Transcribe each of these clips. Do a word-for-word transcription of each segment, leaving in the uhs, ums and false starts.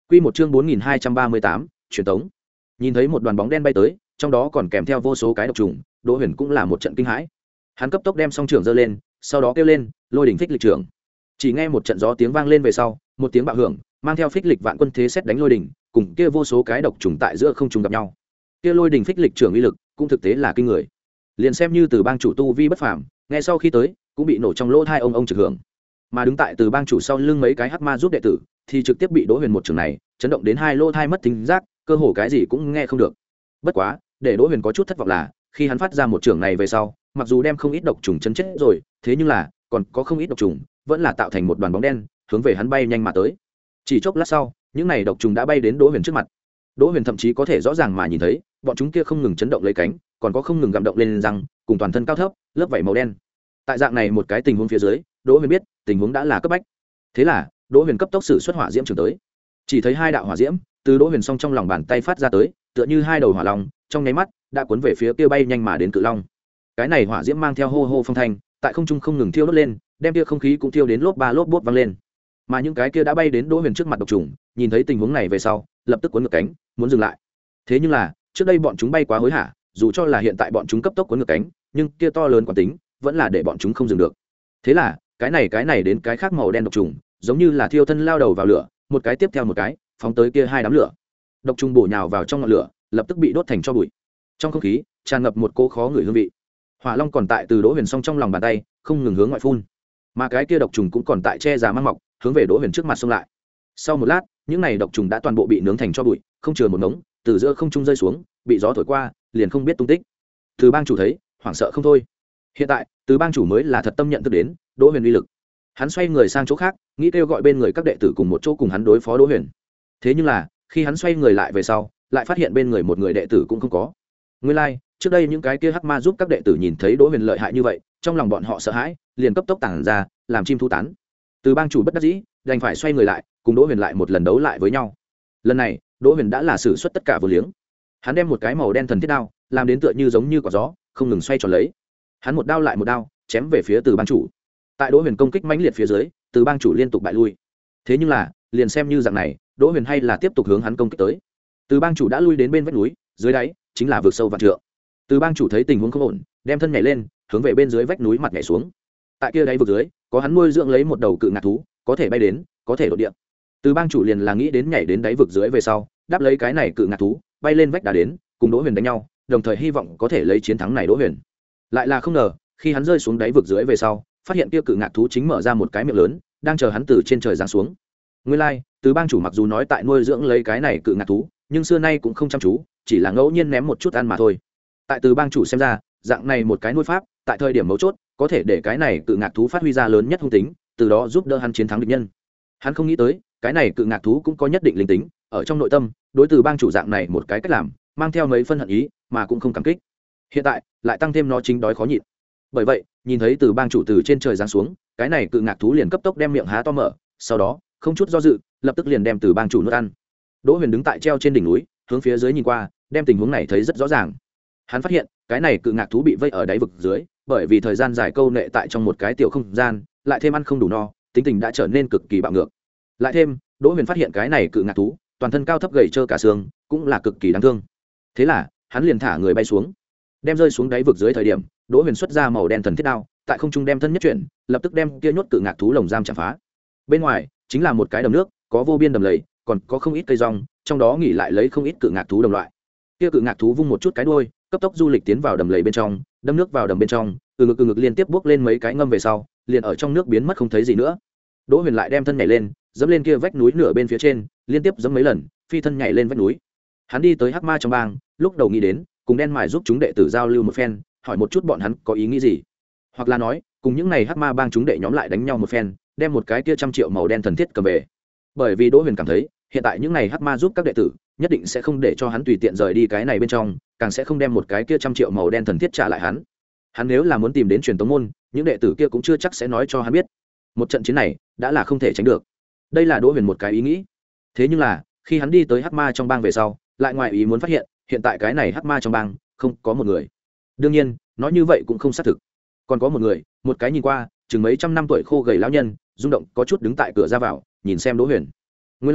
Quy một chương bốn nghìn hai trăm ba mươi tám, truyền tống. Nhìn thấy một đoàn bóng đen bay tới, trong đó còn kèm theo vô số cái độc trùng, Đỗ Huyền cũng là một trận kinh hãi. Hắn cấp tốc đem song trưởng giơ lên, sau đó kêu lên, lôi đỉnh phích lịch trưởng. Chỉ nghe một trận gió tiếng vang lên về sau, một tiếng bạo hưởng, mang theo phích lịch vạn quân thế xét đánh lôi đỉnh, cùng kia vô số cái độc trùng tại giữa không trung gặp nhau. Kia lôi đỉnh phích lịch trưởng uy lực, cũng thực tế là kinh người. Liền xem như từ bang chủ tu vi bất phàm, nghe sau khi tới, cũng bị nổ trong lỗ tai ông ông trực hưởng. Mà đứng tại từ bang chủ sau lưng mấy cái hắc ma giúp đệ tử, thì trực tiếp bị Đỗ Huyền một trường này chấn động đến hai lỗ tai mất thính giác, cơ hồ cái gì cũng nghe không được. Bất quá, để Đỗ Huyền có chút thất vọng là, khi hắn phát ra một trường này về sau, mặc dù đem không ít độc trùng chấn chết rồi, thế nhưng là còn có không ít độc trùng vẫn là tạo thành một đoàn bóng đen, hướng về hắn bay nhanh mà tới. Chỉ chốc lát sau, những này độc trùng đã bay đến Đỗ Huyền trước mặt. Đỗ Huyền thậm chí có thể rõ ràng mà nhìn thấy, bọn chúng kia không ngừng chấn động lấy cánh, còn có không ngừng gặm động lên răng, cùng toàn thân cao thấp, lớp vảy màu đen. Tại dạng này một cái tình huống phía dưới, Đỗ Huyền biết, tình huống đã là cấp bách. Thế là, Đỗ Huyền cấp tốc sử xuất hỏa diễm trường tới. Chỉ thấy hai đạo hỏa diễm từ Đỗ Huyền song trong lòng bàn tay phát ra tới, tựa như hai đầu hỏa long, trong nháy mắt đã cuốn về phía kia bay nhanh mà đến cự long. Cái này hỏa diễm mang theo hô hô phong thanh, tại không trung không ngừng thiêu đốt lên, đem kia không khí cũng thiêu đến lốp ba lốp bốt vang lên. Mà những cái kia đã bay đến Đỗ Huyền trước mặt độc trùng, nhìn thấy tình huống này về sau, lập tức cuốn ngược cánh, muốn dừng lại. Thế nhưng là, trước đây bọn chúng bay quá hối hả, dù cho là hiện tại bọn chúng cấp tốc cuốn ngược cánh, nhưng kia to lớn quán tính, vẫn là để bọn chúng không dừng được. Thế là, cái này cái này đến cái khác màu đen độc trùng, giống như là thiêu thân lao đầu vào lửa, một cái tiếp theo một cái, phóng tới kia hai đám lửa. Độc trùng bổ nhào vào trong ngọn lửa, lập tức bị đốt thành tro bụi. Trong không khí tràn ngập một cỗ khó ngửi hương vị. Hỏa long còn tại từ Đỗ Huyền song trong lòng bàn tay, không ngừng hướng ngoại phun. Mà cái kia độc trùng cũng còn tại che già mang mọc, hướng về Đỗ Huyền trước mặt xông lại. Sau một lát, những này độc trùng đã toàn bộ bị nướng thành tro bụi, không chừa một ngống, từ giữa không trung rơi xuống, bị gió thổi qua, liền không biết tung tích. Từ bang chủ thấy, hoảng sợ không thôi. Hiện tại, từ bang chủ mới là thật tâm nhận thức đến Đỗ Huyền uy lực. Hắn xoay người sang chỗ khác, nghĩ kêu gọi bên người các đệ tử cùng một chỗ cùng hắn đối phó Đỗ Huyền. Thế nhưng là, khi hắn xoay người lại về sau, lại phát hiện bên người một người đệ tử cũng không có. Nguyên lai, like, trước đây những cái kia hắc ma giúp các đệ tử nhìn thấy Đỗ Huyền lợi hại như vậy, trong lòng bọn họ sợ hãi, liền cấp tốc tản ra, làm chim thu tán. Từ bang chủ bất đắc dĩ, đành phải xoay người lại, cùng Đỗ Huyền lại một lần đấu lại với nhau. Lần này, Đỗ Huyền đã là sử xuất tất cả vô liếng. Hắn đem một cái màu đen thần thiết đao, làm đến tựa như giống như quả gió, không ngừng xoay tròn lấy. Hắn một đao lại một đao, chém về phía Từ bang chủ. Tại Đỗ Huyền công kích mãnh liệt phía dưới, Từ bang chủ liên tục bại lui. Thế nhưng là, liền xem như dạng này, Đỗ Huyền hay là tiếp tục hướng hắn công kích tới. Từ bang chủ đã lui đến bên vách núi, dưới đáy chính là vực sâu vạn trượng. Từ bang chủ thấy tình huống không ổn, đem thân nhảy lên, hướng về bên dưới vách núi mặt nhảy xuống. Tại kia đáy vực dưới, có hắn nuôi dưỡng lấy một đầu cự ngạc thú, có thể bay đến, có thể đột địa. Từ bang chủ liền là nghĩ đến nhảy đến đáy vực dưới về sau, đáp lấy cái này cự ngạc thú, bay lên vách đá đến, cùng Đỗ Huyền đánh nhau, đồng thời hy vọng có thể lấy chiến thắng này Đỗ Huyền. Lại là không ngờ, khi hắn rơi xuống đáy vực dưới về sau, phát hiện kia cự ngạc thú chính mở ra một cái miệng lớn, đang chờ hắn từ trên trời giáng xuống. Nguyên lai, like, từ bang chủ mặc dù nói tại nuôi dưỡng lấy cái này cự ngạc thú, nhưng xưa nay cũng không chăm chú, chỉ là ngẫu nhiên ném một chút ăn mà thôi. Tại từ bang chủ xem ra, dạng này một cái nuôi pháp, tại thời điểm mấu chốt, có thể để cái này cự ngạc thú phát huy ra lớn nhất hung tính, từ đó giúp đỡ hắn chiến thắng địch nhân. Hắn không nghĩ tới, cái này cự ngạc thú cũng có nhất định linh tính, ở trong nội tâm, đối từ bang chủ dạng này một cái cách làm, mang theo mấy phân hận ý, mà cũng không cảm kích. Hiện tại, lại tăng thêm nó chính đói khó nhịn. Bởi vậy, nhìn thấy từ bang chủ từ trên trời giáng xuống, cái này cự ngạc thú liền cấp tốc đem miệng há to mở, sau đó, không chút do dự, lập tức liền đem từ bang chủ nuốt ăn. Đỗ Huyền đứng tại treo trên đỉnh núi, hướng phía dưới nhìn qua, đem tình huống này thấy rất rõ ràng. Hắn phát hiện, cái này cự ngạc thú bị vây ở đáy vực dưới, bởi vì thời gian dài câu nệ tại trong một cái tiểu không gian, lại thêm ăn không đủ no, tính tình đã trở nên cực kỳ bạo ngược. Lại thêm, Đỗ Huyền phát hiện cái này cự ngạc thú, toàn thân cao thấp gầy trơ cả xương, cũng là cực kỳ đáng thương. Thế là, hắn liền thả người bay xuống. Đem rơi xuống đáy vực dưới thời điểm, Đỗ Huyền xuất ra màu đen thần thiết đao, tại không trung đem thân nhất chuyển, lập tức đem kia nhốt cự ngạc thú lồng giam chạm phá. Bên ngoài, chính là một cái đầm nước, có vô biên đầm lầy, còn có không ít cây rong, trong đó nghỉ lại lấy không ít cự ngạc thú đồng loại. Kia cự ngạc thú vung một chút cái đuôi, cấp tốc du lịch tiến vào đầm lầy bên trong, đâm nước vào đầm bên trong, từ ngực từ ngực liên tiếp bước lên mấy cái ngâm về sau, liền ở trong nước biến mất không thấy gì nữa. Đỗ Huyền lại đem thân nhảy lên, dẫm lên kia vách núi nửa bên phía trên, liên tiếp dẫm mấy lần, phi thân nhảy lên vách núi. Hắn đi tới hắc ma trong bang, lúc đầu nghĩ đến, cùng đen mài giúp chúng đệ tử giao lưu một phen, hỏi một chút bọn hắn có ý nghĩ gì, hoặc là nói, cùng những này hắc ma bang chúng đệ nhóm lại đánh nhau một phen, đem một cái kia trăm triệu màu đen thần thiết cầm về. Bởi vì Đỗ Huyền cảm thấy, hiện tại những này hắc ma giúp các đệ tử, nhất định sẽ không để cho hắn tùy tiện rời đi cái này bên trong, càng sẽ không đem một cái kia trăm triệu màu đen thần thiết trả lại hắn. Hắn nếu là muốn tìm đến truyền tống môn, những đệ tử kia cũng chưa chắc sẽ nói cho hắn biết. Một trận chiến này, đã là không thể tránh được. Đây là Đỗ Huyền một cái ý nghĩ. Thế nhưng là, khi hắn đi tới hắc ma trong bang về sau, lại ngoài ý muốn phát hiện, hiện tại cái này hắc ma trong bang không có một người. Đương nhiên, nói như vậy cũng không xác thực. Còn có một người, một cái nhìn qua, chừng mấy trăm năm tuổi khô gầy lão nhân, rung động có chút đứng tại cửa ra vào, nhìn xem Đỗ Huyền. Nguyên lai, like,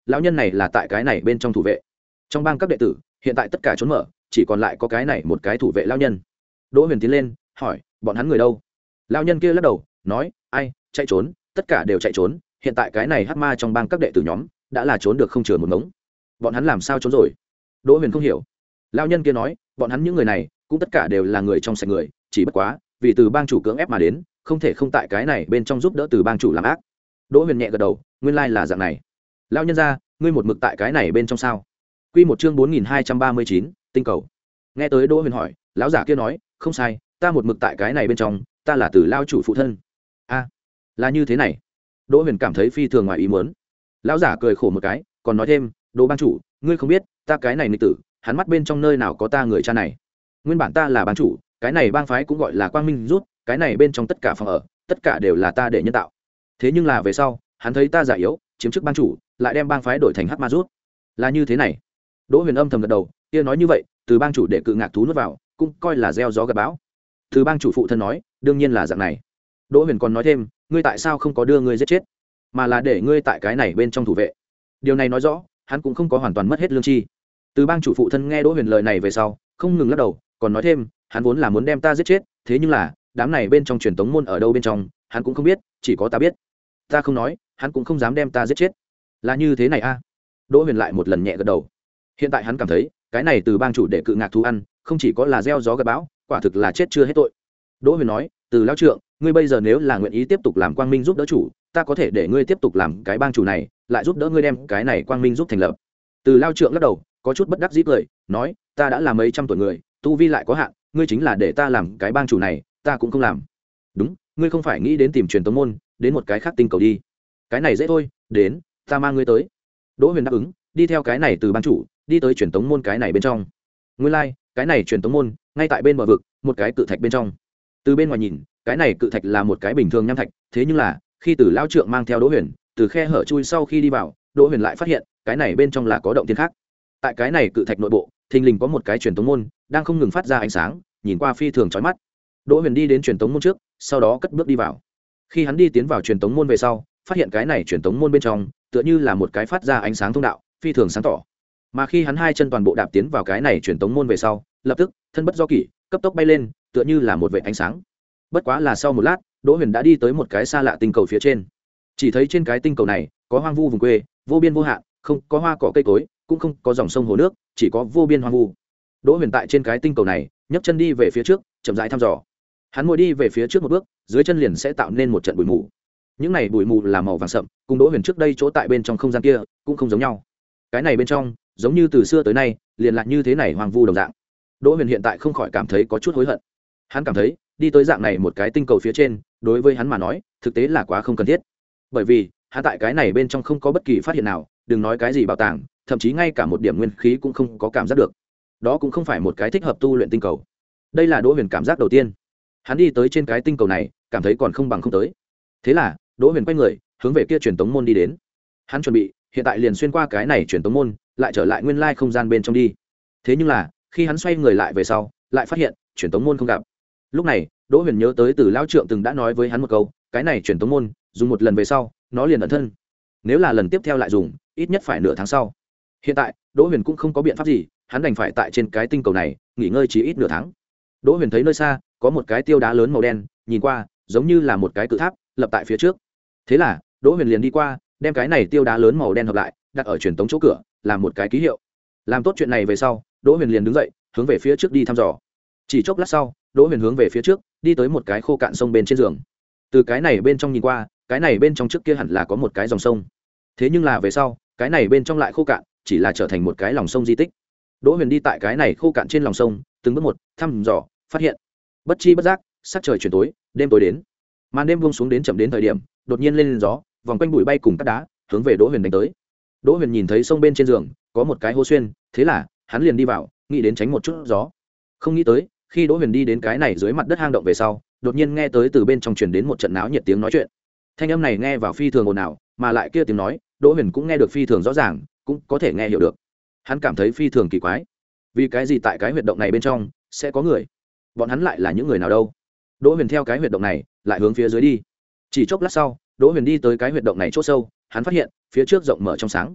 lão nhân này là tại cái này bên trong thủ vệ. Trong bang các đệ tử hiện tại tất cả trốn mở, chỉ còn lại có cái này một cái thủ vệ lão nhân. Đỗ Huyền tiến lên hỏi, bọn hắn người đâu? Lão nhân kia lắc đầu nói, ai, chạy trốn, tất cả đều chạy trốn. Hiện tại cái này hắc ma trong bang các đệ tử nhóm đã là trốn được không chừa một ngống. Bọn hắn làm sao trốn rồi? Đỗ Huyền không hiểu. Lão nhân kia nói, bọn hắn những người này cũng tất cả đều là người trong sạch người, chỉ bất quá vì từ bang chủ cưỡng ép mà đến, không thể không tại cái này bên trong giúp đỡ từ bang chủ làm ác. Đỗ Huyền nhẹ gật đầu, nguyên lai là dạng này. Lão nhân gia, ngươi một mực tại cái này bên trong sao? Quy một chương bốn nghìn hai trăm ba mươi chín, tinh cầu. Nghe tới Đỗ Huyền hỏi, lão giả kia nói, không sai, ta một mực tại cái này bên trong, ta là từ lao chủ phụ thân. A, là như thế này. Đỗ Huyền cảm thấy phi thường ngoài ý muốn. Lão giả cười khổ một cái, còn nói thêm, Đỗ bang chủ, ngươi không biết, ta cái này nghịch tử, hắn mắt bên trong nơi nào có ta người cha này. Nguyên bản ta là bang chủ, cái này bang phái cũng gọi là Quang Minh rút, cái này bên trong tất cả phòng ở, tất cả đều là ta để nhân tạo. Thế nhưng là về sau, hắn thấy ta già yếu, chiếm chức bang chủ, lại đem bang phái đổi thành hắc ma rút. Là như thế này. Đỗ Huyền âm thầm gật đầu, kia nói như vậy, từ bang chủ để cự ngạc thú nuốt vào, cũng coi là gieo gió gặt bão. Từ bang chủ phụ thân nói, đương nhiên là dạng này. Đỗ Huyền còn nói thêm, ngươi tại sao không có đưa ngươi giết chết, mà là để ngươi tại cái này bên trong thủ vệ? Điều này nói rõ, hắn cũng không có hoàn toàn mất hết lương tri. Từ bang chủ phụ thân nghe Đỗ Huyền lời này về sau, không ngừng lắc đầu, còn nói thêm, hắn vốn là muốn đem ta giết chết, thế nhưng là, đám này bên trong truyền tống môn ở đâu bên trong, hắn cũng không biết, chỉ có ta biết. Ta không nói, hắn cũng không dám đem ta giết chết. Là như thế này a? À? Đỗ Huyền lại một lần nhẹ gật đầu. Hiện tại hắn cảm thấy, cái này từ bang chủ để cự ngạc thú ăn, không chỉ có là gieo gió gặt bão, quả thực là chết chưa hết tội. Đỗ Huyền nói, từ lão trượng, ngươi bây giờ nếu là nguyện ý tiếp tục làm Quang Minh giúp đỡ chủ, ta có thể để ngươi tiếp tục làm cái bang chủ này, lại giúp đỡ ngươi đem cái này Quang Minh giúp thành lập. Từ lão trượng lắc đầu, có chút bất đắc dĩ cười, nói, ta đã là mấy trăm tuổi người, tu vi lại có hạn, ngươi chính là để ta làm cái bang chủ này, ta cũng không làm. Đúng, ngươi không phải nghĩ đến tìm truyền tống môn, đến một cái khác tinh cầu đi. Cái này dễ thôi, đến, ta mang ngươi tới. Đỗ Huyền đáp ứng, đi theo cái này từ bang chủ, đi tới truyền tống môn cái này bên trong. Nguyên lai, like, cái này truyền tống môn, ngay tại bên bờ vực, một cái cự thạch bên trong. Từ bên ngoài nhìn, cái này cự thạch là một cái bình thường nham thạch, thế nhưng là, khi Từ lão trượng mang theo Đỗ Huyền, từ khe hở chui sau khi đi vào, Đỗ Huyền lại phát hiện, cái này bên trong là có động thiên khác. Tại cái này cự thạch nội bộ, thình lình có một cái truyền tống môn, đang không ngừng phát ra ánh sáng, nhìn qua phi thường chói mắt. Đỗ Huyền đi đến truyền tống môn trước, sau đó cất bước đi vào. Khi hắn đi tiến vào truyền tống môn về sau, phát hiện cái này truyền tống môn bên trong, tựa như là một cái phát ra ánh sáng thông đạo, phi thường sáng tỏ. Mà khi hắn hai chân toàn bộ đạp tiến vào cái này truyền tống môn về sau, lập tức, thân bất do kỷ, cấp tốc bay lên, tựa như là một vệt ánh sáng. Bất quá là sau một lát, Đỗ Huyền đã đi tới một cái xa lạ tinh cầu phía trên. Chỉ thấy trên cái tinh cầu này, có hoang vu vùng quê, vô biên vô hạn, không có hoa cỏ cây cối, cũng không có dòng sông hồ nước, chỉ có vô biên hoang vu. Đỗ Huyền tại trên cái tinh cầu này, nhấc chân đi về phía trước, chậm rãi thăm dò. Hắn mỗi đi về phía trước một bước, dưới chân liền sẽ tạo nên một trận bụi mù. Những này bụi mù là màu vàng sậm, cùng Đỗ Huyền trước đây chỗ tại bên trong không gian kia cũng không giống nhau. Cái này bên trong, giống như từ xưa tới nay, liền lại như thế này hoang vu đồng dạng. Đỗ Huyền hiện tại không khỏi cảm thấy có chút hối hận. Hắn cảm thấy, đi tới dạng này một cái tinh cầu phía trên, đối với hắn mà nói, thực tế là quá không cần thiết. Bởi vì, hắn tại cái này bên trong không có bất kỳ phát hiện nào, đừng nói cái gì bảo tàng, thậm chí ngay cả một điểm nguyên khí cũng không có cảm giác được. Đó cũng không phải một cái thích hợp tu luyện tinh cầu. Đây là Đỗ Huyền cảm giác đầu tiên. Hắn đi tới trên cái tinh cầu này, cảm thấy còn không bằng không tới. Thế là, Đỗ Huyền quay người, hướng về kia truyền tống môn đi đến. Hắn chuẩn bị, hiện tại liền xuyên qua cái này truyền tống môn, lại trở lại nguyên lai không gian bên trong đi. Thế nhưng là, khi hắn xoay người lại về sau, lại phát hiện, truyền tống môn không gặp. Lúc này, Đỗ Huyền nhớ tới từ lão trượng từng đã nói với hắn một câu, cái này truyền tống môn, dùng một lần về sau, nó liền ẩn thân. Nếu là lần tiếp theo lại dùng, ít nhất phải nửa tháng sau. Hiện tại, Đỗ Huyền cũng không có biện pháp gì, hắn đành phải tại trên cái tinh cầu này nghỉ ngơi chỉ ít nửa tháng. Đỗ Huyền thấy nơi xa có một cái tiêu đá lớn màu đen, nhìn qua giống như là một cái cự tháp lập tại phía trước. Thế là, Đỗ Huyền liền đi qua, đem cái này tiêu đá lớn màu đen hợp lại, đặt ở truyền tống chỗ cửa, làm một cái ký hiệu. Làm tốt chuyện này về sau, Đỗ Huyền liền đứng dậy, hướng về phía trước đi thăm dò. Chỉ chốc lát sau, Đỗ Huyền hướng về phía trước, đi tới một cái khô cạn sông bên trên giường. Từ cái này bên trong nhìn qua, cái này bên trong trước kia hẳn là có một cái dòng sông. Thế nhưng là về sau, cái này bên trong lại khô cạn, chỉ là trở thành một cái lòng sông di tích. Đỗ Huyền đi tại cái này khô cạn trên lòng sông, từng bước một thăm dò, phát hiện. Bất chi bất giác, sắc trời chuyển tối, đêm tối đến. Màn đêm buông xuống đến chậm đến thời điểm, đột nhiên lên gió, vòng quanh bụi bay cùng cát đá, hướng về Đỗ Huyền đánh tới. Đỗ Huyền nhìn thấy sông bên trên giường có một cái hố xuyên, thế là hắn liền đi vào, nghĩ đến tránh một chút gió. Không nghĩ tới, khi Đỗ Huyền đi đến cái này dưới mặt đất hang động về sau, đột nhiên nghe tới từ bên trong truyền đến một trận náo nhiệt tiếng nói chuyện. Thanh âm này nghe vào phi thường ồn ào, mà lại kia tiếng nói, Đỗ Huyền cũng nghe được phi thường rõ ràng, cũng có thể nghe hiểu được. Hắn cảm thấy phi thường kỳ quái, vì cái gì tại cái huyệt động này bên trong sẽ có người? Bọn hắn lại là những người nào đâu? Đỗ Huyền theo cái huyệt động này lại hướng phía dưới đi. Chỉ chốc lát sau, Đỗ Huyền đi tới cái huyệt động này chỗ sâu, hắn phát hiện phía trước rộng mở trong sáng.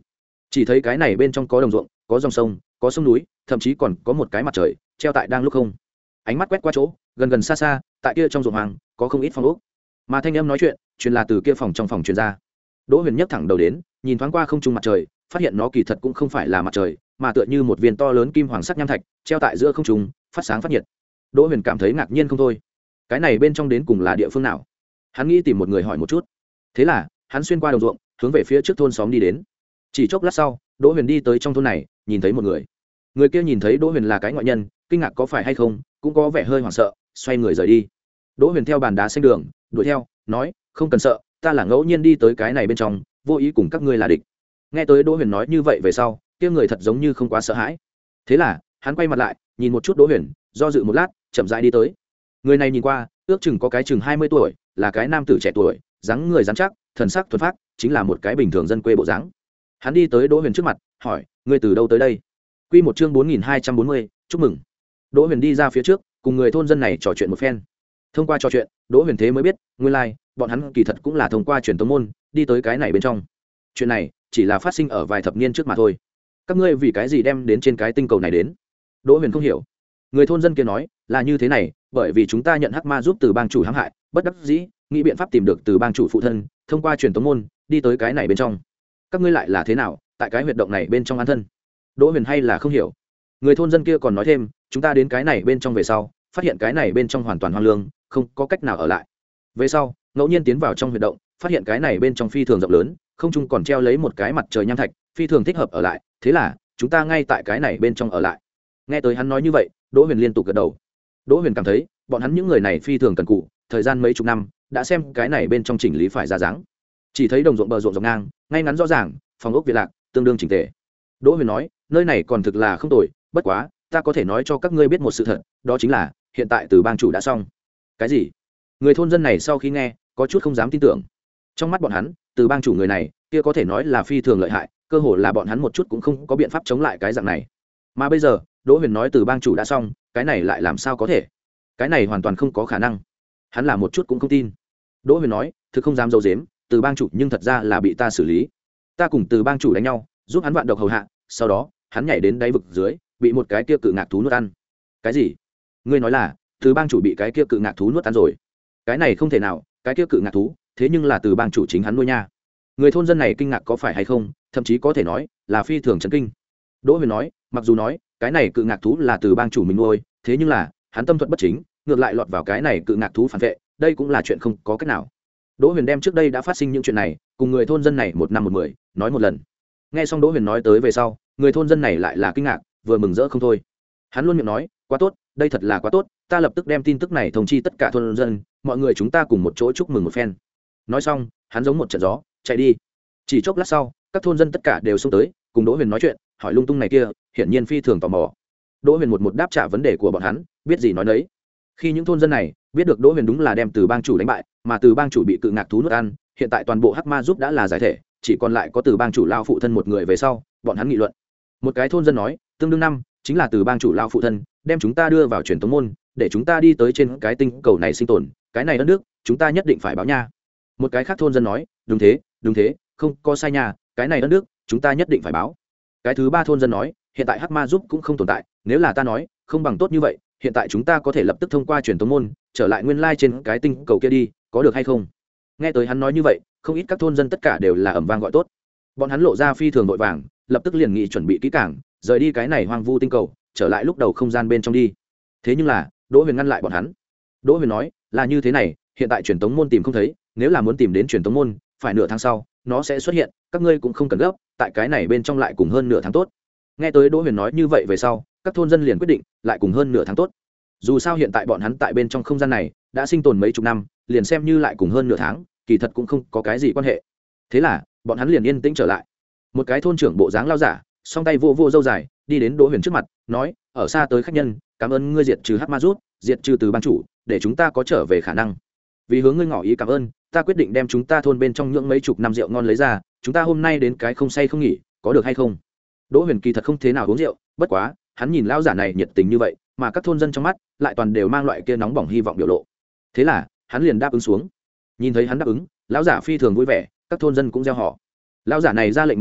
chỉ thấy cái này bên trong có đồng ruộng, có dòng sông, có sông núi, thậm chí còn có một cái mặt trời treo tại đang lúc không. Ánh mắt quét qua chỗ gần gần xa xa, tại kia trong ruộng hoang có không ít phong ốc, mà thanh âm nói chuyện truyền là từ kia phòng trong phòng truyền ra. Đỗ Huyền nhấc thẳng đầu đến, nhìn thoáng qua không trung mặt trời, phát hiện nó kỳ thật cũng không phải là mặt trời, mà tựa như một viên to lớn kim hoàng sắc nham thạch treo tại giữa không trung, phát sáng phát nhiệt. Đỗ Huyền cảm thấy ngạc nhiên không thôi. Cái này bên trong đến cùng là địa phương nào? Hắn nghĩ tìm một người hỏi một chút. Thế là hắn xuyên qua đồng ruộng, hướng về phía trước thôn xóm đi đến. Chỉ chốc lát sau, Đỗ Huyền đi tới trong thôn này, nhìn thấy một người. Người kia nhìn thấy Đỗ Huyền là cái ngoại nhân, kinh ngạc có phải hay không, cũng có vẻ hơi hoảng sợ, xoay người rời đi. Đỗ Huyền theo bàn đá xanh đường đuổi theo, nói: "Không cần sợ, ta là ngẫu nhiên đi tới cái này bên trong, vô ý cùng các ngươi là địch." Nghe tới Đỗ Huyền nói như vậy về sau, kia người thật giống như không quá sợ hãi. Thế là hắn quay mặt lại, nhìn một chút Đỗ Huyền, do dự một lát, chậm rãi đi tới. Người này nhìn qua, ước chừng có cái chừng hai mươi tuổi, là cái nam tử trẻ tuổi, dáng người rắn chắc, thần sắc thuần phác, chính là một cái bình thường dân quê bộ dáng. Hắn đi tới Đỗ Huyền trước mặt, hỏi: "Ngươi từ đâu tới đây?" Quy một chương bốn nghìn hai trăm bốn mươi, chúc mừng. Đỗ Huyền đi ra phía trước, cùng người thôn dân này trò chuyện một phen. Thông qua trò chuyện, Đỗ Huyền thế mới biết, nguyên lai like, bọn hắn kỳ thật cũng là thông qua truyền tống môn đi tới cái này bên trong. Chuyện này chỉ là phát sinh ở vài thập niên trước mà thôi. Các ngươi vì cái gì đem đến trên cái tinh cầu này đến? Đỗ Huyền không hiểu. Người thôn dân kia nói, là như thế này, bởi vì chúng ta nhận hắc ma giúp từ bang chủ hãm hại, bất đắc dĩ, nghĩ biện pháp tìm được từ bang chủ phụ thân, thông qua truyền tống môn đi tới cái này bên trong. Các ngươi lại là thế nào, tại cái huyệt động này bên trong an thân? Đỗ Huyền hay là không hiểu. Người thôn dân kia còn nói thêm, chúng ta đến cái này bên trong về sau, phát hiện cái này bên trong hoàn toàn hoang lương, không có cách nào ở lại. Về sau, ngẫu nhiên tiến vào trong huyệt động, phát hiện cái này bên trong phi thường rộng lớn, không trung còn treo lấy một cái mặt trời nham thạch, phi thường thích hợp ở lại, thế là chúng ta ngay tại cái này bên trong ở lại. Nghe tới hắn nói như vậy, Đỗ Huyền liên tục gật đầu. Đỗ Huyền cảm thấy, bọn hắn những người này phi thường cần cù, thời gian mấy chục năm, đã xem cái này bên trong chỉnh lý phải ra dáng. Chỉ thấy đồng ruộng bờ ruộng dọc ngang, ngay ngắn rõ ràng, phòng ốc việt lạc, tương đương chỉnh tề. Đỗ Huyền nói, nơi này còn thực là không tồi, bất quá, ta có thể nói cho các ngươi biết một sự thật, đó chính là, hiện tại từ bang chủ đã xong. Cái gì? Người thôn dân này sau khi nghe, có chút không dám tin tưởng. Trong mắt bọn hắn, từ bang chủ người này, kia có thể nói là phi thường lợi hại, cơ hồ là bọn hắn một chút cũng không có biện pháp chống lại cái dạng này. Mà bây giờ, Đỗ Huyền nói từ bang chủ đã xong, cái này lại làm sao có thể? Cái này hoàn toàn không có khả năng. Hắn là một chút cũng không tin. Đỗ Huyền nói, thực không dám giấu giếm, từ bang chủ nhưng thật ra là bị ta xử lý. Ta cùng từ bang chủ đánh nhau, giúp hắn vạn độc hầu hạ, sau đó, hắn nhảy đến đáy vực dưới, bị một cái kia cự ngạc thú nuốt ăn. Cái gì? Ngươi nói là, từ bang chủ bị cái kia cự ngạc thú nuốt ăn rồi? Cái này không thể nào, cái kia cự ngạc thú, thế nhưng là từ bang chủ chính hắn nuôi nha. Người thôn dân này kinh ngạc có phải hay không, thậm chí có thể nói là phi thường chấn kinh. Đỗ Huyền nói, mặc dù nói, cái này cự ngạc thú là từ bang chủ mình nuôi, thế nhưng là, hắn tâm thuận bất chính, ngược lại lọt vào cái này cự ngạc thú phản vệ, đây cũng là chuyện không có cách nào. Đỗ Huyền đem trước đây đã phát sinh những chuyện này, cùng người thôn dân này một năm một mười, nói một lần. Nghe xong Đỗ Huyền nói tới về sau, người thôn dân này lại là kinh ngạc, vừa mừng rỡ không thôi. Hắn luôn miệng nói, quá tốt, đây thật là quá tốt, ta lập tức đem tin tức này thông chi tất cả thôn dân, mọi người chúng ta cùng một chỗ chúc mừng một phen. Nói xong, hắn giống một trận gió, chạy đi. Chỉ chốc lát sau, các thôn dân tất cả đều xông tới, cùng Đỗ Huyền nói chuyện, hỏi lung tung này kia, hiển nhiên phi thường tò mò. Đỗ Huyền một một đáp trả vấn đề của bọn hắn, biết gì nói nấy. Khi những thôn dân này biết được Đỗ Huyền đúng là đem từ bang chủ đánh bại, mà từ bang chủ bị cự ngạc thú nuốt ăn, hiện tại toàn bộ hắc ma giúp đã là giải thể, chỉ còn lại có từ bang chủ lao phụ thân một người về sau, bọn hắn nghị luận. Một cái thôn dân nói, tương đương năm, chính là từ bang chủ lao phụ thân, đem chúng ta đưa vào truyền tống môn, để chúng ta đi tới trên cái tinh cầu này sinh tồn, cái này đất nước, chúng ta nhất định phải báo nha. Một cái khác thôn dân nói, đúng thế, đúng thế, không có sai nha, cái này đất nước, chúng ta nhất định phải báo. Cái thứ ba thôn dân nói, hiện tại hắc ma giúp cũng không tồn tại, nếu là ta nói, không bằng tốt như vậy, hiện tại chúng ta có thể lập tức thông qua truyền tống môn, trở lại nguyên lai trên cái tinh cầu kia đi, có được hay không? Nghe tới hắn nói như vậy, không ít các thôn dân tất cả đều là ầm vang gọi tốt. Bọn hắn lộ ra phi thường vội vàng, lập tức liền nghị chuẩn bị kỹ càng, rời đi cái này hoang vu tinh cầu, trở lại lúc đầu không gian bên trong đi. Thế nhưng là, Đỗ Huyền ngăn lại bọn hắn. Đỗ Huyền nói, là như thế này, hiện tại truyền tống môn tìm không thấy, nếu là muốn tìm đến truyền tống môn, phải nửa tháng sau, nó sẽ xuất hiện, các ngươi cũng không cần gấp, tại cái này bên trong lại cùng hơn nửa tháng tốt. Nghe tới Đỗ Huyền nói như vậy về sau, các thôn dân liền quyết định, lại cùng hơn nửa tháng tốt. Dù sao hiện tại bọn hắn tại bên trong không gian này đã sinh tồn mấy chục năm, liền xem như lại cùng hơn nửa tháng, kỳ thật cũng không có cái gì quan hệ. Thế là, bọn hắn liền yên tĩnh trở lại. Một cái thôn trưởng bộ dáng lao giả, song tay vô vô râu dài, đi đến Đỗ Huyền trước mặt, nói, ở xa tới khách nhân, cảm ơn ngươi diệt trừ hắc ma rút, diệt trừ từ ban chủ, để chúng ta có trở về khả năng. Vì hướng ngươi ngỏ ý cảm ơn, ta quyết định đem chúng ta thôn bên trong những mấy chục năm rượu ngon lấy ra, chúng ta hôm nay đến cái không say không nghỉ, có được hay không? Đỗ Huyền kỳ thật không thế nào uống rượu, bất quá, hắn nhìn lão giả này nhiệt tình như vậy, mà các thôn dân trong mắt lại toàn đều mang loại kia nóng bỏng hy vọng biểu lộ. Thế là, hắn liền đáp ứng xuống. Nhìn thấy hắn đáp ứng, lão giả phi thường vui vẻ, các thôn dân cũng reo hò. Lão giả này ra lệnh một tiếng,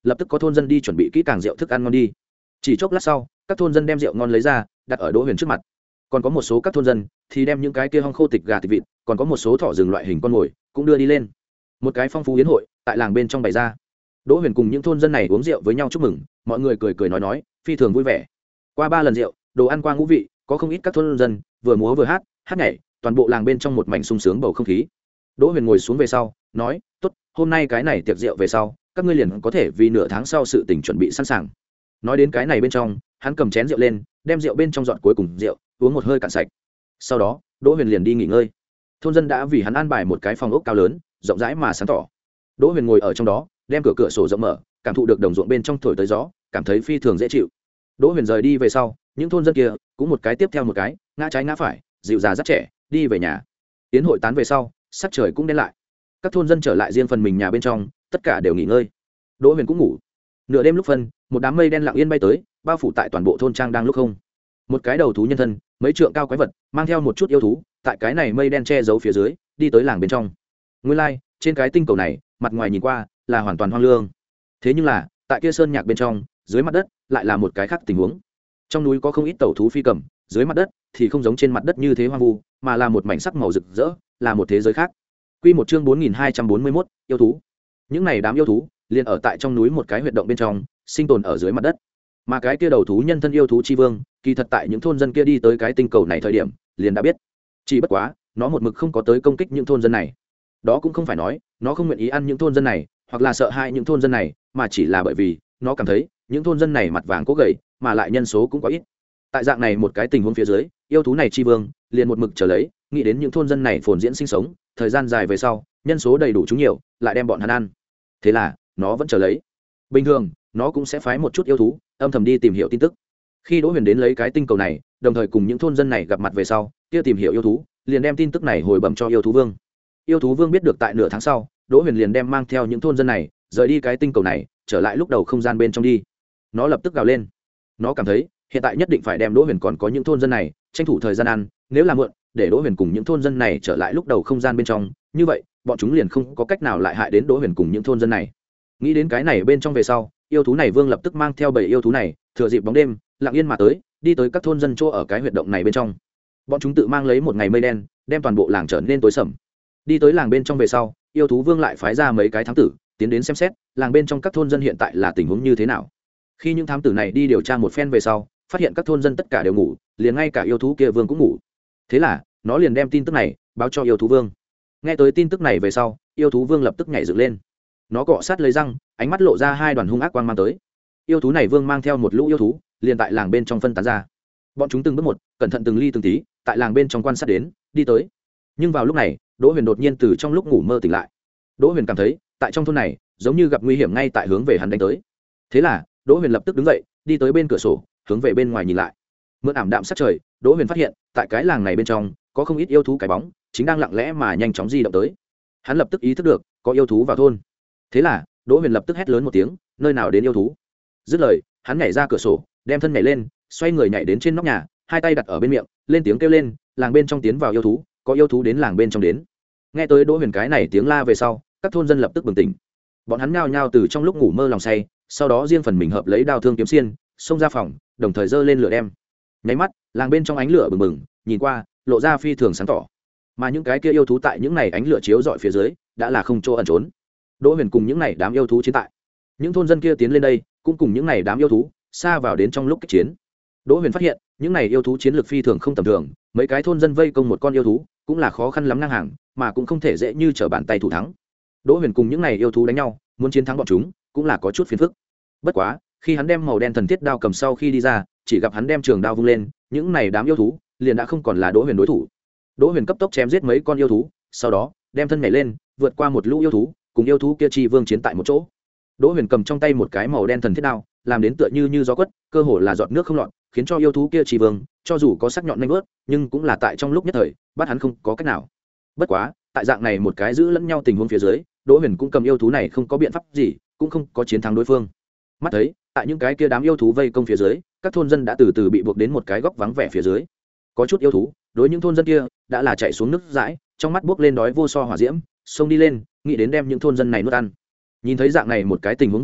lập tức có thôn dân đi chuẩn bị kỹ càng rượu thức ăn ngon đi. Chỉ chốc lát sau, các thôn dân đem rượu ngon lấy ra đặt ở Đỗ Huyền trước mặt. Còn có một số các thôn dân thì đem những cái kia hong khô thịt gà thịt vịt, còn có một số thỏ rừng loại hình con mồi cũng đưa đi lên. Một cái phong phú yến hội tại làng bên trong bày ra. Đỗ Huyền cùng những thôn dân này uống rượu với nhau chúc mừng, mọi người cười cười nói nói, phi thường vui vẻ. Qua ba lần rượu, đồ ăn qua ngũ vị, có không ít các thôn dân vừa múa vừa hát, hát nhảy, toàn bộ làng bên trong một mảnh sung sướng bầu không khí. Đỗ Huyền ngồi xuống về sau, nói, "Tốt, hôm nay cái này tiệc rượu về sau, các ngươi liền có thể vì nửa tháng sau sự tình chuẩn bị sẵn sàng." Nói đến cái này bên trong, hắn cầm chén rượu lên, đem rượu bên trong dọn cuối cùng rượu, uống một hơi cạn sạch. Sau đó, Đỗ Huyền liền đi nghỉ ngơi. Thôn dân đã vì hắn an bài một cái phòng ốc cao lớn, rộng rãi mà sáng tỏ. Đỗ Huyền ngồi ở trong đó, đem cửa cửa sổ rộng mở, cảm thụ được đồng ruộng bên trong thổi tới gió, cảm thấy phi thường dễ chịu. Đỗ Huyền rời đi về sau, những thôn dân kia cũng một cái tiếp theo một cái, ngã trái ngã phải, dịu già dắt trẻ, đi về nhà. Tiến hội tán về sau, sắc trời cũng đen lại. Các thôn dân trở lại riêng phần mình nhà bên trong, tất cả đều nghỉ ngơi. Đỗ Huyền cũng ngủ. Nửa đêm lúc phân, một đám mây đen lặng yên bay tới, bao phủ tại toàn bộ thôn trang đang lúc không. Một cái đầu thú nhân thân, mấy trượng cao quái vật, mang theo một chút yêu thú, tại cái này mây đen che giấu phía dưới, đi tới làng bên trong. Nguyên lai, like, trên cái tinh cầu này, mặt ngoài nhìn qua là hoàn toàn hoang lương. Thế nhưng là, tại kia sơn nhạc bên trong, dưới mặt đất lại là một cái khác tình huống. Trong núi có không ít tẩu thú phi cầm, dưới mặt đất thì không giống trên mặt đất như thế hoang vu, mà là một mảnh sắc màu rực rỡ, là một thế giới khác. Quy một chương bốn nghìn hai trăm bốn mươi mốt, yêu thú. Những này đám yêu thú liền ở tại trong núi một cái huyệt động bên trong, sinh tồn ở dưới mặt đất. Mà cái kia đầu thú nhân thân yêu thú chi vương, kỳ thật tại những thôn dân kia đi tới cái tinh cầu này thời điểm, liền đã biết. Chỉ bất quá, nó một mực không có tới công kích những thôn dân này. Đó cũng không phải nói, nó không nguyện ý ăn những thôn dân này, hoặc là sợ hãi những thôn dân này, mà chỉ là bởi vì, nó cảm thấy, những thôn dân này mặt vàng cố gầy, mà lại nhân số cũng quá ít. Tại dạng này một cái tình huống phía dưới, yêu thú này chi vương liền một mực chờ lấy, nghĩ đến những thôn dân này phồn diễn sinh sống, thời gian dài về sau, nhân số đầy đủ chúng nhiều, lại đem bọn hắn ăn. Thế là, nó vẫn chờ lấy. Bình thường, nó cũng sẽ phái một chút yêu thú, âm thầm đi tìm hiểu tin tức. Khi Đỗ Huyền đến lấy cái tinh cầu này, đồng thời cùng những thôn dân này gặp mặt về sau, kia tìm hiểu yêu thú, liền đem tin tức này hồi bẩm cho yêu thú vương. Yêu thú vương biết được tại nửa tháng sau, Đỗ Huyền liền đem mang theo những thôn dân này, rời đi cái tinh cầu này, trở lại lúc đầu không gian bên trong đi. Nó lập tức gào lên. Nó cảm thấy, hiện tại nhất định phải đem Đỗ Huyền còn có những thôn dân này, tranh thủ thời gian ăn, nếu là muộn, để Đỗ Huyền cùng những thôn dân này trở lại lúc đầu không gian bên trong, như vậy, bọn chúng liền không có cách nào lại hại đến Đỗ Huyền cùng những thôn dân này. Nghĩ đến cái này bên trong về sau, yêu thú này vương lập tức mang theo bảy yêu thú này, thừa dịp bóng đêm, lặng yên mà tới, đi tới các thôn dân chỗ ở cái huyệt động này bên trong. Bọn chúng tự mang lấy một ngày mây đen, đem toàn bộ làng trở nên tối sầm. Đi tới làng bên trong về sau, yêu thú vương lại phái ra mấy cái thám tử, tiến đến xem xét, làng bên trong các thôn dân hiện tại là tình huống như thế nào. Khi những thám tử này đi điều tra một phen về sau, phát hiện các thôn dân tất cả đều ngủ, liền ngay cả yêu thú kia vương cũng ngủ. Thế là, nó liền đem tin tức này báo cho yêu thú vương. Nghe tới tin tức này về sau, yêu thú vương lập tức nhảy dựng lên. Nó cọ sát lấy răng, ánh mắt lộ ra hai đoàn hung ác quang mang tới. Yêu thú này vương mang theo một lũ yêu thú, liền tại làng bên trong phân tán ra. Bọn chúng từng bước một, cẩn thận từng ly từng tí, tại làng bên trong quan sát đến, đi tới. Nhưng vào lúc này, Đỗ Huyền đột nhiên từ trong lúc ngủ mơ tỉnh lại. Đỗ Huyền cảm thấy, tại trong thôn này, giống như gặp nguy hiểm ngay tại hướng về hắn đánh tới. Thế là, Đỗ Huyền lập tức đứng dậy, đi tới bên cửa sổ, hướng về bên ngoài nhìn lại. Mượn ảm đạm sát trời, Đỗ Huyền phát hiện, tại cái làng này bên trong, có không ít yêu thú cái bóng, chính đang lặng lẽ mà nhanh chóng di động tới. Hắn lập tức ý thức được, có yêu thú vào thôn. Thế là, Đỗ Huyền lập tức hét lớn một tiếng, nơi nào đến yêu thú. Dứt lời, hắn nhảy ra cửa sổ, đem thân nhảy lên, xoay người nhảy đến trên nóc nhà, hai tay đặt ở bên miệng, lên tiếng kêu lên, làng bên trong tiến vào yêu thú, có yêu thú đến làng bên trong đến. Nghe tới Đỗ Huyền cái này tiếng la về sau, các thôn dân lập tức bừng tỉnh. Bọn hắn nhao nhao từ trong lúc ngủ mơ lòng say, sau đó riêng phần mình hợp lấy đao thương kiếm xiên, xông ra phòng, đồng thời giơ lên lửa đem. Nháy mắt, làng bên trong ánh lửa bừng bừng, nhìn qua, lộ ra phi thường sáng tỏ. Mà những cái kia yêu thú tại những này ánh lửa chiếu rọi phía dưới, đã là không chỗ ẩn trốn. Đỗ Huyền cùng những này đám yêu thú chiến tại. Những thôn dân kia tiến lên đây, cũng cùng những này đám yêu thú xa vào đến trong lúc kích chiến. Đỗ Huyền phát hiện, những này yêu thú chiến lược phi thường không tầm thường, mấy cái thôn dân vây công một con yêu thú, cũng là khó khăn lắm ngang hàng, mà cũng không thể dễ như trở bàn tay thủ thắng. Đỗ Huyền cùng những này yêu thú đánh nhau, muốn chiến thắng bọn chúng, cũng là có chút phiền phức. Bất quá, khi hắn đem màu đen thần thiết đao cầm sau khi đi ra, chỉ gặp hắn đem trường đao vung lên, những này đám yêu thú liền đã không còn là Đỗ Huyền đối thủ. Đỗ Huyền cấp tốc chém giết mấy con yêu thú, sau đó đem thân nhảy lên, vượt qua một lũ yêu thú, cùng yêu thú kia chi vương chiến tại một chỗ. Đỗ Huyền cầm trong tay một cái màu đen thần thiết đao, làm đến tựa như như gió quất, cơ hồ là giọt nước không lọt, khiến cho yêu thú kia chi vương, cho dù có sắc nhọn nhanh vớt, nhưng cũng là tại trong lúc nhất thời, bắt hắn không có cách nào. Bất quá, tại dạng này một cái giữ lẫn nhau tình huống phía dưới, Đỗ Huyền cũng cầm yêu thú này không có biện pháp gì, cũng không có chiến thắng đối phương. Mắt thấy, tại những cái kia đám yêu thú vây công phía dưới, các thôn dân đã từ từ bị buộc đến một cái góc vắng vẻ phía dưới. Có chút yêu thú, đối những thôn dân kia đã là chạy xuống nước dãi, trong mắt buốc lên đói vô so hỏa diễm, xông đi lên, nghĩ đến đem những thôn dân này nuốt ăn. Nhìn thấy dạng này một cái tình huống về sau,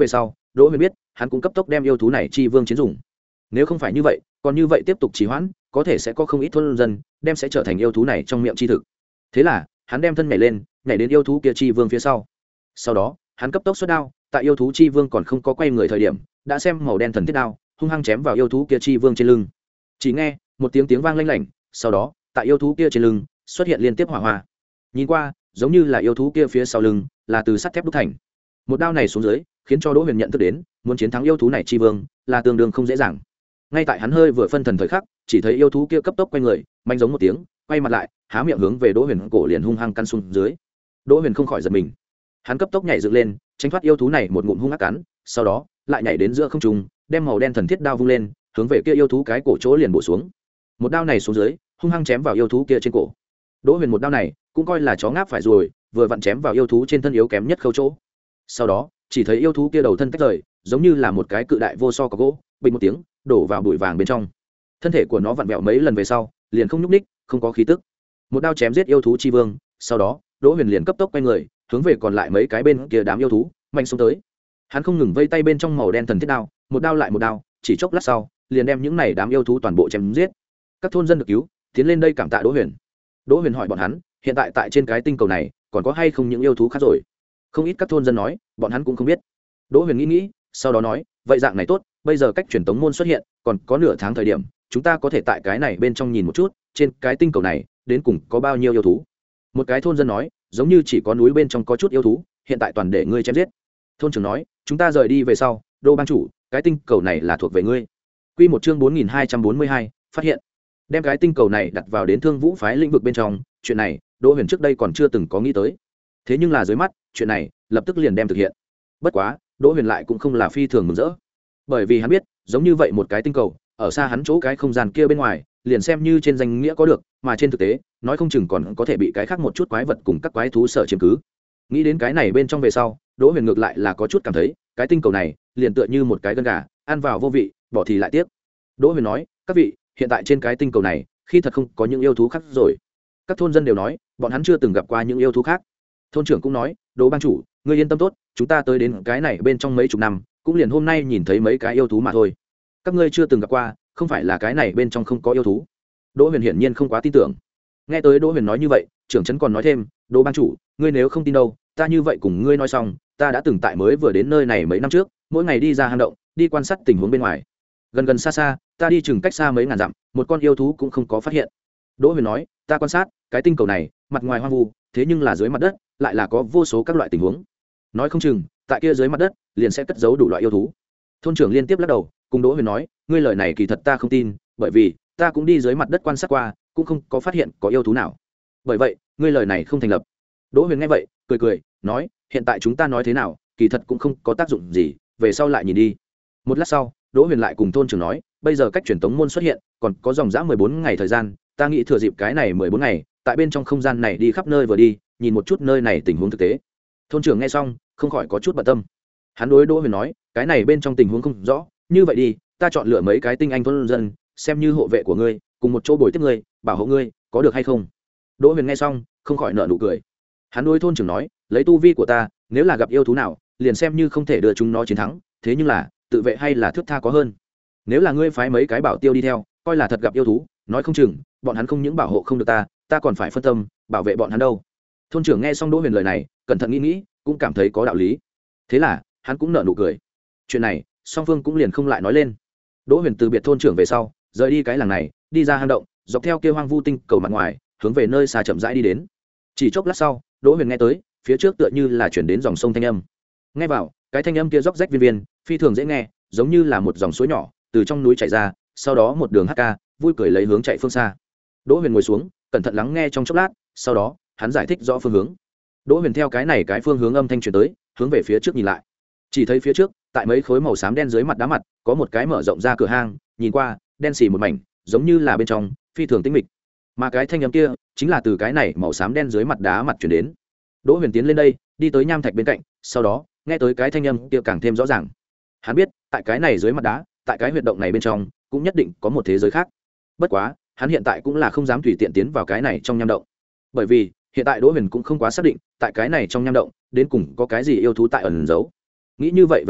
Đỗ Huyền biết hắn cũng cấp tốc đem yêu thú này chi vương chiến dùng. Nếu không phải như vậy, còn như vậy tiếp tục trì hoãn, có thể sẽ có không ít thôn dân đem sẽ trở thành yêu thú này trong miệng chi thực. Thế là hắn đem thân nhảy lên, nhảy đến yêu thú kia chi vương phía sau. Sau đó hắn cấp tốc xuất đao, tại yêu thú chi vương còn không có quay người thời điểm, đã xem màu đen thần thiết đao hung hăng chém vào yêu thú kia chi vương trên lưng. Chỉ nghe một tiếng tiếng vang lanh lảnh, sau đó tại yêu thú kia trên lưng xuất hiện liên tiếp hỏa hoa. Nhìn qua giống như là yêu thú kia phía sau lưng là từ sắt thép đúc thành. Một đao này xuống dưới khiến cho Đỗ Huyền nhận thức đến muốn chiến thắng yêu thú này chi vương là tương đương không dễ dàng. Ngay tại hắn hơi vừa phân thần thời khắc, chỉ thấy yêu thú kia cấp tốc quay người, manh giống một tiếng, quay mặt lại, há miệng hướng về Đỗ Huyền cổ liền hung hăng căn xuống dưới. Đỗ Huyền không khỏi giật mình, hắn cấp tốc nhảy dựng lên, tránh thoát yêu thú này một ngụm hung ác cắn, sau đó lại nhảy đến giữa không trung, đem màu đen thần thiết đao vung lên, hướng về kia yêu thú cái cổ chỗ liền bổ xuống. Một đao này xuống dưới, hung hăng chém vào yêu thú kia trên cổ. Đỗ Huyền một đao này cũng coi là chó ngáp phải rồi, vừa vặn chém vào yêu thú trên thân yếu kém nhất khâu chỗ. Sau đó chỉ thấy yêu thú kia đầu thân tách rời, giống như là một cái cự đại vô so có gỗ, bình một tiếng đổ vào bụi vàng bên trong. Thân thể của nó vặn vẹo mấy lần về sau liền không nhúc ních, không có khí tức. Một đao chém giết yêu thú chi vương, sau đó Đỗ Huyền liền cấp tốc quay người hướng về còn lại mấy cái bên kia đám yêu thú mạnh xông tới. Hắn không ngừng vây tay bên trong màu đen thần thiết đao, một đao lại một đao, chỉ chốc lát sau liền đem những này đám yêu thú toàn bộ chém giết. Các thôn dân được cứu tiến lên đây cảm tạ Đỗ Huyền. Đỗ Huyền hỏi bọn hắn hiện tại tại trên cái tinh cầu này còn có hay không những yêu thú khác rồi. Không ít các thôn dân nói bọn hắn cũng không biết. Đỗ Huyền nghĩ nghĩ sau đó nói vậy dạng này tốt, bây giờ cách truyền tống môn xuất hiện còn có nửa tháng thời điểm, chúng ta có thể tại cái này bên trong nhìn một chút trên cái tinh cầu này đến cùng có bao nhiêu yêu thú. Một cái thôn dân nói giống như chỉ có núi bên trong có chút yêu thú, hiện tại toàn để ngươi chém giết. Thôn trưởng nói chúng ta rời đi về sau, Đô bang chủ, cái tinh cầu này là thuộc về ngươi. Quy một chương bốn nghìn hai trăm bốn mươi hai, phát hiện. Đem cái tinh cầu này đặt vào đến Thương Vũ phái lĩnh vực bên trong, chuyện này Đỗ Huyền trước đây còn chưa từng có nghĩ tới. Thế nhưng là dưới mắt, chuyện này lập tức liền đem thực hiện. Bất quá, Đỗ Huyền lại cũng không là phi thường mừng rỡ, bởi vì hắn biết giống như vậy một cái tinh cầu ở xa hắn chỗ cái không gian kia bên ngoài, liền xem như trên danh nghĩa có được, mà trên thực tế nói không chừng còn có thể bị cái khác một chút quái vật cùng các quái thú sở chiếm cứ. Nghĩ đến cái này bên trong về sau, Đỗ Huyền ngược lại là có chút cảm thấy cái tinh cầu này liền tựa như một cái gân gà, ăn vào vô vị, bỏ thì lại tiếc. Đỗ Huyền nói các vị, hiện tại trên cái tinh cầu này khi thật không có những yêu thú khác rồi. Các thôn dân đều nói bọn hắn chưa từng gặp qua những yêu thú khác. Thôn trưởng cũng nói Đỗ bang chủ, ngươi yên tâm tốt, chúng ta tới đến cái này bên trong mấy chục năm cũng liền hôm nay nhìn thấy mấy cái yêu thú mà thôi. Các ngươi chưa từng gặp qua, không phải là cái này bên trong không có yêu thú. Đỗ Huyền hiển nhiên không quá tin tưởng. Nghe tới Đỗ Huyền nói như vậy, trưởng trấn còn nói thêm, Đỗ bang chủ, ngươi nếu không tin đâu, ta như vậy cùng ngươi nói xong, ta đã từng tại mới vừa đến nơi này mấy năm trước, mỗi ngày đi ra hang động, đi quan sát tình huống bên ngoài. Gần gần xa xa, ta đi chừng cách xa mấy ngàn dặm, một con yêu thú cũng không có phát hiện. Đỗ Huyền nói, ta quan sát cái tinh cầu này, mặt ngoài hoang vu, thế nhưng là dưới mặt đất lại là có vô số các loại tình huống. Nói không chừng tại kia dưới mặt đất liền sẽ cất giấu đủ loại yêu thú. Thôn trưởng liên tiếp lắc đầu, cùng Đỗ Huyền nói, ngươi lời này kỳ thật ta không tin, bởi vì ta cũng đi dưới mặt đất quan sát qua, cũng không có phát hiện có yêu thú nào. Bởi vậy ngươi lời này không thành lập. Đỗ Huyền nghe vậy cười cười nói, hiện tại chúng ta nói thế nào kỳ thật cũng không có tác dụng gì, về sau lại nhìn đi. Một lát sau, Đỗ Huyền lại cùng thôn trưởng nói, bây giờ cách truyền tống môn xuất hiện còn có dòng dã mười bốn ngày thời gian, ta nghĩ thừa dịp cái này mười bốn ngày, tại bên trong không gian này đi khắp nơi vừa đi, nhìn một chút nơi này tình huống thực tế. Thôn trưởng nghe xong không khỏi có chút bận tâm. Hắn đối Đỗ Huyền nói, cái này bên trong tình huống không rõ, như vậy đi, ta chọn lựa mấy cái tinh anh thôn dân xem như hộ vệ của ngươi, cùng một chỗ bồi tiếp ngươi, bảo hộ ngươi, có được hay không? Đỗ Huyền nghe xong không khỏi nở nụ cười. Hắn đối thôn trưởng nói, lấy tu vi của ta, nếu là gặp yêu thú nào, liền xem như không thể đưa chúng nó chiến thắng, thế nhưng là tự vệ hay là thước tha có hơn. Nếu là ngươi phái mấy cái bảo tiêu đi theo, coi là thật gặp yêu thú, nói không chừng bọn hắn không những bảo hộ không được ta, ta còn phải phân tâm bảo vệ bọn hắn đâu. Thôn trưởng nghe xong Đỗ Huyền lời này, cẩn thận nghĩ nghĩ, cũng cảm thấy có đạo lý. Thế là hắn cũng nở nụ cười. Chuyện này song phương cũng liền không lại nói lên. Đỗ Huyền từ biệt thôn trưởng về sau, rời đi cái làng này, đi ra hang động, dọc theo kia hoang vu tinh cầu mặt ngoài, hướng về nơi xa chậm rãi đi đến. Chỉ chốc lát sau, Đỗ Huyền nghe tới phía trước tựa như là chuyển đến dòng sông thanh âm. Nghe vào, cái thanh âm kia róc rách viên viên, phi thường dễ nghe, giống như là một dòng suối nhỏ từ trong núi chảy ra, sau đó một đường hát ca, vui cười lấy hướng chạy phương xa. Đỗ Huyền ngồi xuống, cẩn thận lắng nghe trong chốc lát, sau đó hắn giải thích rõ phương hướng. Đỗ Huyền theo cái này cái phương hướng âm thanh truyền tới, hướng về phía trước nhìn lại. Chỉ thấy phía trước, tại mấy khối màu xám đen dưới mặt đá mặt, có một cái mở rộng ra cửa hang, nhìn qua, đen xì một mảnh, giống như là bên trong phi thường tĩnh mịch. Mà cái thanh âm kia, chính là từ cái này màu xám đen dưới mặt đá mặt truyền đến. Đỗ Huyền tiến lên đây, đi tới nham thạch bên cạnh, sau đó, nghe tới cái thanh âm kia càng thêm rõ ràng. Hắn biết, tại cái này dưới mặt đá, tại cái huyệt động này bên trong, cũng nhất định có một thế giới khác. Bất quá, hắn hiện tại cũng là không dám tùy tiện tiến vào cái này trong nham động. Bởi vì, hiện tại Đỗ Huyền cũng không quá xác định, tại cái này trong nham động, đến cùng có cái gì yêu thú tại ẩn giấu. Nghĩ như vậy về sau,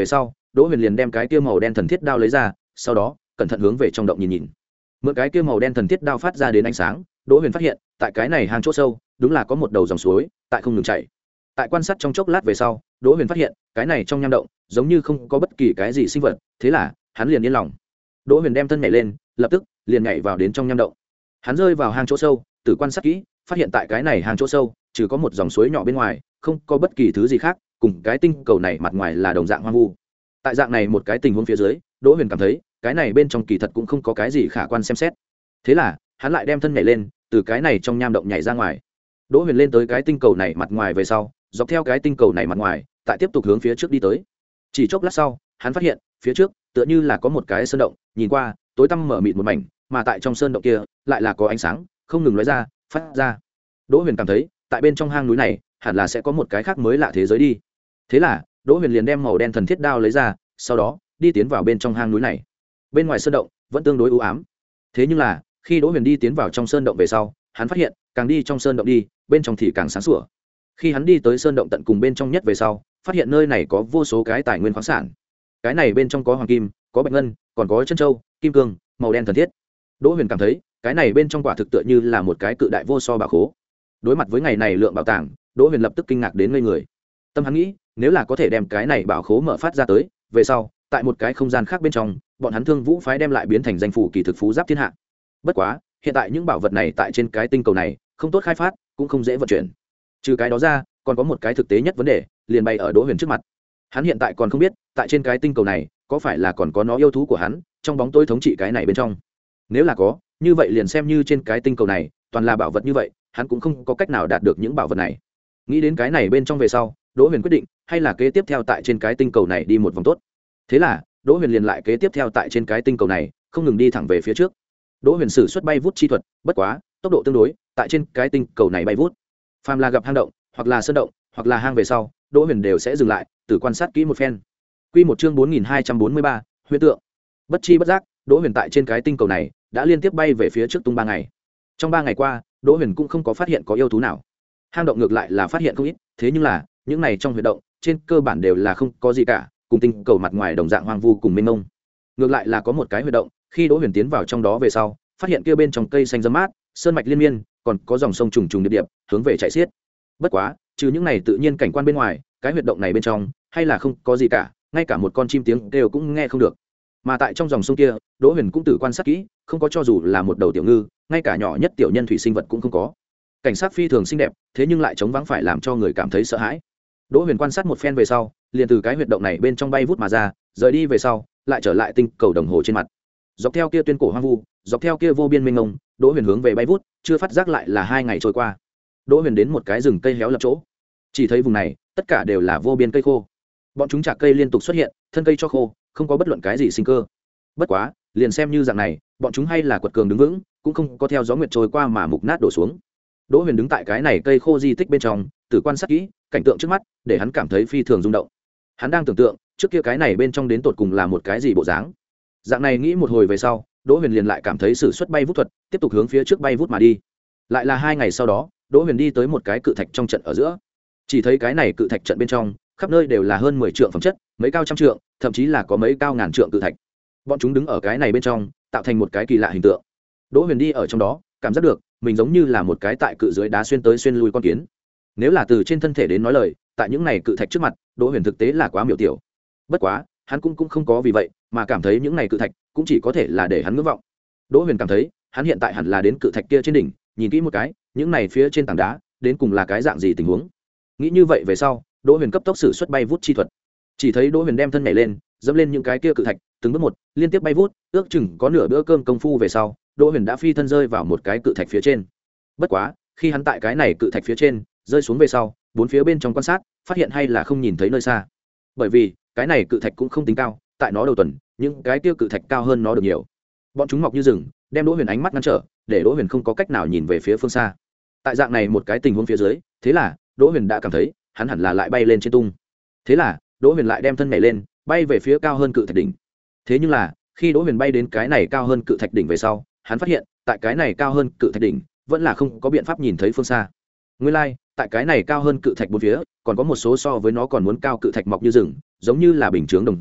đỗ huyền liền đem cái kia màu đen thần thiết đao lấy ra, sau đó cẩn thận hướng về trong động nhìn nhìn. Mượn cái kia màu đen thần thiết đao phát ra đến ánh sáng, đỗ huyền phát hiện tại cái này hang chỗ sâu đúng là có một đầu dòng suối tại không ngừng chảy. Tại quan sát trong chốc lát về sau, đỗ huyền phát hiện cái này trong nham động giống như không có bất kỳ cái gì sinh vật, thế là hắn liền yên lòng. Đỗ huyền đem thân nhảy lên, lập tức liền nhảy vào đến trong nham động. Hắn rơi vào hang chỗ sâu, từ quan sát kỹ phát hiện tại cái này hang chỗ sâu trừ có một dòng suối nhỏ bên ngoài, không có bất kỳ thứ gì khác, cùng cái tinh cầu này mặt ngoài là đồng dạng hoang vu. Tại dạng này một cái tình huống phía dưới, đỗ huyền cảm thấy cái này bên trong kỳ thật cũng không có cái gì khả quan xem xét. Thế là hắn lại đem thân nhảy lên, từ cái này trong nham động nhảy ra ngoài. Đỗ huyền lên tới cái tinh cầu này mặt ngoài về sau, dọc theo cái tinh cầu này mặt ngoài tại tiếp tục hướng phía trước đi tới. Chỉ chốc lát sau, hắn phát hiện phía trước tựa như là có một cái sơn động, nhìn qua tối tăm mở mịt một mảnh, mà tại trong sơn động kia lại là có ánh sáng không ngừng lóe ra phát ra. Đỗ huyền cảm thấy tại bên trong hang núi này hẳn là sẽ có một cái khác mới lạ thế giới đi. Thế là đỗ huyền liền đem màu đen thần thiết đao lấy ra, sau đó đi tiến vào bên trong hang núi này. Bên ngoài sơn động vẫn tương đối u ám, thế nhưng là khi đỗ huyền đi tiến vào trong sơn động về sau, hắn phát hiện càng đi trong sơn động đi, bên trong thì càng sáng sủa. Khi hắn đi tới sơn động tận cùng bên trong nhất về sau, phát hiện nơi này có vô số cái tài nguyên khoáng sản. Cái này bên trong có hoàng kim, có bạch ngân, còn có chân châu, kim cương, màu đen thần thiết. Đỗ huyền cảm thấy cái này bên trong quả thực tựa như là một cái cự đại vô so bảo khố. Đối mặt với ngày này lượng bảo tàng, đỗ huyền lập tức kinh ngạc đến ngây người. Tâm hắn nghĩ, nếu là có thể đem cái này bảo khố mở phát ra tới, về sau tại một cái không gian khác bên trong, bọn hắn Thương Vũ phái đem lại biến thành danh phủ kỳ thực phú giáp thiên hạ. Bất quá hiện tại những bảo vật này tại trên cái tinh cầu này không tốt khai phát, cũng không dễ vận chuyển. Trừ cái đó ra, còn có một cái thực tế nhất vấn đề liền bày ở đỗ huyền trước mặt. Hắn hiện tại còn không biết tại trên cái tinh cầu này có phải là còn có nó yêu thú của hắn trong bóng tối thống trị cái này bên trong. Nếu là có, như vậy liền xem như trên cái tinh cầu này toàn là bảo vật như vậy, hắn cũng không có cách nào đạt được những bảo vật này. Nghĩ đến cái này bên trong về sau, đỗ huyền quyết định hay là kế tiếp theo tại trên cái tinh cầu này đi một vòng tốt. Thế là đỗ huyền liền lại kế tiếp theo tại trên cái tinh cầu này không ngừng đi thẳng về phía trước. Đỗ huyền sử xuất bay vút chi thuật, bất quá tốc độ tương đối tại trên cái tinh cầu này bay vút. Phàm là gặp hang động hoặc là sơn động hoặc là hang về sau, đỗ huyền đều sẽ dừng lại từ quan sát kỹ một phen. Quy một chương bốn nghìn hai trăm bốn mươi ba, huyễn tượng. Bất chi bất giác, đỗ huyền tại trên cái tinh cầu này đã liên tiếp bay về phía trước tung ba ngày. Trong ba ngày qua, đỗ huyền cũng không có phát hiện có yêu thú nào. Hang động ngược lại là phát hiện không ít, thế nhưng là những này trong huyệt động trên cơ bản đều là không có gì cả, cùng tinh cầu mặt ngoài đồng dạng hoang vu cùng mênh mông. Ngược lại là có một cái huyệt động, khi đỗ huyền tiến vào trong đó về sau, phát hiện kia bên trong cây xanh rậm mát, sơn mạch liên miên, còn có dòng sông trùng trùng điệp điệp hướng về chảy xiết. Bất quá trừ những này tự nhiên cảnh quan bên ngoài, cái huyệt động này bên trong hay là không có gì cả, ngay cả một con chim tiếng kêu cũng nghe không được. Mà tại trong dòng sông kia, đỗ huyền cũng tự quan sát kỹ, không có cho dù là một đầu tiểu ngư, ngay cả nhỏ nhất tiểu nhân thủy sinh vật cũng không có. Cảnh sát phi thường xinh đẹp, thế nhưng lại trống vắng, phải làm cho người cảm thấy sợ hãi. Đỗ huyền quan sát một phen về sau, liền từ cái huyệt động này bên trong bay vút mà ra, rời đi về sau lại trở lại tinh cầu đồng hồ trên mặt. Dọc theo kia tuyên cổ hoang vu, dọc theo kia vô biên mênh mông, đỗ huyền hướng về bay vút, chưa phát giác lại là hai ngày trôi qua. Đỗ huyền đến một cái rừng cây héo lập chỗ, chỉ thấy vùng này tất cả đều là vô biên cây khô, bọn chúng chạc cây liên tục xuất hiện, thân cây cho khô, không có bất luận cái gì sinh cơ. Bất quá liền xem như dạng này, bọn chúng hay là quật cường đứng vững, cũng không có theo gió nguyệt trôi qua mà mục nát đổ xuống. Đỗ huyền đứng tại cái này cây khô di tích bên trong, tử quan sát kỹ cảnh tượng trước mắt, để hắn cảm thấy phi thường rung động. Hắn đang tưởng tượng trước kia cái này bên trong đến tột cùng là một cái gì bộ dáng. Dạng này nghĩ một hồi về sau, đỗ huyền liền lại cảm thấy sử xuất bay vút thuật, tiếp tục hướng phía trước bay vút mà đi. Lại là hai ngày sau đó, đỗ huyền đi tới một cái cự thạch trong trận ở giữa. Chỉ thấy cái này cự thạch trận bên trong khắp nơi đều là hơn mười trượng phẩm chất, mấy cao trăm trượng, thậm chí là có mấy cao ngàn trượng cự thạch. Bọn chúng đứng ở cái này bên trong, tạo thành một cái kỳ lạ hình tượng. Đỗ huyền đi ở trong đó, cảm giác được mình giống như là một cái tại cự dưới đá xuyên tới xuyên lui con kiến. Nếu là từ trên thân thể đến nói lời, tại những này cự thạch trước mặt, đỗ huyền thực tế là quá miểu tiểu. Bất quá hắn cũng cũng không có vì vậy mà cảm thấy những này cự thạch cũng chỉ có thể là để hắn ngưỡng vọng. Đỗ huyền cảm thấy hắn hiện tại hẳn là đến cự thạch kia trên đỉnh, nhìn kỹ một cái, những này phía trên tảng đá đến cùng là cái dạng gì tình huống. Nghĩ như vậy về sau, đỗ huyền cấp tốc sử xuất bay vút chi thuật. Chỉ thấy đỗ huyền đem thân nhảy lên, dẫm lên những cái kia cự thạch, từng bước một liên tiếp bay vút, ước chừng có nửa bữa cơm công phu về sau, đỗ huyền đã phi thân rơi vào một cái cự thạch phía trên. Bất quá khi hắn tại cái này cự thạch phía trên rơi xuống về sau, bốn phía bên trong quan sát, phát hiện hay là không nhìn thấy nơi xa. Bởi vì cái này cự thạch cũng không tính cao, tại nó đầu tuần, những cái tiêu cự thạch cao hơn nó được nhiều. Bọn chúng mọc như rừng, đem đỗ huyền ánh mắt ngăn trở, để đỗ huyền không có cách nào nhìn về phía phương xa. Tại dạng này một cái tình huống phía dưới, thế là đỗ huyền đã cảm thấy hắn hẳn là lại bay lên trên tung. Thế là đỗ huyền lại đem thân nhảy lên, bay về phía cao hơn cự thạch đỉnh. Thế nhưng là khi đỗ huyền bay đến cái này cao hơn cự thạch đỉnh về sau, hắn phát hiện tại cái này cao hơn cự thạch đỉnh vẫn là không có biện pháp nhìn thấy phương xa. Nguyên lai, tại cái này cao hơn cự thạch bốn phía còn có một số so với nó còn muốn cao cự thạch mọc như rừng, giống như là bình chướng đồng dạng,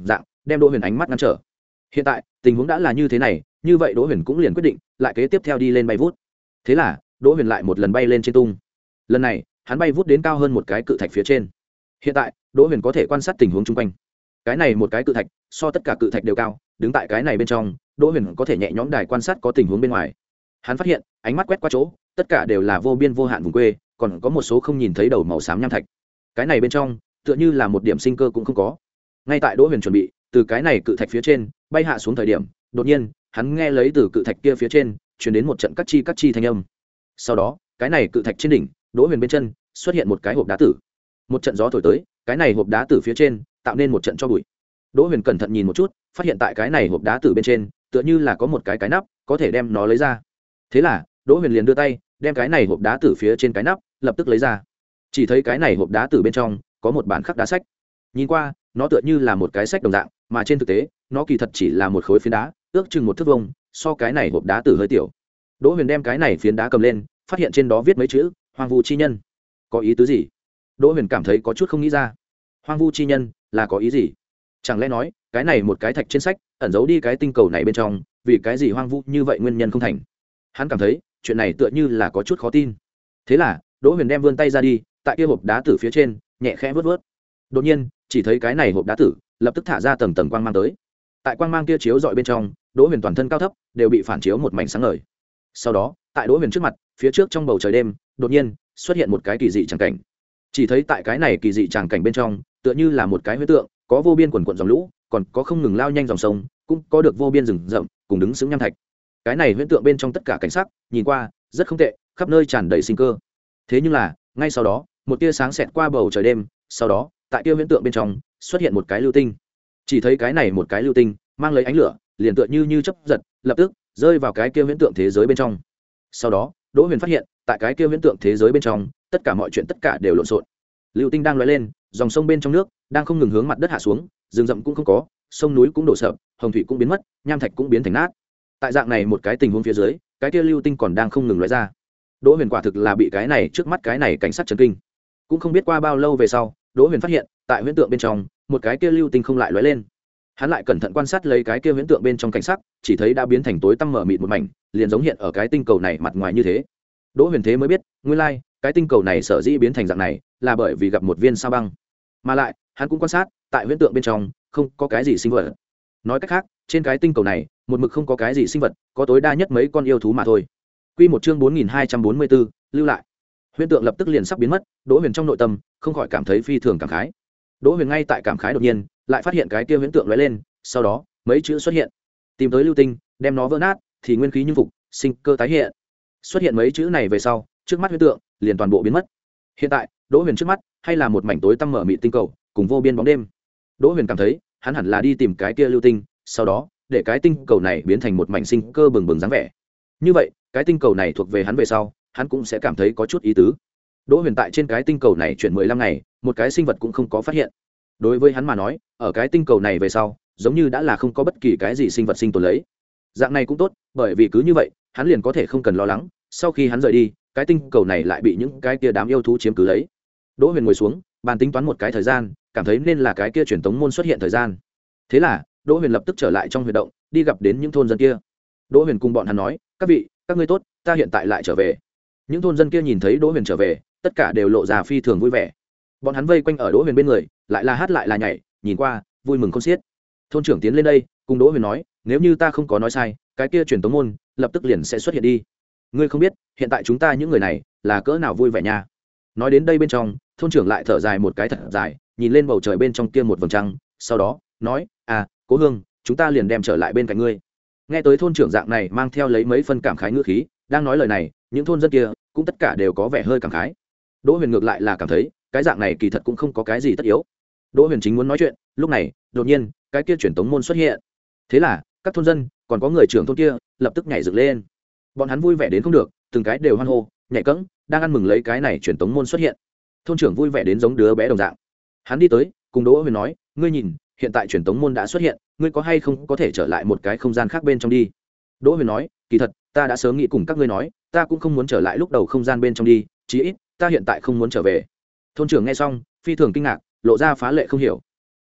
đem Đỗ Huyền ánh mắt ngăn trở. Hiện tại tình huống đã là như thế này, như vậy Đỗ Huyền cũng liền quyết định lại kế tiếp theo đi lên bay vút. Thế là Đỗ Huyền lại một lần bay lên trên tung. Lần này hắn bay vút đến cao hơn một cái cự thạch phía trên. Hiện tại Đỗ Huyền có thể quan sát tình huống chung quanh. Cái này một cái cự thạch so tất cả cự thạch đều cao, đứng tại cái này bên trong, Đỗ Huyền có thể nhẹ nhõm đài quan sát có tình huống bên ngoài. Hắn phát hiện ánh mắt quét qua chỗ, tất cả đều là vô biên vô hạn vùng quê, còn có một số không nhìn thấy đầu màu xám nham thạch. Cái này bên trong tựa như là một điểm sinh cơ cũng không có. Ngay tại Đỗ Huyền chuẩn bị từ cái này cự thạch phía trên bay hạ xuống thời điểm, đột nhiên hắn nghe lấy từ cự thạch kia phía trên truyền đến một trận cắt chi cắt chi thanh âm. Sau đó cái này cự thạch trên đỉnh, Đỗ Huyền bên chân xuất hiện một cái hộp đá tử. Một trận gió thổi tới, cái này hộp đá tử phía trên tạo nên một trận cho bụi. Đỗ Huyền cẩn thận nhìn một chút, phát hiện tại cái này hộp đá tử bên trên tựa như là có một cái cái nắp, có thể đem nó lấy ra. Thế là Đỗ Huyền liền đưa tay đem cái này hộp đá tử phía trên cái nắp lập tức lấy ra. Chỉ thấy cái này hộp đá tử bên trong có một bản khắc đá sách. Nhìn qua nó tựa như là một cái sách đồng dạng, mà trên thực tế nó kỳ thật chỉ là một khối phiến đá, ước chừng một thước vuông, so cái này hộp đá tử hơi tiểu. Đỗ Huyền đem cái này phiến đá cầm lên, phát hiện trên đó viết mấy chữ hoang vu chi nhân. Có ý tứ gì? Đỗ Huyền cảm thấy có chút không nghĩ ra. Hoang vu chi nhân là có ý gì? Chẳng lẽ nói cái này một cái thạch trên sách ẩn giấu đi cái tinh cầu này bên trong, vì cái gì hoang vu như vậy nguyên nhân không thành? Hắn cảm thấy chuyện này tựa như là có chút khó tin. Thế là Đỗ Huyền đem vươn tay ra đi, tại kia hộp đá tử phía trên nhẹ khẽ vớt vớt. Đột nhiên chỉ thấy cái này hộp đá tử lập tức thả ra tầng tầng quang mang tới. Tại quang mang kia chiếu dọi bên trong, Đỗ Huyền toàn thân cao thấp đều bị phản chiếu một mảnh sáng ngời. Sau đó tại Đỗ Huyền trước mặt, phía trước trong bầu trời đêm đột nhiên xuất hiện một cái kỳ dị tràng cảnh. Chỉ thấy tại cái này kỳ dị tràng cảnh bên trong tựa như là một cái huyễn tượng, có vô biên quần quận dòng lũ, còn có không ngừng lao nhanh dòng sông, cũng có được vô biên rừng rậm cùng đứng sững nham thạch. Cái này huyễn tượng bên trong tất cả cảnh sắc nhìn qua rất không tệ, khắp nơi tràn đầy sinh cơ. Thế nhưng là ngay sau đó một tia sáng xẹt qua bầu trời đêm, sau đó tại tia huyễn tượng bên trong xuất hiện một cái lưu tinh. Chỉ thấy cái này một cái lưu tinh mang lấy ánh lửa, liền tựa như như chớp giật, lập tức rơi vào cái kia huyễn tượng thế giới bên trong. Sau đó Đỗ Huyền phát hiện tại cái kia huyễn tượng thế giới bên trong tất cả mọi chuyện tất cả đều lộn xộn. Lưu tinh đang lóe lên, dòng sông bên trong nước đang không ngừng hướng mặt đất hạ xuống, rừng rậm cũng không có, sông núi cũng đổ sập, hồng thủy cũng biến mất, nham thạch cũng biến thành nát. Tại dạng này một cái tình huống phía dưới, cái kia lưu tinh còn đang không ngừng lóe ra. Đỗ Huyền quả thực là bị cái này trước mắt cái này cảnh sát chấn kinh. Cũng không biết qua bao lâu về sau, Đỗ Huyền phát hiện tại huyễn tượng bên trong một cái kia lưu tinh không lại lóe lên. Hắn lại cẩn thận quan sát lấy cái kia huyễn tượng bên trong cảnh sắc, chỉ thấy đã biến thành tối tăm mở mịt một mảnh, liền giống hiện ở cái tinh cầu này mặt ngoài như thế. Đỗ Huyền thế mới biết, nguyên lai like, cái tinh cầu này sở dĩ biến thành dạng này là bởi vì gặp một viên sao băng. Mà lại hắn cũng quan sát tại huyễn tượng bên trong không có cái gì sinh vật. Nói cách khác, trên cái tinh cầu này một mực không có cái gì sinh vật, có tối đa nhất mấy con yêu thú mà thôi. Quy một chương bốn nghìn hai trăm bốn mươi bốn, lưu lại. Huyễn tượng lập tức liền sắp biến mất, Đỗ Huyền trong nội tâm không khỏi cảm thấy phi thường cảm khái. Đỗ Huyền ngay tại cảm khái đột nhiên, lại phát hiện cái kia huyễn tượng lóe lên, sau đó mấy chữ xuất hiện. Tìm tới lưu tinh, đem nó vỡ nát, thì nguyên khí như phục, sinh cơ tái hiện. Xuất hiện mấy chữ này về sau, trước mắt huyễn tượng liền toàn bộ biến mất. Hiện tại, Đỗ Huyền trước mắt hay là một mảnh tối tăm mở mịt tinh cầu, cùng vô biên bóng đêm. Đỗ Huyền cảm thấy, hắn hẳn là đi tìm cái kia lưu tinh, sau đó để cái tinh cầu này biến thành một mảnh sinh cơ bừng bừng dáng vẻ. Như vậy, cái tinh cầu này thuộc về hắn về sau, hắn cũng sẽ cảm thấy có chút ý tứ. Đỗ Huyền tại trên cái tinh cầu này chuyển mười lăm ngày, một cái sinh vật cũng không có phát hiện. Đối với hắn mà nói, ở cái tinh cầu này về sau, giống như đã là không có bất kỳ cái gì sinh vật sinh tồn lấy. Dạng này cũng tốt, bởi vì cứ như vậy, hắn liền có thể không cần lo lắng, sau khi hắn rời đi, cái tinh cầu này lại bị những cái kia đám yêu thú chiếm cứ lấy. Đỗ Huyền ngồi xuống, bàn tính toán một cái thời gian, cảm thấy nên là cái kia truyền tống môn xuất hiện thời gian. Thế là, Đỗ Huyền lập tức trở lại trong huyệt động, đi gặp đến những thôn dân kia. Đỗ Huyền cùng bọn hắn nói, các vị, các ngươi tốt, ta hiện tại lại trở về. Những thôn dân kia nhìn thấy Đỗ Huyền trở về, tất cả đều lộ ra phi thường vui vẻ. Bọn hắn vây quanh ở Đỗ Huyền bên người, lại là hát lại là nhảy, nhìn qua vui mừng không xiết. Thôn trưởng tiến lên đây, cùng Đỗ Huyền nói, nếu như ta không có nói sai, cái kia truyền tống môn lập tức liền sẽ xuất hiện đi. Ngươi không biết, hiện tại chúng ta những người này là cỡ nào vui vẻ nha. Nói đến đây bên trong, thôn trưởng lại thở dài một cái thật dài, nhìn lên bầu trời bên trong kia một vầng trăng, sau đó nói, à, Cố Hương, chúng ta liền đem trở lại bên cạnh ngươi. Nghe tới thôn trưởng dạng này mang theo lấy mấy phân cảm khái ngữ khí, đang nói lời này, những thôn dân kia cũng tất cả đều có vẻ hơi cảm khái. Đỗ Huyền ngược lại là cảm thấy, cái dạng này kỳ thật cũng không có cái gì tất yếu. Đỗ Huyền chính muốn nói chuyện, lúc này, đột nhiên, cái kia truyền tống môn xuất hiện. Thế là, các thôn dân, còn có người trưởng thôn kia, lập tức nhảy dựng lên. Bọn hắn vui vẻ đến không được, từng cái đều hoan hô, nhảy cẫng, đang ăn mừng lấy cái này truyền tống môn xuất hiện. Thôn trưởng vui vẻ đến giống đứa bé đồng dạng. Hắn đi tới, cùng Đỗ Huyền nói, ngươi nhìn, hiện tại truyền tống môn đã xuất hiện, ngươi có hay không có thể trở lại một cái không gian khác bên trong đi. Đỗ Huyền nói, kỳ thật, ta đã sớm nghĩ cùng các ngươi nói, ta cũng không muốn trở lại lúc đầu không gian bên trong đi, chí ít, ta hiện tại không muốn trở về. Thôn trưởng nghe xong, phi thường kinh ngạc, lộ ra phá lệ không hiểu.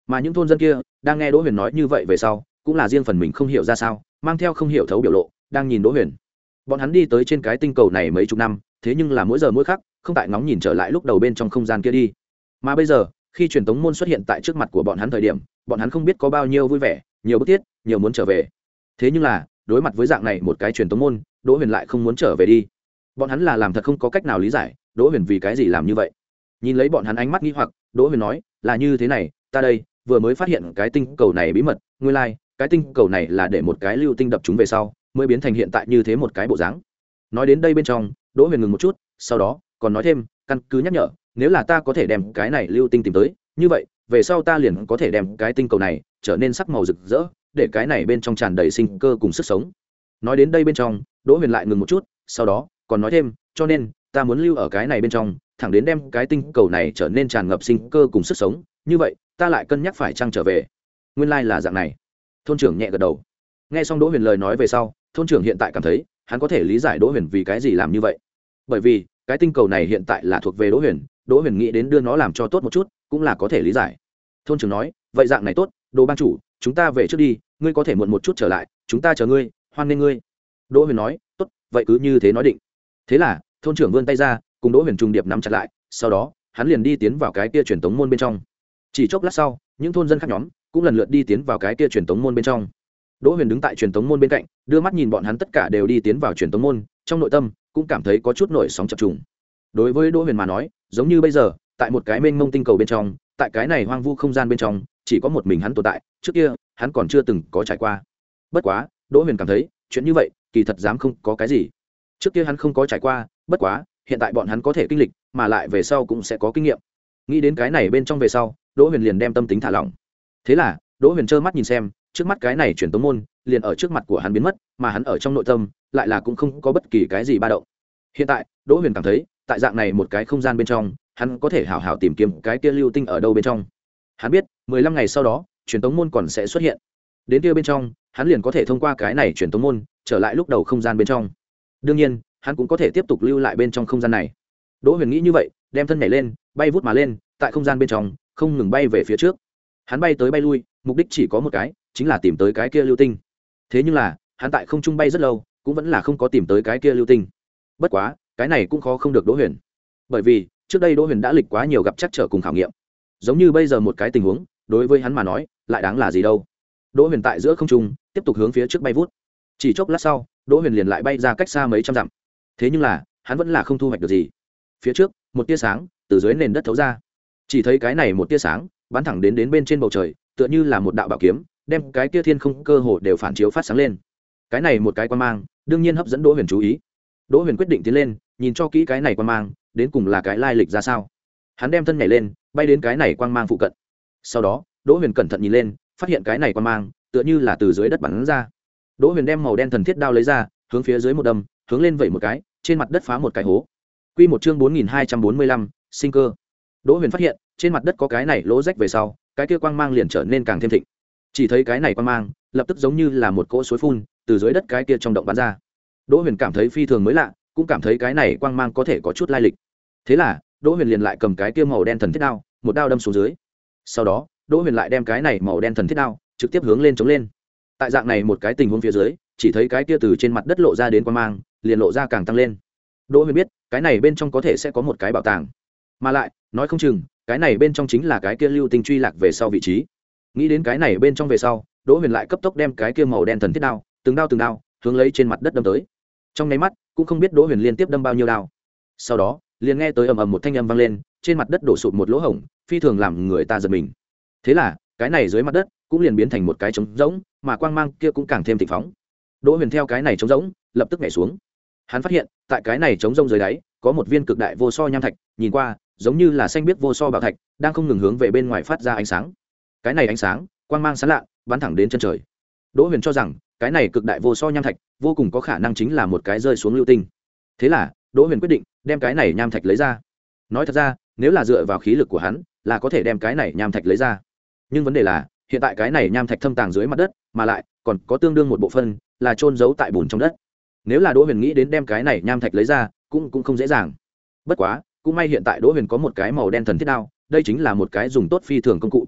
mà những thôn dân kia đang nghe đỗ huyền nói như vậy về sau cũng là riêng phần mình không hiểu ra sao, mang theo không hiểu thấu biểu lộ đang nhìn đỗ huyền. Bọn hắn đi tới trên cái tinh cầu này mấy chục năm, thế nhưng là mỗi giờ mỗi khắc không tại ngóng nhìn trở lại lúc đầu bên trong không gian kia đi. Mà bây giờ khi truyền tống môn xuất hiện tại trước mặt của bọn hắn thời điểm, bọn hắn không biết có bao nhiêu vui vẻ, nhiều bức thiết, nhiều muốn trở về. Thế nhưng là đối mặt với dạng này một cái truyền tống môn, đỗ huyền lại không muốn trở về đi. Bọn hắn là làm thật không có cách nào lý giải đỗ huyền vì cái gì làm như vậy. Nhìn lấy bọn hắn ánh mắt nghi hoặc, đỗ huyền nói là như thế này, ta đây vừa mới phát hiện cái tinh cầu này bí mật, nguyên lai like, cái tinh cầu này là để một cái lưu tinh đập chúng về sau mới biến thành hiện tại như thế một cái bộ dáng. Nói đến đây bên trong, đỗ huyền ngừng một chút, sau đó còn nói thêm, căn cứ nhắc nhở, nếu là ta có thể đem cái này lưu tinh tìm tới, như vậy về sau ta liền có thể đem cái tinh cầu này trở nên sắc màu rực rỡ, để cái này bên trong tràn đầy sinh cơ cùng sức sống. Nói đến đây bên trong, đỗ huyền lại ngừng một chút, sau đó còn nói thêm, cho nên ta muốn lưu ở cái này bên trong, thẳng đến đem cái tinh cầu này trở nên tràn ngập sinh cơ cùng sức sống, như vậy ta lại cân nhắc phải chăng trở về. Nguyên lai là dạng này. Thôn trưởng nhẹ gật đầu. Nghe xong đỗ huyền lời nói về sau, thôn trưởng hiện tại cảm thấy hắn có thể lý giải đỗ huyền vì cái gì làm như vậy. Bởi vì cái tinh cầu này hiện tại là thuộc về đỗ huyền, đỗ huyền nghĩ đến đưa nó làm cho tốt một chút cũng là có thể lý giải. Thôn trưởng nói, vậy dạng này tốt, Đỗ ban chủ, chúng ta về trước đi, ngươi có thể muộn một chút trở lại, chúng ta chờ ngươi, hoan nghênh ngươi. Đỗ huyền nói, tốt, vậy cứ như thế nói định. Thế là thôn trưởng vươn tay ra, cùng đỗ huyền trùng điệp nắm chặt lại, sau đó hắn liền đi tiến vào cái kia truyền tống môn bên trong. Chỉ chốc lát sau, những thôn dân khác nhóm cũng lần lượt đi tiến vào cái kia truyền tống môn bên trong. Đỗ huyền đứng tại truyền tống môn bên cạnh, đưa mắt nhìn bọn hắn tất cả đều đi tiến vào truyền tống môn, trong nội tâm cũng cảm thấy có chút nổi sóng chập trùng. Đối với đỗ huyền mà nói, giống như bây giờ tại một cái mênh mông tinh cầu bên trong, tại cái này hoang vu không gian bên trong, chỉ có một mình hắn tồn tại, trước kia hắn còn chưa từng có trải qua. Bất quá đỗ huyền cảm thấy chuyện như vậy kỳ thật dám không có cái gì. Trước kia hắn không có trải qua, bất quá hiện tại bọn hắn có thể kinh lịch, mà lại về sau cũng sẽ có kinh nghiệm. Nghĩ đến cái này bên trong về sau, đỗ huyền liền đem tâm tính thả lỏng. Thế là đỗ huyền trơ mắt nhìn xem trước mắt cái này truyền tống môn liền ở trước mặt của hắn biến mất, mà hắn ở trong nội tâm lại là cũng không có bất kỳ cái gì ba động. Hiện tại đỗ huyền cảm thấy tại dạng này một cái không gian bên trong, hắn có thể hảo hảo tìm kiếm cái kia lưu tinh ở đâu bên trong. Hắn biết mười lăm ngày sau đó truyền tống môn còn sẽ xuất hiện, đến kia bên trong hắn liền có thể thông qua cái này truyền tống môn trở lại lúc đầu không gian bên trong. Đương nhiên hắn cũng có thể tiếp tục lưu lại bên trong không gian này. Đỗ huyền nghĩ như vậy, đem thân nhảy lên, bay vút mà lên, tại không gian bên trong không ngừng bay về phía trước. Hắn bay tới bay lui, mục đích chỉ có một cái, chính là tìm tới cái kia lưu tinh. Thế nhưng là hắn tại không trung bay rất lâu, cũng vẫn là không có tìm tới cái kia lưu tinh. Bất quá cái này cũng khó không được Đỗ huyền, bởi vì trước đây Đỗ huyền đã lịch quá nhiều gặp trắc trở cùng khảo nghiệm. Giống như bây giờ một cái tình huống, đối với hắn mà nói lại đáng là gì đâu. Đỗ huyền tại giữa không trung tiếp tục hướng phía trước bay vút. Chỉ chốc lát sau, Đỗ huyền liền lại bay ra cách xa mấy trăm dặm. Thế nhưng là hắn vẫn là không thu hoạch được gì. Phía trước một tia sáng từ dưới nền đất thấu ra, chỉ thấy cái này một tia sáng bắn thẳng đến đến bên trên bầu trời, tựa như là một đạo bảo kiếm, đem cái kia thiên không cơ hồ đều phản chiếu phát sáng lên. Cái này một cái quan mang đương nhiên hấp dẫn Đỗ huyền chú ý. Đỗ huyền quyết định tiến lên nhìn cho kỹ cái này quan mang đến cùng là cái lai lịch ra sao. Hắn đem thân nhảy lên, bay đến cái này quang mang phụ cận. Sau đó Đỗ huyền cẩn thận nhìn lên, phát hiện cái này quang mang tựa như là từ dưới đất bắn ra. Đỗ huyền đem màu đen thần thiết đao lấy ra, hướng phía dưới một đâm, hướng lên vẩy một cái, trên mặt đất phá một cái hố. Quy một chương bốn nghìn hai trăm bốn mươi lăm, sinh cơ. Đỗ huyền phát hiện trên mặt đất có cái này lỗ rách về sau, cái kia quang mang liền trở nên càng thêm thịnh. Chỉ thấy cái này quang mang lập tức giống như là một cỗ suối phun từ dưới đất cái kia trong động bắn ra. Đỗ huyền cảm thấy phi thường mới lạ, cũng cảm thấy cái này quang mang có thể có chút lai lịch. Thế là Đỗ huyền liền lại cầm cái kia màu đen thần thiết đao, một đao đâm xuống dưới. Sau đó Đỗ huyền lại đem cái này màu đen thần thiết đao trực tiếp hướng lên chống lên. Tại dạng này một cái tình huống phía dưới, chỉ thấy cái kia từ trên mặt đất lộ ra đến quang mang liền lộ ra càng tăng lên. Đỗ huyền biết cái này bên trong có thể sẽ có một cái bảo tàng, mà lại nói không chừng cái này bên trong chính là cái kia lưu tinh truy lạc về sau vị trí. Nghĩ đến cái này bên trong về sau, Đỗ huyền lại cấp tốc đem cái kia màu đen thần thiết đao từng đao từng đao hướng lấy trên mặt đất đâm tới. Trong nháy mắt cũng không biết Đỗ huyền liên tiếp đâm bao nhiêu đao, sau đó liền nghe tới ầm ầm một thanh âm vang lên, trên mặt đất đổ sụp một lỗ hổng, phi thường làm người ta giật mình. Thế là cái này dưới mặt đất cũng liền biến thành một cái trống rỗng, mà quang mang kia cũng càng thêm thịnh phóng. Đỗ huyền theo cái này trống rỗng lập tức nhảy xuống. Hắn phát hiện tại cái này trống rỗng dưới đáy có một viên cực đại vô so nham thạch, nhìn qua giống như là xanh biếc vô so bảo thạch, đang không ngừng hướng về bên ngoài phát ra ánh sáng. Cái này ánh sáng quang mang sáng lạ, bắn thẳng đến chân trời. Đỗ huyền cho rằng cái này cực đại vô so nham thạch vô cùng có khả năng chính là một cái rơi xuống lưu tinh. Thế là Đỗ huyền quyết định đem cái này nham thạch lấy ra. Nói thật ra, nếu là dựa vào khí lực của hắn là có thể đem cái này nham thạch lấy ra, nhưng vấn đề là hiện tại cái này nham thạch thâm tàng dưới mặt đất, mà lại còn có tương đương một bộ phân là chôn giấu tại bùn trong đất. Nếu là Đỗ huyền nghĩ đến đem cái này nham thạch lấy ra cũng cũng không dễ dàng. Bất quá cũng may hiện tại Đỗ huyền có một cái màu đen thần thiết đao, đây chính là một cái dùng tốt phi thường công cụ.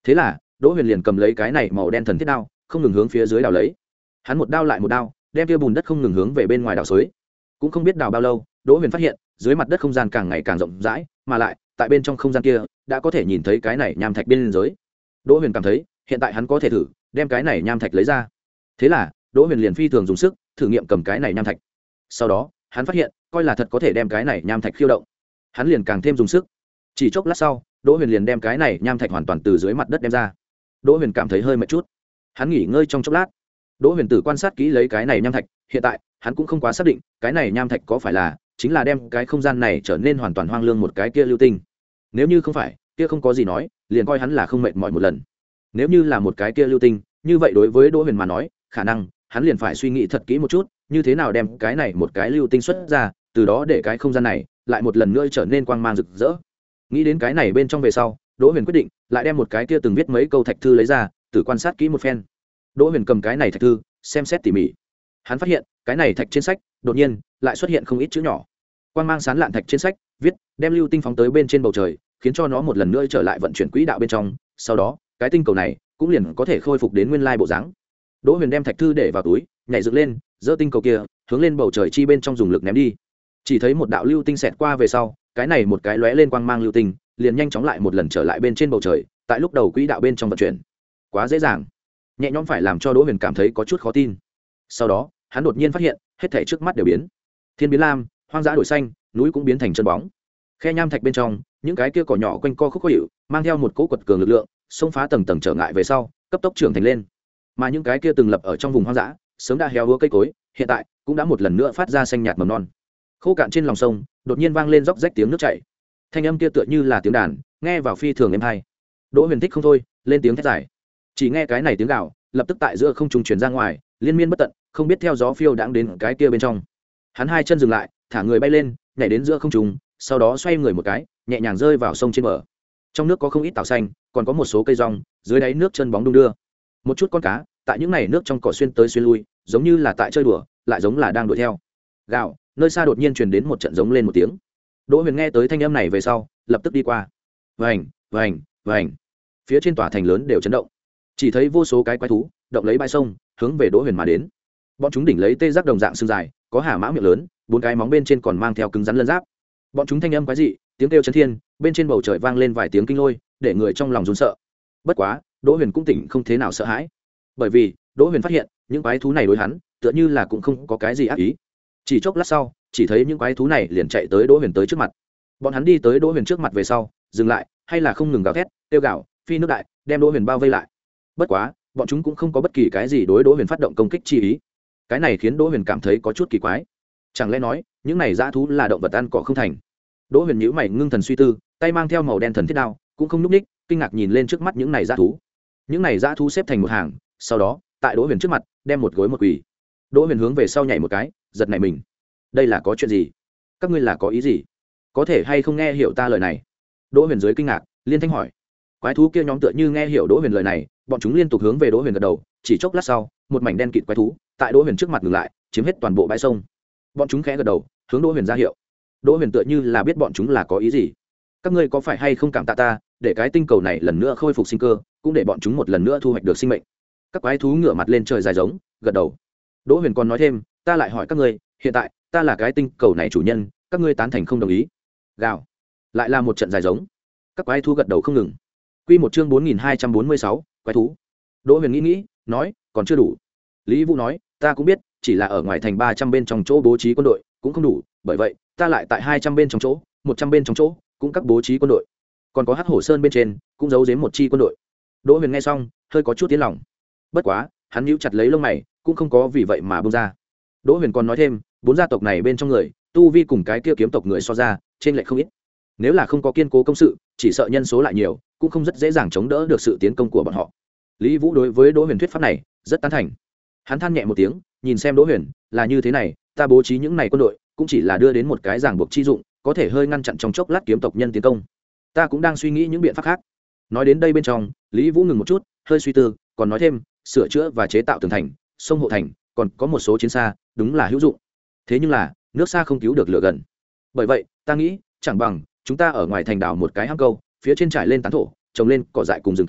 thế là đỗ huyền liền cầm lấy cái này màu đen thần thiết đao không ngừng hướng phía dưới đào lấy. Hắn một đao lại một đao đem kia bùn đất không ngừng hướng về bên ngoài đào xới. Cũng không biết đào bao lâu, đỗ huyền phát hiện dưới mặt đất không gian càng ngày càng rộng rãi, mà lại tại bên trong không gian kia đã có thể nhìn thấy cái này nham thạch bên dưới. Đỗ huyền cảm thấy hiện tại hắn có thể thử đem cái này nham thạch lấy ra. Thế là đỗ huyền liền phi thường dùng sức thử nghiệm cầm cái này nham thạch. Sau đó hắn phát hiện coi là thật có thể đem cái này nham thạch khiêu động. Hắn liền càng thêm dùng sức. Chỉ chốc lát sau, đỗ huyền liền đem cái này nham thạch hoàn toàn từ dưới mặt đất đem ra. Đỗ huyền cảm thấy hơi mệt chút, hắn nghỉ ngơi trong chốc lát. Đỗ huyền tử quan sát kỹ lấy cái này nham thạch, hiện tại hắn cũng không quá xác định cái này nham thạch có phải là chính là đem cái không gian này trở nên hoàn toàn hoang lương một cái kia lưu tinh. Nếu như không phải, kia không có gì nói, liền coi hắn là không mệt mỏi một lần. Nếu như là một cái kia lưu tinh, như vậy đối với Đỗ Huyền mà nói, khả năng hắn liền phải suy nghĩ thật kỹ một chút, như thế nào đem cái này một cái lưu tinh xuất ra, từ đó để cái không gian này lại một lần nữa trở nên quang mang rực rỡ. Nghĩ đến cái này bên trong về sau, Đỗ Huyền quyết định lại đem một cái kia từng viết mấy câu thạch thư lấy ra, tự quan sát kỹ một phen. Đỗ Huyền cầm cái này thạch thư, xem xét tỉ mỉ. Hắn phát hiện, cái này thạch trên sách, đột nhiên lại xuất hiện không ít chữ nhỏ. Quang mang sáng lạn thạch trên sách, viết, đem lưu tinh phóng tới bên trên bầu trời, khiến cho nó một lần nữa trở lại vận chuyển quỹ đạo bên trong, sau đó, cái tinh cầu này cũng liền có thể khôi phục đến nguyên lai bộ dáng. Đỗ Huyền đem thạch thư để vào túi, nhảy dựng lên, giơ tinh cầu kia, hướng lên bầu trời chi bên trong dùng lực ném đi. Chỉ thấy một đạo lưu tinh xẹt qua về sau, cái này một cái lóe lên quang mang lưu tinh, liền nhanh chóng lại một lần trở lại bên trên bầu trời, tại lúc đầu quỹ đạo bên trong vận chuyển. Quá dễ dàng. Nhẹ nhõm phải làm cho Đỗ Huyền cảm thấy có chút khó tin. Sau đó, hắn đột nhiên phát hiện, hết thảy trước mắt đều biến. Thiên biến lam, hoang dã đổi xanh, núi cũng biến thành chân bóng. Khe nham thạch bên trong, những cái kia cỏ nhỏ quanh co khúc khó hiệu, mang theo một cỗ quật cường lực lượng, xông phá tầng tầng trở ngại về sau, cấp tốc trưởng thành lên. Mà những cái kia từng lập ở trong vùng hoang dã, sớm đã héo úa cây cối, hiện tại cũng đã một lần nữa phát ra xanh nhạt mầm non. Khô cạn trên lòng sông, đột nhiên vang lên róc rách tiếng nước chảy. Thanh âm kia tựa như là tiếng đàn, nghe vào phi thường êm hay. Đỗ Huyền thích không thôi, lên tiếng thét dài. Chỉ nghe cái này tiếng gào, lập tức tại giữa không trung truyền ra ngoài, liên miên bất tận, không biết theo gió phiêu đãng đến cái kia bên trong. Hắn hai chân dừng lại, thả người bay lên, nhảy đến giữa không trung, sau đó xoay người một cái, nhẹ nhàng rơi vào sông trên bờ. Trong nước có không ít tảo xanh, còn có một số cây rong, dưới đáy nước chân bóng đung đưa. Một chút con cá, tại những này nước trong cỏ xuyên tới xuyên lui, giống như là tại chơi đùa, lại giống là đang đuổi theo. Gào, nơi xa đột nhiên truyền đến một trận giống lên một tiếng. Đỗ Huyền nghe tới thanh âm này về sau, lập tức đi qua. Vành, vành, vành. Phía trên tòa thành lớn đều chấn động. Chỉ thấy vô số cái quái thú, động lấy bãi sông, hướng về Đỗ Huyền mà đến. Bọn chúng đỉnh lấy tê giác đồng dạng xương dài, có hà mã miệng lớn, bốn cái móng bên trên còn mang theo cứng rắn lân giáp. Bọn chúng thanh âm quái dị, tiếng kêu chấn thiên, bên trên bầu trời vang lên vài tiếng kinh lôi, để người trong lòng run sợ. Bất quá, Đỗ Huyền cũng tỉnh không thế nào sợ hãi, bởi vì Đỗ Huyền phát hiện, những quái thú này đối hắn, tựa như là cũng không có cái gì ác ý. Chỉ chốc lát sau, chỉ thấy những quái thú này liền chạy tới Đỗ Huyền tới trước mặt. Bọn hắn đi tới Đỗ Huyền trước mặt về sau, dừng lại, hay là không ngừng gào thét, kêu gào, phi nước đại, đem Đỗ Huyền bao vây lại. Bất quá, bọn chúng cũng không có bất kỳ cái gì đối Đỗ Huyền phát động công kích chi ý. Cái này khiến Đỗ Huyền cảm thấy có chút kỳ quái. Chẳng lẽ nói, những này dã thú là động vật ăn cỏ không thành? Đỗ Huyền nhíu mày ngưng thần suy tư, tay mang theo màu đen thần thiết đao, cũng không nhúc ních, kinh ngạc nhìn lên trước mắt những này dã thú. Những này dã thú xếp thành một hàng, sau đó, tại Đỗ Huyền trước mặt, đem một gối một quỳ. Đỗ Huyền hướng về sau nhảy một cái, giật nảy mình. Đây là có chuyện gì? Các ngươi là có ý gì? Có thể hay không nghe hiểu ta lời này? Đỗ Huyền dưới kinh ngạc, liên thanh hỏi. Quái thú kia nhóm tựa như nghe hiểu Đỗ Huyền lời này, bọn chúng liên tục hướng về Đỗ Huyền gật đầu, chỉ chốc lát sau, một mảnh đen kịt quái thú, tại Đỗ Huyền trước mặt ngừng lại, chiếm hết toàn bộ bãi sông. Bọn chúng khẽ gật đầu, hướng Đỗ Huyền ra hiệu. Đỗ Huyền tựa như là biết bọn chúng là có ý gì. Các ngươi có phải hay không cảm tạ ta, để cái tinh cầu này lần nữa khôi phục sinh cơ, cũng để bọn chúng một lần nữa thu hoạch được sinh mệnh. Các quái thú ngửa mặt lên trời dài giống, gật đầu. Đỗ Huyền còn nói thêm, ta lại hỏi các ngươi, hiện tại ta là cái tinh cầu này chủ nhân, các ngươi tán thành không đồng ý? Gào, lại là một trận dài giống. Các quái thú gật đầu không ngừng. Quy một chương bốn nghìn hai trăm bốn mươi sáu, quái thú. Đỗ Huyền nghĩ nghĩ, nói, còn chưa đủ. Lý Vũ nói, ta cũng biết, chỉ là ở ngoài thành ba trăm bên trong chỗ bố trí quân đội, cũng không đủ, bởi vậy, ta lại tại hai trăm bên trong chỗ, một trăm bên trong chỗ, cũng các bố trí quân đội. Còn có Hắc Hổ Sơn bên trên, cũng giấu giếm một chi quân đội. Đỗ Huyền nghe xong, hơi có chút tiến lòng. Bất quá, hắn nhíu chặt lấy lông mày, cũng không có vì vậy mà buông ra. Đỗ Huyền còn nói thêm, bốn gia tộc này bên trong người, tu vi cùng cái kia kiếm tộc người so ra, trên lệch không ít. Nếu là không có kiên cố công sự, chỉ sợ nhân số lại nhiều, cũng không rất dễ dàng chống đỡ được sự tiến công của bọn họ. Lý Vũ đối với Đỗ Huyền thuyết pháp này rất tán thành. Hắn than nhẹ một tiếng, nhìn xem Đỗ Huyền, là như thế này, ta bố trí những này quân đội, cũng chỉ là đưa đến một cái ràng buộc chi dụng, có thể hơi ngăn chặn trong chốc lát kiếm tộc nhân tiến công. Ta cũng đang suy nghĩ những biện pháp khác. Nói đến đây bên trong, Lý Vũ ngừng một chút, hơi suy tư, còn nói thêm, sửa chữa và chế tạo tường thành, sông hộ thành, còn có một số chiến xa, đúng là hữu dụng. Thế nhưng là, nước xa không cứu được lửa gần. Bởi vậy, ta nghĩ, chẳng bằng chúng ta ở ngoài thành đào một cái hang câu, phía trên trải lên tán thổ, trồng lên cỏ dại cùng rừng cây,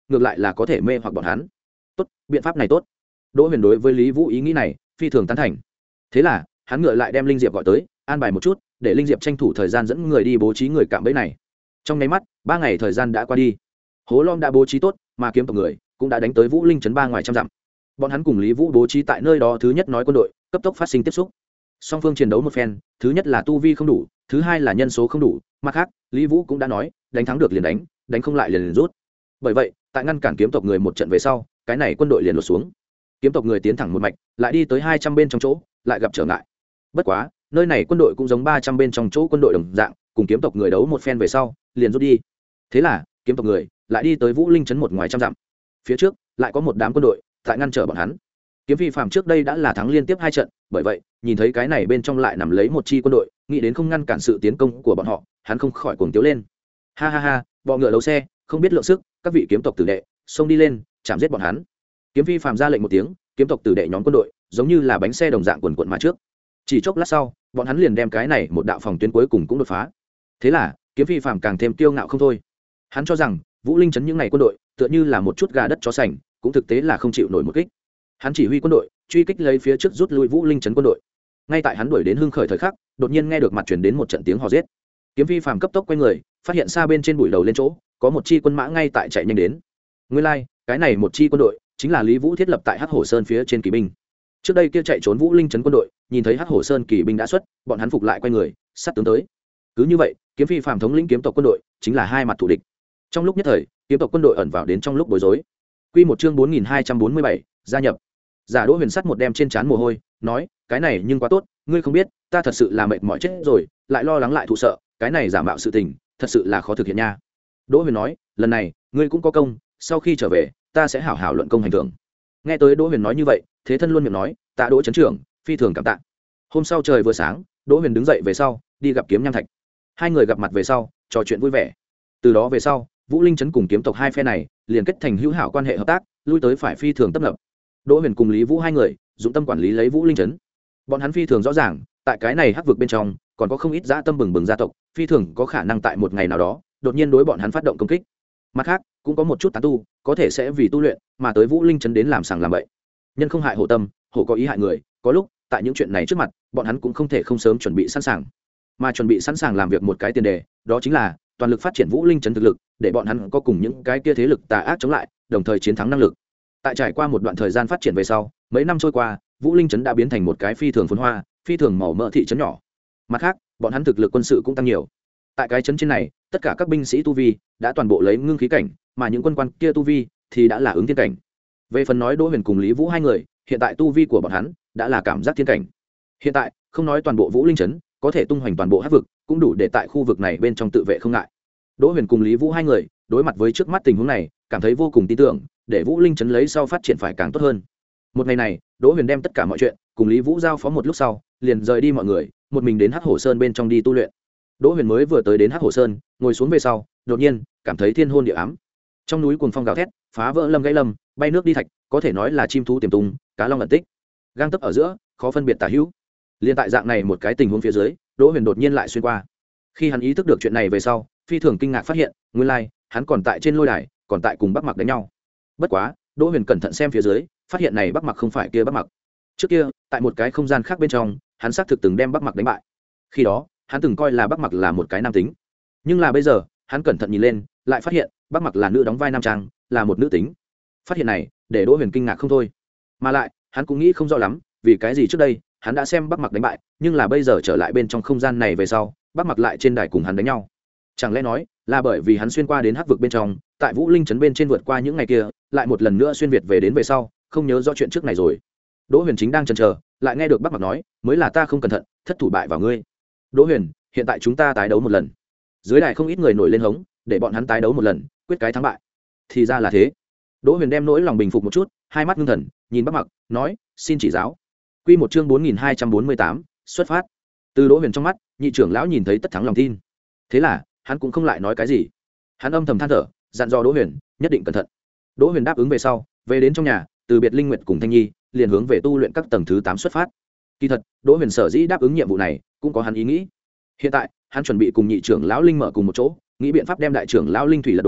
ngược lại là có thể mê hoặc bọn hắn. Tốt, biện pháp này tốt. Đỗ Huyền đối với Lý Vũ ý nghĩ này phi thường tán thành. Thế là hắn ngựa lại đem Linh Diệp gọi tới, an bài một chút, để Linh Diệp tranh thủ thời gian dẫn người đi bố trí người cạm bẫy này. Trong nháy mắt, ba ngày thời gian đã qua đi. Hố Lom đã bố trí tốt, mà kiếm tộc người cũng đã đánh tới Vũ Linh trấn ba ngoài trăm dặm. Bọn hắn cùng Lý Vũ bố trí tại nơi đó, thứ nhất nói quân đội cấp tốc phát sinh tiếp xúc. Song phương chiến đấu một phen, thứ nhất là tu vi không đủ, thứ hai là nhân số không đủ, mặt khác, Lý Vũ cũng đã nói, đánh thắng được liền đánh, đánh không lại liền, liền rút. Bởi vậy, tại ngăn cản kiếm tộc người một trận về sau, cái này quân đội liền lùi xuống. Kiếm tộc người tiến thẳng một mạch, lại đi tới hai trăm bên trong chỗ, lại gặp trở ngại. Bất quá, nơi này quân đội cũng giống ba trăm bên trong chỗ quân đội đồng dạng, cùng kiếm tộc người đấu một phen về sau, liền rút đi. Thế là, kiếm tộc người lại đi tới Vũ Linh trấn một ngoài trăm dặm. Phía trước, lại có một đám quân đội tại ngăn trở bọn hắn. Kiếm Phi Phàm trước đây đã là thắng liên tiếp hai trận, bởi vậy, nhìn thấy cái này bên trong lại nằm lấy một chi quân đội, nghĩ đến không ngăn cản sự tiến công của bọn họ, hắn không khỏi cuồng tiếu lên. Ha ha ha, bọ ngựa đấu xe, không biết lượng sức, các vị kiếm tộc tử đệ, xông đi lên, chạm giết bọn hắn. Kiếm Phi Phàm ra lệnh một tiếng, kiếm tộc tử đệ nhóm quân đội, giống như là bánh xe đồng dạng quần quần mà trước. Chỉ chốc lát sau, bọn hắn liền đem cái này một đạo phòng tuyến cuối cùng cũng đột phá. Thế là, Kiếm Phi Phàm càng thêm kiêu ngạo không thôi. Hắn cho rằng, Vũ Linh trấn những ngày quân đội, tựa như là một chút gà đất chó sành, cũng thực tế là không chịu nổi một kích. Hắn chỉ huy quân đội truy kích lấy phía trước rút lui Vũ Linh trấn quân đội. Ngay tại hắn đuổi đến hưng khởi thời khắc, đột nhiên nghe được mặt truyền đến một trận tiếng hò giết. Kiếm Phi Phàm cấp tốc quay người, phát hiện xa bên trên bụi đầu lên chỗ có một chi quân mã ngay tại chạy nhanh đến. Nguyên lai, like, cái này một chi quân đội chính là Lý Vũ thiết lập tại Hắc Hổ Sơn phía trên kỳ binh. Trước đây kia chạy trốn Vũ Linh trấn quân đội, nhìn thấy Hắc Hổ Sơn kỳ binh đã xuất, bọn hắn phục lại quay người, sát tướng tới. Cứ như vậy, Kiếm Phi Phàm thống lĩnh kiếm tộc quân đội chính là hai mặt thù địch. Trong lúc nhất thời, kiếm tộc quân đội ẩn vào đến trong lúc bối rối. Quy một chương bốn nghìn hai trăm bốn mươi bảy, gia nhập. Giả Đỗ Huyền sắt một đem trên trán mồ hôi, nói, cái này nhưng quá tốt, ngươi không biết, ta thật sự là mệt mỏi chết rồi, lại lo lắng lại thụ sợ, cái này giả mạo sự tình, thật sự là khó thực hiện nha. Đỗ Huyền nói, lần này, ngươi cũng có công, sau khi trở về, ta sẽ hảo hảo luận công hành thưởng. Nghe tới Đỗ Huyền nói như vậy, Thế Thân luôn miệng nói, tạ Đỗ trấn trưởng, phi thường cảm tạ. Hôm sau trời vừa sáng, Đỗ Huyền đứng dậy về sau, đi gặp Kiếm Nham Thạch. Hai người gặp mặt về sau, trò chuyện vui vẻ. Từ đó về sau, Vũ Linh trấn cùng kiếm tộc hai phe này liền kết thành hữu hảo quan hệ hợp tác, lui tới phải phi thường tấp nập. Đỗ Huyền cùng Lý Vũ hai người dụng tâm quản lý lấy Vũ Linh trấn. Bọn hắn phi thường rõ ràng, tại cái này hắc vực bên trong, còn có không ít dã tâm bừng bừng gia tộc, phi thường có khả năng tại một ngày nào đó, đột nhiên đối bọn hắn phát động công kích. Mặt khác, cũng có một chút tán tu, có thể sẽ vì tu luyện mà tới Vũ Linh trấn đến làm sàng làm bậy. Nhân không hại hổ tâm, hổ có ý hại người, có lúc, tại những chuyện này trước mặt, bọn hắn cũng không thể không sớm chuẩn bị sẵn sàng. Mà chuẩn bị sẵn sàng làm việc một cái tiền đề, đó chính là toàn lực phát triển Vũ Linh trấn thực lực, để bọn hắn có cùng những cái kia thế lực tà ác chống lại, đồng thời chiến thắng năng lực. Tại trải qua một đoạn thời gian phát triển về sau, mấy năm trôi qua, Vũ Linh trấn đã biến thành một cái phi thường phồn hoa, phi thường màu mỡ thị trấn nhỏ. Mặt khác, bọn hắn thực lực quân sự cũng tăng nhiều. Tại cái trấn trên này, tất cả các binh sĩ tu vi đã toàn bộ lấy ngưng khí cảnh, mà những quân quan kia tu vi thì đã là ứng thiên cảnh. Về phần nói Đỗ Huyền cùng Lý Vũ hai người, hiện tại tu vi của bọn hắn đã là cảm giác thiên cảnh. Hiện tại, không nói toàn bộ Vũ Linh trấn, có thể tung hoành toàn bộ hắc vực, cũng đủ để tại khu vực này bên trong tự vệ không ngại. Đỗ Huyền cùng Lý Vũ hai người, đối mặt với trước mắt tình huống này, cảm thấy vô cùng tin tưởng, để Vũ Linh trấn lấy sau phát triển phải càng tốt hơn. Một ngày này, Đỗ Huyền đem tất cả mọi chuyện cùng Lý Vũ giao phó một lúc sau, liền rời đi mọi người, một mình đến Hắc Hổ Sơn bên trong đi tu luyện. Đỗ Huyền mới vừa tới đến Hắc Hổ Sơn, ngồi xuống về sau, đột nhiên cảm thấy thiên hôn địa ám. Trong núi cuồng phong gào thét, phá vỡ lâm gãy lâm, bay nước đi thạch, có thể nói là chim thú tiềm tung, cá long ẩn tích. Gang tấc ở giữa, khó phân biệt tả hữu. Liên tại dạng này một cái tình huống phía dưới, Đỗ Huyền đột nhiên lại xuyên qua. Khi hắn ý thức được chuyện này về sau, phi thường kinh ngạc phát hiện, nguyên lai, hắn còn tại trên lôi đài, còn tại cùng Bắc Mặc đánh nhau. Bất quá, Đỗ Huyền cẩn thận xem phía dưới, phát hiện này Bắc Mặc không phải kia Bắc Mặc. Trước kia, tại một cái không gian khác bên trong, hắn xác thực từng đem Bắc Mặc đánh bại. Khi đó, hắn từng coi là Bắc Mặc là một cái nam tính. Nhưng là bây giờ, hắn cẩn thận nhìn lên, lại phát hiện, Bắc Mặc là nữ đóng vai nam trang, là một nữ tính. Phát hiện này, để Đỗ Huyền kinh ngạc không thôi. Mà lại, hắn cũng nghĩ không rõ lắm, vì cái gì trước đây, hắn đã xem Bắc Mặc đánh bại, nhưng là bây giờ trở lại bên trong không gian này về sau, Bắc Mặc lại trên đài cùng hắn đánh nhau. Chẳng lẽ nói, là bởi vì hắn xuyên qua đến hắc vực bên trong, tại Vũ Linh trấn bên trên vượt qua những ngày kia, lại một lần nữa xuyên việt về đến về sau, không nhớ rõ chuyện trước này rồi. Đỗ Huyền chính đang chần chờ, lại nghe được Bắc Mặc nói, mới là ta không cẩn thận, thất thủ bại vào ngươi. Đỗ Huyền, hiện tại chúng ta tái đấu một lần. Dưới đài không ít người nổi lên hống, để bọn hắn tái đấu một lần, quyết cái thắng bại. Thì ra là thế. Đỗ Huyền đem nỗi lòng bình phục một chút, hai mắt ngưng thần, nhìn Bắc Mặc, nói, xin chỉ giáo. Quy một chương bốn nghìn hai trăm bốn mươi tám, xuất phát. Từ Đỗ Huyền trong mắt, nhị trưởng lão nhìn thấy tất thắng lòng tin. Thế là, hắn cũng không lại nói cái gì. Hắn âm thầm than thở, dặn dò Đỗ Huyền, nhất định cẩn thận. Đỗ Huyền đáp ứng về sau, về đến trong nhà, từ biệt Linh Nguyệt cùng Thanh Nhi, liền hướng về tu luyện các tầng thứ tám xuất phát. Kỳ thật, Đỗ Huyền sở dĩ đáp ứng nhiệm vụ này, cũng có hắn ý nghĩ. Hiện tại, hắn chuẩn bị cùng nhị trưởng lão Linh mở cùng một chỗ, nghĩ biện pháp đem đại trưởng lão Linh thủy lật đổ,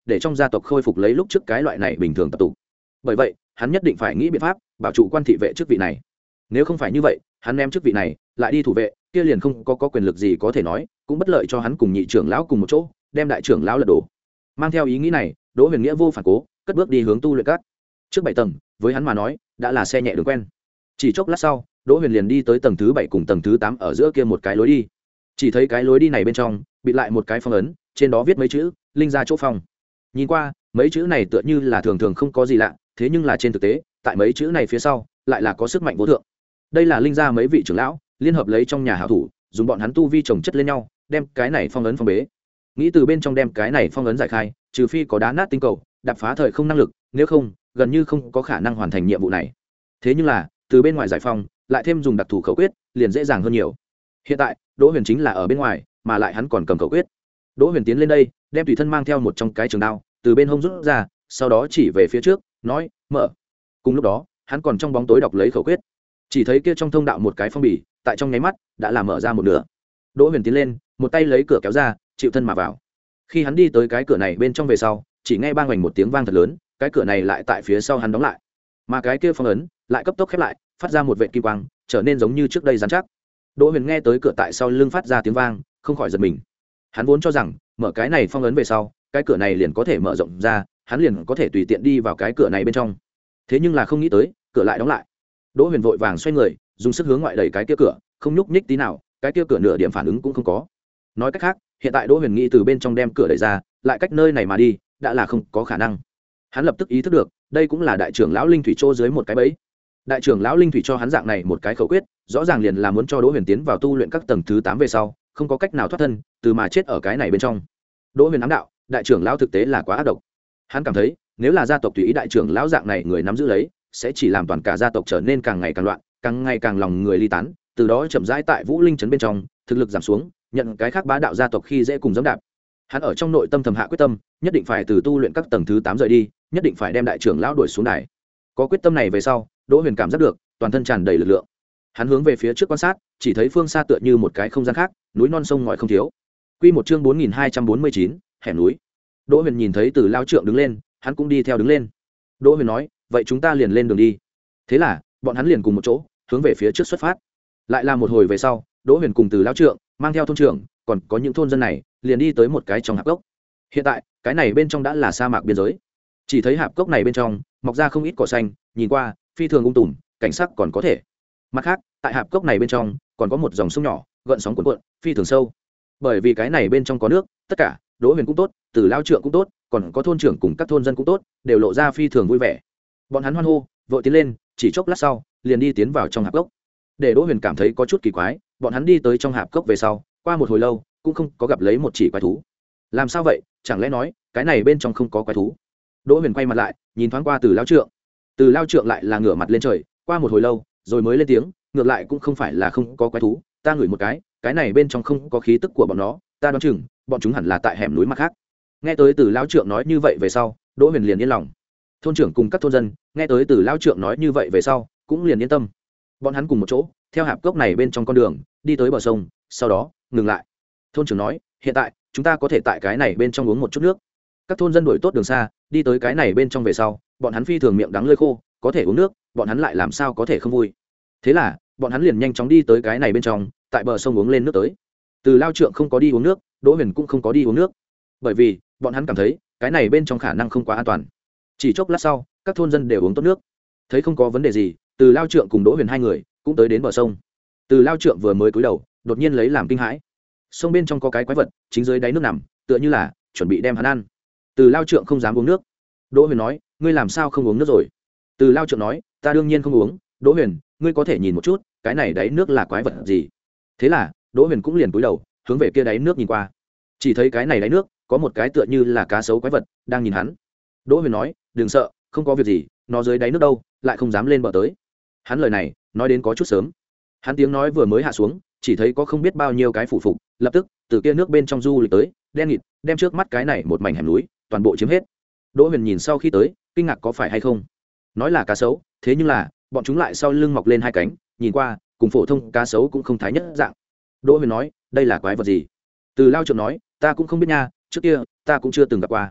để trong gia tộc khôi phục lấy lúc trước cái loại này bình thường tập tục. Bởi vậy hắn nhất định phải nghĩ biện pháp bảo trụ quan thị vệ chức vị này. Nếu không phải như vậy, hắn ném chức vị này lại đi thủ vệ, kia liền không có, có quyền lực gì có thể nói, cũng bất lợi cho hắn cùng nhị trưởng lão cùng một chỗ đem đại trưởng lão lật đổ. Mang theo ý nghĩ này, Đỗ Huyền Nghĩa vô phản cố, cất bước đi hướng tu luyện các. Trước bảy tầng, với hắn mà nói, đã là xe nhẹ đường quen. Chỉ chốc lát sau, Đỗ Huyền liền đi tới tầng thứ bảy cùng tầng thứ tám ở giữa kia một cái lối đi. Chỉ thấy cái lối đi này bên trong bị lại một cái phong ấn, trên đó viết mấy chữ linh gia chỗ phong. Nhìn qua, mấy chữ này tựa như là thường thường không có gì lạ, thế nhưng là trên thực tế, tại mấy chữ này phía sau lại là có sức mạnh vô thượng. Đây là linh gia mấy vị trưởng lão liên hợp lấy trong nhà hảo thủ, dùng bọn hắn tu vi chồng chất lên nhau, đem cái này phong ấn phong bế. Nghĩ từ bên trong đem cái này phong ấn giải khai, trừ phi có đá nát tinh cầu, đập phá thời không năng lực, nếu không, gần như không có khả năng hoàn thành nhiệm vụ này. Thế nhưng là, từ bên ngoài giải phong, lại thêm dùng đặc thù khẩu quyết, liền dễ dàng hơn nhiều. Hiện tại, Đỗ Huyền chính là ở bên ngoài, mà lại hắn còn cầm khẩu quyết. Đỗ Huyền tiến lên đây, đem tùy thân mang theo một trong cái trường đao, từ bên hông rút ra, sau đó chỉ về phía trước, nói: "Mở." Cùng lúc đó, hắn còn trong bóng tối đọc lấy khẩu quyết. Chỉ thấy kia trong thông đạo một cái phong bì, tại trong nháy mắt đã làm mở ra một nửa. Đỗ Huyền tiến lên, một tay lấy cửa kéo ra, chịu thân mà vào. Khi hắn đi tới cái cửa này bên trong về sau, chỉ nghe bang hoành một tiếng vang thật lớn, cái cửa này lại tại phía sau hắn đóng lại. Mà cái kia phong ấn lại cấp tốc khép lại, phát ra một vệt kim quang, trở nên giống như trước đây rắn chắc. Đỗ Huyền nghe tới cửa tại sau lưng phát ra tiếng vang, không khỏi giật mình. Hắn vốn cho rằng, mở cái này phong ấn về sau, cái cửa này liền có thể mở rộng ra, hắn liền có thể tùy tiện đi vào cái cửa này bên trong. Thế nhưng là không nghĩ tới, cửa lại đóng lại. Đỗ Huyền vội vàng xoay người, dùng sức hướng ngoại đẩy cái kia cửa, không nhúc nhích tí nào, cái kia cửa nửa điểm phản ứng cũng không có. Nói cách khác, hiện tại Đỗ Huyền nghĩ từ bên trong đem cửa đẩy ra, lại cách nơi này mà đi, đã là không có khả năng. Hắn lập tức ý thức được, đây cũng là đại trưởng lão Linh Thủy Trô dưới một cái bẫy. Đại trưởng lão Linh Thủy cho hắn dạng này một cái khẩu quyết, rõ ràng liền là muốn cho Đỗ Huyền tiến vào tu luyện các tầng thứ tám về sau, không có cách nào thoát thân, từ mà chết ở cái này bên trong. Đỗ Huyền ám đạo, đại trưởng lão thực tế là quá ác độc. Hắn cảm thấy, nếu là gia tộc tùy ý đại trưởng lão dạng này người nắm giữ lấy, sẽ chỉ làm toàn cả gia tộc trở nên càng ngày càng loạn, càng ngày càng lòng người ly tán, từ đó chậm rãi tại Vũ Linh trấn bên trong, thực lực giảm xuống, nhận cái khác bá đạo gia tộc khi dễ cùng giẫm đạp. Hắn ở trong nội tâm thầm hạ quyết tâm, nhất định phải từ tu luyện các tầng thứ tám rời đi, nhất định phải đem đại trưởng lão đuổi xuống đài. Có quyết tâm này về sau, Đỗ Huyền cảm giác được, toàn thân tràn đầy lực lượng. Hắn hướng về phía trước quan sát, chỉ thấy phương xa tựa như một cái không gian khác, núi non sông ngòi không thiếu. Quy một chương bốn nghìn hai trăm bốn mươi chín, hẻm núi. Đỗ Huyền nhìn thấy Từ Lao Trượng đứng lên, hắn cũng đi theo đứng lên. Đỗ Huyền nói, vậy chúng ta liền lên đường đi. Thế là, bọn hắn liền cùng một chỗ, hướng về phía trước xuất phát. Lại là một hồi về sau, Đỗ Huyền cùng Từ Lao Trượng mang theo thôn trưởng, còn có những thôn dân này, liền đi tới một cái trong hạp cốc. Hiện tại, cái này bên trong đã là sa mạc biên giới. Chỉ thấy hạp cốc này bên trong, mọc ra không ít cỏ xanh, nhìn qua, phi thường ung tùm, cảnh sắc còn có thể. Mặt khác, tại hạp cốc này bên trong, còn có một dòng sông nhỏ, gợn sóng cuộn cuộn, phi thường sâu. Bởi vì cái này bên trong có nước, tất cả, Đỗ Huyền cũng tốt, Từ Lao Trượng cũng tốt, còn có thôn trưởng cùng các thôn dân cũng tốt, đều lộ ra phi thường vui vẻ. Bọn hắn hoan hô, vội tiến lên, chỉ chốc lát sau, liền đi tiến vào trong hạp cốc. Để Đỗ Huyền cảm thấy có chút kỳ quái, bọn hắn đi tới trong hạp cốc về sau, qua một hồi lâu, cũng không có gặp lấy một chỉ quái thú. Làm sao vậy, chẳng lẽ nói, cái này bên trong không có quái thú? Đỗ Huyền quay mặt lại, nhìn thoáng qua Từ Lao Trượng. Từ Lao Trượng lại là ngửa mặt lên trời, qua một hồi lâu, rồi mới lên tiếng, ngược lại cũng không phải là không có quái thú, ta ngửi một cái, cái này bên trong không có khí tức của bọn nó, ta đoán chừng, bọn chúng hẳn là tại hẻm núi mặt khác. Nghe tới Từ Lao Trượng nói như vậy về sau, Đỗ Huyền liền yên lòng. Thôn trưởng cùng các thôn dân, nghe tới Từ Lao Trượng nói như vậy về sau, cũng liền yên tâm. Bọn hắn cùng một chỗ, theo hạp cốc này bên trong con đường, đi tới bờ sông, sau đó, ngừng lại. Thôn trưởng nói, hiện tại, chúng ta có thể tại cái này bên trong uống một chút nước. Các thôn dân đuổi tốt đường xa, đi tới cái này bên trong về sau, bọn hắn phi thường miệng đắng lưỡi khô, có thể uống nước, bọn hắn lại làm sao có thể không vui. Thế là, bọn hắn liền nhanh chóng đi tới cái này bên trong, tại bờ sông uống lên nước tới. Từ Lao Trượng không có đi uống nước, Đỗ Huyền cũng không có đi uống nước, bởi vì bọn hắn cảm thấy cái này bên trong khả năng không quá an toàn. Chỉ chốc lát sau, các thôn dân đều uống tốt nước, thấy không có vấn đề gì, Từ Lao Trượng cùng Đỗ Huyền hai người cũng tới đến bờ sông. Từ Lao Trượng vừa mới cúi đầu, đột nhiên lấy làm kinh hãi. Sông bên trong có cái quái vật, chính dưới đáy nước nằm, tựa như là chuẩn bị đem hắn ăn. Từ Lao Trượng không dám uống nước. Đỗ Huyền nói, ngươi làm sao không uống nước rồi? Từ Lao Trượng nói, ta đương nhiên không uống. Đỗ Huyền, ngươi có thể nhìn một chút, cái này đáy nước là quái vật gì? Thế là, Đỗ Huyền cũng liền cúi đầu, hướng về kia đáy nước nhìn qua. Chỉ thấy cái này đáy nước có một cái tựa như là cá sấu quái vật đang nhìn hắn. Đỗ Huyền nói, đừng sợ, không có việc gì, nó dưới đáy nước đâu, lại không dám lên bờ tới. Hắn lời này nói đến có chút sớm. Hắn tiếng nói vừa mới hạ xuống, chỉ thấy có không biết bao nhiêu cái phủ phục, lập tức từ kia nước bên trong du lịch tới, đen nghịt, đem trước mắt cái này một mảnh hẻm núi toàn bộ chiếm hết. Đỗ Huyền nhìn sau khi tới, kinh ngạc có phải hay không? Nói là cá sấu, thế nhưng là bọn chúng lại sau lưng mọc lên hai cánh, nhìn qua cùng phổ thông cá sấu cũng không thái nhất dạng. Đỗ Huyền nói, đây là quái vật gì? Từ Lao Trượng nói, ta cũng không biết nha, trước kia ta cũng chưa từng gặp qua.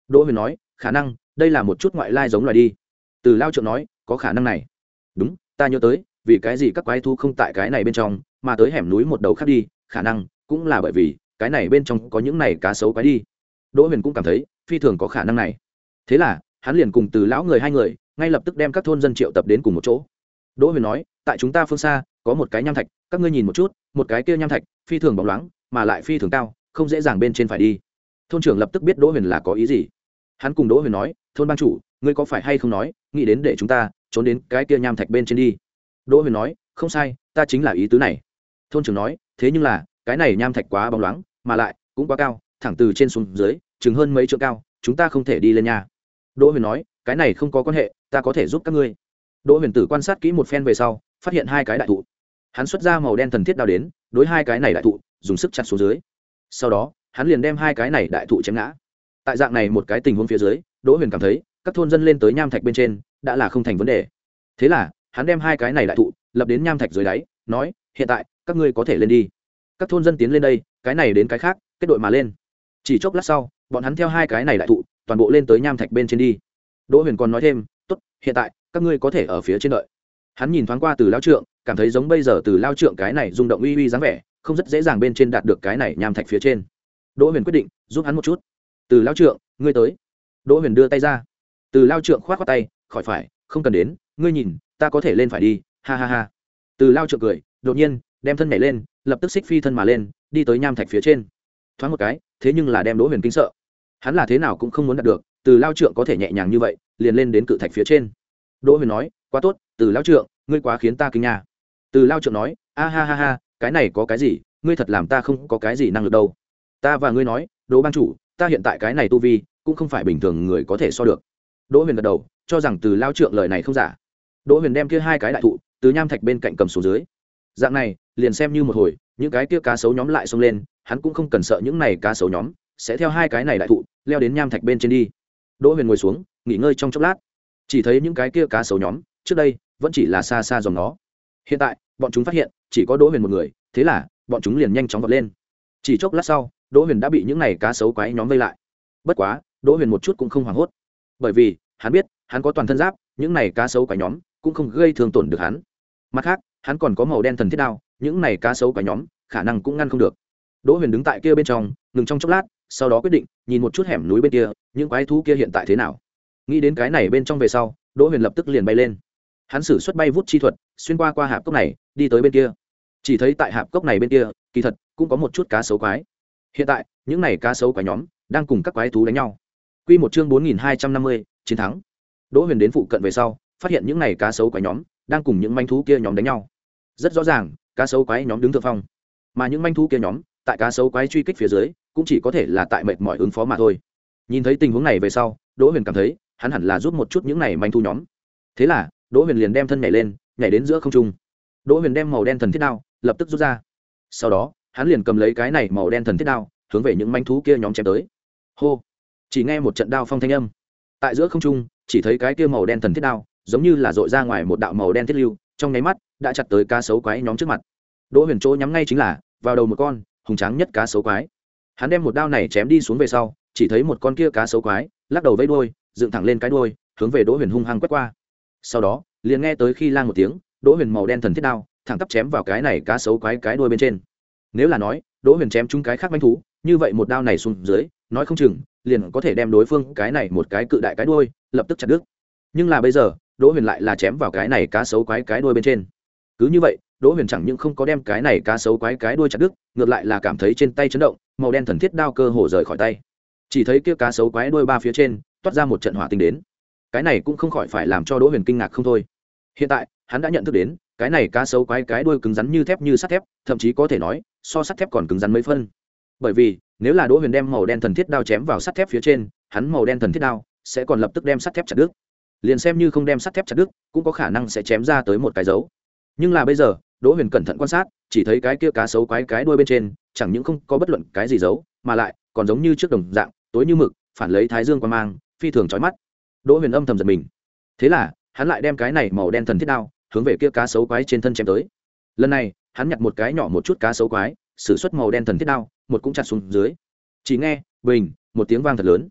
Đỗ Huyền nói, khả năng đây là một chút ngoại lai giống loài đi. Từ Lao Trượng nói, có khả năng này. Đúng, ta nhớ tới, vì cái gì các quái thú không tại cái này bên trong, mà tới hẻm núi một đầu khác đi, khả năng cũng là bởi vì cái này bên trong có những này cá sấu quái đi. Đỗ Huyền cũng cảm thấy phi thường có khả năng này. Thế là hắn liền cùng Từ lão người hai người ngay lập tức đem các thôn dân triệu tập đến cùng một chỗ. Đỗ Huyền nói, tại chúng ta phương xa có một cái nham thạch, các ngươi nhìn một chút, một cái kia nham thạch phi thường bóng loáng, mà lại phi thường cao, không dễ dàng bên trên phải đi. Thôn trưởng lập tức biết Đỗ Huyền là có ý gì. Hắn cùng Đỗ Huyền nói, thôn ban chủ, ngươi có phải hay không nói nghĩ đến để chúng ta trốn đến cái kia nham thạch bên trên đi. Đỗ Huyền nói, không sai, ta chính là ý tứ này. Thôn trưởng nói, thế nhưng là cái này nham thạch quá bóng loáng, mà lại cũng quá cao, thẳng từ trên xuống dưới chừng hơn mấy trượng cao, chúng ta không thể đi lên nhà. Đỗ Huyền nói, cái này không có quan hệ, ta có thể giúp các ngươi. Đỗ Huyền tử quan sát kỹ một phen về sau, phát hiện hai cái đại thụ. Hắn xuất ra màu đen thần thiết đao đến, đối hai cái này đại thụ dùng sức chặt xuống dưới. Sau đó hắn liền đem hai cái này đại thụ chém ngã. Tại dạng này một cái tình huống phía dưới, Đỗ Huyền cảm thấy các thôn dân lên tới nham thạch bên trên đã là không thành vấn đề. Thế là hắn đem hai cái này đại thụ lập đến nham thạch dưới đáy, nói, hiện tại các ngươi có thể lên đi. Các thôn dân tiến lên đây, cái này đến cái khác, kết đội mà lên. Chỉ chốc lát sau, bọn hắn theo hai cái này đại thụ toàn bộ lên tới nham thạch bên trên đi. Đỗ Huyền còn nói thêm, tốt, hiện tại các ngươi có thể ở phía trên đợi. Hắn nhìn thoáng qua Từ Lao Trượng, cảm thấy giống bây giờ Từ Lao Trượng cái này rung động uy uy dáng vẻ, không rất dễ dàng bên trên đạt được cái này nham thạch phía trên. Đỗ Huyền quyết định giúp hắn một chút. Từ Lao Trượng, ngươi tới. Đỗ Huyền đưa tay ra. Từ Lao Trượng khoát khoát tay, khỏi phải, không cần đến, ngươi nhìn, ta có thể lên phải đi, ha ha ha. Từ Lao Trượng cười, đột nhiên đem thân nhảy lên, lập tức xích phi thân mà lên, đi tới nham thạch phía trên. Thoáng một cái, thế nhưng là đem Đỗ Huyền kinh sợ. Hắn là thế nào cũng không muốn đạt được, Từ Lao Trượng có thể nhẹ nhàng như vậy, liền lên đến cự thạch phía trên. Đỗ Huyền nói, quá tốt, Từ Lao Trượng, ngươi quá khiến ta kinh nha. Từ Lao Trượng nói, a ha ha ha, cái này có cái gì, ngươi thật làm ta không có cái gì năng lực đâu. Ta và ngươi nói, Đỗ ban chủ, ta hiện tại cái này tu vi cũng không phải bình thường người có thể so được. Đỗ Huyền gật đầu, cho rằng Từ Lao Trượng lời này không giả. Đỗ Huyền đem kia hai cái đại thụ từ nham thạch bên cạnh cầm xuống dưới. Dạng này, liền xem như một hồi, những cái kia cá sấu nhóm lại xông lên, hắn cũng không cần sợ những này cá sấu nhóm sẽ theo hai cái này đại thụ leo đến nham thạch bên trên đi. Đỗ Huyền ngồi xuống, nghỉ ngơi trong chốc lát. Chỉ thấy những cái kia cá sấu nhóm, trước đây vẫn chỉ là xa xa dòng nó. Hiện tại, bọn chúng phát hiện chỉ có Đỗ Huyền một người, thế là bọn chúng liền nhanh chóng vọt lên. Chỉ chốc lát sau, Đỗ Huyền đã bị những này cá sấu quái nhóm vây lại. Bất quá, Đỗ Huyền một chút cũng không hoảng hốt, bởi vì hắn biết, hắn có toàn thân giáp, những này cá sấu quái nhóm cũng không gây thương tổn được hắn. Mặt khác, hắn còn có màu đen thần thiết đao, những này cá sấu quái nhóm khả năng cũng ngăn không được. Đỗ Huyền đứng tại kia bên trong, ngừng trong chốc lát, sau đó quyết định nhìn một chút hẻm núi bên kia, những quái thú kia hiện tại thế nào. Nghĩ đến cái này bên trong về sau, Đỗ Huyền lập tức liền bay lên. Hắn sử xuất bay vút chi thuật, xuyên qua qua hạp cốc này, đi tới bên kia. Chỉ thấy tại hạp cốc này bên kia, kỳ thật cũng có một chút cá sấu quái. Hiện tại, những này cá sấu quái nhóm đang cùng các quái thú đánh nhau. Quy một chương bốn nghìn hai trăm năm mươi, chiến thắng. Đỗ Huyền đến phụ cận về sau, phát hiện những này cá sấu quái nhóm đang cùng những manh thú kia nhóm đánh nhau. Rất rõ ràng, cá sấu quái nhóm đứng thượng phong, mà những manh thú kia nhóm tại cá sấu quái truy kích phía dưới, cũng chỉ có thể là tại mệt mỏi ứng phó mà thôi. Nhìn thấy tình huống này về sau, Đỗ Huyền cảm thấy, hắn hẳn là giúp một chút những này manh thú nhóm. Thế là, Đỗ Huyền liền đem thân nhảy lên, nhảy đến giữa không trung. Đỗ Huyền đem màu đen thần thiết đao lập tức rút ra. Sau đó, hắn liền cầm lấy cái này màu đen thần thiết đao, hướng về những manh thú kia nhóm chém tới. Hô! Chỉ nghe một trận đao phong thanh âm. Tại giữa không trung, chỉ thấy cái kia màu đen thần thiết đao, giống như là dội ra ngoài một đạo màu đen thiết lưu, trong nháy mắt đã chặt tới cá sấu quái nhóm trước mặt. Đỗ Huyền chỗ nhắm ngay chính là vào đầu một con hùng tráng nhất cá sấu quái. Hắn đem một đao này chém đi xuống về sau, chỉ thấy một con kia cá sấu quái lắc đầu vẫy đuôi, dựng thẳng lên cái đuôi, hướng về Đỗ Huyền hung hăng quét qua. Sau đó, liền nghe tới khi lang một tiếng, Đỗ Huyền màu đen thần thiết đao thẳng tắp chém vào cái này cá sấu quái cái đuôi bên trên. Nếu là nói, Đỗ Huyền chém trúng cái khác manh thú, như vậy một đao này xuống dưới, nói không chừng liền có thể đem đối phương cái này một cái cự đại cái đuôi lập tức chặt đứt. Nhưng là bây giờ, Đỗ Huyền lại là chém vào cái này cá sấu quái cái đuôi bên trên. Cứ như vậy, Đỗ Huyền chẳng những không có đem cái này cá sấu quái cái đuôi chặt đứt, ngược lại là cảm thấy trên tay chấn động, màu đen thần thiết đao cơ hồ rời khỏi tay. Chỉ thấy kia cá sấu quái đuôi ba phía trên toát ra một trận hỏa tinh đến. Cái này cũng không khỏi phải làm cho Đỗ Huyền kinh ngạc không thôi. Hiện tại, hắn đã nhận thức đến, cái này cá sấu quái cái đuôi cứng rắn như thép như sắt thép, thậm chí có thể nói, so sắt thép còn cứng rắn mấy phân. Bởi vì, nếu là Đỗ Huyền đem màu đen thần thiết đao chém vào sắt thép phía trên, hắn màu đen thần thiết đao sẽ còn lập tức đem sắt thép chặt đứt. Liền xem như không đem sắt thép chặt đứt, cũng có khả năng sẽ chém ra tới một cái dấu. Nhưng là bây giờ, Đỗ Huyền cẩn thận quan sát, chỉ thấy cái kia cá sấu quái cái đuôi bên trên, chẳng những không có bất luận cái gì dấu, mà lại còn giống như trước đồng dạng, tối như mực, phản lấy thái dương quang mang, phi thường chói mắt. Đỗ Huyền âm thầm giật mình. Thế là, hắn lại đem cái này màu đen thần thiết đao hướng về kia cá sấu quái trên thân chém tới. Lần này, hắn nhặt một cái nhỏ một chút cá sấu quái, sử xuất màu đen thần thiết đao, một cũng chặt xuống dưới. Chỉ nghe, bình, một tiếng vang thật lớn.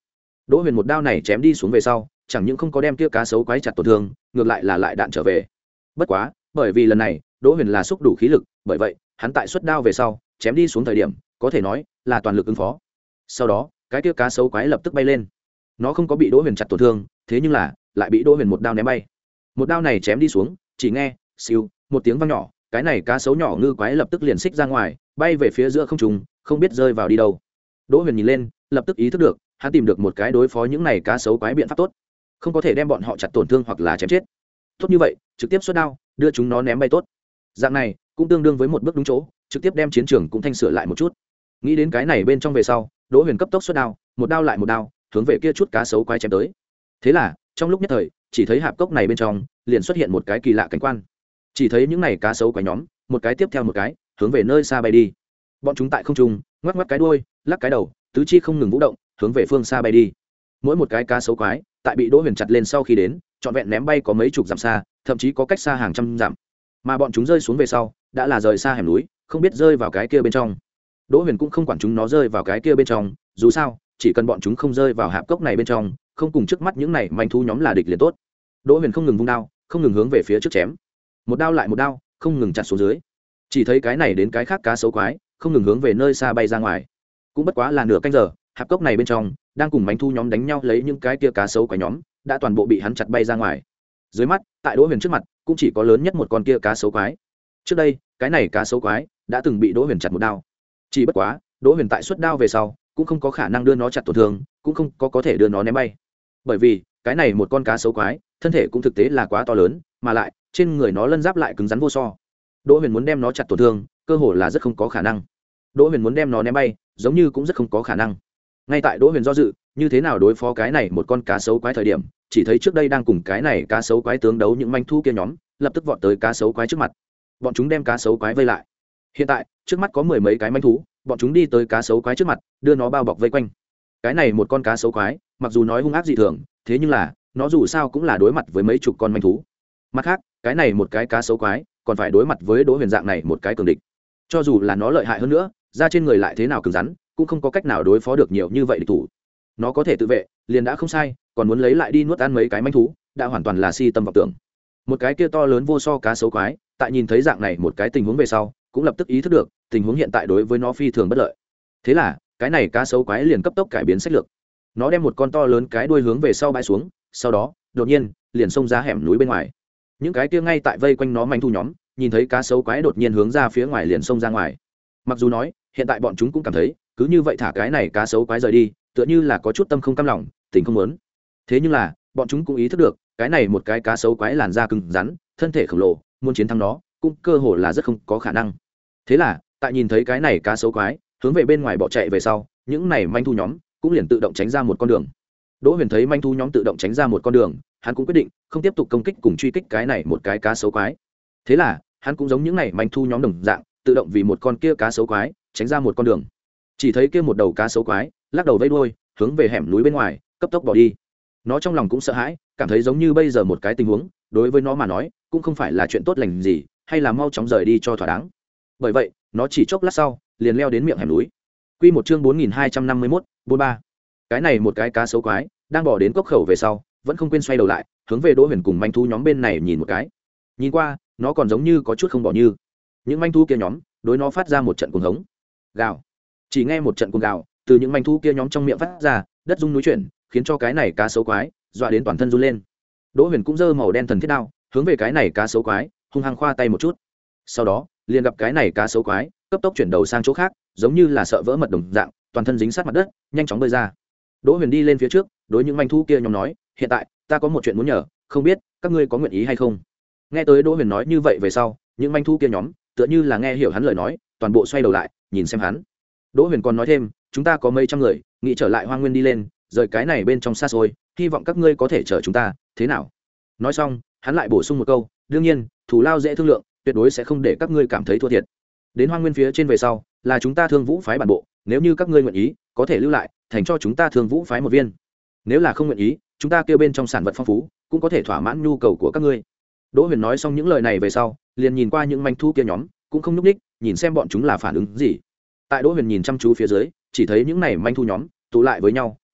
Đỗ Huyền một đao này chém đi xuống về sau, chẳng những không có đem kia cá sấu quái chặt tổn thương, ngược lại là lại đạn trở về. Bất quá, bởi vì lần này Đỗ Huyền là xúc đủ khí lực, bởi vậy hắn tại xuất đao về sau chém đi xuống thời điểm có thể nói là toàn lực ứng phó. Sau đó cái kia cá sấu quái lập tức bay lên, nó không có bị Đỗ Huyền chặt tổn thương, thế nhưng là lại bị Đỗ Huyền một đao ném bay. Một đao này chém đi xuống, chỉ nghe siêu một tiếng vang nhỏ, cái này cá sấu nhỏ ngư quái lập tức liền xích ra ngoài, bay về phía giữa không trung, không biết rơi vào đi đâu. Đỗ Huyền nhìn lên, lập tức ý thức được, hắn tìm được một cái đối phó những này cá sấu quái biện pháp tốt, không có thể đem bọn họ chặt tổn thương hoặc là chém chết. Tốt như vậy, trực tiếp xuất đao, đưa chúng nó ném bay tốt. Dạng này cũng tương đương với một bước đúng chỗ, trực tiếp đem chiến trường cũng thanh sửa lại một chút. Nghĩ đến cái này bên trong về sau, Đỗ Huyền cấp tốc xuất đao, một đao lại một đao, hướng về kia chút cá sấu quái chém tới. Thế là, trong lúc nhất thời, chỉ thấy hạp cốc này bên trong liền xuất hiện một cái kỳ lạ cảnh quan. Chỉ thấy những này cá sấu quái nhóm, một cái tiếp theo một cái, hướng về nơi xa bay đi. Bọn chúng tại không trung, ngoắc ngoắc cái đuôi, lắc cái đầu, tứ chi không ngừng vũ động, hướng về phương xa bay đi. Mỗi một cái cá sấu quái, tại bị Đỗ Huyền chặt lên sau khi đến, trọn vẹn ném bay có mấy chục dặm xa, thậm chí có cách xa hàng trăm dặm. Mà bọn chúng rơi xuống về sau, đã là rời xa hẻm núi, không biết rơi vào cái kia bên trong. Đỗ Huyền cũng không quản chúng nó rơi vào cái kia bên trong, dù sao, chỉ cần bọn chúng không rơi vào hạp cốc này bên trong, không cùng trước mắt những này manh thú nhóm là địch liền tốt. Đỗ Huyền không ngừng vung đao, không ngừng hướng về phía trước chém, một đao lại một đao, không ngừng chặt xuống dưới. Chỉ thấy cái này đến cái khác cá sấu quái, không ngừng hướng về nơi xa bay ra ngoài. Cũng bất quá là nửa canh giờ, hạp cốc này bên trong đang cùng manh thú nhóm đánh nhau, lấy những cái kia cá sấu quái nhóm đã toàn bộ bị hắn chặt bay ra ngoài. Dưới mắt, tại Đỗ Huyền trước mặt, cũng chỉ có lớn nhất một con kia cá sấu quái. Trước đây, cái này cá sấu quái đã từng bị Đỗ Huyền chặt một đao. Chỉ bất quá, Đỗ Huyền tại xuất đao về sau, cũng không có khả năng đưa nó chặt tổn thương, cũng không có có thể đưa nó ném bay. Bởi vì, cái này một con cá sấu quái, thân thể cũng thực tế là quá to lớn, mà lại, trên người nó lân giáp lại cứng rắn vô so. Đỗ Huyền muốn đem nó chặt tổn thương, cơ hồ là rất không có khả năng. Đỗ Huyền muốn đem nó ném bay, giống như cũng rất không có khả năng. Ngay tại Đỗ Huyền do dự, như thế nào đối phó cái này một con cá sấu quái thời điểm, chỉ thấy trước đây đang cùng cái này cá sấu quái tướng đấu những manh thu kia nhóm, lập tức vọt tới cá sấu quái trước mặt. Bọn chúng đem cá sấu quái vây lại. Hiện tại, trước mắt có mười mấy cái manh thú, bọn chúng đi tới cá sấu quái trước mặt, đưa nó bao bọc vây quanh. Cái này một con cá sấu quái, mặc dù nói hung ác dị thường, thế nhưng là, nó dù sao cũng là đối mặt với mấy chục con manh thú. Mặt khác, cái này một cái cá sấu quái, còn phải đối mặt với Đỗ Huyền dạng này một cái cường địch. Cho dù là nó lợi hại hơn nữa, da trên người lại thế nào cứng rắn, cũng không có cách nào đối phó được nhiều như vậy địch thủ. Nó có thể tự vệ, liền đã không sai, còn muốn lấy lại đi nuốt ăn mấy cái manh thú, đã hoàn toàn là si tâm vọng tưởng. Một cái kia to lớn vô so cá sấu quái, tại nhìn thấy dạng này một cái tình huống về sau, cũng lập tức ý thức được, tình huống hiện tại đối với nó phi thường bất lợi. Thế là, cái này cá sấu quái liền cấp tốc cải biến sách lược. Nó đem một con to lớn cái đuôi hướng về sau bãi xuống, sau đó, đột nhiên, liền xông ra hẻm núi bên ngoài. Những cái kia ngay tại vây quanh nó manh thu nhóm, nhìn thấy cá sấu quái đột nhiên hướng ra phía ngoài liền xông ra ngoài. Mặc dù nói, hiện tại bọn chúng cũng cảm thấy, cứ như vậy thả cái này cá sấu quái rời đi, tựa như là có chút tâm không cam lòng, tình không muốn. Thế nhưng là, bọn chúng cũng ý thức được, cái này một cái cá sấu quái làn da cứng rắn, thân thể khổng lồ, muốn chiến thắng nó, cũng cơ hồ là rất không có khả năng. Thế là, tại nhìn thấy cái này cá sấu quái hướng về bên ngoài bỏ chạy về sau, những này manh thu nhóm cũng liền tự động tránh ra một con đường. Đỗ Huyền thấy manh thu nhóm tự động tránh ra một con đường, hắn cũng quyết định không tiếp tục công kích cùng truy kích cái này một cái cá sấu quái. Thế là, hắn cũng giống những này manh thu nhóm đồng dạng, tự động vì một con kia cá sấu quái tránh ra một con đường. Chỉ thấy kia một đầu cá sấu quái lắc đầu vẫy đuôi, hướng về hẻm núi bên ngoài cấp tốc bỏ đi. Nó trong lòng cũng sợ hãi, cảm thấy giống như bây giờ một cái tình huống, đối với nó mà nói, cũng không phải là chuyện tốt lành gì, hay là mau chóng rời đi cho thỏa đáng. Bởi vậy, nó chỉ chốc lát sau, liền leo đến miệng hẻm núi. Quy một chương bốn nghìn hai trăm năm mươi mốt, bốn ba. Cái này một cái cá sấu quái, đang bỏ đến cốc khẩu về sau, vẫn không quên xoay đầu lại, hướng về Đỗ Huyền cùng manh thú nhóm bên này nhìn một cái. Nhìn qua, nó còn giống như có chút không bỏ như. Những manh thú kia nhóm, đối nó phát ra một trận cuồng hống. Gào. Chỉ nghe một trận cuồng gào, từ những manh thú kia nhóm trong miệng phát ra, đất rung núi chuyển, khiến cho cái này cá sấu quái dọa đến toàn thân run lên. Đỗ Huyền cũng giơ màu đen thần thiết đao, hướng về cái này cá sấu quái, hung hăng khoa tay một chút. Sau đó, liền gặp cái này cá sấu quái, cấp tốc chuyển đầu sang chỗ khác, giống như là sợ vỡ mật đồng dạng, toàn thân dính sát mặt đất, nhanh chóng bơi ra. Đỗ Huyền đi lên phía trước, đối những manh thú kia nhóm nói, "Hiện tại, ta có một chuyện muốn nhờ, không biết các ngươi có nguyện ý hay không?" Nghe tới Đỗ Huyền nói như vậy về sau, những manh thú kia nhóm, tựa như là nghe hiểu hắn lời nói, toàn bộ xoay đầu lại, nhìn xem hắn. Đỗ Huyền còn nói thêm, "Chúng ta có mấy trăm người, nghĩ trở lại Hoang Nguyên đi lên, rời cái này bên trong xa xôi, hy vọng các ngươi có thể chở chúng ta, thế nào?" Nói xong, hắn lại bổ sung một câu, "Đương nhiên, thù lao dễ thương lượng, tuyệt đối sẽ không để các ngươi cảm thấy thua thiệt. Đến Hoang Nguyên phía trên về sau, là chúng ta Thương Vũ phái bản bộ, nếu như các ngươi nguyện ý, có thể lưu lại, thành cho chúng ta Thương Vũ phái một viên. Nếu là không nguyện ý, chúng ta kêu bên trong sản vật phong phú, cũng có thể thỏa mãn nhu cầu của các ngươi." Đỗ Huyền nói xong những lời này về sau, liền nhìn qua những manh thú kia nhóm, cũng không nhúc nhích, nhìn xem bọn chúng là phản ứng gì. Tại Đỗ Huyền nhìn chăm chú phía dưới, chỉ thấy những này manh thú nhóm tụ lại với nhau,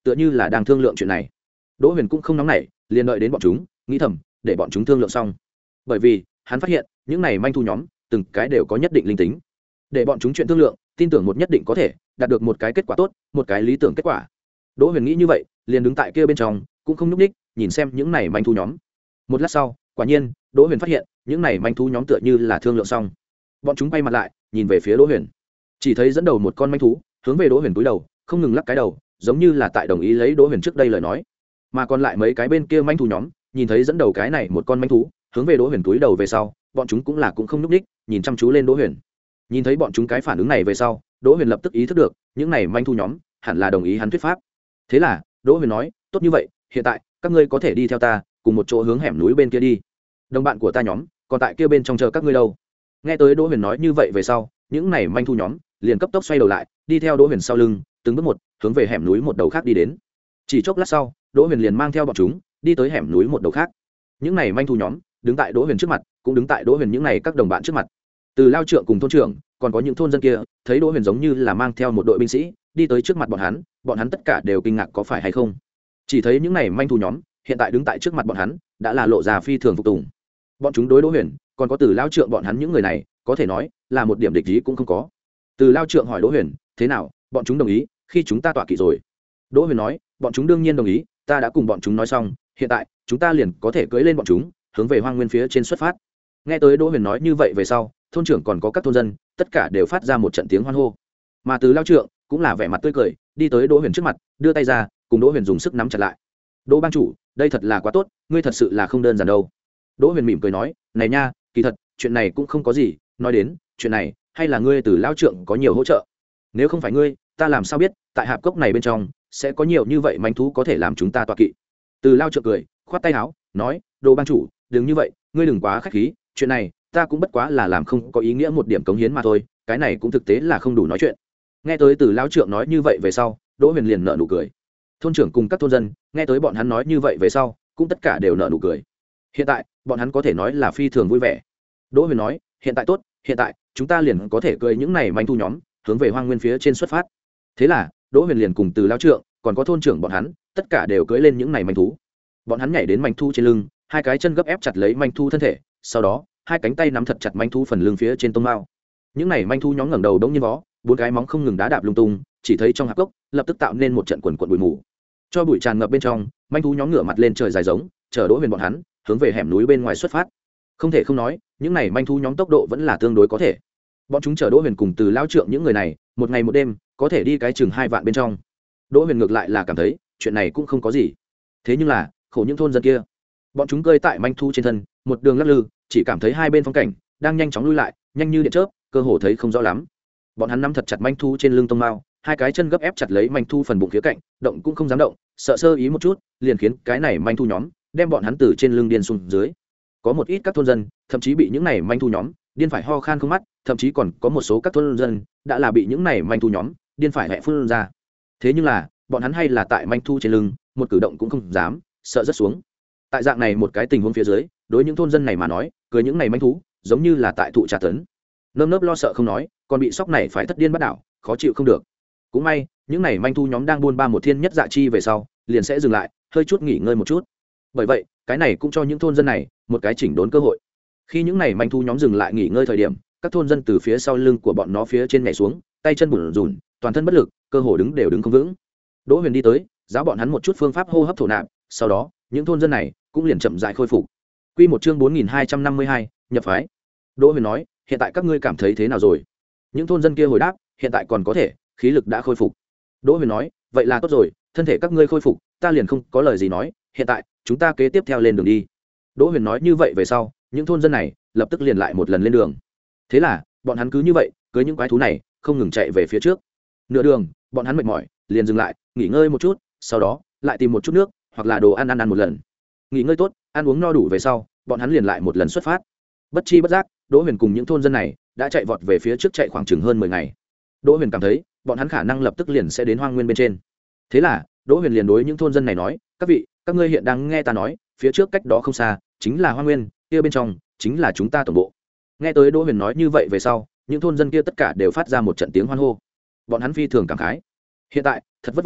tựa như là đang thương lượng chuyện này. Đỗ Huyền cũng không nóng nảy, liền đợi đến bọn chúng, nghĩ thầm để bọn chúng thương lượng xong. Bởi vì hắn phát hiện những này manh thu nhóm từng cái đều có nhất định linh tính, để bọn chúng chuyện thương lượng, tin tưởng một nhất định có thể đạt được một cái kết quả tốt, một cái lý tưởng kết quả. Đỗ Huyền nghĩ như vậy, liền đứng tại kia bên trong, cũng không nhúc nhích, nhìn xem những này manh thu nhóm. Một lát sau, quả nhiên, Đỗ Huyền phát hiện những này manh thu nhóm tựa như là thương lượng xong. Bọn chúng quay mặt lại, nhìn về phía Đỗ Huyền, chỉ thấy dẫn đầu một con manh thú hướng về Đỗ Huyền cúi đầu, không ngừng lắc cái đầu, giống như là tại đồng ý lấy Đỗ Huyền trước đây lời nói. Mà còn lại mấy cái bên kia manh thú nhóm, nhìn thấy dẫn đầu cái này một con manh thú hướng về Đỗ Huyền cúi đầu về sau, bọn chúng cũng là cũng không nhúc nhích, nhìn chăm chú lên Đỗ Huyền. Nhìn thấy bọn chúng cái phản ứng này về sau, Đỗ Huyền lập tức ý thức được những này manh thú nhóm hẳn là đồng ý hắn thuyết pháp. Thế là Đỗ Huyền nói, tốt như vậy, hiện tại các ngươi có thể đi theo ta cùng một chỗ hướng hẻm núi bên kia đi, đồng bạn của ta nhóm còn tại kia bên trong chờ các ngươi đâu. Nghe tới Đỗ Huyền nói như vậy về sau, những này manh thú nhóm liền cấp tốc xoay đầu lại, đi theo Đỗ Huyền sau lưng, từng bước một hướng về hẻm núi một đầu khác đi đến. Chỉ chốc lát sau, Đỗ Huyền liền mang theo bọn chúng đi tới hẻm núi một đầu khác. Những này manh thú nhóm đứng tại Đỗ Huyền trước mặt, cũng đứng tại Đỗ Huyền những này các đồng bạn trước mặt. Từ lao trượng cùng thôn trưởng, còn có những thôn dân kia, thấy Đỗ Huyền giống như là mang theo một đội binh sĩ đi tới trước mặt bọn hắn, bọn hắn tất cả đều kinh ngạc có phải hay không. Chỉ thấy những này manh thú nhóm hiện tại đứng tại trước mặt bọn hắn, đã là lộ ra phi thường phục tùng. Bọn chúng đối Đỗ Huyền, còn có Từ lao trượng bọn hắn những người này, có thể nói là một điểm địch ý cũng không có. Từ lao trượng hỏi Đỗ Huyền, thế nào, bọn chúng đồng ý khi chúng ta tọa kỵ rồi? Đỗ Huyền nói, bọn chúng đương nhiên đồng ý, ta đã cùng bọn chúng nói xong, hiện tại chúng ta liền có thể cưỡi lên bọn chúng, hướng về hoang nguyên phía trên xuất phát. Nghe tới Đỗ Huyền nói như vậy về sau, thôn trưởng còn có các thôn dân, tất cả đều phát ra một trận tiếng hoan hô. Mà Từ lao trượng cũng là vẻ mặt tươi cười, đi tới Đỗ Huyền trước mặt, đưa tay ra, cùng Đỗ Huyền dùng sức nắm chặt lại. Đỗ bang chủ, đây thật là quá tốt, ngươi thật sự là không đơn giản đâu. Đỗ Huyền mỉm cười nói, này nha, kỳ thật chuyện này cũng không có gì, nói đến chuyện này hay là ngươi Từ lao trượng có nhiều hỗ trợ. Nếu không phải ngươi, ta làm sao biết tại hạp cốc này bên trong sẽ có nhiều như vậy manh thú có thể làm chúng ta tọa kỵ. Từ lao trượng cười, khoát tay áo, nói, Đỗ bang chủ, đừng như vậy, ngươi đừng quá khách khí, chuyện này ta cũng bất quá là làm không có ý nghĩa một điểm cống hiến mà thôi, cái này cũng thực tế là không đủ nói chuyện. Nghe tới Từ lao trượng nói như vậy về sau, Đỗ Huyền liền nở nụ cười. Thôn trưởng cùng các thôn dân nghe tới bọn hắn nói như vậy về sau, cũng tất cả đều nở nụ cười. Hiện tại bọn hắn có thể nói là phi thường vui vẻ. Đỗ Huyền nói, hiện tại tốt, hiện tại chúng ta liền có thể cưỡi những này manh thu nhóm hướng về hoang nguyên phía trên xuất phát. Thế là Đỗ Huyền liền cùng Từ lao trượng, còn có thôn trưởng bọn hắn, tất cả đều cưỡi lên những này manh thú. Bọn hắn nhảy đến manh thu trên lưng, hai cái chân gấp ép chặt lấy manh thu thân thể, sau đó hai cánh tay nắm thật chặt manh thu phần lưng phía trên tông mao. Những này manh thu nhóm ngẩng đầu đống như vó, bốn cái móng không ngừng đá đạp lung tung, chỉ thấy trong hạp cốc lập tức tạo nên một trận quần quần bụi mù. Cho bụi tràn ngập bên trong, manh thú nhóm ngửa mặt lên trời dài giống, chờ Đỗ Huyền bọn hắn hướng về hẻm núi bên ngoài xuất phát. Không thể không nói, những này manh thú nhóm tốc độ vẫn là tương đối có thể. Bọn chúng chở Đỗ Huyền cùng Từ lao trượng những người này, một ngày một đêm, có thể đi cái chừng hai vạn bên trong. Đỗ Huyền ngược lại là cảm thấy, chuyện này cũng không có gì. Thế nhưng là, khổ những thôn dân kia. Bọn chúng cơi tại manh thú trên thân, một đường lắc lư, chỉ cảm thấy hai bên phong cảnh đang nhanh chóng lui lại, nhanh như điện chớp, cơ hồ thấy không rõ lắm. Bọn hắn nắm thật chặt manh thú trên lưng tông mao, hai cái chân gấp ép chặt lấy manh thu phần bụng phía cạnh, động cũng không dám động, sợ sơ ý một chút, liền khiến cái này manh thu nhóm đem bọn hắn từ trên lưng điên xuống dưới. Có một ít các thôn dân, thậm chí bị những này manh thu nhóm điên phải ho khan không mắt, thậm chí còn có một số các thôn dân đã là bị những này manh thu nhóm điên phải hẹ phun ra. Thế nhưng là, bọn hắn hay là tại manh thu trên lưng, một cử động cũng không dám, sợ rất xuống. Tại dạng này một cái tình huống phía dưới, đối những thôn dân này mà nói, cười những này manh thú, giống như là tại thụ trà tấn. Nơm nớp lo sợ không nói, còn bị sóc này phải thất điên bắt đảo, khó chịu không được. Cũng may, những này manh thu nhóm đang buôn ba một thiên nhất dạ chi về sau, liền sẽ dừng lại, hơi chút nghỉ ngơi một chút. Bởi vậy, cái này cũng cho những thôn dân này một cái chỉnh đốn cơ hội. Khi những này manh thu nhóm dừng lại nghỉ ngơi thời điểm, các thôn dân từ phía sau lưng của bọn nó phía trên nhảy xuống, tay chân bủn rủn, toàn thân bất lực, cơ hồ đứng đều đứng không vững. Đỗ Huyền đi tới, giáo bọn hắn một chút phương pháp hô hấp thổ nạp, sau đó, những thôn dân này cũng liền chậm rãi khôi phục. Quy một chương bốn nghìn hai trăm năm mươi hai, nhập phái. Đỗ Huyền nói, hiện tại các ngươi cảm thấy thế nào rồi? Những thôn dân kia hồi đáp, hiện tại còn có thể, khí lực đã khôi phục. Đỗ Huyền nói, vậy là tốt rồi, thân thể các ngươi khôi phục, ta liền không có lời gì nói, hiện tại chúng ta kế tiếp theo lên đường đi. Đỗ Huyền nói như vậy về sau, những thôn dân này lập tức liền lại một lần lên đường. Thế là bọn hắn cứ như vậy cưới những quái thú này không ngừng chạy về phía trước. Nửa đường bọn hắn mệt mỏi, liền dừng lại nghỉ ngơi một chút, sau đó lại tìm một chút nước hoặc là đồ ăn ăn ăn một lần. Nghỉ ngơi tốt, ăn uống no đủ về sau, bọn hắn liền lại một lần xuất phát. Bất chi bất giác, Đỗ Huyền cùng những thôn dân này đã chạy vọt về phía trước, chạy khoảng chừng hơn mười ngày. Đỗ Huyền cảm thấy bọn hắn khả năng lập tức liền sẽ đến hoang nguyên bên trên. Thế là Đỗ Huyền liền đối những thôn dân này nói, các vị, các ngươi hiện đang nghe ta nói, phía trước cách đó không xa chính là hoang nguyên, kia bên trong chính là chúng ta tổng bộ. Nghe tới Đỗ Huyền nói như vậy về sau, những thôn dân kia tất cả đều phát ra một trận tiếng hoan hô. Bọn hắn phi thường cảm khái. Hiện tại thật vất vả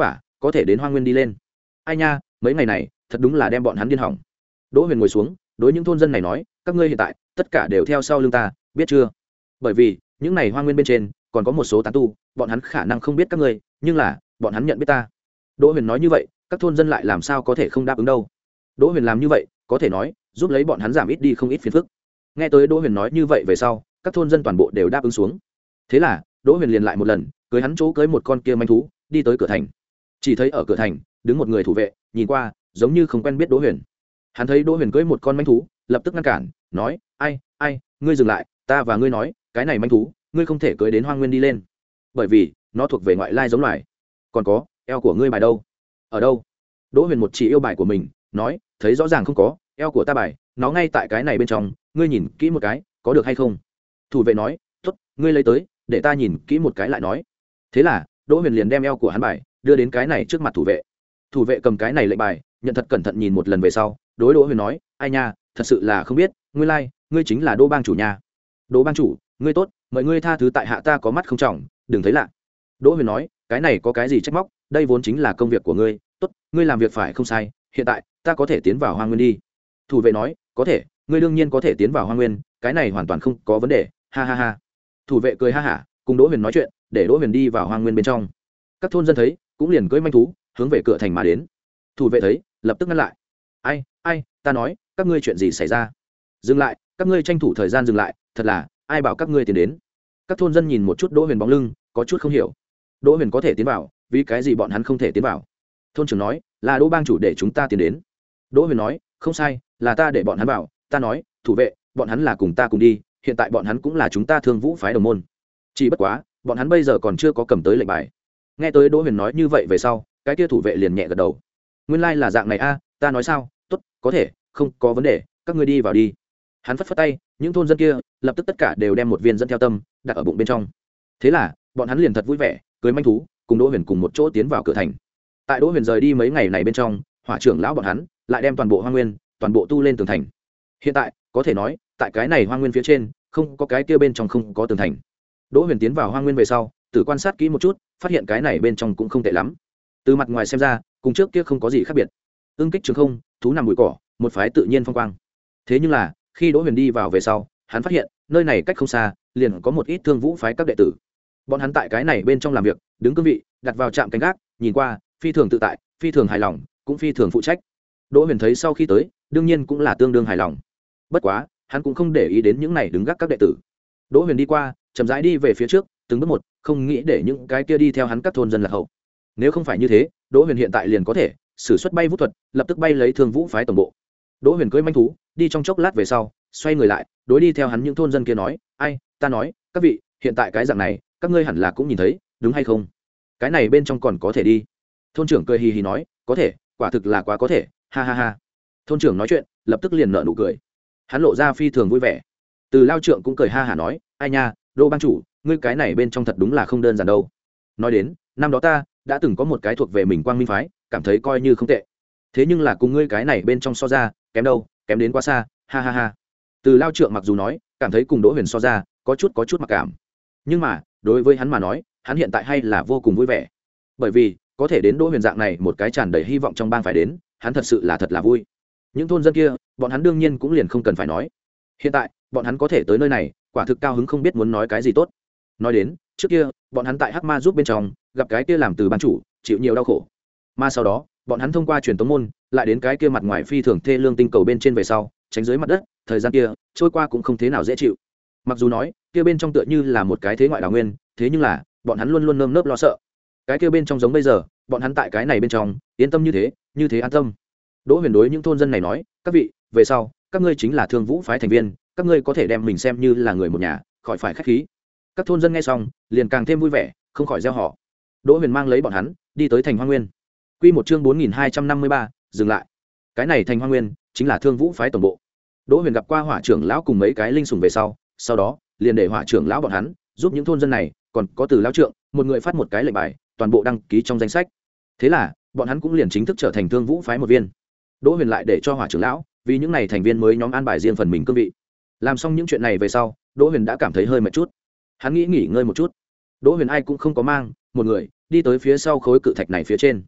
có thể đến Hoang Nguyên đi lên. Ai nha, mấy ngày này thật đúng là đem bọn hắn điên hỏng. Đỗ Huyền ngồi xuống, đối những thôn dân này nói, các ngươi hiện tại tất cả đều theo sau lưng ta, biết chưa? Bởi vì những này Hoang Nguyên bên trên còn có một số tán tu, bọn hắn khả năng không biết các ngươi, nhưng là bọn hắn nhận biết ta. Đỗ Huyền nói như vậy, các thôn dân lại làm sao có thể không đáp ứng đâu. Đỗ Huyền làm như vậy, có thể nói giúp lấy bọn hắn giảm ít đi không ít phiền phức. Nghe tới Đỗ Huyền nói như vậy về sau, các thôn dân toàn bộ đều đáp ứng xuống. Thế là Đỗ Huyền liền lại một lần cưới hắn chỗ cưới một con kia manh thú, đi tới cửa thành. Chỉ thấy ở cửa thành đứng một người thủ vệ, nhìn qua giống như không quen biết Đỗ Huyền. Hắn thấy Đỗ Huyền cưới một con manh thú, lập tức ngăn cản, nói: ai ai ngươi dừng lại, ta và ngươi nói, cái này manh thú ngươi không thể cưới đến Hoang Nguyên đi lên, bởi vì nó thuộc về ngoại lai giống loài. Còn có eo của ngươi bài đâu? Ở đâu? Đỗ Huyền một chỉ yêu bài của mình, nói: thấy rõ ràng không có, eo của ta bài nó ngay tại cái này bên trong, ngươi nhìn kỹ một cái, có được hay không? Thủ vệ nói: tốt, ngươi lấy tới, để ta nhìn kỹ một cái lại nói. Thế là Đỗ Huyền liền đem eo của hắn bài đưa đến cái này trước mặt thủ vệ. Thủ vệ cầm cái này lệnh bài, nhận thật cẩn thận nhìn một lần về sau, đối Đỗ Huyền nói: ai nha, thật sự là không biết, ngươi lai、like, ngươi chính là Đỗ bang chủ nhà. Đỗ bang chủ, ngươi tốt, mời ngươi tha thứ tại hạ ta có mắt không trọng, đừng thấy lạ. Đỗ Huyền nói: cái này có cái gì trách móc, đây vốn chính là công việc của ngươi, tốt, ngươi làm việc phải không sai, hiện tại ta có thể tiến vào Hoang Nguyên đi. Thủ vệ nói: có thể, ngươi đương nhiên có thể tiến vào Hoang Nguyên, cái này hoàn toàn không có vấn đề, ha ha ha. Thủ vệ cười ha hả, cùng Đỗ Huyền nói chuyện, để Đỗ Huyền đi vào Hoang Nguyên bên trong. Các thôn dân thấy, cũng liền cưỡi manh thú hướng về cửa thành mà đến. Thủ vệ thấy, lập tức ngăn lại. ai ai ta nói, các ngươi chuyện gì xảy ra? Dừng lại, các ngươi tranh thủ thời gian dừng lại, thật là ai bảo các ngươi tiến đến? Các thôn dân nhìn một chút Đỗ Huyền bóng lưng, có chút không hiểu. Đỗ Huyền có thể tiến vào, vì cái gì bọn hắn không thể tiến vào? Thôn trưởng nói, là Đỗ bang chủ để chúng ta tiến đến. Đỗ Huyền nói, không sai, là ta để bọn hắn vào. Ta nói, thủ vệ, bọn hắn là cùng ta cùng đi, hiện tại bọn hắn cũng là chúng ta Thương Vũ phái đồng môn. Chỉ bất quá, bọn hắn bây giờ còn chưa có cầm tới lệnh bài. Nghe tới Đỗ Huyền nói như vậy về sau, cái kia thủ vệ liền nhẹ gật đầu. Nguyên lai là dạng này a, ta nói sao, tốt, có thể, không có vấn đề, các ngươi đi vào đi. Hắn phất phất tay, những thôn dân kia lập tức tất cả đều đem một viên dẫn theo tâm đặt ở bụng bên trong. Thế là bọn hắn liền thật vui vẻ, cưới manh thú cùng Đỗ Huyền cùng một chỗ tiến vào cửa thành. Tại Đỗ Huyền rời đi mấy ngày này bên trong, hỏa trưởng lão bọn hắn lại đem toàn bộ Hoang Nguyên toàn bộ tu lên tường thành. Hiện tại có thể nói, tại cái này Hoang Nguyên phía trên không có cái kia bên trong không có tường thành. Đỗ Huyền tiến vào Hoang Nguyên về sau, tự quan sát kỹ một chút, phát hiện cái này bên trong cũng không tệ lắm. Từ mặt ngoài xem ra, cùng trước kia không có gì khác biệt. Ưng kích trường không, thú nằm bụi cỏ, một phái tự nhiên phong quang. Thế nhưng là, khi Đỗ Huyền đi vào về sau, hắn phát hiện, nơi này cách không xa, liền có một ít Thương Vũ phái các đệ tử. Bọn hắn tại cái này bên trong làm việc, đứng cương vị, đặt vào trạm canh gác, nhìn qua, phi thường tự tại, phi thường hài lòng, cũng phi thường phụ trách. Đỗ Huyền thấy sau khi tới, đương nhiên cũng là tương đương hài lòng. Bất quá, hắn cũng không để ý đến những này đứng gác các đệ tử. Đỗ Huyền đi qua, chậm rãi đi về phía trước, từng bước một, không nghĩ để những cái kia đi theo hắn các thôn dân lạc hậu. Nếu không phải như thế, Đỗ Huyền hiện tại liền có thể sử xuất bay vũ thuật, lập tức bay lấy Thương Vũ phái tổng bộ. Đỗ Huyền cưỡi manh thú, đi trong chốc lát về sau, xoay người lại, đối đi theo hắn những thôn dân kia nói, ai, ta nói, các vị, hiện tại cái dạng này, các ngươi hẳn là cũng nhìn thấy, đúng hay không? Cái này bên trong còn có thể đi. Thôn trưởng cười hì hì nói, có thể, quả thực là quá có thể, ha ha ha. Thôn trưởng nói chuyện, lập tức liền nở nụ cười. Hắn lộ ra phi thường vui vẻ. Từ Lao trưởng cũng cười ha hả nói, ai nha, Đỗ bang chủ, ngươi cái này bên trong thật đúng là không đơn giản đâu. Nói đến, năm đó ta đã từng có một cái thuộc về mình Quang Minh phái, cảm thấy coi như không tệ. Thế nhưng là cùng ngươi cái này bên trong so ra, kém đâu, kém đến quá xa, ha ha ha. Từ Lao trưởng mặc dù nói, cảm thấy cùng Đỗ Huyền so ra, có chút có chút mặc cảm. Nhưng mà, đối với hắn mà nói, hắn hiện tại hay là vô cùng vui vẻ. Bởi vì, có thể đến Đỗ Huyền dạng này một cái tràn đầy hy vọng trong bang phải đến, hắn thật sự là thật là vui. Những thôn dân kia, bọn hắn đương nhiên cũng liền không cần phải nói. Hiện tại, bọn hắn có thể tới nơi này, quả thực cao hứng không biết muốn nói cái gì tốt. Nói đến, trước kia, bọn hắn tại Hắc Ma giúp bên trong, gặp cái kia làm từ ban chủ, chịu nhiều đau khổ. Mà sau đó, bọn hắn thông qua truyền tống môn, lại đến cái kia mặt ngoài phi thường thê lương tinh cầu bên trên về sau, tránh dưới mặt đất, thời gian kia trôi qua cũng không thế nào dễ chịu. Mặc dù nói, kia bên trong tựa như là một cái thế ngoại đào nguyên, thế nhưng là, bọn hắn luôn luôn nơm nớp lo sợ. Cái kia bên trong giống bây giờ, bọn hắn tại cái này bên trong, yên tâm như thế, như thế an tâm. Đỗ Huyền đối những thôn dân này nói, các vị, về sau, các ngươi chính là Thương Vũ phái thành viên, các ngươi có thể đem mình xem như là người một nhà, khỏi phải khách khí. Các thôn dân nghe xong, liền càng thêm vui vẻ, không khỏi reo hò. Đỗ Huyền mang lấy bọn hắn, đi tới thành Hoang Nguyên. Quy một chương bốn nghìn hai trăm năm mươi ba, dừng lại. Cái này thành Hoang Nguyên, chính là Thương Vũ phái tổng bộ. Đỗ Huyền gặp qua Hỏa trưởng lão cùng mấy cái linh sủng về sau, sau đó, liền để Hỏa trưởng lão bọn hắn giúp những thôn dân này, còn có Từ lão trượng, một người phát một cái lệnh bài, toàn bộ đăng ký trong danh sách. Thế là, bọn hắn cũng liền chính thức trở thành Thương Vũ phái một viên. Đỗ Huyền lại để cho Hỏa trưởng lão, vì những này thành viên mới nhóm an bài riêng phần mình cương vị. Làm xong những chuyện này về sau, Đỗ Huyền đã cảm thấy hơi mệt chút. Hắn nghĩ nghỉ ngơi một chút. Đỗ Huyền ai cũng không có mang, một người đi tới phía sau khối cự thạch này phía trên.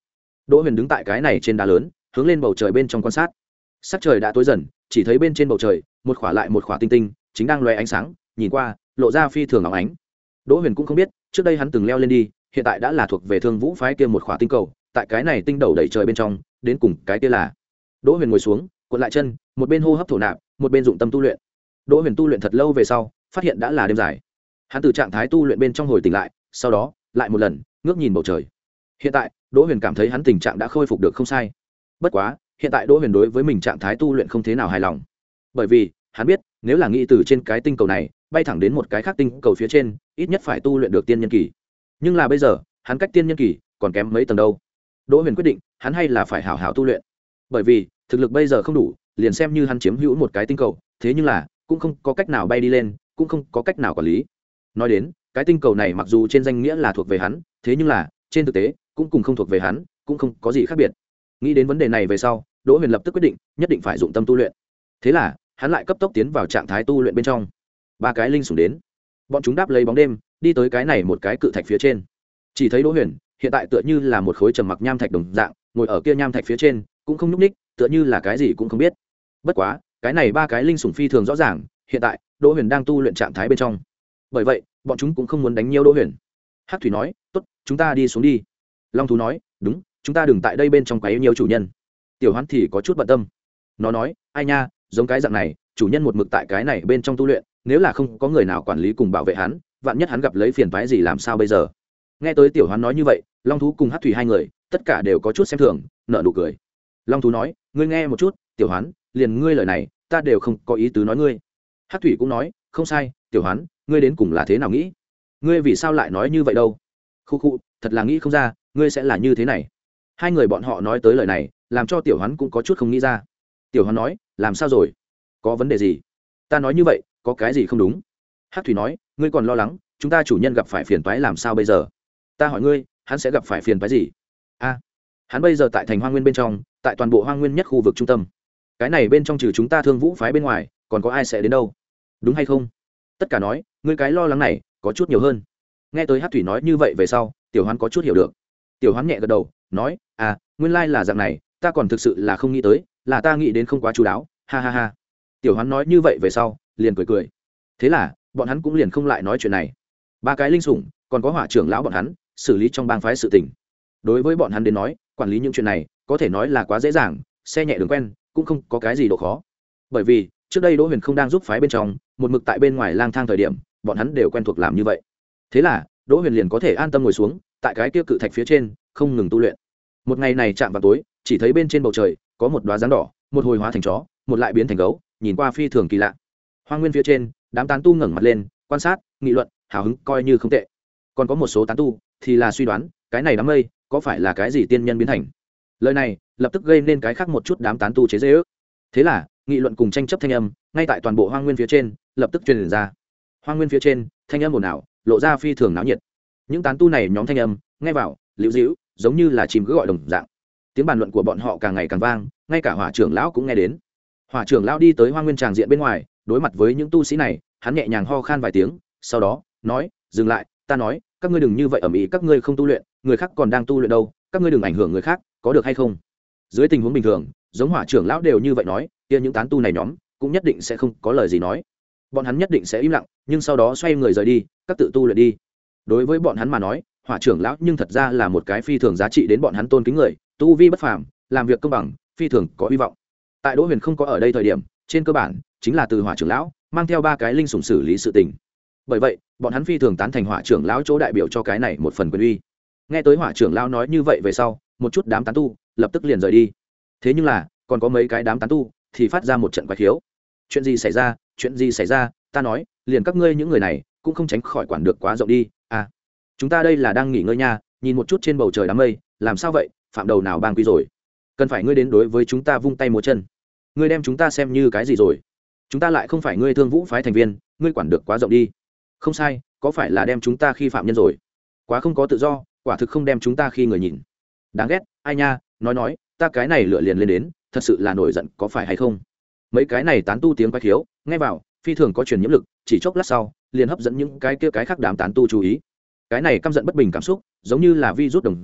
Đỗ Huyền đứng tại cái này trên đá lớn, hướng lên bầu trời bên trong quan sát. Sắc trời đã tối dần, chỉ thấy bên trên bầu trời, một khỏa lại một khỏa tinh tinh, chính đang lóe ánh sáng, nhìn qua, lộ ra phi thường óng ánh. Đỗ Huyền cũng không biết, trước đây hắn từng leo lên đi, hiện tại đã là thuộc về Thương Vũ phái kia một khỏa tinh cầu, tại cái này tinh đầu đầy trời bên trong, đến cùng cái kia là. Đỗ Huyền ngồi xuống, cuộn lại chân, một bên hô hấp thổ nạp, một bên dụng tâm tu luyện. Đỗ Huyền tu luyện thật lâu về sau, phát hiện đã là đêm dài. Hắn từ trạng thái tu luyện bên trong hồi tỉnh lại, sau đó, lại một lần, ngước nhìn bầu trời. Hiện tại, Đỗ Huyền cảm thấy hắn tình trạng đã khôi phục được không sai. Bất quá, hiện tại Đỗ Huyền đối với mình trạng thái tu luyện không thế nào hài lòng. Bởi vì, hắn biết, nếu là nghĩ từ trên cái tinh cầu này bay thẳng đến một cái khác tinh cầu phía trên, ít nhất phải tu luyện được tiên nhân kỳ. Nhưng là bây giờ, hắn cách tiên nhân kỳ còn kém mấy tầng đâu. Đỗ Huyền quyết định, hắn hay là phải hảo hảo tu luyện. Bởi vì, thực lực bây giờ không đủ, liền xem như hắn chiếm hữu một cái tinh cầu, thế nhưng là cũng không có cách nào bay đi lên, cũng không có cách nào quản lý. Nói đến, cái tinh cầu này mặc dù trên danh nghĩa là thuộc về hắn, thế nhưng là trên thực tế cũng cùng không thuộc về hắn, cũng không có gì khác biệt. Nghĩ đến vấn đề này về sau, Đỗ Huyền lập tức quyết định, nhất định phải dụng tâm tu luyện. Thế là, hắn lại cấp tốc tiến vào trạng thái tu luyện bên trong. Ba cái linh sủng đến, bọn chúng đáp lấy bóng đêm, đi tới cái này một cái cự thạch phía trên. Chỉ thấy Đỗ Huyền hiện tại tựa như là một khối trầm mặc nham thạch đồng dạng, ngồi ở kia nham thạch phía trên, cũng không nhúc nhích, tựa như là cái gì cũng không biết. Bất quá, cái này ba cái linh sủng phi thường rõ ràng, hiện tại Đỗ Huyền đang tu luyện trạng thái bên trong. Bởi vậy, bọn chúng cũng không muốn đánh nhiều Đỗ Huyền. Hắc thủy nói, "Tốt, chúng ta đi xuống đi." Long thú nói, "Đúng, chúng ta đừng tại đây bên trong quấy nhiều chủ nhân." Tiểu Hoán thì có chút bận tâm. Nó nói, "Ai nha, giống cái dạng này, chủ nhân một mực tại cái này bên trong tu luyện, nếu là không có người nào quản lý cùng bảo vệ hắn, vạn nhất hắn gặp lấy phiền toái gì làm sao bây giờ?" Nghe tới Tiểu Hoán nói như vậy, Long thú cùng Hắc thủy hai người, tất cả đều có chút xem thường, nở nụ cười. Long thú nói, "Ngươi nghe một chút, Tiểu Hoán, liền ngươi lời này, ta đều không có ý tứ nói ngươi." Hắc thủy cũng nói, "Không sai, Tiểu Hoán, ngươi đến cùng là thế nào nghĩ? Ngươi vì sao lại nói như vậy đâu?" Khu khu, thật là nghĩ không ra, ngươi sẽ là như thế này. Hai người bọn họ nói tới lời này, làm cho Tiểu Hoán cũng có chút không nghĩ ra. Tiểu Hoán nói, "Làm sao rồi? Có vấn đề gì? Ta nói như vậy, có cái gì không đúng?" Hắc thủy nói, "Ngươi còn lo lắng, chúng ta chủ nhân gặp phải phiền toái làm sao bây giờ? Ta hỏi ngươi, hắn sẽ gặp phải phiền toái gì?" A, hắn bây giờ tại thành Hoang Nguyên bên trong, tại toàn bộ Hoang Nguyên nhất khu vực trung tâm. Cái này bên trong trừ chúng ta Thương Vũ phái bên ngoài, còn có ai sẽ đến đâu? Đúng hay không? Tất cả nói, ngươi cái lo lắng này có chút nhiều hơn. Nghe tới Hắc thủy nói như vậy về sau, Tiểu Hoán có chút hiểu được. Tiểu Hoán nhẹ gật đầu, nói, "À, nguyên lai là dạng này, ta còn thực sự là không nghĩ tới, là ta nghĩ đến không quá chú đáo, ha ha ha." Tiểu Hoán nói như vậy về sau, liền cười cười. Thế là, bọn hắn cũng liền không lại nói chuyện này. Ba cái linh sủng, còn có Hỏa trưởng lão bọn hắn, xử lý trong bang phái sự tình. Đối với bọn hắn đến nói, quản lý những chuyện này, có thể nói là quá dễ dàng, xe nhẹ đường quen, cũng không có cái gì độ khó. Bởi vì, trước đây Đỗ Huyền không đang giúp phái bên trong, một mực tại bên ngoài lang thang thời điểm, bọn hắn đều quen thuộc làm như vậy. Thế là, Đỗ Huyền liền có thể an tâm ngồi xuống, tại cái kia cự thạch phía trên, không ngừng tu luyện. Một ngày này chạm vào tối, chỉ thấy bên trên bầu trời có một đóa dáng đỏ, một hồi hóa thành chó, một lại biến thành gấu, nhìn qua phi thường kỳ lạ. Hoang Nguyên phía trên, đám tán tu ngẩng mặt lên, quan sát, nghị luận, hào hứng coi như không tệ. Còn có một số tán tu thì là suy đoán, cái này đám mây có phải là cái gì tiên nhân biến thành. Lời này lập tức gây nên cái khác một chút đám tán tu chế giễu. Thế là, nghị luận cùng tranh chấp thanh âm, ngay tại toàn bộ Hoang Nguyên phía trên, lập tức truyền ra. Hoang Nguyên phía trên, thanh âm ồn ào, lộ ra phi thường náo nhiệt. Những tán tu này nhóm thanh âm, nghe vào, liễu dĩu, giống như là chim cứ gọi đồng dạng. Tiếng bàn luận của bọn họ càng ngày càng vang, ngay cả Hỏa trưởng lão cũng nghe đến. Hỏa trưởng lão đi tới Hoang Nguyên tràng diện bên ngoài, đối mặt với những tu sĩ này, hắn nhẹ nhàng ho khan vài tiếng, sau đó nói, "Dừng lại, ta nói, các ngươi đừng như vậy ầm ĩ, các ngươi không tu luyện, người khác còn đang tu luyện đâu, các ngươi đừng ảnh hưởng người khác, có được hay không?" Dưới tình huống bình thường, giống Hỏa trưởng lão đều như vậy nói, kia những tán tu này nhóm cũng nhất định sẽ không có lời gì nói. Bọn hắn nhất định sẽ im lặng, nhưng sau đó xoay người rời đi, các tự tu luyện đi. Đối với bọn hắn mà nói, Hỏa trưởng lão nhưng thật ra là một cái phi thường giá trị đến bọn hắn tôn kính người, tu vi bất phàm, làm việc công bằng, phi thường có hy vọng. Tại Đỗ Huyền không có ở đây thời điểm, trên cơ bản chính là từ Hỏa trưởng lão mang theo ba cái linh sủng xử lý sự tình. Bởi vậy, bọn hắn phi thường tán thành Hỏa trưởng lão chỗ đại biểu cho cái này một phần quyền uy. Nghe tới Hỏa trưởng lão nói như vậy về sau, một chút đám tán tu lập tức liền rời đi. Thế nhưng là, còn có mấy cái đám tán tu thì phát ra một trận quái khiếu. Chuyện gì xảy ra? Chuyện gì xảy ra? Ta nói, liền các ngươi những người này cũng không tránh khỏi quản được quá rộng đi. À, chúng ta đây là đang nghỉ ngơi nha, nhìn một chút trên bầu trời đám mây, làm sao vậy? Phạm đầu nào bang quy rồi? Cần phải ngươi đến đối với chúng ta vung tay múa chân? Ngươi đem chúng ta xem như cái gì rồi? Chúng ta lại không phải ngươi Thương Vũ phái thành viên, ngươi quản được quá rộng đi. Không sai, có phải là đem chúng ta khi phạm nhân rồi? Quá không có tự do, quả thực không đem chúng ta khi người nhìn. Đáng ghét, ai nha, nói nói, ta cái này lựa liền lên đến, thật sự là nổi giận, có phải hay không? Mấy cái này tán tu tiếng quái khiếu, nghe vào, phi thường có truyền nhiễm lực, chỉ chốc lát sau, liền hấp dẫn những cái kia cái khác đám tán tu chú ý. Cái này căm giận bất bình cảm xúc, giống như là virus đồng dạng,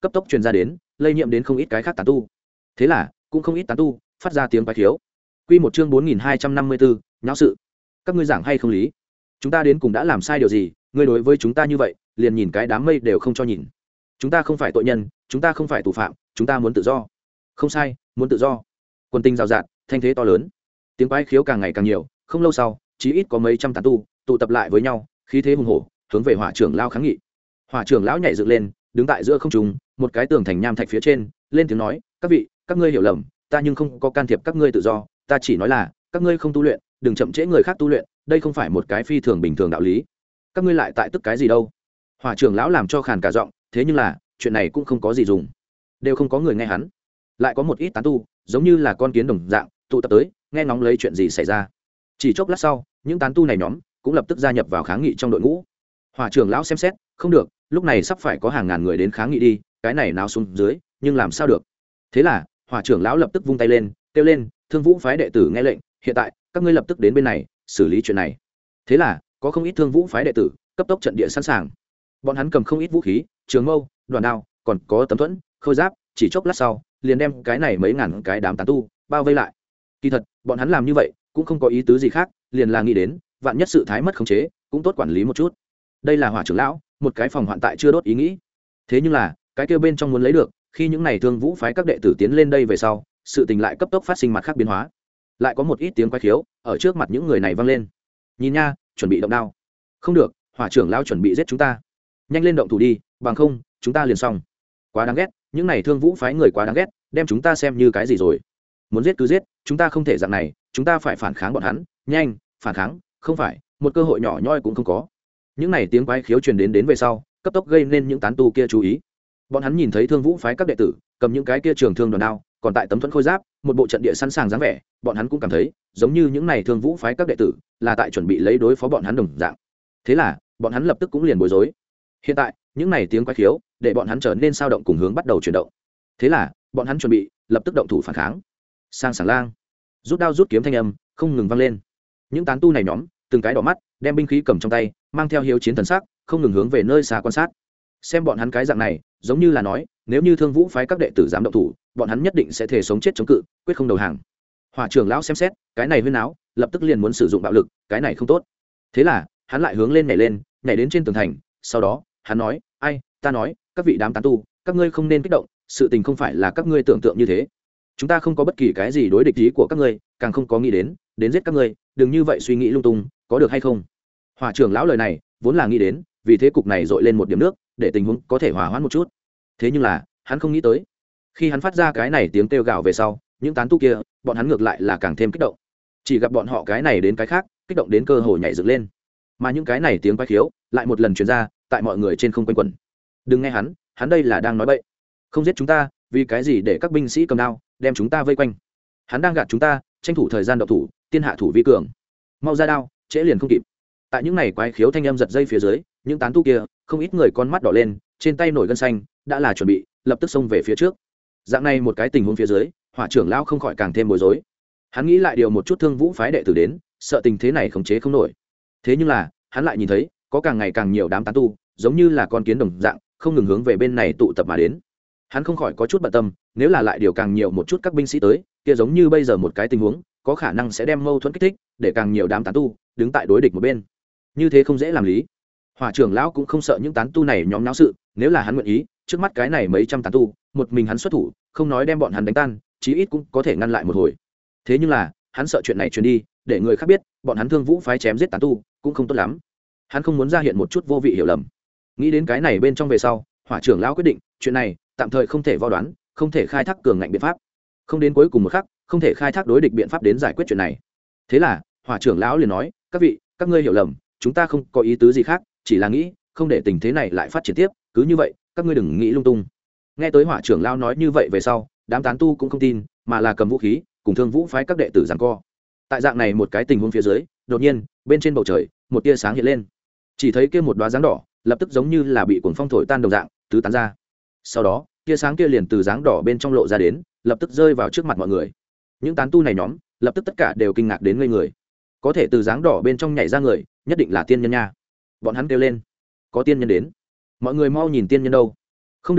cấp tốc truyền ra đến, lây nhiễm đến không ít cái khác tán tu. Thế là cũng không ít tán tu phát ra tiếng quái khiếu. Quy một chương bốn nghìn hai trăm năm mươi bốn, nháo sự. Các ngươi giảng hay không lý? Chúng ta đến cùng đã làm sai điều gì? Ngươi đối với chúng ta như vậy, liền nhìn cái đám mây đều không cho nhìn. Chúng ta không phải tội nhân, chúng ta không phải tù phạm, chúng ta muốn tự do. Không sai, muốn tự do. Quân tinh rào rạt, thanh thế to lớn. Tiếng quái khiếu càng ngày càng nhiều, không lâu sau, chí ít có mấy trăm tán tu tụ tập lại với nhau, khí thế hùng hổ, hướng về hỏa trưởng lão kháng nghị. Hỏa trưởng lão nhảy dựng lên, đứng tại giữa không trung, một cái tường thành nham thạch phía trên, lên tiếng nói: "Các vị, các ngươi hiểu lầm, ta nhưng không có can thiệp các ngươi tự do, ta chỉ nói là các ngươi không tu luyện, đừng chậm trễ người khác tu luyện, đây không phải một cái phi thường bình thường đạo lý. Các ngươi lại tại tức cái gì đâu?" Hỏa trưởng lão làm cho khàn cả giọng, thế nhưng là, chuyện này cũng không có gì dùng, đều không có người nghe hắn. Lại có một ít tán tu, giống như là con kiến đồng dạng, tụ tập tới, nghe ngóng lấy chuyện gì xảy ra. Chỉ chốc lát sau, những tán tu này nhóm cũng lập tức gia nhập vào kháng nghị trong đội ngũ. Hỏa trưởng lão xem xét, không được, lúc này sắp phải có hàng ngàn người đến kháng nghị đi, cái này nào xuống dưới, nhưng làm sao được? Thế là, hỏa trưởng lão lập tức vung tay lên, kêu lên: "Thương Vũ phái đệ tử nghe lệnh, hiện tại các ngươi lập tức đến bên này, xử lý chuyện này." Thế là, có không ít Thương Vũ phái đệ tử cấp tốc trận địa sẵn sàng. Bọn hắn cầm không ít vũ khí, trường mâu, đoàn đao, còn có tấm thuẫn, khôi giáp, chỉ chốc lát sau, liền đem cái này mấy ngàn cái đám tán tu bao vây lại. Kỳ thật, bọn hắn làm như vậy cũng không có ý tứ gì khác, liền là nghĩ đến, vạn nhất sự thái mất khống chế, cũng tốt quản lý một chút. Đây là hỏa trưởng lão, một cái phòng hoạn tại chưa đốt ý nghĩ. Thế nhưng là, cái kia bên trong muốn lấy được, khi những này Thương Vũ phái các đệ tử tiến lên đây về sau, sự tình lại cấp tốc phát sinh mặt khác biến hóa. Lại có một ít tiếng quái khiếu ở trước mặt những người này vang lên. "Nhìn nha, chuẩn bị động đao." "Không được, hỏa trưởng lão chuẩn bị giết chúng ta." "Nhanh lên động thủ đi, bằng không, chúng ta liền xong." "Quá đáng ghét, những này Thương Vũ phái người quá đáng ghét, đem chúng ta xem như cái gì rồi? Muốn giết cứ giết, chúng ta không thể dạng này, chúng ta phải phản kháng bọn hắn, nhanh, phản kháng, không phải, một cơ hội nhỏ nhoi cũng không có." Những này tiếng quái khiếu truyền đến đến về sau, cấp tốc gây nên những tán tu kia chú ý. Bọn hắn nhìn thấy Thương Vũ phái các đệ tử cầm những cái kia trường thương đoàn đao, còn tại tấm thuẫn khôi giáp, một bộ trận địa sẵn sàng dáng vẻ, bọn hắn cũng cảm thấy, giống như những này Thương Vũ phái các đệ tử là tại chuẩn bị lấy đối phó bọn hắn đồng dạng. Thế là, bọn hắn lập tức cũng liền bối rối. Hiện tại, những này tiếng quái khiếu để bọn hắn trở nên sao động cùng hướng bắt đầu chuyển động. Thế là, bọn hắn chuẩn bị lập tức động thủ phản kháng. Sang sảng lang, rút đao rút kiếm thanh âm không ngừng vang lên. Những tán tu này nhóm, từng cái đỏ mắt, đem binh khí cầm trong tay, mang theo hiếu chiến thần sắc, không ngừng hướng về nơi xa quan sát. Xem bọn hắn cái dạng này, giống như là nói, nếu như Thương Vũ phái các đệ tử dám động thủ, bọn hắn nhất định sẽ thể sống chết chống cự, quyết không đầu hàng. Hỏa trưởng lão xem xét, cái này huyên áo, lập tức liền muốn sử dụng bạo lực, cái này không tốt. Thế là, hắn lại hướng lên nhảy lên, nhảy đến trên tường thành, sau đó, hắn nói: "Ai, ta nói, các vị đám tán tu, các ngươi không nên kích động, sự tình không phải là các ngươi tưởng tượng như thế. Chúng ta không có bất kỳ cái gì đối địch ý của các ngươi, càng không có nghĩ đến đến giết các ngươi, đừng như vậy suy nghĩ lung tung, có được hay không?" Hỏa trưởng lão lời này, vốn là nghĩ đến, vì thế cục này dội lên một điểm nước, để tình huống có thể hòa hoãn một chút. Thế nhưng là, hắn không nghĩ tới, khi hắn phát ra cái này tiếng kêu gào về sau, những tán tu kia, bọn hắn ngược lại là càng thêm kích động. Chỉ gặp bọn họ cái này đến cái khác, kích động đến cơ hồ nhảy dựng lên. Mà những cái này tiếng quái khiếu lại một lần truyền ra, tại mọi người trên không quanh quẩn. Đừng nghe hắn, hắn đây là đang nói bậy. Không giết chúng ta, vì cái gì để các binh sĩ cầm đao, đem chúng ta vây quanh? Hắn đang gạt chúng ta, tranh thủ thời gian động thủ, tiên hạ thủ vi cường. Mau ra đao, trễ liền không kịp. Tại những này quái khiếu thanh âm giật dây phía dưới, những tán tu kia, không ít người con mắt đỏ lên, trên tay nổi gân xanh, đã là chuẩn bị lập tức xông về phía trước. Dạng này một cái tình huống phía dưới, hỏa trưởng lão không khỏi càng thêm bối rối. Hắn nghĩ lại điều một chút Thương Vũ phái đệ tử đến, sợ tình thế này khống chế không nổi. Thế nhưng là, hắn lại nhìn thấy, có càng ngày càng nhiều đám tán tu, giống như là con kiến đồng dạng, không ngừng hướng về bên này tụ tập mà đến. Hắn không khỏi có chút bận tâm, nếu là lại điều càng nhiều một chút các binh sĩ tới, kia giống như bây giờ một cái tình huống, có khả năng sẽ đem mâu thuẫn kích thích, để càng nhiều đám tán tu đứng tại đối địch một bên. Như thế không dễ làm lý. Hỏa trưởng lão cũng không sợ những tán tu này nhóm náo sự, nếu là hắn nguyện ý, trước mắt cái này mấy trăm tán tu, một mình hắn xuất thủ, không nói đem bọn hắn đánh tan, chí ít cũng có thể ngăn lại một hồi. Thế nhưng là, hắn sợ chuyện này truyền đi, để người khác biết, bọn hắn Thương Vũ phái chém giết tán tu, cũng không tốt lắm. Hắn không muốn ra hiện một chút vô vị hiểu lầm. Nghĩ đến cái này bên trong về sau, hỏa trưởng lão quyết định, chuyện này tạm thời không thể vo đoán, không thể khai thác cường ngạnh biện pháp. Không đến cuối cùng một khắc, không thể khai thác đối địch biện pháp đến giải quyết chuyện này. Thế là, hỏa trưởng lão liền nói: "Các vị, các ngươi hiểu lầm, chúng ta không có ý tứ gì khác, chỉ là nghĩ, không để tình thế này lại phát triển tiếp, cứ như vậy, các ngươi đừng nghĩ lung tung." Nghe tới hỏa trưởng lão nói như vậy về sau, đám tán tu cũng không tin, mà là cầm vũ khí, cùng Thương Vũ phái các đệ tử giằng co. Tại dạng này một cái tình huống phía dưới, đột nhiên, bên trên bầu trời, một tia sáng hiện lên. Chỉ thấy kia một đóa dáng đỏ, lập tức giống như là bị cuồng phong thổi tan đồng dạng, tứ tán ra. Sau đó, tia sáng kia liền từ dáng đỏ bên trong lộ ra đến, lập tức rơi vào trước mặt mọi người. Những tán tu này nhóm, lập tức tất cả đều kinh ngạc đến ngây người. Có thể từ dáng đỏ bên trong nhảy ra người, nhất định là tiên nhân nha. Bọn hắn kêu lên: "Có tiên nhân đến!" Mọi người mau nhìn tiên nhân đâu. Không được,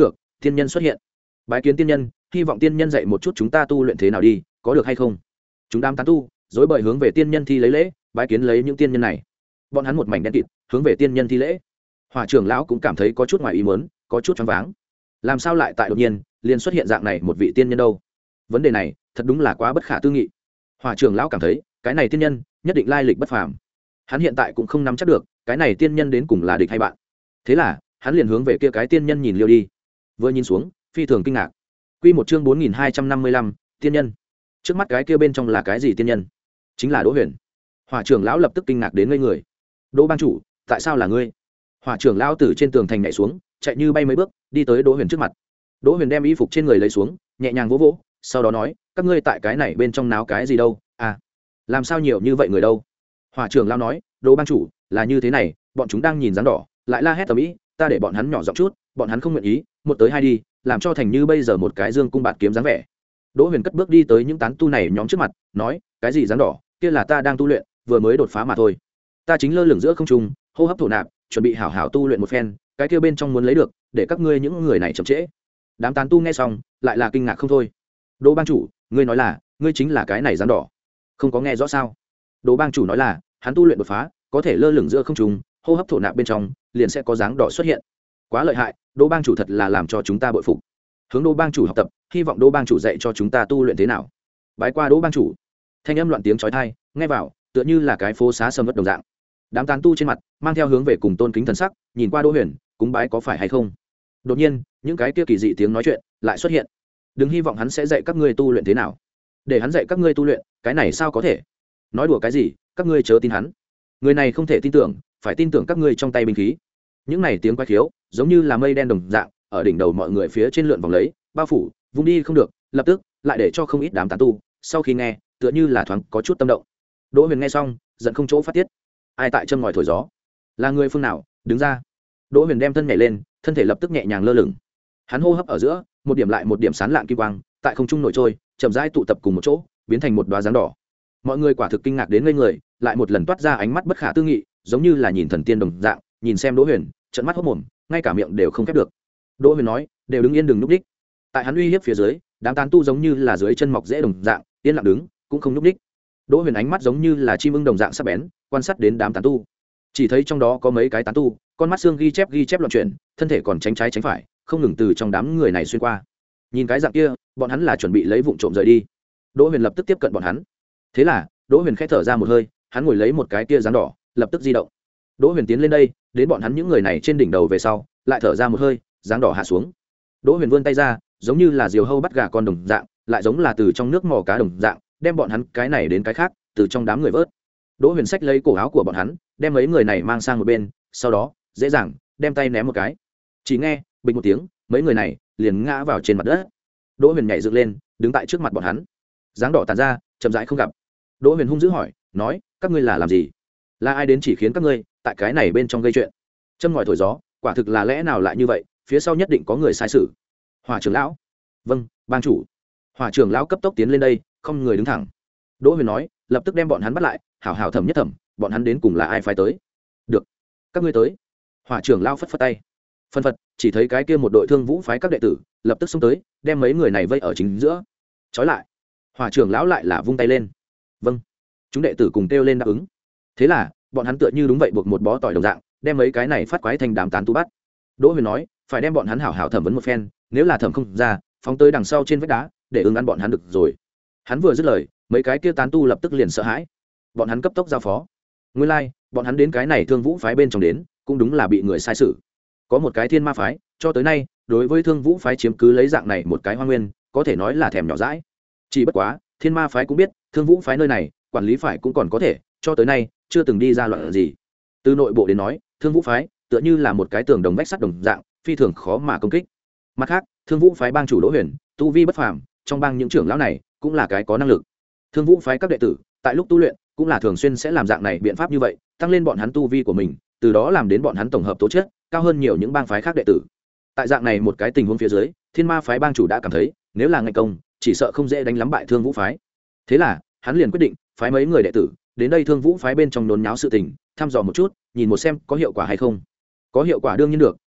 tiên nhân xuất hiện. Bái kiến tiên nhân, hy vọng tiên nhân dạy một chút chúng ta tu luyện thế nào đi, có được hay không? Chúng đám tán tu dối bời hướng về tiên nhân thi lấy lễ, bái kiến lấy những tiên nhân này. Bọn hắn một mảnh đen kịt hướng về tiên nhân thi lễ. Hỏa trưởng lão cũng cảm thấy có chút ngoài ý muốn, có chút choáng váng. Làm sao lại tại đột nhiên liền xuất hiện dạng này một vị tiên nhân đâu? Vấn đề này thật đúng là quá bất khả tư nghị. Hỏa trưởng lão cảm thấy cái này tiên nhân nhất định lai lịch bất phàm. Hắn hiện tại cũng không nắm chắc được cái này tiên nhân đến cùng là địch hay bạn. Thế là hắn liền hướng về kia cái tiên nhân nhìn liêu đi. Vừa nhìn xuống, phi thường kinh ngạc. Quy một chương bốn nghìn hai trăm năm mươi lăm, tiên nhân. Trước mắt cái kia bên trong là cái gì tiên nhân? Chính là Đỗ Huyền. Hỏa trưởng lão lập tức kinh ngạc đến ngây người. Đỗ bang chủ, tại sao là ngươi? Hỏa trưởng lão từ trên tường thành nhảy xuống, chạy như bay mấy bước, đi tới Đỗ Huyền trước mặt. Đỗ Huyền đem y phục trên người lấy xuống, nhẹ nhàng vỗ vỗ, sau đó nói, các ngươi tại cái này bên trong náo cái gì đâu? À, làm sao nhiều như vậy người đâu? Hỏa trưởng lão nói, Đỗ bang chủ, là như thế này, bọn chúng đang nhìn dáng đỏ, lại la hét tầm ý, ta để bọn hắn nhỏ giọng chút, bọn hắn không nguyện ý, một tới hai đi, làm cho thành như bây giờ một cái dương cung bạt kiếm dáng vẻ. Đỗ Huyền cất bước đi tới những tán tu này nhóm trước mặt, nói, cái gì dáng đỏ, kia là ta đang tu luyện, vừa mới đột phá mà thôi. Ta chính lơ lửng giữa không trung, hô hấp thổ nạp, chuẩn bị hảo hảo tu luyện một phen, cái kia bên trong muốn lấy được, để các ngươi những người này chậm trễ. Đám tán tu nghe xong, lại là kinh ngạc không thôi. Đỗ bang chủ, ngươi nói là, ngươi chính là cái này dáng đỏ? Không có nghe rõ sao? Đỗ bang chủ nói là, hắn tu luyện đột phá, có thể lơ lửng giữa không trung, hô hấp thổ nạp bên trong, liền sẽ có dáng đỏ xuất hiện. Quá lợi hại, Đỗ bang chủ thật là làm cho chúng ta bội phục. Hướng Đỗ bang chủ học tập, hy vọng Đỗ bang chủ dạy cho chúng ta tu luyện thế nào. Bái qua Đỗ bang chủ. Thanh âm loạn tiếng chói tai, nghe vào, tựa như là cái phố xá sầm uất đồng dạng. Đám tán tu trên mặt mang theo hướng về cùng tôn kính thần sắc, nhìn qua Đỗ Huyền, cúng bái có phải hay không. Đột nhiên, những cái kia kỳ dị tiếng nói chuyện lại xuất hiện. Đừng hy vọng hắn sẽ dạy các ngươi tu luyện thế nào. Để hắn dạy các ngươi tu luyện, cái này sao có thể? Nói đùa cái gì, các ngươi chớ tin hắn. Người này không thể tin tưởng, phải tin tưởng các ngươi trong tay binh khí. Những này tiếng quái khiếu, giống như là mây đen đồng dạng, ở đỉnh đầu mọi người phía trên lượn vòng lấy, bao phủ, vung đi không được, lập tức lại để cho không ít đám tán tu, sau khi nghe, tựa như là thoáng có chút tâm động. Đỗ Huyền nghe xong, giận không chỗ phát tiết. Ai tại châm ngòi thổi gió? Là người phương nào? Đứng ra. Đỗ Huyền đem thân nhảy lên, thân thể lập tức nhẹ nhàng lơ lửng. Hắn hô hấp ở giữa, một điểm lại một điểm sáng lạn kim quang, tại không trung nổi trôi, chậm rãi tụ tập cùng một chỗ, biến thành một đóa dáng đỏ. Mọi người quả thực kinh ngạc đến ngây người, lại một lần toát ra ánh mắt bất khả tư nghị, giống như là nhìn thần tiên đồng dạng, nhìn xem Đỗ Huyền, trợn mắt hốt mồm, ngay cả miệng đều không khép được. Đỗ Huyền nói, đều đứng yên đừng núp đích. Tại hắn uy hiếp phía dưới, đám tán tu giống như là dưới chân mọc rễ đồng dạng, yên lặng đứng, cũng không núp đích. Đỗ Huyền ánh mắt giống như là chim ưng đồng dạng sắc bén, quan sát đến đám tán tu. Chỉ thấy trong đó có mấy cái tán tu, con mắt xương ghi chép ghi chép loạn chuyển, thân thể còn tránh trái tránh phải, không ngừng từ trong đám người này xuyên qua. Nhìn cái dạng kia, bọn hắn là chuẩn bị lấy vụng trộm rời đi. Đỗ Huyền lập tức tiếp cận bọn hắn. Thế là, Đỗ Huyền khẽ thở ra một hơi, hắn ngồi lấy một cái kia dáng đỏ, lập tức di động. Đỗ Huyền tiến lên đây, đến bọn hắn những người này trên đỉnh đầu về sau, lại thở ra một hơi, dáng đỏ hạ xuống. Đỗ Huyền vươn tay ra, giống như là diều hâu bắt gà con đồng dạng, lại giống là từ trong nước mò cá đồng dạng, đem bọn hắn cái này đến cái khác, từ trong đám người vớt. Đỗ Huyền xách lấy cổ áo của bọn hắn, đem mấy người này mang sang một bên, sau đó, dễ dàng đem tay ném một cái. Chỉ nghe, bịch một tiếng, mấy người này liền ngã vào trên mặt đất. Đỗ Huyền nhảy dựng lên, đứng tại trước mặt bọn hắn. Dáng đỏ tàn ra, chậm rãi không gặp. Đỗ Huyền hung dữ hỏi, nói, các ngươi là làm gì? Là ai đến chỉ khiến các ngươi tại cái này bên trong gây chuyện? Châm ngòi thổi gió, quả thực là lẽ nào lại như vậy, phía sau nhất định có người sai sự. Hỏa trưởng lão. Vâng, bang chủ. Hỏa trưởng lão cấp tốc tiến lên đây, không người đứng thẳng. Đỗ Huyền nói, lập tức đem bọn hắn bắt lại, hảo hảo thẩm nhất thẩm, bọn hắn đến cùng là ai phái tới? Được, các ngươi tới. Hỏa trưởng lão phất phất tay. Phân phật, chỉ thấy cái kia một đội Thương Vũ phái các đệ tử, lập tức xông tới, đem mấy người này vây ở chính giữa. Trói lại. Hỏa trưởng lão lại là vung tay lên. Vâng. Chúng đệ tử cùng kêu lên đáp ứng. Thế là, bọn hắn tựa như đúng vậy buộc một bó tỏi đồng dạng, đem mấy cái này phát quái thành đám tán tu bắt. Đỗ Huyền nói, phải đem bọn hắn hảo hảo thẩm vấn một phen, nếu là thẩm không ra, phóng tới đằng sau trên vách đá, để ứng ăn bọn hắn được rồi. Hắn vừa dứt lời, mấy cái kia tán tu lập tức liền sợ hãi. Bọn hắn cấp tốc giao phó. Nguyên lai, like, bọn hắn đến cái này Thương Vũ phái bên trong đến, cũng đúng là bị người sai sử. Có một cái Thiên Ma phái, cho tới nay, đối với Thương Vũ phái chiếm cứ lấy dạng này một cái hoang nguyên, có thể nói là thèm nhỏ dãi. Chỉ bất quá, Thiên Ma phái cũng biết, Thương Vũ phái nơi này, quản lý phải cũng còn có thể, cho tới nay chưa từng đi ra loạn gì. Từ nội bộ đến nói, Thương Vũ phái tựa như là một cái tường đồng vách sắt đồng dạng, phi thường khó mà công kích. Mặt khác, Thương Vũ phái bang chủ Đỗ Huyền, tu vi bất phàm, trong bang những trưởng lão này cũng là cái có năng lực. Thương Vũ phái các đệ tử, tại lúc tu luyện, cũng là thường xuyên sẽ làm dạng này biện pháp như vậy, tăng lên bọn hắn tu vi của mình, từ đó làm đến bọn hắn tổng hợp tố chất cao hơn nhiều những bang phái khác đệ tử. Tại dạng này một cái tình huống phía dưới, Thiên Ma phái bang chủ đã cảm thấy, nếu là ngày công, chỉ sợ không dễ đánh lắm bại Thương Vũ phái. Thế là, hắn liền quyết định phái mấy người đệ tử đến đây Thương Vũ phái bên trong nhốn nháo sự tình, thăm dò một chút, nhìn một xem có hiệu quả hay không. Có hiệu quả đương nhiên được,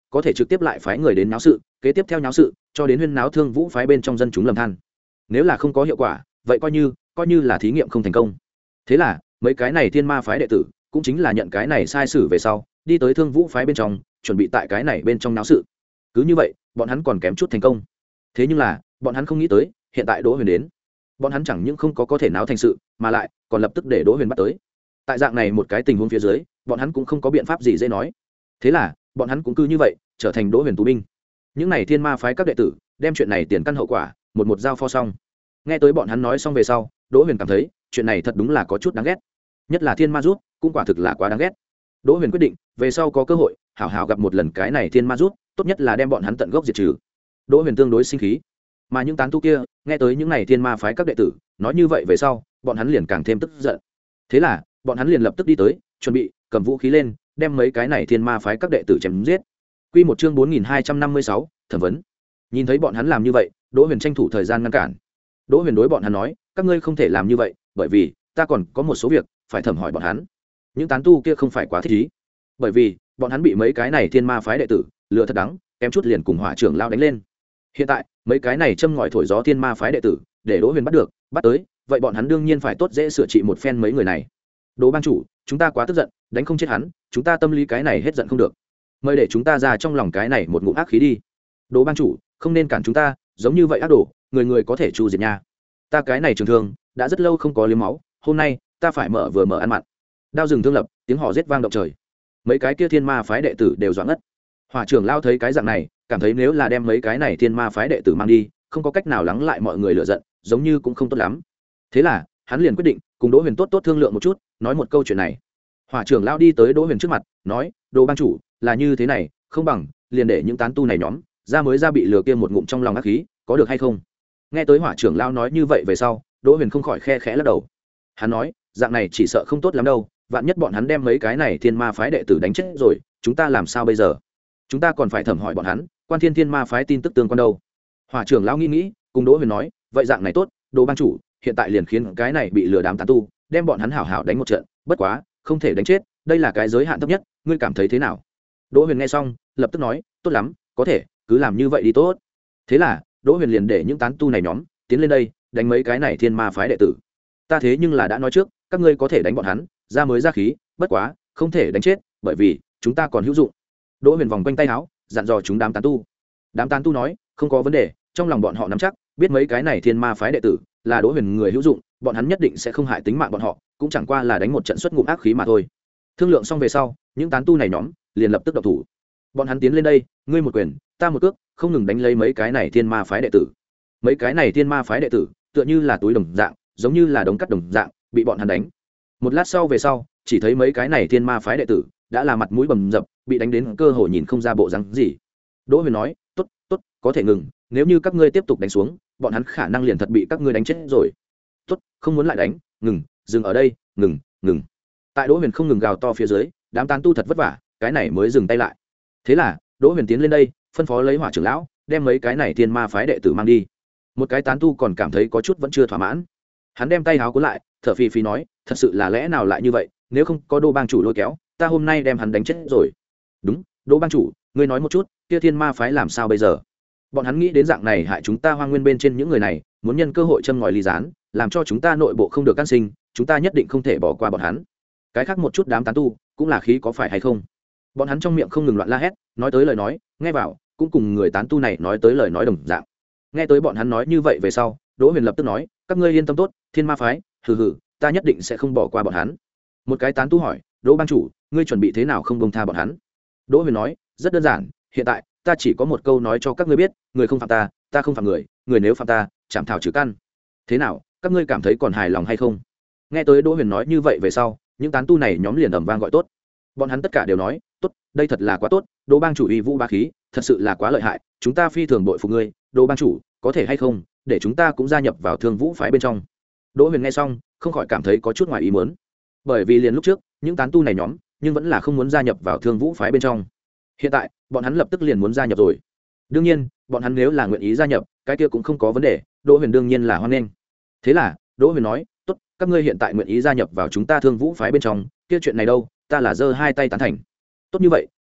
có thể trực tiếp lại phái người đến náo sự, kế tiếp theo náo sự cho đến huyên náo thương vũ phái bên trong dân chúng lầm than. Nếu là không có hiệu quả, vậy coi như coi như là thí nghiệm không thành công. Thế là mấy cái này thiên ma phái đệ tử cũng chính là nhận cái này sai sử về sau, đi tới thương vũ phái bên trong, chuẩn bị tại cái này bên trong náo sự. Cứ như vậy bọn hắn còn kém chút thành công. Thế nhưng là bọn hắn không nghĩ tới, hiện tại Đỗ Huyền đến, bọn hắn chẳng những không có có thể náo thành sự, mà lại còn lập tức để Đỗ Huyền bắt tới. Tại dạng này một cái tình huống phía dưới, bọn hắn cũng không có biện pháp gì dễ nói. Thế là bọn hắn cũng cứ như vậy trở thành Đỗ Huyền tù binh. Những này thiên ma phái các đệ tử đem chuyện này tiền căn hậu quả một một giao pho xong. Nghe tới bọn hắn nói xong về sau, Đỗ Huyền cảm thấy chuyện này thật đúng là có chút đáng ghét, nhất là thiên ma rút cũng quả thực là quá đáng ghét. Đỗ Huyền quyết định về sau có cơ hội hảo hảo gặp một lần cái này thiên ma rút, tốt nhất là đem bọn hắn tận gốc diệt trừ. Đỗ Huyền tương đối sinh khí, mà những tán tu kia nghe tới những này thiên ma phái các đệ tử nói như vậy về sau, bọn hắn liền càng thêm tức giận. Thế là bọn hắn liền lập tức đi tới, chuẩn bị cầm vũ khí lên, đem mấy cái này thiên ma phái các đệ tử chém giết. Quy một chương bốn nghìn hai trăm năm mươi sáu, thẩm vấn. Nhìn thấy bọn hắn làm như vậy, Đỗ Huyền tranh thủ thời gian ngăn cản. Đỗ Huyền đối bọn hắn nói, các ngươi không thể làm như vậy, bởi vì ta còn có một số việc phải thẩm hỏi bọn hắn. Những tán tu kia không phải quá thích ý, bởi vì bọn hắn bị mấy cái này thiên ma phái đệ tử lừa thật đắng, kém chút liền cùng hỏa trưởng lao đánh lên. Hiện tại mấy cái này châm ngòi thổi gió thiên ma phái đệ tử để Đỗ Huyền bắt được, bắt tới, vậy bọn hắn đương nhiên phải tốt dễ sửa trị một phen mấy người này. Đỗ bang chủ, chúng ta quá tức giận, đánh không chết hắn, chúng ta tâm lý cái này hết giận không được, mời để chúng ta ra trong lòng cái này một ngụm ác khí đi. Đỗ bang chủ, không nên cản chúng ta, giống như vậy ác đồ, người người có thể chu diệt nha. Ta cái này trường thương đã rất lâu không có liếm máu, hôm nay ta phải mở vừa mở ăn mặn. Đao rừng thương lập, tiếng hò rết vang động trời. Mấy cái kia thiên ma phái đệ tử đều doãn ngất. Hỏa trưởng lao thấy cái dạng này, cảm thấy nếu là đem mấy cái này thiên ma phái đệ tử mang đi, không có cách nào lắng lại mọi người lựa giận, giống như cũng không tốt lắm. Thế là hắn liền quyết định cùng Đỗ Huyền tốt tốt thương lượng một chút, nói một câu chuyện này. Hỏa trưởng lao đi tới Đỗ Huyền trước mặt, nói: "Đỗ bang chủ, là như thế này, không bằng liền để những tán tu này nhóm ra mới ra bị lừa kia một ngụm trong lòng ác khí, có được hay không?" Nghe tới hỏa trưởng lao nói như vậy về sau, Đỗ Huyền không khỏi khe khẽ lắc đầu. Hắn nói: "Dạng này chỉ sợ không tốt lắm đâu, vạn nhất bọn hắn đem mấy cái này thiên ma phái đệ tử đánh chết rồi, chúng ta làm sao bây giờ? Chúng ta còn phải thẩm hỏi bọn hắn, quan thiên thiên ma phái tin tức tương quan đâu." Hỏa trưởng lao nghĩ nghĩ, cùng Đỗ Huyền nói: "Vậy dạng này tốt, Đỗ bang chủ, hiện tại liền khiến cái này bị lừa đám tán tu, đem bọn hắn hảo hảo đánh một trận, bất quá không thể đánh chết, đây là cái giới hạn thấp nhất, ngươi cảm thấy thế nào?" Đỗ Huyền nghe xong, lập tức nói: "Tốt lắm, có thể, cứ làm như vậy đi tốt." Thế là Đỗ Huyền liền để những tán tu này nhóm tiến lên đây, đánh mấy cái này thiên ma phái đệ tử. "Ta thế nhưng là đã nói trước, các ngươi có thể đánh bọn hắn, ra mới ra khí, bất quá không thể đánh chết, bởi vì chúng ta còn hữu dụng." Đỗ Huyền vòng quanh tay áo, dặn dò chúng đám tán tu. Đám tán tu nói: "Không có vấn đề." Trong lòng bọn họ nắm chắc, biết mấy cái này thiên ma phái đệ tử là Đỗ Huyền người hữu dụng, bọn hắn nhất định sẽ không hại tính mạng bọn họ, cũng chẳng qua là đánh một trận xuất ngụm ác khí mà thôi. Thương lượng xong về sau, những tán tu này nhóm liền lập tức động thủ. Bọn hắn tiến lên đây, ngươi một quyền, ta một cước, không ngừng đánh lấy mấy cái này thiên ma phái đệ tử. Mấy cái này thiên ma phái đệ tử tựa như là túi đồng dạng, giống như là đống cắt đồng dạng, bị bọn hắn đánh. Một lát sau về sau, chỉ thấy mấy cái này thiên ma phái đệ tử đã là mặt mũi bầm dập, bị đánh đến cơ hồ nhìn không ra bộ răng gì. Đỗ Huyền nói: "Tốt, tốt, có thể ngừng, nếu như các ngươi tiếp tục đánh xuống, bọn hắn khả năng liền thật bị các ngươi đánh chết rồi." "Tốt, không muốn lại đánh, ngừng, dừng ở đây, ngừng, ngừng." Tại Đỗ Huyền không ngừng gào to phía dưới, đám tán tu thật vất vả, cái này mới dừng tay lại. Thế là Đỗ Huyền tiến lên đây, phân phó lấy hỏa trưởng lão đem mấy cái này thiên ma phái đệ tử mang đi. Một cái tán tu còn cảm thấy có chút vẫn chưa thỏa mãn, hắn đem tay háo cuốn lại, thở phì phì nói: "Thật sự là lẽ nào lại như vậy, nếu không có Đỗ bang chủ lôi kéo, ta hôm nay đem hắn đánh chết rồi." "Đúng, Đỗ bang chủ, ngươi nói một chút, kia thiên ma phái làm sao bây giờ? Bọn hắn nghĩ đến dạng này hại chúng ta Hoang Nguyên bên trên những người này, muốn nhân cơ hội châm ngòi ly gián, làm cho chúng ta nội bộ không được can sinh, chúng ta nhất định không thể bỏ qua bọn hắn." Cái khác một chút đám tán tu cũng là khí có phải hay không, bọn hắn trong miệng không ngừng loạn la hét, nói tới lời nói, nghe vào cũng cùng người tán tu này nói tới lời nói đồng dạng. Nghe tới bọn hắn nói như vậy về sau, Đỗ Huyền lập tức nói: "Các ngươi yên tâm tốt, thiên ma phái, hừ hừ, ta nhất định sẽ không bỏ qua bọn hắn." Một cái tán tu hỏi: "Đỗ bang chủ, ngươi chuẩn bị thế nào không buông tha bọn hắn?" Đỗ Huyền nói: "Rất đơn giản, hiện tại ta chỉ có một câu nói cho các ngươi biết, người không phạm ta, ta không phạm người, người nếu phạm ta, chảm thảo trừ căn. Thế nào, các ngươi cảm thấy còn hài lòng hay không?" Nghe tới Đỗ Huyền nói như vậy về sau, những tán tu này nhóm liền ầm vang gọi tốt. Bọn hắn tất cả đều nói: "Tốt, đây thật là quá tốt, Đỗ bang chủ uy vũ bá khí, thật sự là quá lợi hại, chúng ta phi thường bội phục ngươi, Đỗ bang chủ, có thể hay không để chúng ta cũng gia nhập vào Thương Vũ phái bên trong?" Đỗ Huyền nghe xong, không khỏi cảm thấy có chút ngoài ý muốn, bởi vì liền lúc trước, những tán tu này nhóm nhưng vẫn là không muốn gia nhập vào Thương Vũ phái bên trong. Hiện tại, bọn hắn lập tức liền muốn gia nhập rồi. Đương nhiên, bọn hắn nếu là nguyện ý gia nhập, cái kia cũng không có vấn đề, Đỗ Huyền đương nhiên là hoan nghênh. Thế là, Đỗ Huyền nói: "Tốt, các ngươi hiện tại nguyện ý gia nhập vào chúng ta Thương Vũ phái bên trong, kia chuyện này đâu, ta là giơ hai tay tán thành." "Tốt như vậy,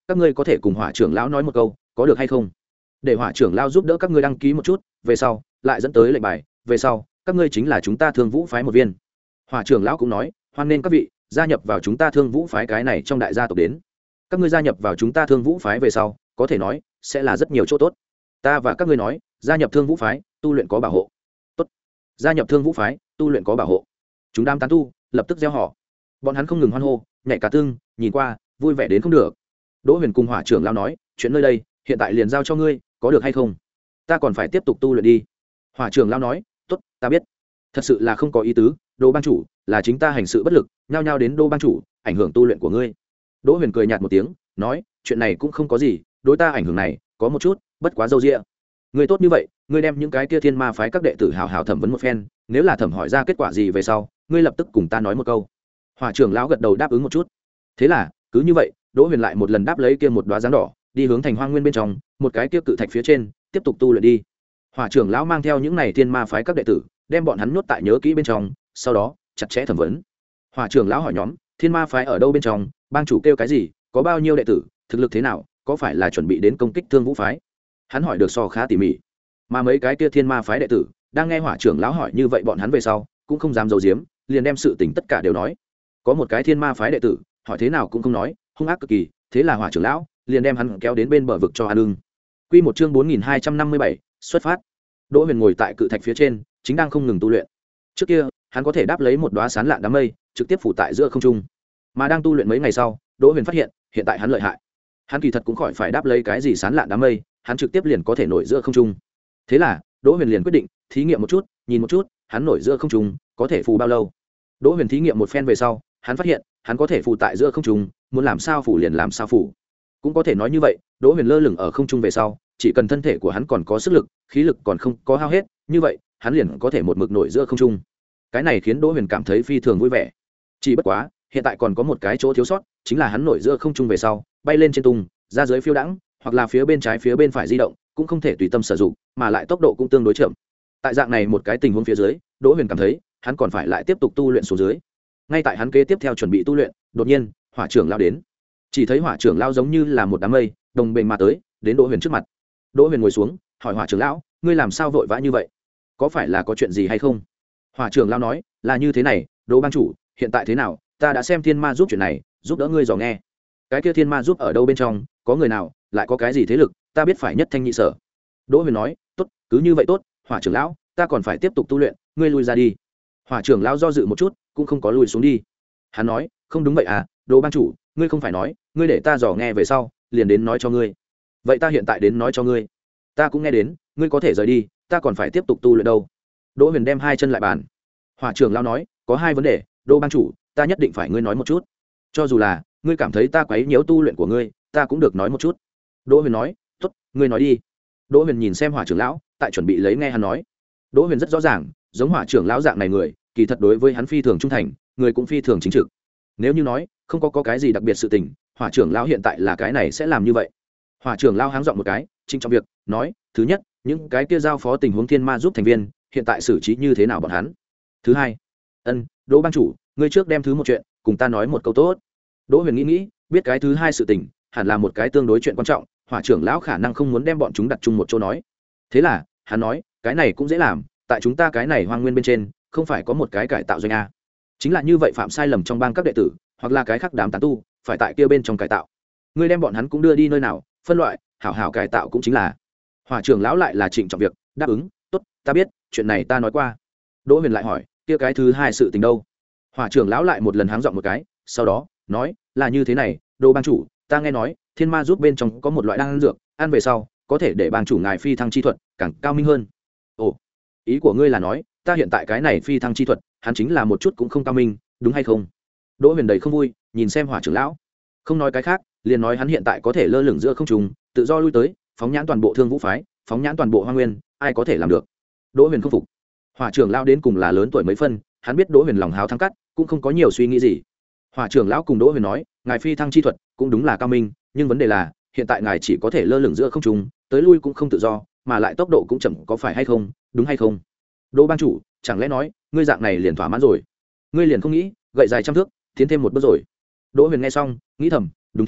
các ngươi có thể cùng hỏa trưởng lão nói một câu có được hay không, để hỏa trưởng lão giúp đỡ các ngươi đăng ký một chút, về sau lại dẫn tới lệnh bài, về sau các ngươi chính là chúng ta Thương Vũ phái một viên. Hỏa trưởng lão cũng nói hoan nên các vị gia nhập vào chúng ta Thương Vũ phái cái này trong đại gia tộc đến. Các ngươi gia nhập vào chúng ta Thương Vũ phái về sau có thể nói sẽ là rất nhiều chỗ tốt. Ta và các ngươi nói gia nhập Thương Vũ phái tu luyện có bảo hộ. Tốt, gia nhập Thương Vũ phái tu luyện có bảo hộ. Chúng đam tán tu lập tức gieo họ, bọn hắn không ngừng hoan hô nhảy cả tương, nhìn qua vui vẻ đến không được. Đỗ Huyền cùng hỏa trưởng lão nói chuyện nơi đây hiện tại liền giao cho ngươi, có được hay không, ta còn phải tiếp tục tu luyện đi. Hỏa trưởng lão nói tốt, ta biết. Thật sự là không có ý tứ, Đỗ bang chủ, là chính ta hành sự bất lực, nhao nhao đến Đỗ bang chủ ảnh hưởng tu luyện của ngươi. Đỗ Huyền cười nhạt một tiếng nói chuyện này cũng không có gì, đối ta ảnh hưởng này có một chút, bất quá dâu dịa. Ngươi tốt như vậy, ngươi đem những cái kia thiên ma phái các đệ tử hào hào thẩm vấn một phen, nếu là thẩm hỏi ra kết quả gì về sau, ngươi lập tức cùng ta nói một câu. Hỏa trưởng lão gật đầu đáp ứng một chút. Thế là cứ như vậy, Đỗ Huyền lại một lần đáp lấy kia một đóa dáng đỏ, đi hướng thành hoang nguyên bên trong một cái kia cự thạch phía trên tiếp tục tu luyện đi. Hỏa trưởng lão mang theo những này thiên ma phái các đệ tử, đem bọn hắn nhốt tại nhớ kỹ bên trong, sau đó chặt chẽ thẩm vấn. Hỏa trưởng lão hỏi nhóm thiên ma phái ở đâu bên trong, bang chủ kêu cái gì, có bao nhiêu đệ tử, thực lực thế nào, có phải là chuẩn bị đến công kích Thương Vũ phái. Hắn hỏi được so khá tỉ mỉ, mà mấy cái kia thiên ma phái đệ tử đang nghe hỏa trưởng lão hỏi như vậy, bọn hắn về sau cũng không dám giấu giếm, liền đem sự tình tất cả đều nói. Có một cái thiên ma phái đệ tử hỏi thế nào cũng không nói, hung ác cực kỳ, thế là hỏa trưởng lão liền đem hắn kéo đến bên bờ vực cho an ưng. Quy một chương bốn nghìn hai trăm năm mươi bảy, xuất phát. Đỗ Huyền ngồi tại cự thạch phía trên, chính đang không ngừng tu luyện. Trước kia, hắn có thể đáp lấy một đóa sán lạn đám mây, trực tiếp phủ tại giữa không trung. Mà đang tu luyện mấy ngày sau, Đỗ Huyền phát hiện, hiện tại hắn lợi hại. Hắn kỳ thật cũng khỏi phải đáp lấy cái gì sán lạn đám mây, hắn trực tiếp liền có thể nổi giữa không trung. Thế là, Đỗ Huyền liền quyết định thí nghiệm một chút, nhìn một chút, hắn nổi giữa không trung có thể phù bao lâu. Đỗ Huyền thí nghiệm một phen về sau, hắn phát hiện, hắn có thể phù tại giữa không trung, muốn làm sao phù liền làm sao phù. Cũng có thể nói như vậy, Đỗ Huyền lơ lửng ở không trung về sau, chỉ cần thân thể của hắn còn có sức lực, khí lực còn không có hao hết, như vậy, hắn liền có thể một mực nổi giữa không trung. Cái này khiến Đỗ Huyền cảm thấy phi thường vui vẻ. Chỉ bất quá, hiện tại còn có một cái chỗ thiếu sót, chính là hắn nổi giữa không trung về sau, bay lên trên tung, ra dưới phiêu đãng, hoặc là phía bên trái phía bên phải di động, cũng không thể tùy tâm sử dụng, mà lại tốc độ cũng tương đối chậm. Tại dạng này một cái tình huống phía dưới, Đỗ Huyền cảm thấy, hắn còn phải lại tiếp tục tu luyện xuống dưới. Ngay tại hắn kế tiếp theo chuẩn bị tu luyện, đột nhiên, hỏa trưởng lao đến. Chỉ thấy hỏa trưởng lao giống như là một đám mây, đồng bền mà tới, đến Đỗ Huyền trước mặt. Đỗ Huyền ngồi xuống, hỏi hỏa trưởng lão, ngươi làm sao vội vã như vậy? Có phải là có chuyện gì hay không? Hỏa trưởng lao nói, là như thế này, Đỗ bang chủ, hiện tại thế nào, ta đã xem thiên ma giúp chuyện này, giúp đỡ ngươi dò nghe. Cái kia thiên ma giúp ở đâu bên trong, có người nào, lại có cái gì thế lực, ta biết phải nhất thanh nhị sở. Đỗ Huyền nói, tốt, cứ như vậy tốt, hỏa trưởng lão, ta còn phải tiếp tục tu luyện, ngươi lui ra đi. Hỏa trưởng lão do dự một chút, cũng không có lui xuống đi. Hắn nói, không đúng vậy à, Đỗ bang chủ, ngươi không phải nói, ngươi để ta dò nghe về sau, liền đến nói cho ngươi. Vậy ta hiện tại đến nói cho ngươi. Ta cũng nghe đến, ngươi có thể rời đi, ta còn phải tiếp tục tu luyện đâu. Đỗ Huyền đem hai chân lại bàn. Hỏa trưởng lão nói, có hai vấn đề, Đỗ bang chủ, ta nhất định phải ngươi nói một chút. Cho dù là ngươi cảm thấy ta quấy nhiễu tu luyện của ngươi, ta cũng được nói một chút. Đỗ Huyền nói, tốt, ngươi nói đi. Đỗ Huyền nhìn xem hỏa trưởng lão, tại chuẩn bị lấy nghe hắn nói. Đỗ Huyền rất rõ ràng, giống hỏa trưởng lão dạng này người, kỳ thật đối với hắn phi thường trung thành, người cũng phi thường chính trực. Nếu như nói không có, có cái gì đặc biệt sự tình, hỏa trưởng lão hiện tại là cái này sẽ làm như vậy. Hỏa trưởng lão háng giọng một cái, chính trong việc nói, thứ nhất, những cái kia giao phó tình huống thiên ma giúp thành viên, hiện tại xử trí như thế nào bọn hắn. Thứ hai, ân, Đỗ bang chủ, ngươi trước đem thứ một chuyện, cùng ta nói một câu tốt. Đỗ Huyền nghĩ nghĩ, biết cái thứ hai sự tình, hẳn là một cái tương đối chuyện quan trọng, hỏa trưởng lão khả năng không muốn đem bọn chúng đặt chung một chỗ nói. Thế là, hắn nói, cái này cũng dễ làm, tại chúng ta cái này hoang nguyên bên trên, không phải có một cái cải tạo doanh a. Chính là như vậy phạm sai lầm trong bang các đệ tử, hoặc là cái khác đám tán tu, phải tại kia bên trong cải tạo. Ngươi đem bọn hắn cũng đưa đi nơi nào, phân loại, hảo hảo cải tạo cũng chính là. Hỏa trưởng lão lại là trịnh trọng việc, đáp ứng, tốt, ta biết, chuyện này ta nói qua. Đỗ Huyền lại hỏi, kia cái thứ hai sự tình đâu? Hỏa trưởng lão lại một lần háng giọng một cái, sau đó nói, là như thế này, Đỗ bang chủ, ta nghe nói thiên ma giúp bên trong có một loại đan dược, ăn về sau có thể để bang chủ ngài phi thăng chi thuật càng cao minh hơn. Ồ, ý của ngươi là nói ta hiện tại cái này phi thăng chi thuật hắn chính là một chút cũng không cao minh, đúng hay không? Đỗ Huyền đầy không vui nhìn xem hỏa trưởng lão, không nói cái khác, liền nói hắn hiện tại có thể lơ lửng giữa không trung, tự do lui tới, phóng nhãn toàn bộ Thương Vũ phái, phóng nhãn toàn bộ Hoang Nguyên, ai có thể làm được? Đỗ Huyền không phục. Hỏa trưởng lão đến cùng là lớn tuổi mấy phân, hắn biết Đỗ Huyền lòng háo thắng cắt, cũng không có nhiều suy nghĩ gì. Hỏa trưởng lão cùng Đỗ Huyền nói, ngài phi thăng chi thuật cũng đúng là cao minh, nhưng vấn đề là hiện tại ngài chỉ có thể lơ lửng giữa không trung, tới lui cũng không tự do, mà lại tốc độ cũng chậm, có phải hay không, đúng hay không? Đỗ bang chủ, chẳng lẽ nói ngươi dạng này liền thỏa mãn rồi? Ngươi liền không nghĩ gậy dài trăm thước, tiến thêm một bước rồi? Đỗ Huyền nghe xong, nghĩ thầm, đúng thế,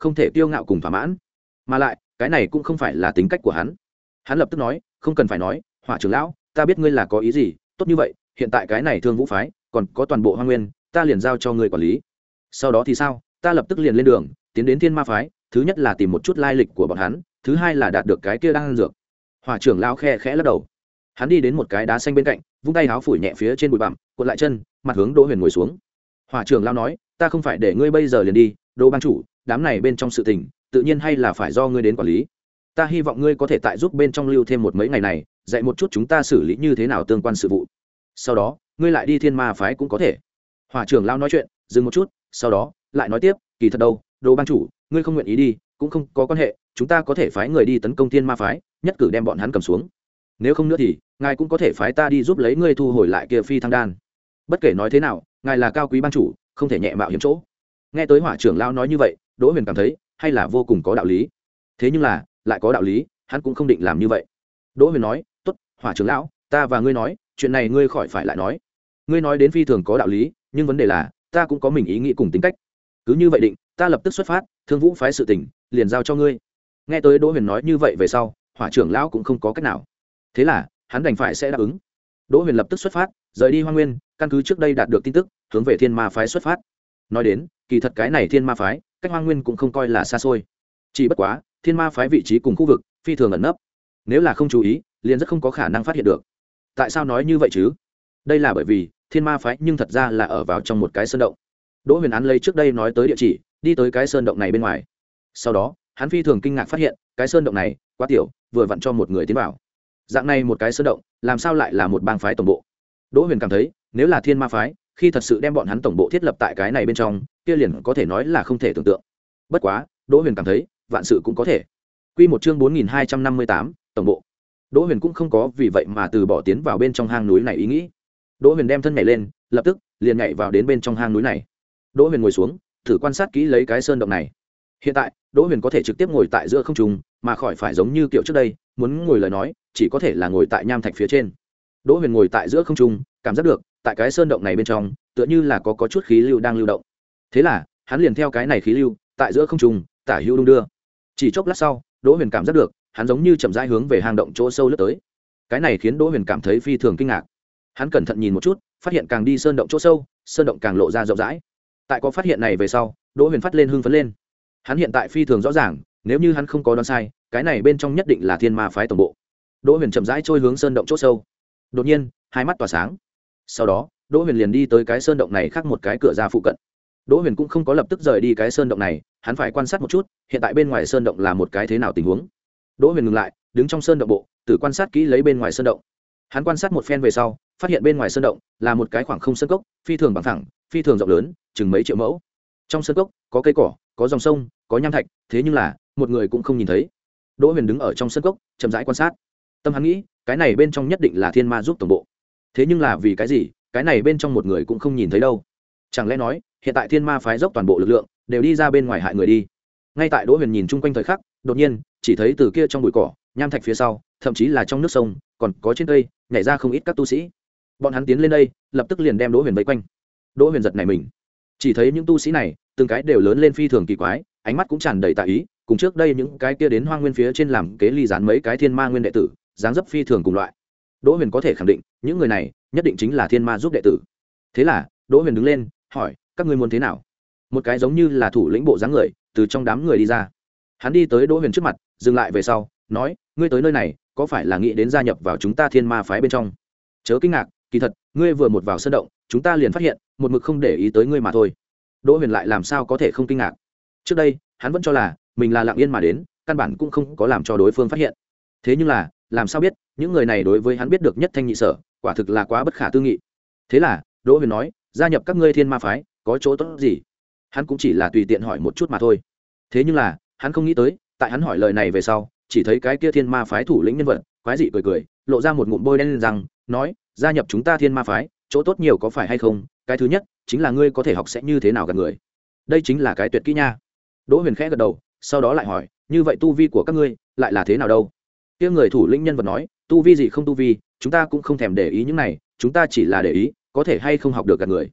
không thể kiêu ngạo cùng thỏa mãn, mà lại cái này cũng không phải là tính cách của hắn. Hắn lập tức nói, không cần phải nói, Hỏa trưởng lão, ta biết ngươi là có ý gì, tốt như vậy, hiện tại cái này Thương Vũ phái còn có toàn bộ Hoang Nguyên, ta liền giao cho ngươi quản lý. Sau đó thì sao? Ta lập tức liền lên đường, tiến đến Thiên Ma phái, thứ nhất là tìm một chút lai lịch của bọn hắn, thứ hai là đạt được cái kia đang dược. Hỏa trưởng lão khe khẽ lắc đầu. Hắn đi đến một cái đá xanh bên cạnh, vung tay áo phủi nhẹ phía trên bụi bặm, cuộn lại chân, mặt hướng Đỗ Huyền ngồi xuống. Hỏa trưởng lão nói, ta không phải để ngươi bây giờ liền đi, Đỗ bang chủ, đám này bên trong sự tình, tự nhiên hay là phải do ngươi đến quản lý. Ta hy vọng ngươi có thể tại giúp bên trong lưu thêm một mấy ngày này, dạy một chút chúng ta xử lý như thế nào tương quan sự vụ. Sau đó, ngươi lại đi Thiên Ma phái cũng có thể. Hỏa trưởng lão nói chuyện, dừng một chút, sau đó lại nói tiếp, kỳ thật đâu, Đỗ bang chủ, ngươi không nguyện ý đi, cũng không có quan hệ, chúng ta có thể phái người đi tấn công Thiên Ma phái, nhất cử đem bọn hắn cầm xuống. Nếu không nữa thì, ngài cũng có thể phái ta đi giúp lấy ngươi thu hồi lại kia phi thăng đan. Bất kể nói thế nào, ngài là cao quý bang chủ, không thể nhẹ mạo hiểm chỗ. Nghe tới Hỏa trưởng lão nói như vậy, Đỗ Huyền cảm thấy hay là vô cùng có đạo lý. Thế nhưng là, lại có đạo lý, hắn cũng không định làm như vậy. Đỗ Huyền nói, "Tốt, Hỏa trưởng lão, ta và ngươi nói, chuyện này ngươi khỏi phải lại nói. Ngươi nói đến phi thường có đạo lý, nhưng vấn đề là, ta cũng có mình ý nghĩ cùng tính cách. Cứ như vậy định, ta lập tức xuất phát, Thương Vũ phái sự tình, liền giao cho ngươi." Nghe tới Đỗ Huyền nói như vậy về sau, Hỏa trưởng lão cũng không có cách nào. Thế là, hắn đành phải sẽ đáp ứng. Đỗ Huyền lập tức xuất phát, rời đi Hoang Nguyên, căn cứ trước đây đạt được tin tức, hướng về Thiên Ma phái xuất phát. Nói đến, kỳ thật cái này Thiên Ma phái, cách Hoang Nguyên cũng không coi là xa xôi. Chỉ bất quá, Thiên Ma phái vị trí cùng khu vực phi thường ẩn nấp, nếu là không chú ý, liền rất không có khả năng phát hiện được. Tại sao nói như vậy chứ? Đây là bởi vì Thiên Ma phái nhưng thật ra là ở vào trong một cái sơn động. Đỗ Huyền án lấy trước đây nói tới địa chỉ, đi tới cái sơn động này bên ngoài. Sau đó, hắn phi thường kinh ngạc phát hiện, cái sơn động này quá tiểu, vừa vặn cho một người tiến vào. Dạng này một cái sơn động, làm sao lại là một bang phái tổng bộ? Đỗ Huyền cảm thấy, nếu là Thiên Ma phái, khi thật sự đem bọn hắn tổng bộ thiết lập tại cái này bên trong, kia liền có thể nói là không thể tưởng tượng. Bất quá, Đỗ Huyền cảm thấy, vạn sự cũng có thể. Quy một chương bốn nghìn hai trăm năm mươi tám, tổng bộ. Đỗ Huyền cũng không có vì vậy mà từ bỏ tiến vào bên trong hang núi này ý nghĩ. Đỗ Huyền đem thân nhảy lên, lập tức liền nhảy vào đến bên trong hang núi này. Đỗ Huyền ngồi xuống, thử quan sát kỹ lấy cái sơn động này. Hiện tại, Đỗ Huyền có thể trực tiếp ngồi tại giữa không trung, mà khỏi phải giống như kiểu trước đây, muốn ngồi lời nói, chỉ có thể là ngồi tại nham thạch phía trên. Đỗ Huyền ngồi tại giữa không trung, cảm giác được, tại cái sơn động này bên trong, tựa như là có có chút khí lưu đang lưu động. Thế là, hắn liền theo cái này khí lưu, tại giữa không trung, tả hữu đung đưa. Chỉ chốc lát sau, Đỗ Huyền cảm giác được, hắn giống như chậm rãi hướng về hang động chỗ sâu lướt tới. Cái này khiến Đỗ Huyền cảm thấy phi thường kinh ngạc. Hắn cẩn thận nhìn một chút, phát hiện càng đi sơn động chỗ sâu, sơn động càng lộ ra rộng rãi. Tại có phát hiện này về sau, Đỗ Huyền phát lên hưng phấn lên. Hắn hiện tại phi thường rõ ràng, nếu như hắn không có đoán sai, cái này bên trong nhất định là Thiên Ma phái tổng bộ. Đỗ Huyền chậm rãi trôi hướng sơn động chỗ sâu. Đột nhiên, hai mắt tỏa sáng. Sau đó, Đỗ Huyền liền đi tới cái sơn động này khác một cái cửa ra phụ cận. Đỗ Huyền cũng không có lập tức rời đi cái sơn động này, hắn phải quan sát một chút, hiện tại bên ngoài sơn động là một cái thế nào tình huống. Đỗ Huyền ngừng lại, đứng trong sơn động bộ, tự quan sát kỹ lấy bên ngoài sơn động. Hắn quan sát một phen về sau, phát hiện bên ngoài sơn động là một cái khoảng không sơn cốc, phi thường bằng thẳng, phi thường rộng lớn, chừng mấy triệu mẫu. Trong sơn cốc có cây cỏ, có dòng sông, có nham thạch, thế nhưng là một người cũng không nhìn thấy. Đỗ Huyền đứng ở trong sơn cốc, chậm rãi quan sát. Tâm hắn nghĩ, cái này bên trong nhất định là Thiên Ma giúp tổng bộ. Thế nhưng là vì cái gì, cái này bên trong một người cũng không nhìn thấy đâu? Chẳng lẽ nói, hiện tại Thiên Ma phái dốc toàn bộ lực lượng, đều đi ra bên ngoài hại người đi? Ngay tại Đỗ Huyền nhìn chung quanh thời khắc, đột nhiên, chỉ thấy từ kia trong bụi cỏ, nham thạch phía sau, thậm chí là trong nước sông, còn có trên cây, nhảy ra không ít các tu sĩ. Bọn hắn tiến lên đây, lập tức liền đem Đỗ Huyền vây quanh. Đỗ Huyền giật nảy mình, chỉ thấy những tu sĩ này, từng cái đều lớn lên phi thường kỳ quái, ánh mắt cũng tràn đầy tà ý, cùng trước đây những cái kia đến Hoang Nguyên phía trên làm kế ly gián mấy cái Thiên Ma Nguyên đệ tử, dáng dấp phi thường cùng loại. Đỗ Huyền có thể khẳng định, những người này nhất định chính là Thiên Ma giúp đệ tử. Thế là, Đỗ Huyền đứng lên, hỏi, các ngươi muốn thế nào? Một cái giống như là thủ lĩnh bộ dáng người, từ trong đám người đi ra. Hắn đi tới Đỗ Huyền trước mặt, dừng lại về sau, nói, ngươi tới nơi này, có phải là nghĩ đến gia nhập vào chúng ta Thiên Ma phái bên trong? Chớ kinh ngạc, kỳ thật, ngươi vừa một vào sơn động, chúng ta liền phát hiện, một mực không để ý tới ngươi mà thôi. Đỗ Huyền lại làm sao có thể không kinh ngạc? Trước đây, hắn vẫn cho là mình là lặng yên mà đến, căn bản cũng không có làm cho đối phương phát hiện. Thế nhưng là, làm sao biết, những người này đối với hắn biết được nhất thanh nhị sở, quả thực là quá bất khả tư nghị. Thế là, Đỗ Huyền nói, gia nhập các ngươi Thiên Ma phái, có chỗ tốt gì? Hắn cũng chỉ là tùy tiện hỏi một chút mà thôi. Thế nhưng là, hắn không nghĩ tới, tại hắn hỏi lời này về sau, chỉ thấy cái kia Thiên Ma phái thủ lĩnh nhân vật, quái dị cười cười, lộ ra một ngụm bôi đen lên răng, nói, gia nhập chúng ta Thiên Ma phái, chỗ tốt nhiều có phải hay không? Cái thứ nhất, chính là ngươi có thể học sẽ như thế nào gạt người. Đây chính là cái tuyệt kỹ nha. Đỗ Huyền khẽ gật đầu, sau đó lại hỏi, như vậy tu vi của các ngươi lại là thế nào đâu? Kia người thủ lĩnh nhân vật nói, tu vi gì không tu vi, chúng ta cũng không thèm để ý những này, chúng ta chỉ là để ý, có thể hay không học được gạt người.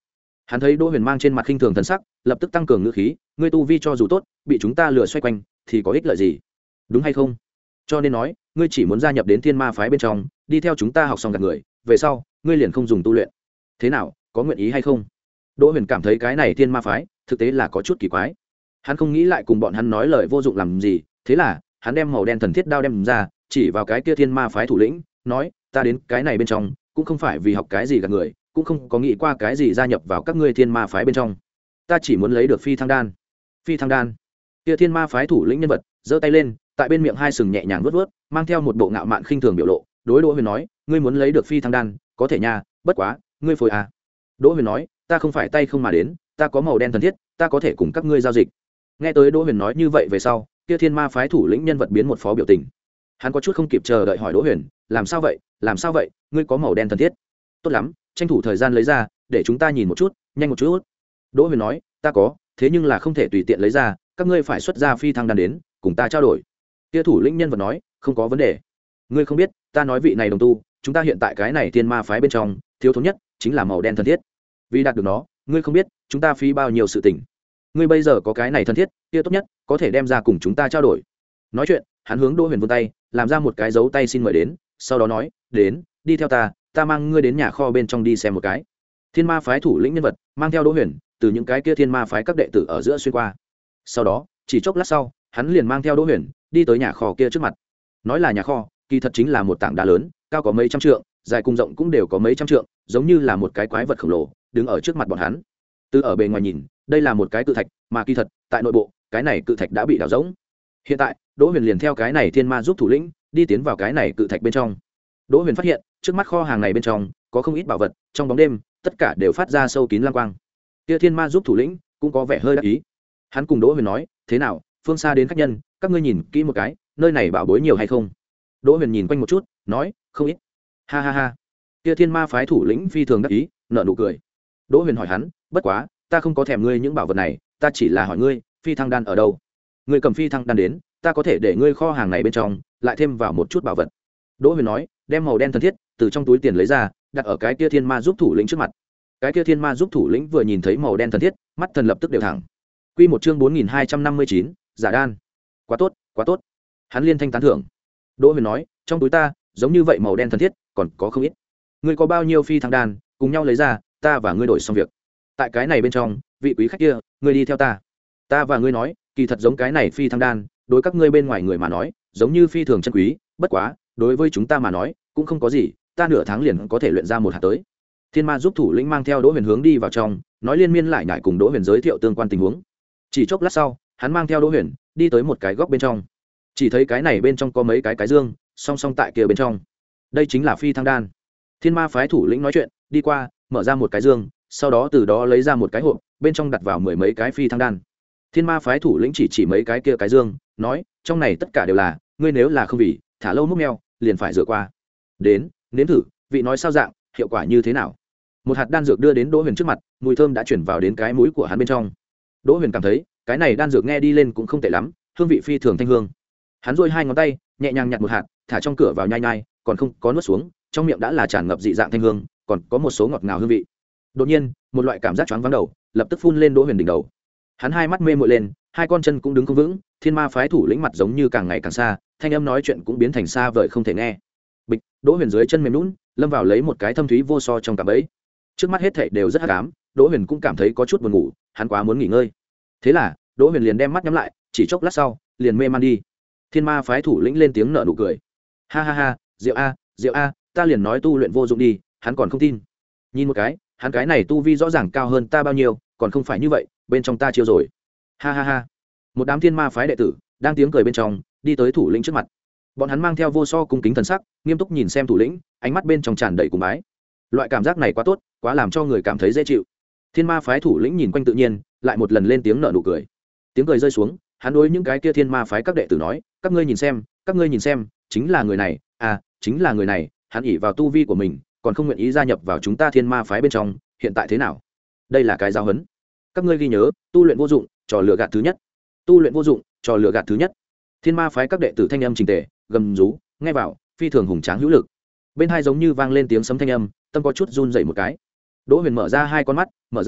Hắn thấy Đỗ Huyền mang trên mặt khinh thường thần sắc, lập tức tăng cường ngữ khí, ngươi tu vi cho dù tốt, bị chúng ta lừa xoay quanh thì có ích lợi gì, đúng hay không? Cho nên nói, ngươi chỉ muốn gia nhập đến Thiên Ma phái bên trong, đi theo chúng ta học xong gạt người, về sau, ngươi liền không dùng tu luyện. Thế nào, có nguyện ý hay không? Đỗ Huyền cảm thấy cái này Thiên Ma phái, thực tế là có chút kỳ quái. Hắn không nghĩ lại cùng bọn hắn nói lời vô dụng làm gì, thế là, hắn đem màu đen thần thiết đao đem ra, chỉ vào cái kia Thiên Ma phái thủ lĩnh, nói, ta đến cái này bên trong, cũng không phải vì học cái gì gạt người, cũng không có nghĩ qua cái gì gia nhập vào các ngươi Thiên Ma phái bên trong. Ta chỉ muốn lấy được Phi Thăng đan. Phi Thăng đan. Kia Thiên Ma phái thủ lĩnh nhân vật, giơ tay lên, tại bên miệng hai sừng nhẹ nhàng vuốt vuốt, mang theo một bộ ngạo mạn khinh thường biểu lộ, đối Đỗ Huyền nói, ngươi muốn lấy được Phi Thăng đan, có thể nha, bất quá, ngươi phối à? Đỗ Huyền nói, ta không phải tay không mà đến, ta có màu đen thần thiết, ta có thể cùng các ngươi giao dịch. Nghe tới Đỗ Huyền nói như vậy về sau, kia Thiên Ma phái thủ lĩnh nhân vật biến một phó biểu tình. Hắn có chút không kịp chờ đợi hỏi Đỗ Huyền, làm sao vậy, làm sao vậy, ngươi có màu đen thần thiết? Tốt lắm, tranh thủ thời gian lấy ra, để chúng ta nhìn một chút, nhanh một chút. Đỗ Huyền nói, ta có, thế nhưng là không thể tùy tiện lấy ra, các ngươi phải xuất ra Phi Thăng đan đến, cùng ta trao đổi. Kia thủ lĩnh nhân vật nói, không có vấn đề. Ngươi không biết, ta nói vị này đồng tu, chúng ta hiện tại cái này Thiên Ma phái bên trong, thiếu thốn nhất chính là màu đen thần thiết. Vì đạt được nó, ngươi không biết, chúng ta phí bao nhiêu sự tình. Ngươi bây giờ có cái này thần thiết, kia tốt nhất, có thể đem ra cùng chúng ta trao đổi. Nói chuyện, hắn hướng Đỗ Huyền vươn tay, làm ra một cái dấu tay xin mời đến, sau đó nói, đến, đi theo ta, ta mang ngươi đến nhà kho bên trong đi xem một cái. Thiên Ma phái thủ lĩnh nhân vật mang theo Đỗ Huyền từ những cái kia Thiên Ma phái các đệ tử ở giữa xuyên qua. Sau đó, chỉ chốc lát sau, hắn liền mang theo Đỗ Huyền đi tới nhà kho kia trước mặt. Nói là nhà kho, kỳ thật chính là một tảng đá lớn, cao có mấy trăm trượng, dài cùng rộng cũng đều có mấy trăm trượng, giống như là một cái quái vật khổng lồ đứng ở trước mặt bọn hắn. Từ ở bề ngoài nhìn, đây là một cái cự thạch, mà kỳ thật, tại nội bộ, cái này cự thạch đã bị đào rỗng. Hiện tại, Đỗ Huyền liền theo cái này Thiên Ma giúp thủ lĩnh đi tiến vào cái này cự thạch bên trong. Đỗ Huyền phát hiện, trước mắt kho hàng này bên trong có không ít bảo vật, trong bóng đêm, tất cả đều phát ra sâu kín lam quang. Kia Thiên Ma giúp thủ lĩnh cũng có vẻ hơi đắc ý. Hắn cùng Đỗ Huyền nói, thế nào, phương xa đến khách nhân, các ngươi nhìn kỹ một cái, nơi này bảo bối nhiều hay không? Đỗ Huyền nhìn quanh một chút, nói, không ít. Ha ha ha. Kia Thiên Ma phái thủ lĩnh phi thường đắc ý, nở nụ cười. Đỗ Huyền hỏi hắn, bất quá, ta không có thèm ngươi những bảo vật này, ta chỉ là hỏi ngươi, Phi Thăng đan ở đâu? Ngươi cầm Phi Thăng đan đến, ta có thể để ngươi kho hàng này bên trong lại thêm vào một chút bảo vật. Đỗ Huyền nói, đem màu đen thần thiết từ trong túi tiền lấy ra, đặt ở cái kia Thiên Ma giúp thủ lĩnh trước mặt. Cái kia Thiên Ma giúp thủ lĩnh vừa nhìn thấy màu đen thần thiết, mắt thần lập tức đều thẳng. Quy một chương bốn nghìn hai trăm năm mươi chín, giả đan. Quá tốt, quá tốt. Hắn liên thanh tán thưởng. Đỗ Huyền nói, trong túi ta, giống như vậy màu đen thần thiết, còn có không ít. Ngươi có bao nhiêu Phi Thăng đan, cùng nhau lấy ra, ta và ngươi đổi xong việc. Tại cái này bên trong, vị quý khách kia, ngươi đi theo ta. Ta và ngươi nói, kỳ thật giống cái này Phi Thăng đan, đối các ngươi bên ngoài người mà nói, giống như phi thường chân quý, bất quá, đối với chúng ta mà nói, cũng không có gì, ta nửa tháng liền có thể luyện ra một hạt tới. Thiên Ma giúp thủ lĩnh mang theo Đỗ Huyền hướng đi vào trong, nói liên miên lại nhải cùng Đỗ Huyền giới thiệu tương quan tình huống. Chỉ chốc lát sau, hắn mang theo Đỗ Huyền đi tới một cái góc bên trong. Chỉ thấy cái này bên trong có mấy cái cái dương, song song tại kia bên trong. Đây chính là Phi Thăng đan. Thiên Ma phái thủ lĩnh nói chuyện, đi qua, mở ra một cái dương, sau đó từ đó lấy ra một cái hộp, bên trong đặt vào mười mấy cái Phi Thăng đan. Thiên Ma phái thủ lĩnh chỉ chỉ mấy cái kia cái dương, nói, trong này tất cả đều là, ngươi nếu là không vì thả lâu múc meo, liền phải rửa qua. Đến, nếm thử, vị nói sao dạng, hiệu quả như thế nào? Một hạt đan dược đưa đến Đỗ Huyền trước mặt, mùi thơm đã chuyển vào đến cái mũi của hắn bên trong. Đỗ Huyền cảm thấy, cái này đan dược nghe đi lên cũng không tệ lắm, hương vị phi thường thanh hương. Hắn duỗi hai ngón tay, nhẹ nhàng nhặt một hạt, thả trong cửa vào nhai nhai, còn không có nuốt xuống, trong miệng đã là tràn ngập dị dạng thanh hương, còn có một số ngọt ngào hương vị. Đột nhiên, một loại cảm giác choáng váng đầu, lập tức phun lên Đỗ Huyền đỉnh đầu. Hắn hai mắt mê muội lên, hai con chân cũng đứng không vững, Thiên Ma phái thủ lĩnh mặt giống như càng ngày càng xa, thanh âm nói chuyện cũng biến thành xa vời không thể nghe. Bịch, Đỗ Huyền dưới chân mềm nhũn, lâm vào lấy một cái thâm thúy vô so trong cạm bẫy. Trước mắt hết thảy đều rất hắc ám, Đỗ Huyền cũng cảm thấy có chút buồn ngủ, hắn quá muốn nghỉ ngơi. Thế là, Đỗ Huyền liền đem mắt nhắm lại, chỉ chốc lát sau, liền mê man đi. Thiên Ma phái thủ lĩnh lên tiếng nở nụ cười. Ha ha ha, Diệu a, Diệu a, ta liền nói tu luyện vô dụng đi, hắn còn không tin. Nhìn một cái, hắn cái này tu vi rõ ràng cao hơn ta bao nhiêu, còn không phải như vậy, bên trong ta chiêu rồi. Ha ha ha. Một đám Thiên Ma phái đệ tử đang tiếng cười bên trong, đi tới thủ lĩnh trước mặt. Bọn hắn mang theo vô so cung kính thần sắc, nghiêm túc nhìn xem thủ lĩnh, ánh mắt bên trong tràn đầy cung bái. Loại cảm giác này quá tốt, quá làm cho người cảm thấy dễ chịu. Thiên Ma phái thủ lĩnh nhìn quanh tự nhiên, lại một lần lên tiếng nở nụ cười. Tiếng cười rơi xuống, hắn đối những cái kia Thiên Ma phái các đệ tử nói, các ngươi nhìn xem, các ngươi nhìn xem, chính là người này, à, chính là người này, hắn ỷ vào tu vi của mình, còn không nguyện ý gia nhập vào chúng ta Thiên Ma phái bên trong, hiện tại thế nào? Đây là cái giáo huấn. Các ngươi ghi nhớ, tu luyện vô dụng, trò lừa gạt thứ nhất. Tu luyện vô dụng, trò lừa gạt thứ nhất. Thiên Ma phái các đệ tử thanh âm trình tề, gầm rú, nghe vào, phi thường hùng tráng hữu lực. Bên hai giống như vang lên tiếng sấm thanh âm, tâm có chút run rẩy một cái. Đỗ Huyền mở ra hai con mắt, mở ra,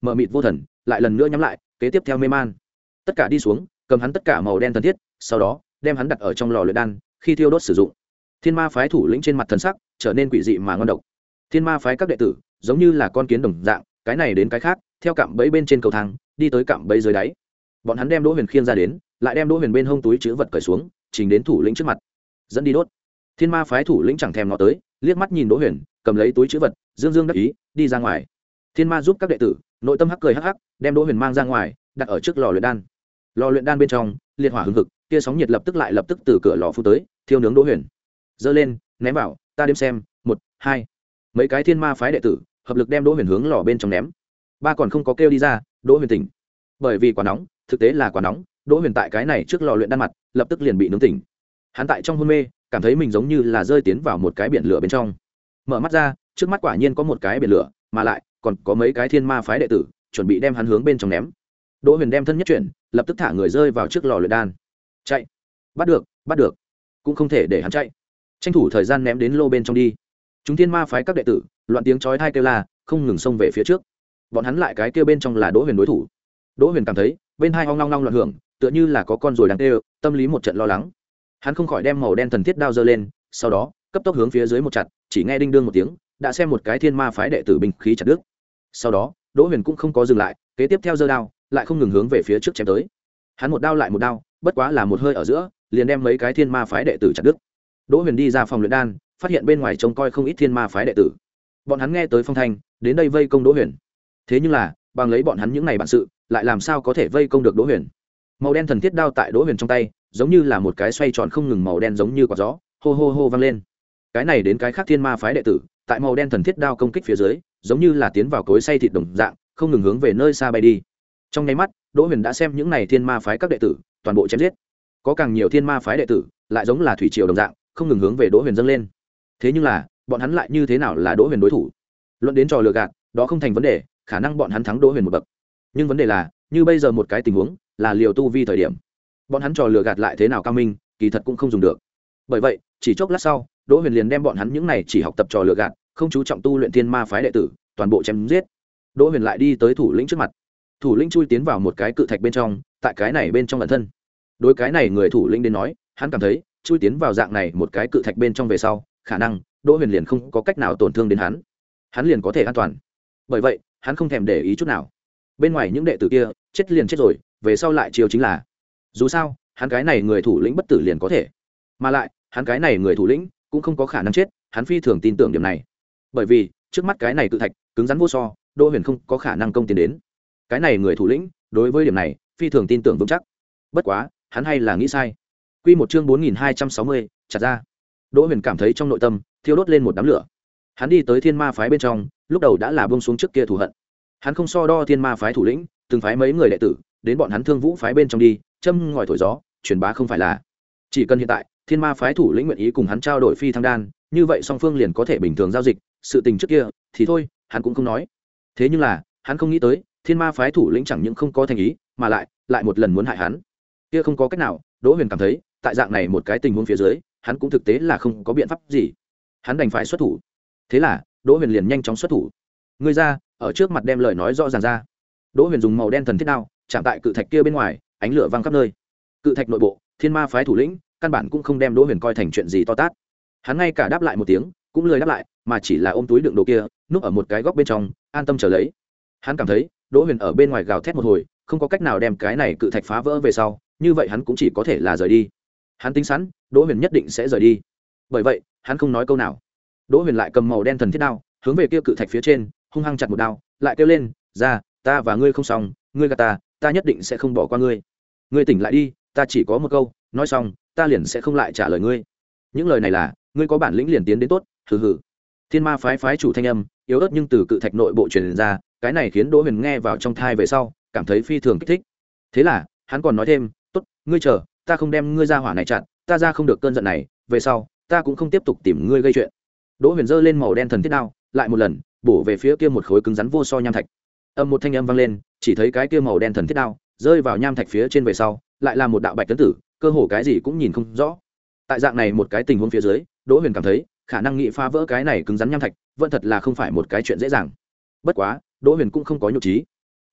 mờ mịt vô thần, lại lần nữa nhắm lại, kế tiếp theo mê man. Tất cả đi xuống, cầm hắn tất cả màu đen thần thiết, sau đó đem hắn đặt ở trong lò luyện đan, khi thiêu đốt sử dụng. Thiên ma phái thủ lĩnh trên mặt thần sắc trở nên quỷ dị mà ngon độc. Thiên ma phái các đệ tử giống như là con kiến đồng dạng, cái này đến cái khác, theo cạm bẫy bên trên cầu thang, đi tới cạm bẫy dưới đáy. Bọn hắn đem Đỗ Huyền khiêng ra đến, lại đem Đỗ Huyền bên hông túi trữ vật cởi xuống, trình đến thủ lĩnh trước mặt, dẫn đi đốt. Thiên ma phái thủ lĩnh chẳng thèm ngó tới, liếc mắt nhìn Đỗ Huyền, cầm lấy túi trữ vật, dương dương đắc ý, đi ra ngoài. Thiên ma giúp các đệ tử, nội tâm hắc cười hắc hắc, đem Đỗ Huyền mang ra ngoài, đặt ở trước lò luyện đan. Lò luyện đan bên trong, liệt hỏa hừng hực, tia sóng nhiệt lập tức lại lập tức từ cửa lò phun tới, thiêu nướng Đỗ Huyền. Giơ lên, ném vào, ta đếm xem, một, hai. Mấy cái thiên ma phái đệ tử hợp lực đem Đỗ Huyền hướng lò bên trong ném. Ba còn không có kêu đi ra, Đỗ Huyền tỉnh. Bởi vì quá nóng, thực tế là quá nóng, Đỗ Huyền tại cái này trước lò luyện đan mặt, lập tức liền bị nướng tỉnh. Hắn tại trong hôn mê, cảm thấy mình giống như là rơi tiến vào một cái biển lửa bên trong. Mở mắt ra, trước mắt quả nhiên có một cái biển lửa, mà lại còn có mấy cái thiên ma phái đệ tử chuẩn bị đem hắn hướng bên trong ném. Đỗ Huyền đem thân nhất chuyển, lập tức thả người rơi vào trước lò luyện đan. Chạy! Bắt được, bắt được. Cũng không thể để hắn chạy. Tranh thủ thời gian ném đến lô bên trong đi. Chúng thiên ma phái các đệ tử, loạn tiếng chói tai kêu la, không ngừng xông về phía trước. Bọn hắn lại cái kia bên trong là Đỗ Huyền đối thủ. Đỗ Huyền cảm thấy, bên hai ong long long loạn hưởng, tựa như là có con ruồi đang kêu, tâm lý một trận lo lắng. Hắn không khỏi đem màu đen thần thiết đao giơ lên, sau đó, cấp tốc hướng phía dưới một chặt, chỉ nghe đinh đương một tiếng, đã xem một cái thiên ma phái đệ tử binh khí chặt đứt. Sau đó, Đỗ Huyền cũng không có dừng lại, kế tiếp theo giơ đao, lại không ngừng hướng về phía trước chém tới. Hắn một đao lại một đao, bất quá là một hơi ở giữa, liền đem mấy cái thiên ma phái đệ tử chặt đứt. Đỗ Huyền đi ra phòng luyện đan, phát hiện bên ngoài trông coi không ít thiên ma phái đệ tử. Bọn hắn nghe tới phong thanh, đến đây vây công Đỗ Huyền. Thế nhưng là, bằng lấy bọn hắn những này bản sự, lại làm sao có thể vây công được Đỗ Huyền? Màu đen thần thiết đao tại Đỗ Huyền trong tay, giống như là một cái xoay tròn không ngừng màu đen giống như quả gió, hô hô hô vang lên. Cái này đến cái khác thiên ma phái đệ tử, tại màu đen thần thiết đao công kích phía dưới, giống như là tiến vào cối xay thịt đồng dạng, không ngừng hướng về nơi xa bay đi. Trong nháy mắt, Đỗ Huyền đã xem những này thiên ma phái các đệ tử, toàn bộ chém giết. Có càng nhiều thiên ma phái đệ tử, lại giống là thủy triều đồng dạng, không ngừng hướng về Đỗ Huyền dâng lên. Thế nhưng là, bọn hắn lại như thế nào là Đỗ Huyền đối thủ? Luận đến trò lừa gạt, đó không thành vấn đề, khả năng bọn hắn thắng Đỗ Huyền một bậc. Nhưng vấn đề là, như bây giờ một cái tình huống, là liều tu vi thời điểm. Bọn hắn trò lừa gạt lại thế nào cao minh, kỳ thật cũng không dùng được. Bởi vậy, chỉ chốc lát sau, Đỗ Huyền liền đem bọn hắn những này chỉ học tập trò lừa gạt, không chú trọng tu luyện thiên ma phái đệ tử, toàn bộ chém giết. Đỗ Huyền lại đi tới thủ lĩnh trước mặt. Thủ lĩnh chui tiến vào một cái cự thạch bên trong, tại cái này bên trong ẩn thân. Đối cái này người thủ lĩnh đến nói, hắn cảm thấy, chui tiến vào dạng này một cái cự thạch bên trong về sau, khả năng Đỗ Huyền liền không có cách nào tổn thương đến hắn. Hắn liền có thể an toàn. Bởi vậy, hắn không thèm để ý chút nào. Bên ngoài những đệ tử kia, chết liền chết rồi, về sau lại chiều chính là. Dù sao, hắn cái này người thủ lĩnh bất tử liền có thể. Mà lại, hắn cái này người thủ lĩnh cũng không có khả năng chết, hắn phi thường tin tưởng điểm này. Bởi vì, trước mắt cái này cự thạch, cứng rắn vô so, Đỗ Huyền không có khả năng công tiến đến. Cái này người thủ lĩnh, đối với điểm này, phi thường tin tưởng vững chắc. Bất quá, hắn hay là nghĩ sai. Quy một chương bốn nghìn hai trăm sáu mươi, chặt ra. Đỗ Huyền cảm thấy trong nội tâm thiêu đốt lên một đám lửa. Hắn đi tới thiên ma phái bên trong, lúc đầu đã là buông xuống trước kia thù hận. Hắn không so đo thiên ma phái thủ lĩnh, từng phái mấy người đệ tử, đến bọn hắn Thương Vũ phái bên trong đi, châm ngòi thổi gió, truyền bá không phải là. Chỉ cần hiện tại, thiên ma phái thủ lĩnh nguyện ý cùng hắn trao đổi phi thăng đan, như vậy song phương liền có thể bình thường giao dịch, sự tình trước kia thì thôi, hắn cũng không nói. Thế nhưng là, hắn không nghĩ tới, thiên ma phái thủ lĩnh chẳng những không có thành ý, mà lại lại một lần muốn hại hắn. Kia không có cách nào, Đỗ Huyền cảm thấy, tại dạng này một cái tình huống phía dưới, hắn cũng thực tế là không có biện pháp gì. Hắn đành phải xuất thủ. Thế là, Đỗ Huyền liền nhanh chóng xuất thủ. Ngươi ra, ở trước mặt đem lời nói rõ ràng ra. Đỗ Huyền dùng màu đen thần thiết đao, chạm tại cự thạch kia bên ngoài, ánh lửa văng khắp nơi. Cự thạch nội bộ, thiên ma phái thủ lĩnh, căn bản cũng không đem Đỗ Huyền coi thành chuyện gì to tát. Hắn ngay cả đáp lại một tiếng, cũng lười đáp lại, mà chỉ là ôm túi đựng đồ kia, núp ở một cái góc bên trong, an tâm chờ lấy. Hắn cảm thấy, Đỗ Huyền ở bên ngoài gào thét một hồi, không có cách nào đem cái này cự thạch phá vỡ về sau, như vậy hắn cũng chỉ có thể là rời đi. Hắn tính sẵn, Đỗ Huyền nhất định sẽ rời đi. Bởi vậy, hắn không nói câu nào. Đỗ Huyền lại cầm màu đen thần thiết đao, hướng về kia cự thạch phía trên, hung hăng chặt một đao, lại kêu lên, "Ra, ta và ngươi không xong, ngươi gạt ta, ta nhất định sẽ không bỏ qua ngươi. Ngươi tỉnh lại đi, ta chỉ có một câu, nói xong, ta liền sẽ không lại trả lời ngươi." Những lời này là, ngươi có bản lĩnh liền tiến đến tốt, hừ hừ. Thiên ma phái phái chủ thanh âm, yếu ớt nhưng từ cự thạch nội bộ truyền ra, cái này khiến Đỗ Huyền nghe vào trong thai về sau, cảm thấy phi thường kích thích. Thế là, hắn còn nói thêm, "Tốt, ngươi chờ, ta không đem ngươi ra hỏa này chặn, ta ra không được cơn giận này, về sau, ta cũng không tiếp tục tìm ngươi gây chuyện." Đỗ Huyền giơ lên màu đen thần thiết đao, lại một lần, bổ về phía kia một khối cứng rắn vô so nham thạch. Âm một thanh âm vang lên, chỉ thấy cái kia màu đen thần thiết đao rơi vào nham thạch phía trên về sau, lại là một đạo bạch tấn tử, cơ hồ cái gì cũng nhìn không rõ. Tại dạng này một cái tình huống phía dưới, Đỗ Huyền cảm thấy, khả năng nghị phá vỡ cái này cứng rắn nham thạch, vẫn thật là không phải một cái chuyện dễ dàng. Bất quá, Đỗ Huyền cũng không có nhục trí.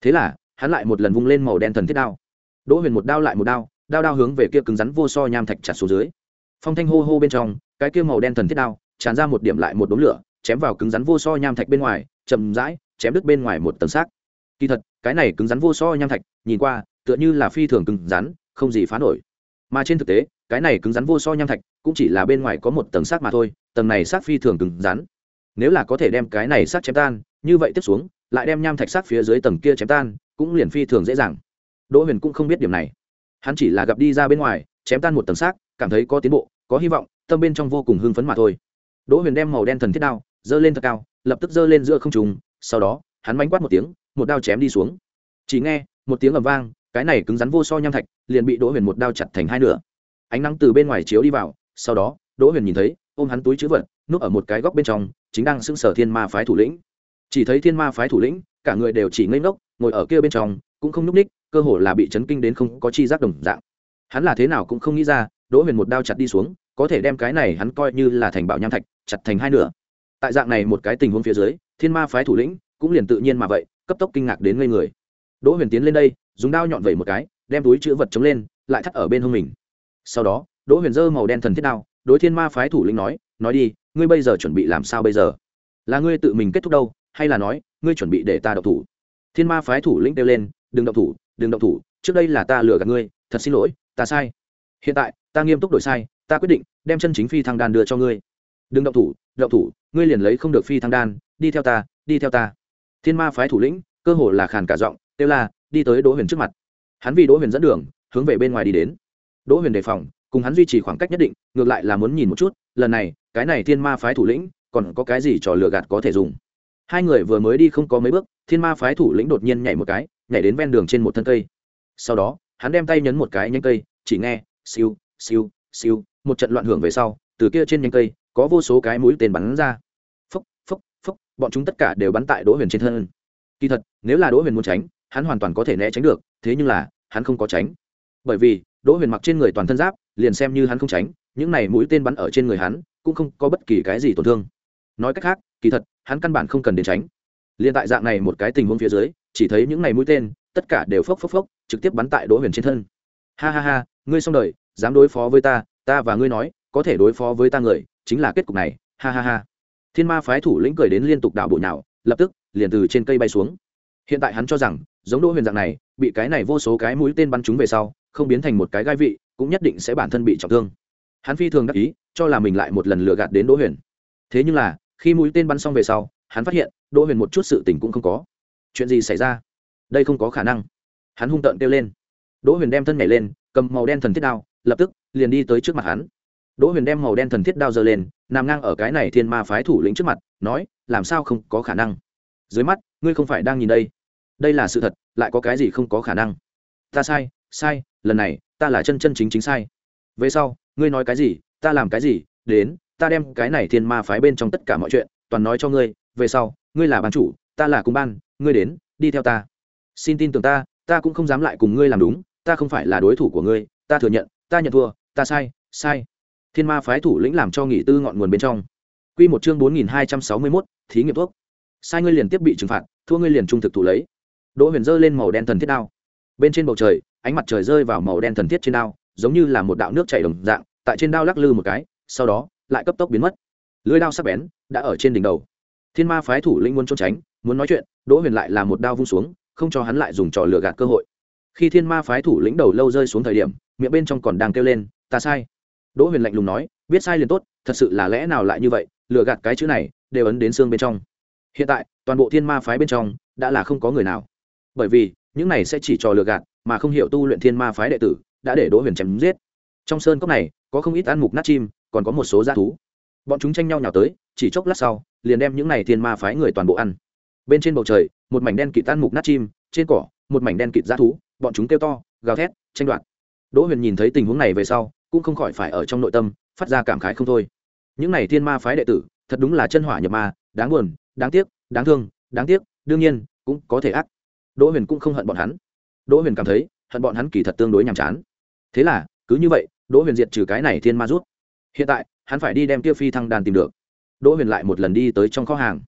thế là hắn lại một lần vung lên màu đen thần thiết đao. Đỗ Huyền một đao lại một đao, đao đao hướng về kia cứng rắn vô so nham thạch chặt xuống dưới. Phong thanh hô hô bên trong, cái kia màu đen thần thiết đao tràn ra một điểm lại một đốm lửa, chém vào cứng rắn vô so nham thạch bên ngoài, chậm rãi chém đứt bên ngoài một tầng xác. Kỳ thật, cái này cứng rắn vô so nham thạch, nhìn qua tựa như là phi thường cứng rắn, không gì phá nổi. Mà trên thực tế, cái này cứng rắn vô so nham thạch cũng chỉ là bên ngoài có một tầng xác mà thôi, tầng này xác phi thường cứng rắn. Nếu là có thể đem cái này xác chém tan, như vậy tiếp xuống, lại đem nham thạch xác phía dưới tầng kia chém tan, cũng liền phi thường dễ dàng. Đỗ Huyền cũng không biết điểm này, hắn chỉ là gặp đi ra bên ngoài, chém tan một tầng xác, cảm thấy có tiến bộ, có hy vọng, tâm bên trong vô cùng hưng phấn mà thôi. Đỗ Huyền đem màu đen thần thiết đao giơ lên thật cao, lập tức giơ lên giữa không trung, sau đó, hắn mánh quát một tiếng, một đao chém đi xuống. Chỉ nghe một tiếng ầm vang, cái này cứng rắn vô so nham thạch liền bị Đỗ Huyền một đao chặt thành hai nửa. Ánh nắng từ bên ngoài chiếu đi vào, sau đó, Đỗ Huyền nhìn thấy, ôm hắn túi trữ vật, núp ở một cái góc bên trong, chính đang sững sờ Thiên Ma phái thủ lĩnh. Chỉ thấy Thiên Ma phái thủ lĩnh, cả người đều chỉ ngây ngốc, ngồi ở kia bên trong, cũng không nhúc nhích, cơ hồ là bị chấn kinh đến không có chi giác đồng dạng. Hắn là thế nào cũng không nghĩ ra, Đỗ Huyền một đao chặt đi xuống, có thể đem cái này hắn coi như là thành bảo nham thạch, chặt thành hai nửa. Tại dạng này một cái tình huống phía dưới, Thiên Ma phái thủ lĩnh cũng liền tự nhiên mà vậy, cấp tốc kinh ngạc đến ngây người. Đỗ Huyền tiến lên đây, dùng đao nhọn vẩy một cái, đem túi trữ vật chống lên, lại thắt ở bên hông mình. Sau đó, Đỗ Huyền giơ màu đen thần thiết đao, đối Thiên Ma phái thủ lĩnh nói, nói đi, ngươi bây giờ chuẩn bị làm sao bây giờ? Là ngươi tự mình kết thúc đâu, hay là nói, ngươi chuẩn bị để ta động thủ? Thiên Ma phái thủ lĩnh kêu lên, đừng động thủ, đừng động thủ, trước đây là ta lừa gạt ngươi, thật xin lỗi, ta sai. Hiện tại, ta nghiêm túc đổi sai, ta quyết định đem chân chính phi thăng đan đưa cho ngươi. Đừng động thủ, động thủ, ngươi liền lấy không được phi thăng đan, đi theo ta, đi theo ta. Thiên Ma phái thủ lĩnh, cơ hồ là khàn cả giọng, kêu la, đi tới Đỗ Huyền trước mặt. Hắn vì Đỗ Huyền dẫn đường, hướng về bên ngoài đi đến. Đỗ Huyền đề phòng, cùng hắn duy trì khoảng cách nhất định, ngược lại là muốn nhìn một chút, lần này, cái này Thiên Ma phái thủ lĩnh, còn có cái gì trò lừa gạt có thể dùng. Hai người vừa mới đi không có mấy bước, Thiên Ma phái thủ lĩnh đột nhiên nhảy một cái, nhảy đến ven đường trên một thân cây. Sau đó, hắn đem tay nhấn một cái nhánh cây, chỉ nghe, siêu, siêu, siêu, một trận loạn hưởng về sau, từ kia trên nhánh cây, có vô số cái mũi tên bắn ra. Phốc, phốc, phốc, bọn chúng tất cả đều bắn tại Đỗ Huyền trên thân. Kỳ thật, nếu là Đỗ Huyền muốn tránh, hắn hoàn toàn có thể né tránh được, thế nhưng là, hắn không có tránh. Bởi vì, Đỗ Huyền mặc trên người toàn thân giáp, liền xem như hắn không tránh, những này mũi tên bắn ở trên người hắn, cũng không có bất kỳ cái gì tổn thương. Nói cách khác, kỳ thật, hắn căn bản không cần đến tránh. Liên tại dạng này một cái tình huống phía dưới, chỉ thấy những này mũi tên, tất cả đều phốc phốc phốc, trực tiếp bắn tại Đỗ Huyền trên thân. Ha ha ha, ngươi xong đời, dám đối phó với ta, ta và ngươi nói, có thể đối phó với ta người, chính là kết cục này, ha ha ha. Thiên Ma phái thủ lĩnh cười đến liên tục đảo bộ nhào, lập tức liền từ trên cây bay xuống. Hiện tại hắn cho rằng, giống Đỗ Huyền dạng này, bị cái này vô số cái mũi tên bắn trúng về sau, không biến thành một cái gai vị, cũng nhất định sẽ bản thân bị trọng thương. Hắn phi thường đắc ý, cho là mình lại một lần lừa gạt đến Đỗ Huyền. Thế nhưng là, khi mũi tên bắn xong về sau, hắn phát hiện, Đỗ Huyền một chút sự tình cũng không có. Chuyện gì xảy ra? Đây không có khả năng. Hắn hung tợn kêu lên. Đỗ Huyền đem thân nhảy lên, cầm màu đen thần thiết đao, lập tức liền đi tới trước mặt hắn. Đỗ Huyền đem màu đen thần thiết đao giơ lên, nằm ngang ở cái này Thiên Ma phái thủ lĩnh trước mặt, nói, làm sao không có khả năng? Dưới mắt, ngươi không phải đang nhìn đây? Đây là sự thật, lại có cái gì không có khả năng? Ta sai, sai, lần này, ta là chân chân chính chính sai. Về sau, ngươi nói cái gì, ta làm cái gì, đến, ta đem cái này Thiên Ma phái bên trong tất cả mọi chuyện, toàn nói cho ngươi, về sau, ngươi là ban chủ, ta là cùng ban, ngươi đến, đi theo ta. Xin tin tưởng ta, ta cũng không dám lại cùng ngươi làm đúng, ta không phải là đối thủ của ngươi, ta thừa nhận, ta nhận thua, ta sai, sai. Thiên Ma phái thủ lĩnh làm cho nghỉ tư ngọn nguồn bên trong. Quy một chương bốn nghìn hai trăm sáu mươi mốt, thí nghiệm thuốc. Sai ngươi liền tiếp bị trừng phạt, thua ngươi liền trung thực thủ lấy. Đỗ Huyền giơ lên màu đen thần thiết đao. Bên trên bầu trời, ánh mặt trời rơi vào màu đen thần thiết trên đao, giống như là một đạo nước chảy đồng dạng, tại trên đao lắc lư một cái, sau đó lại cấp tốc biến mất. Lưỡi đao sắc bén đã ở trên đỉnh đầu. Thiên Ma phái thủ lĩnh muốn trốn tránh, muốn nói chuyện, Đỗ Huyền lại là một đao vung xuống, không cho hắn lại dùng trò lừa gạt cơ hội. Khi Thiên Ma phái thủ lĩnh đầu lâu rơi xuống thời điểm, miệng bên trong còn đang kêu lên, ta sai. Đỗ Huyền lạnh lùng nói, biết sai liền tốt, thật sự là lẽ nào lại như vậy, lừa gạt cái chữ này đều ấn đến xương bên trong. Hiện tại, toàn bộ Thiên Ma phái bên trong đã là không có người nào. Bởi vì, những này sẽ chỉ trò lừa gạt, mà không hiểu tu luyện Thiên Ma phái đệ tử, đã để Đỗ Huyền chém giết. Trong sơn cốc này, có không ít ăn mục nát chim, còn có một số dã thú. Bọn chúng tranh nhau nhào tới, chỉ chốc lát sau, liền đem những này Thiên Ma phái người toàn bộ ăn. Bên trên bầu trời, một mảnh đen kịt ăn mục nát chim, trên cỏ, một mảnh đen kịt dã thú, bọn chúng kêu to, gào thét, tranh đoạt. Đỗ Huyền nhìn thấy tình huống này về sau, cũng không khỏi phải ở trong nội tâm phát ra cảm khái không thôi. Những này Thiên Ma phái đệ tử, thật đúng là chân hỏa nhập ma, đáng buồn, đáng tiếc, đáng thương, đáng tiếc, đương nhiên cũng có thể ác. Đỗ Huyền cũng không hận bọn hắn. Đỗ Huyền cảm thấy, hận bọn hắn kỳ thật tương đối nhàm chán. Thế là, cứ như vậy, Đỗ Huyền diệt trừ cái này Thiên Ma rút. Hiện tại, hắn phải đi đem kia phi thăng đàn tìm được. Đỗ Huyền lại một lần đi tới trong kho hàng.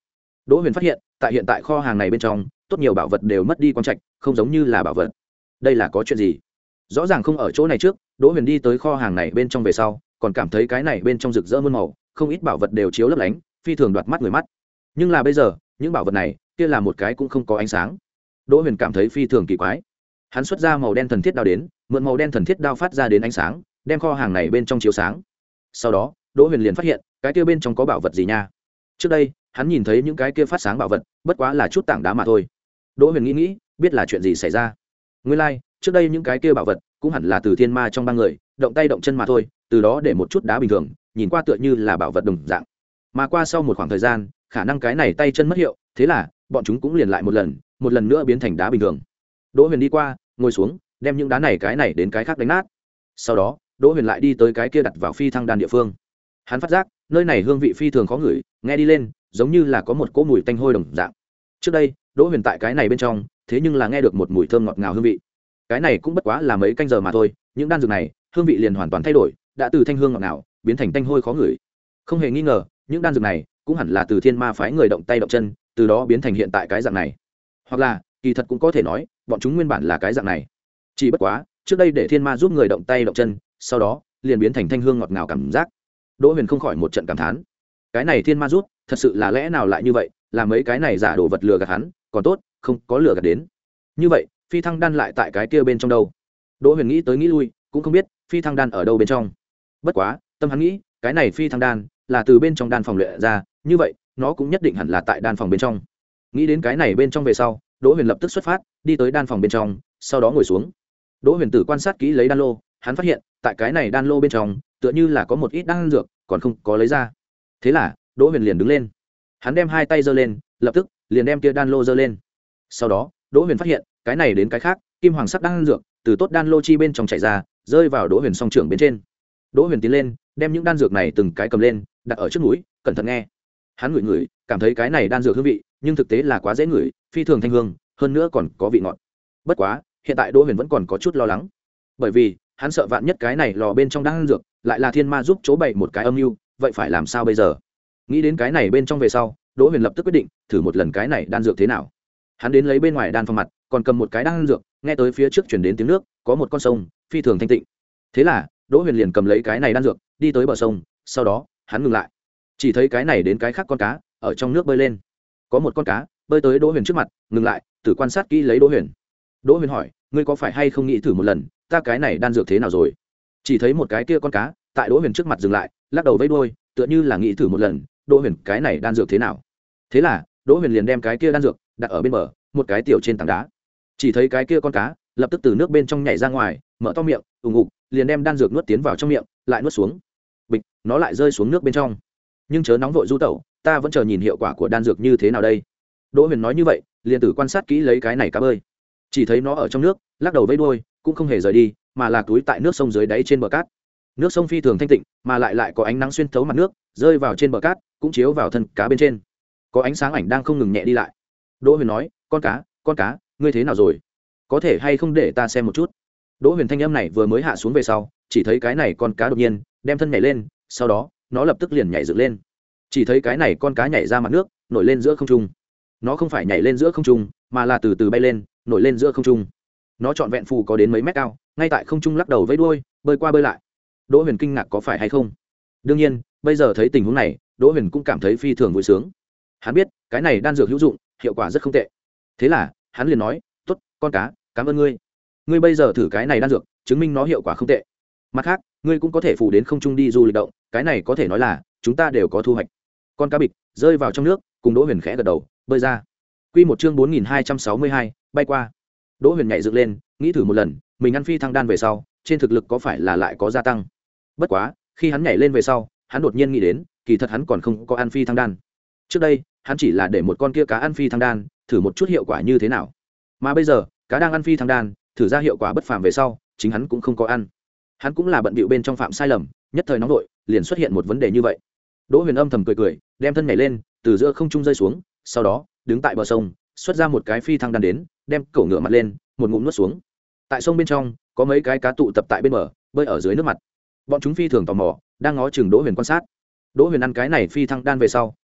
Đỗ Huyền phát hiện tại hiện tại kho hàng này bên trong tốt nhiều bảo vật đều mất đi quang trạch, không giống như là bảo vật. Đây là có chuyện gì? Rõ ràng không ở chỗ này trước. Đỗ Huyền đi tới kho hàng này bên trong về sau còn cảm thấy cái này bên trong rực rỡ muôn màu, không ít bảo vật đều chiếu lấp lánh, phi thường đoạt mắt người mắt. Nhưng là bây giờ những bảo vật này kia là một cái cũng không có ánh sáng. Đỗ Huyền cảm thấy phi thường kỳ quái. Hắn xuất ra màu đen thần thiết đao đến, mượn màu đen thần thiết đao phát ra đến ánh sáng, đem kho hàng này bên trong chiếu sáng. Sau đó Đỗ Huyền liền phát hiện cái kia bên trong có bảo vật gì nha. Trước đây hắn nhìn thấy những cái kia phát sáng bảo vật bất quá là chút tảng đá mà thôi. Đỗ Huyền nghĩ nghĩ biết là chuyện gì xảy ra. Nguyên lai like, trước đây những cái kia bảo vật cũng hẳn là từ thiên ma trong ba người động tay động chân mà thôi, từ đó để một chút đá bình thường nhìn qua tựa như là bảo vật đồng dạng, mà qua sau một khoảng thời gian khả năng cái này tay chân mất hiệu, thế là bọn chúng cũng liền lại một lần một lần nữa biến thành đá bình thường. Đỗ Huyền đi qua ngồi xuống đem những đá này cái này đến cái khác đánh nát. Sau đó Đỗ Huyền lại đi tới cái kia đặt vào phi thăng đan địa phương. Hắn phát giác nơi này hương vị phi thường khó ngửi, nghe đi lên giống như là có một cỗ mùi tanh hôi đồng dạng. Trước đây Đỗ Huyền tại cái này bên trong thế nhưng là nghe được một mùi thơm ngọt ngào hương vị. Cái này cũng bất quá là mấy canh giờ mà thôi, những đan dược này hương vị liền hoàn toàn thay đổi, đã từ thanh hương ngọt ngào biến thành tanh hôi khó ngửi. Không hề nghi ngờ những đan dược này cũng hẳn là từ thiên ma phái người động tay động chân, từ đó biến thành hiện tại cái dạng này. Hoặc là kỳ thật cũng có thể nói bọn chúng nguyên bản là cái dạng này, chỉ bất quá trước đây để thiên ma giúp người động tay động chân, sau đó liền biến thành thanh hương ngọt ngào cảm giác. Đỗ Huyền không khỏi một trận cảm thán, cái này thiên ma giúp thật sự là lẽ nào lại như vậy, là mấy cái này giả đồ vật lừa gạt hắn, còn tốt không có lừa gạt đến. Như vậy phi thăng đan lại tại cái kia bên trong đâu? Đỗ Huyền nghĩ tới nghĩ lui cũng không biết phi thăng đan ở đâu bên trong. Bất quá tâm hắn nghĩ cái này phi thăng đan là từ bên trong đan phòng luyện ra, như vậy nó cũng nhất định hẳn là tại đan phòng bên trong. Nghĩ đến cái này bên trong về sau, Đỗ Huyền lập tức xuất phát đi tới đan phòng bên trong, sau đó ngồi xuống. Đỗ Huyền tử quan sát kỹ lấy đan lô, hắn phát hiện tại cái này đan lô bên trong tựa như là có một ít đan dược còn không có lấy ra. Thế là Đỗ Huyền liền đứng lên, hắn đem hai tay giơ lên, lập tức liền đem kia đan lô giơ lên. Sau đó Đỗ Huyền phát hiện cái này đến cái khác kim hoàng sắc đan dược từ tốt đan lô chi bên trong chảy ra, rơi vào Đỗ Huyền song trưởng bên trên. Đỗ Huyền tiến lên đem những đan dược này từng cái cầm lên, đặt ở trước mũi cẩn thận nghe. Hắn ngửi ngửi cảm thấy cái này đan dược hương vị nhưng thực tế là quá dễ ngửi, phi thường thanh hương, hơn nữa còn có vị ngọt. Bất quá hiện tại Đỗ Huyền vẫn còn có chút lo lắng, bởi vì hắn sợ vạn nhất cái này lò bên trong đan dược lại là thiên ma giúp chỗ bày một cái âm mưu, vậy phải làm sao bây giờ? Nghĩ đến cái này bên trong về sau, Đỗ Huyền lập tức quyết định thử một lần cái này đan dược thế nào. Hắn đến lấy bên ngoài đan phòng mặt còn cầm một cái đan dược, nghe tới phía trước chuyển đến tiếng nước, có một con sông phi thường thanh tịnh. Thế là Đỗ Huyền liền cầm lấy cái này đan dược đi tới bờ sông, sau đó hắn ngừng lại, chỉ thấy cái này đến cái khác con cá ở trong nước bơi lên. Có một con cá bơi tới Đỗ Huyền trước mặt, ngừng lại thử quan sát kỹ lấy Đỗ Huyền. Đỗ Huyền hỏi, ngươi có phải hay không nghĩ thử một lần ta cái này đan dược thế nào rồi? Chỉ thấy một cái kia con cá tại Đỗ Huyền trước mặt dừng lại, lắc đầu vẫy đuôi, tựa như là nghĩ thử một lần Đỗ Huyền cái này đan dược thế nào. Thế là Đỗ Huyền liền đem cái kia đan dược đặt ở bên bờ một cái tiểu trên tảng đá. Chỉ thấy cái kia con cá lập tức từ nước bên trong nhảy ra ngoài, mở to miệng ùng ục liền đem đan dược nuốt tiến vào trong miệng, lại nuốt xuống. Bịch, nó lại rơi xuống nước bên trong. Nhưng chớ nóng vội du tẩu, ta vẫn chờ nhìn hiệu quả của đan dược như thế nào đây. Đỗ Huyền nói như vậy liền tử quan sát kỹ lấy cái này cá bơi. Chỉ thấy nó ở trong nước lắc đầu vẫy đuôi, cũng không hề rời đi, mà là túi tại nước sông dưới đáy trên bờ cát. Nước sông phi thường thanh tịnh, mà lại lại có ánh nắng xuyên thấu mặt nước rơi vào trên bờ cát, cũng chiếu vào thân cá bên trên, có ánh sáng ảnh đang không ngừng nhẹ đi lại. Đỗ Huyền nói, con cá con cá ngươi thế nào rồi, có thể hay không để ta xem một chút? Đỗ Huyền thanh âm này vừa mới hạ xuống về sau, chỉ thấy cái này con cá đột nhiên đem thân nhảy lên, sau đó nó lập tức liền nhảy dựng lên. Chỉ thấy cái này con cá nhảy ra mặt nước, nổi lên giữa không trung. Nó không phải nhảy lên giữa không trung, mà là từ từ bay lên, nổi lên giữa không trung. Nó trọn vẹn phù có đến mấy mét cao, ngay tại không trung lắc đầu vẫy đuôi, bơi qua bơi lại. Đỗ Huyền kinh ngạc có phải hay không? Đương nhiên bây giờ thấy tình huống này, Đỗ Huyền cũng cảm thấy phi thường vui sướng. Hắn biết cái này đan dược hữu dụng, hiệu quả rất không tệ. Thế là hắn liền nói, tốt con cá, cảm ơn ngươi. Ngươi bây giờ thử cái này đan dược, chứng minh nó hiệu quả không tệ. Mặt khác ngươi cũng có thể phủ đến không trung đi du lịch động, cái này có thể nói là chúng ta đều có thu hoạch. Con cá bịch rơi vào trong nước, cùng Đỗ Huyền khẽ gật đầu bơi ra. Quy một chương bốn nghìn hai trăm sáu mươi hai, bay qua. Đỗ Huyền nhảy dựng lên, nghĩ thử một lần mình ăn phi thăng đan về sau trên thực lực có phải là lại có gia tăng. Bất quá khi hắn nhảy lên về sau, hắn đột nhiên nghĩ đến kỳ thật hắn còn không có ăn phi thăng đan. Trước đây hắn chỉ là để một con kia cá ăn phi thăng đan thử một chút hiệu quả như thế nào, mà bây giờ cá đang ăn phi thăng đan thử ra hiệu quả bất phàm về sau, chính hắn cũng không có ăn. Hắn cũng là bận bịu bên trong phạm sai lầm, nhất thời nóng vội liền xuất hiện một vấn đề như vậy. Đỗ Huyền âm thầm cười cười, đem thân nhảy lên từ giữa không trung rơi xuống, sau đó đứng tại bờ sông xuất ra một cái phi thăng đan đến, đem cổ ngựa mặt lên một ngụm nuốt xuống. Tại sông bên trong có mấy cái cá tụ tập tại bên bờ bơi ở dưới nước mặt, bọn chúng phi thường tò mò đang ngó chừng Đỗ Huyền quan sát. Đỗ Huyền ăn cái này phi thăng đan về sau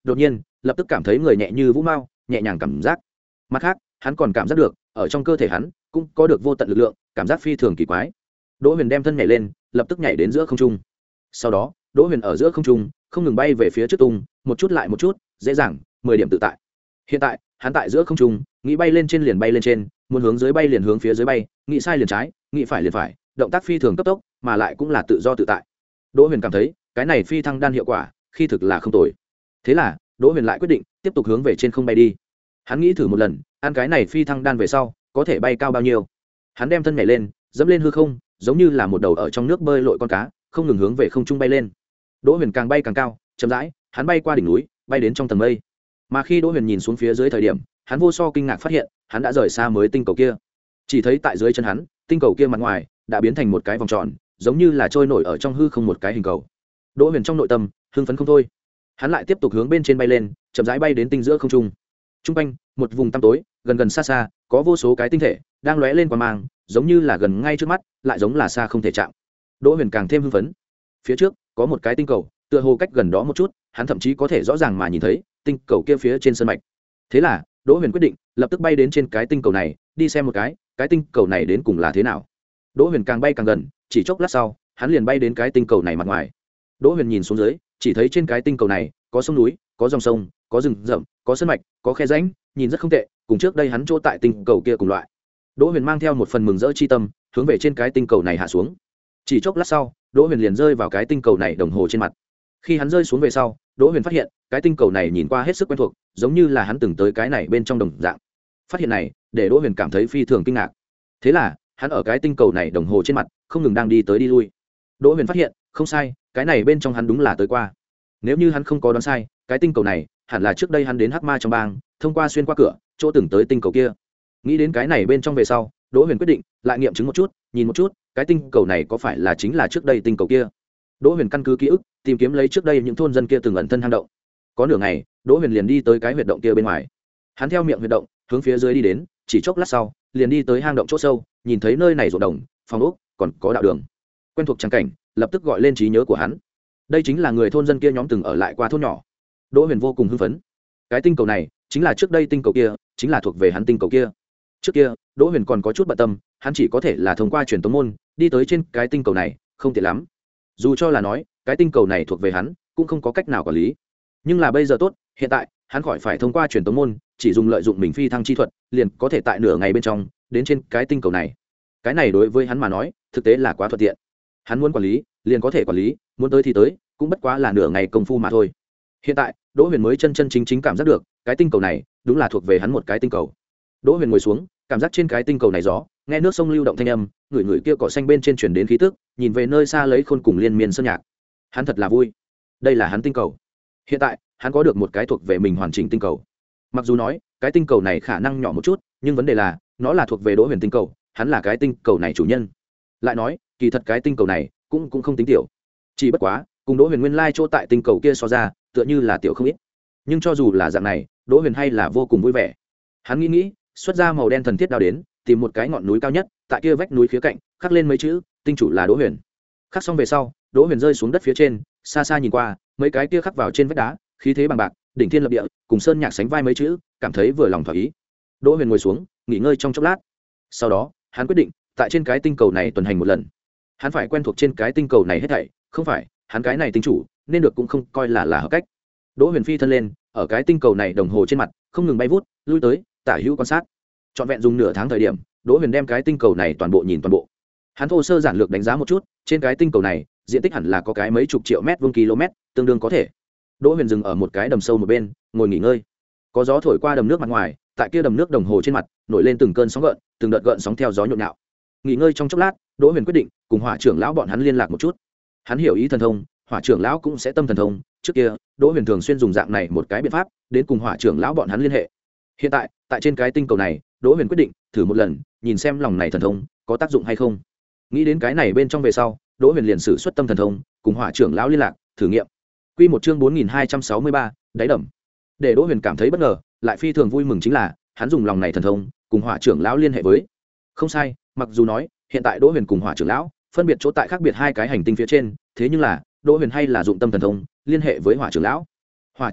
đột nhiên lập tức cảm thấy người nhẹ như vũ mao, nhẹ nhàng cảm giác. Mặt khác hắn còn cảm giác được ở trong cơ thể hắn cũng có được vô tận lực lượng, cảm giác phi thường kỳ quái. Đỗ Huyền đem thân nhảy lên, lập tức nhảy đến giữa không trung. Sau đó Đỗ Huyền ở giữa không trung không ngừng bay về phía trước tung, một chút lại một chút, dễ dàng, mười điểm tự tại. Hiện tại hắn tại giữa không trung, nghĩ bay lên trên liền bay lên trên, muốn hướng dưới bay liền hướng phía dưới bay, nghĩ sai liền trái, nghĩ phải liền phải, động tác phi thường cấp tốc, mà lại cũng là tự do tự tại. Đỗ Huyền cảm thấy cái này phi thăng đan hiệu quả khi thực là không tồi. Thế là Đỗ Huyền lại quyết định tiếp tục hướng về trên không bay đi. Hắn nghĩ thử một lần, ăn cái này phi thăng đan về sau có thể bay cao bao nhiêu. Hắn đem thân nhảy lên, dẫm lên hư không, giống như là một đầu ở trong nước bơi lội con cá, không ngừng hướng về không trung bay lên. Đỗ Huyền càng bay càng cao, chậm rãi hắn bay qua đỉnh núi, bay đến trong tầng mây. Mà khi Đỗ Huyền nhìn xuống phía dưới thời điểm, hắn vô so kinh ngạc phát hiện hắn đã rời xa mới tinh cầu kia. Chỉ thấy tại dưới chân hắn, tinh cầu kia mặt ngoài đã biến thành một cái vòng tròn, giống như là trôi nổi ở trong hư không một cái hình cầu. Đỗ Huyền trong nội tâm hưng phấn không thôi. Hắn lại tiếp tục hướng bên trên bay lên, chậm rãi bay đến tinh giữa không trung. Trung quanh một vùng tăm tối, gần gần xa xa có vô số cái tinh thể đang lóe lên qua mang, giống như là gần ngay trước mắt, lại giống là xa không thể chạm. Đỗ Huyền càng thêm hưng phấn. Phía trước có một cái tinh cầu, tựa hồ cách gần đó một chút, hắn thậm chí có thể rõ ràng mà nhìn thấy tinh cầu kia phía trên sơn mạch. Thế là Đỗ Huyền quyết định lập tức bay đến trên cái tinh cầu này, đi xem một cái cái tinh cầu này đến cùng là thế nào. Đỗ Huyền càng bay càng gần, chỉ chốc lát sau hắn liền bay đến cái tinh cầu này mặt ngoài. Đỗ Huyền nhìn xuống dưới, chỉ thấy trên cái tinh cầu này có sông núi, có dòng sông, có rừng rậm, có sơn mạch, có khe rãnh, nhìn rất không tệ, cùng trước đây hắn chỗ tại tinh cầu kia cùng loại. Đỗ Huyền mang theo một phần mừng rỡ chi tâm, hướng về trên cái tinh cầu này hạ xuống. Chỉ chốc lát sau, Đỗ Huyền liền rơi vào cái tinh cầu này đồng hồ trên mặt. Khi hắn rơi xuống về sau, Đỗ Huyền phát hiện cái tinh cầu này nhìn qua hết sức quen thuộc, giống như là hắn từng tới cái này bên trong đồng dạng. Phát hiện này để Đỗ Huyền cảm thấy phi thường kinh ngạc. Thế là hắn ở cái tinh cầu này đồng hồ trên mặt không ngừng đang đi tới đi lui. Đỗ Huyền phát hiện không sai, cái này bên trong hắn đúng là tới qua. Nếu như hắn không có đoán sai, cái tinh cầu này hẳn là trước đây hắn đến Hắc Ma trong bang, thông qua xuyên qua cửa chỗ từng tới tinh cầu kia. Nghĩ đến cái này bên trong về sau, Đỗ Huyền quyết định lại nghiệm chứng một chút, nhìn một chút cái tinh cầu này có phải là chính là trước đây tinh cầu kia. Đỗ Huyền căn cứ ký ức tìm kiếm lấy trước đây những thôn dân kia từng ẩn thân hang động. Có nửa ngày, Đỗ Huyền liền đi tới cái huyệt động kia bên ngoài. Hắn theo miệng huyệt động hướng phía dưới đi đến, chỉ chốc lát sau liền đi tới hang động chỗ sâu, nhìn thấy nơi này ruộng đồng, phòng ốc, còn có đạo đường quen thuộc trắng cảnh, lập tức gọi lên trí nhớ của hắn. Đây chính là người thôn dân kia nhóm từng ở lại qua thôn nhỏ. Đỗ Huyền vô cùng hưng phấn. Cái tinh cầu này chính là trước đây tinh cầu kia, chính là thuộc về hắn tinh cầu kia. Trước kia Đỗ Huyền còn có chút bận tâm, hắn chỉ có thể là thông qua truyền tống môn đi tới trên cái tinh cầu này, không tiện lắm. Dù cho là nói cái tinh cầu này thuộc về hắn, cũng không có cách nào quản lý. Nhưng là bây giờ tốt, hiện tại hắn khỏi phải thông qua truyền tống môn, chỉ dùng lợi dụng mình phi thăng chi thuật, liền có thể tại nửa ngày bên trong đến trên cái tinh cầu này. Cái này đối với hắn mà nói, thực tế là quá thuận tiện. Hắn muốn quản lý, liền có thể quản lý, muốn tới thì tới, cũng bất quá là nửa ngày công phu mà thôi. Hiện tại Đỗ Huyền mới chân chân chính chính cảm giác được cái tinh cầu này đúng là thuộc về hắn một cái tinh cầu. Đỗ Huyền ngồi xuống, cảm giác trên cái tinh cầu này gió, nghe nước sông lưu động thanh âm, người người kia cỏ xanh bên trên truyền đến khí tức, nhìn về nơi xa lấy khôn cùng liên miên sơn nhạc. Hắn thật là vui. Đây là hắn tinh cầu. Hiện tại hắn có được một cái thuộc về mình hoàn chỉnh tinh cầu. Mặc dù nói cái tinh cầu này khả năng nhỏ một chút, nhưng vấn đề là nó là thuộc về Đỗ Huyền tinh cầu, hắn là cái tinh cầu này chủ nhân. Lại nói kỳ thật cái tinh cầu này cũng cũng không tính tiểu, chỉ bất quá cùng Đỗ Huyền nguyên lai chỗ tại tinh cầu kia so ra, tựa như là tiểu không ít. Nhưng cho dù là dạng này, Đỗ Huyền hay là vô cùng vui vẻ. Hắn nghĩ nghĩ, xuất ra màu đen thần thiết đao đến, tìm một cái ngọn núi cao nhất, tại kia vách núi phía cạnh khắc lên mấy chữ tinh chủ là Đỗ Huyền. Khắc xong về sau, Đỗ Huyền rơi xuống đất phía trên, xa xa nhìn qua, mấy cái kia khắc vào trên vách đá, khí thế bằng bạc, đỉnh thiên lập địa, cùng sơn nhạc sánh vai mấy chữ, cảm thấy vừa lòng thỏa ý. Đỗ Huyền ngồi xuống, nghỉ ngơi trong chốc lát. Sau đó, hắn quyết định tại trên cái tinh cầu này tuần hành một lần. Hắn phải quen thuộc trên cái tinh cầu này hết thảy, không phải, hắn cái này tinh chủ, nên được cũng không coi là là hợp cách. Đỗ Huyền phi thân lên, ở cái tinh cầu này đồng hồ trên mặt, không ngừng bay vút, lui tới, tả hữu quan sát. Trọn vẹn dùng nửa tháng thời điểm, Đỗ Huyền đem cái tinh cầu này toàn bộ nhìn toàn bộ. Hắn thô sơ giản lược đánh giá một chút, trên cái tinh cầu này, diện tích hẳn là có cái mấy chục triệu mét vuông km, tương đương có thể. Đỗ Huyền dừng ở một cái đầm sâu một bên, ngồi nghỉ ngơi. Có gió thổi qua đầm nước mặt ngoài, tại kia đầm nước đồng hồ trên mặt, nổi lên từng cơn sóng gợn, từng đợt gợn sóng theo gió nhộn nhạo. Nghỉ ngơi trong chốc lát, Đỗ Huyền quyết định cùng Hỏa trưởng lão bọn hắn liên lạc một chút. Hắn hiểu ý thần thông, Hỏa trưởng lão cũng sẽ tâm thần thông, trước kia Đỗ Huyền thường xuyên dùng dạng này một cái biện pháp đến cùng Hỏa trưởng lão bọn hắn liên hệ. Hiện tại, tại trên cái tinh cầu này, Đỗ Huyền quyết định thử một lần, nhìn xem lòng này thần thông có tác dụng hay không. Nghĩ đến cái này bên trong về sau, Đỗ Huyền liền sử xuất tâm thần thông, cùng Hỏa trưởng lão liên lạc, thử nghiệm. Quy một chương bốn nghìn hai trăm sáu mươi ba, đáy đầm. Để Đỗ Huyền cảm thấy bất ngờ, lại phi thường vui mừng chính là, hắn dùng lòng này thần thông, cùng Hỏa trưởng lão liên hệ với. Không sai, mặc dù nói, hiện tại Đỗ Huyền cùng Hỏa trưởng lão phân biệt chỗ tại khác biệt hai cái hành tinh phía trên, thế nhưng là Đỗ Huyền hay là dụng tâm thần thông liên hệ với Hỏa trưởng lão. Hỏa trưởng lão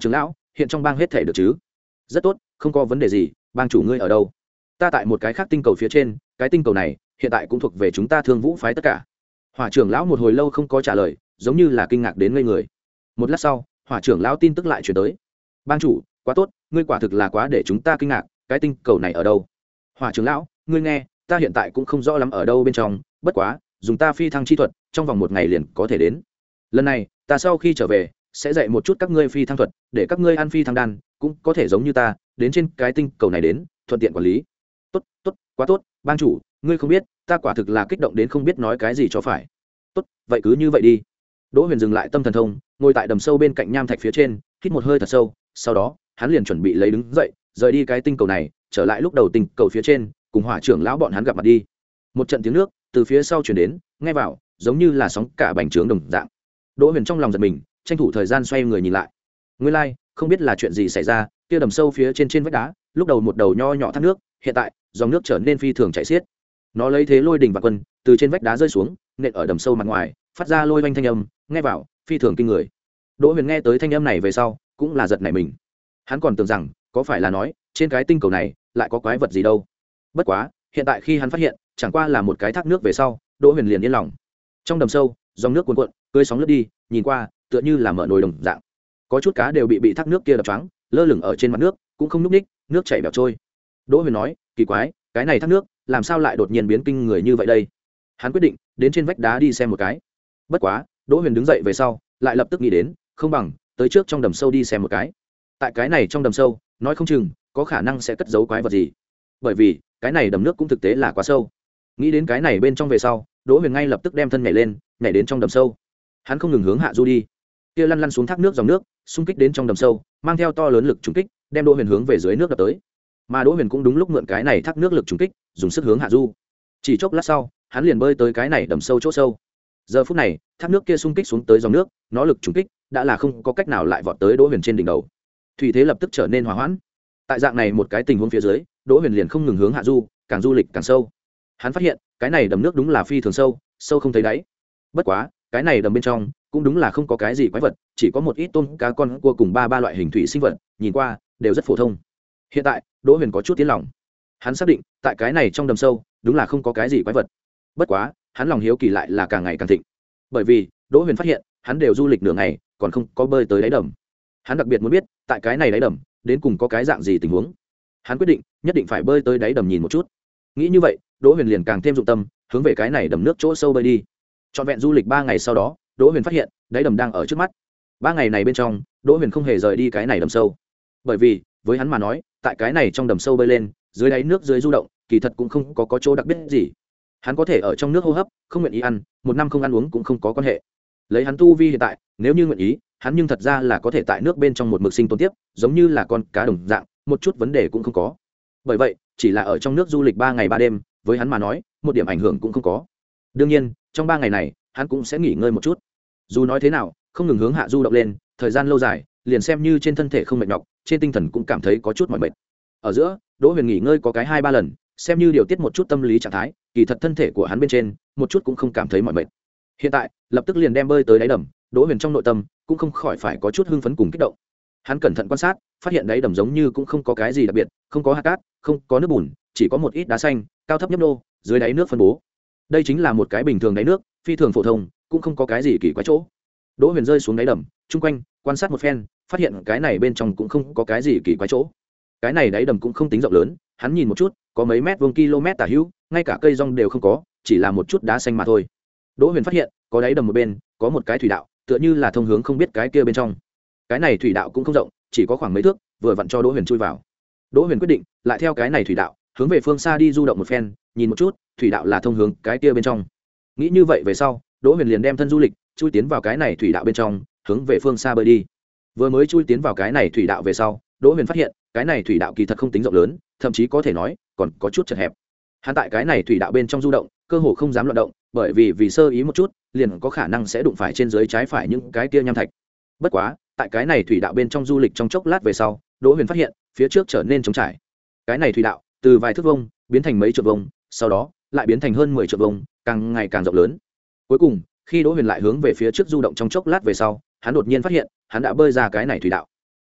hiện trong bang hết thể được chứ? Rất tốt, không có vấn đề gì. Bang chủ ngươi ở đâu? Ta tại một cái khác tinh cầu phía trên, cái tinh cầu này hiện tại cũng thuộc về chúng ta Thương Vũ phái tất cả. Hỏa trưởng lão một hồi lâu không có trả lời, giống như là kinh ngạc đến ngây người. Một lát sau, Hỏa trưởng lão tin tức lại truyền tới. Bang chủ, quá tốt, ngươi quả thực là quá để chúng ta kinh ngạc, cái tinh cầu này ở đâu? Hỏa trưởng lão, ngươi nghe, ta hiện tại cũng không rõ lắm ở đâu bên trong, bất quá dùng ta phi thăng chi thuật trong vòng một ngày liền có thể đến. Lần này ta sau khi trở về sẽ dạy một chút các ngươi phi thăng thuật, để các ngươi ăn phi thăng đan cũng có thể giống như ta đến trên cái tinh cầu này đến thuận tiện quản lý. Tốt tốt, quá tốt. Bang chủ, ngươi không biết ta quả thực là kích động đến không biết nói cái gì cho phải. Tốt, vậy cứ như vậy đi. Đỗ Huyền dừng lại tâm thần thông, ngồi tại đầm sâu bên cạnh nham thạch phía trên, hít một hơi thật sâu, sau đó hắn liền chuẩn bị lấy đứng dậy rời đi cái tinh cầu này, trở lại lúc đầu tinh cầu phía trên cùng Hỏa trưởng lão bọn hắn gặp mặt đi. Một trận tiếng nước từ phía sau chuyển đến, nghe vào giống như là sóng cả bành trướng đồng dạng. Đỗ Huyền trong lòng giật mình, tranh thủ thời gian xoay người nhìn lại. Nguyên lai, like, không biết là chuyện gì xảy ra, kia đầm sâu phía trên trên vách đá, lúc đầu một đầu nho nhỏ thác nước, hiện tại dòng nước trở nên phi thường chảy xiết. Nó lấy thế lôi đỉnh và quân, từ trên vách đá rơi xuống, nện ở đầm sâu mặt ngoài, phát ra lôi vang thanh âm, nghe vào phi thường kinh người. Đỗ Huyền nghe tới thanh âm này về sau, cũng là giật nảy mình. Hắn còn tưởng rằng có phải là nói trên cái tinh cầu này lại có quái vật gì đâu. Bất quá, hiện tại khi hắn phát hiện chẳng qua là một cái thác nước về sau, Đỗ Huyền liền yên lòng. Trong đầm sâu, dòng nước cuồn cuộn, cưỡi sóng lướt đi, nhìn qua tựa như là mở nồi đồng dạng. Có chút cá đều bị bị thác nước kia đập choáng, lơ lửng ở trên mặt nước, cũng không nhúc nhích, nước chảy bèo trôi. Đỗ Huyền nói, kỳ quái, cái này thác nước làm sao lại đột nhiên biến kinh người như vậy đây? Hắn quyết định đến trên vách đá đi xem một cái. Bất quá, Đỗ Huyền đứng dậy về sau, lại lập tức nghĩ đến, không bằng tới trước trong đầm sâu đi xem một cái. Tại cái này trong đầm sâu, nói không chừng có khả năng sẽ cất giấu quái vật gì. Bởi vì cái này đầm nước cũng thực tế là quá sâu. Nghĩ đến cái này bên trong về sau, Đỗ Huyền ngay lập tức đem thân nhảy lên, nhảy đến trong đầm sâu. Hắn không ngừng hướng hạ du đi, kia lăn lăn xuống thác nước dòng nước, xung kích đến trong đầm sâu, mang theo to lớn lực trùng kích, đem Đỗ Huyền hướng về dưới nước đập tới. Mà Đỗ Huyền cũng đúng lúc mượn cái này thác nước lực trùng kích, dùng sức hướng hạ du. Chỉ chốc lát sau, hắn liền bơi tới cái này đầm sâu chỗ sâu. Giờ phút này, thác nước kia xung kích xuống tới dòng nước, nó lực trùng kích đã là không có cách nào lại vọt tới Đỗ Huyền trên đỉnh đầu. Thủy thế lập tức trở nên hòa hoãn. Tại dạng này một cái tình huống phía dưới, Đỗ Huyền liền không ngừng hướng hạ du, càng du lịch càng sâu. Hắn phát hiện, cái này đầm nước đúng là phi thường sâu, sâu không thấy đáy. Bất quá, cái này đầm bên trong cũng đúng là không có cái gì quái vật, chỉ có một ít tôm cá con cua cùng ba ba loại hình thủy sinh vật, nhìn qua đều rất phổ thông. Hiện tại, Đỗ Huyền có chút tiến lòng. Hắn xác định, tại cái này trong đầm sâu, đúng là không có cái gì quái vật. Bất quá, hắn lòng hiếu kỳ lại là càng ngày càng thịnh. Bởi vì, Đỗ Huyền phát hiện, hắn đều du lịch nửa ngày, còn không có bơi tới đáy đầm. Hắn đặc biệt muốn biết, tại cái này đáy đầm, đến cùng có cái dạng gì tình huống. Hắn quyết định, nhất định phải bơi tới đáy đầm nhìn một chút. Nghĩ như vậy, Đỗ Huyền liền càng thêm dụng tâm, hướng về cái này đầm nước chỗ sâu bơi đi. Trọn vẹn du lịch ba ngày sau đó, Đỗ Huyền phát hiện, đáy đầm đang ở trước mắt. Ba ngày này bên trong, Đỗ Huyền không hề rời đi cái này đầm sâu. Bởi vì, với hắn mà nói, tại cái này trong đầm sâu bơi lên, dưới đáy nước dưới du động, kỳ thật cũng không có có chỗ đặc biệt gì. Hắn có thể ở trong nước hô hấp, không nguyện ý ăn, một năm không ăn uống cũng không có quan hệ. Lấy hắn tu vi hiện tại, nếu như nguyện ý, hắn nhưng thật ra là có thể tại nước bên trong một mực sinh tồn tiếp, giống như là con cá đồng dạng, một chút vấn đề cũng không có. Bởi vậy, chỉ là ở trong nước du lịch ba ngày ba đêm, với hắn mà nói, một điểm ảnh hưởng cũng không có. Đương nhiên, trong ba ngày này, hắn cũng sẽ nghỉ ngơi một chút. Dù nói thế nào, không ngừng hướng hạ du động lên, thời gian lâu dài, liền xem như trên thân thể không mệt nhọc, trên tinh thần cũng cảm thấy có chút mỏi mệt. Ở giữa, Đỗ Huyền nghỉ ngơi có cái hai ba lần, xem như điều tiết một chút tâm lý trạng thái, kỳ thật thân thể của hắn bên trên, một chút cũng không cảm thấy mỏi mệt. Hiện tại, lập tức liền đem bơi tới đáy đầm, Đỗ Huyền trong nội tâm cũng không khỏi phải có chút hưng phấn cùng kích động. Hắn cẩn thận quan sát, phát hiện đáy đầm giống như cũng không có cái gì đặc biệt, không có hạt cát, không có nước bùn, chỉ có một ít đá xanh, cao thấp nhấp nhô, dưới đáy nước phân bố. Đây chính là một cái bình thường đáy nước, phi thường phổ thông, cũng không có cái gì kỳ quái chỗ. Đỗ Huyền rơi xuống đáy đầm, chung quanh quan sát một phen, phát hiện cái này bên trong cũng không có cái gì kỳ quái chỗ. Cái này đáy đầm cũng không tính rộng lớn, hắn nhìn một chút, có mấy mét vuông km tả hữu, ngay cả cây rong đều không có, chỉ là một chút đá xanh mà thôi. Đỗ Huyền phát hiện, có đáy đầm một bên, có một cái thủy đạo, tựa như là thông hướng không biết cái kia bên trong. Cái này thủy đạo cũng không rộng, chỉ có khoảng mấy thước, vừa vặn cho Đỗ Huyền chui vào. Đỗ Huyền quyết định, lại theo cái này thủy đạo, hướng về phương xa đi du động một phen, nhìn một chút, thủy đạo là thông hướng cái kia bên trong. Nghĩ như vậy về sau, Đỗ Huyền liền đem thân du lịch, chui tiến vào cái này thủy đạo bên trong, hướng về phương xa bơi đi. Vừa mới chui tiến vào cái này thủy đạo về sau, Đỗ Huyền phát hiện, cái này thủy đạo kỳ thật không tính rộng lớn, thậm chí có thể nói, còn có chút chật hẹp. Hắn tại cái này thủy đạo bên trong du động, cơ hồ không dám loạn động, bởi vì vì sơ ý một chút, liền có khả năng sẽ đụng phải trên dưới trái phải những cái kia nham thạch. Bất quá, tại cái này thủy đạo bên trong du lịch trong chốc lát về sau, Đỗ Huyền phát hiện, phía trước trở nên trống trải. Cái này thủy đạo, từ vài thước vuông biến thành mấy trượng vuông, sau đó lại biến thành hơn mười trượng vuông, càng ngày càng rộng lớn. Cuối cùng, khi Đỗ Huyền lại hướng về phía trước du động trong chốc lát về sau, hắn đột nhiên phát hiện, hắn đã bơi ra cái này thủy đạo.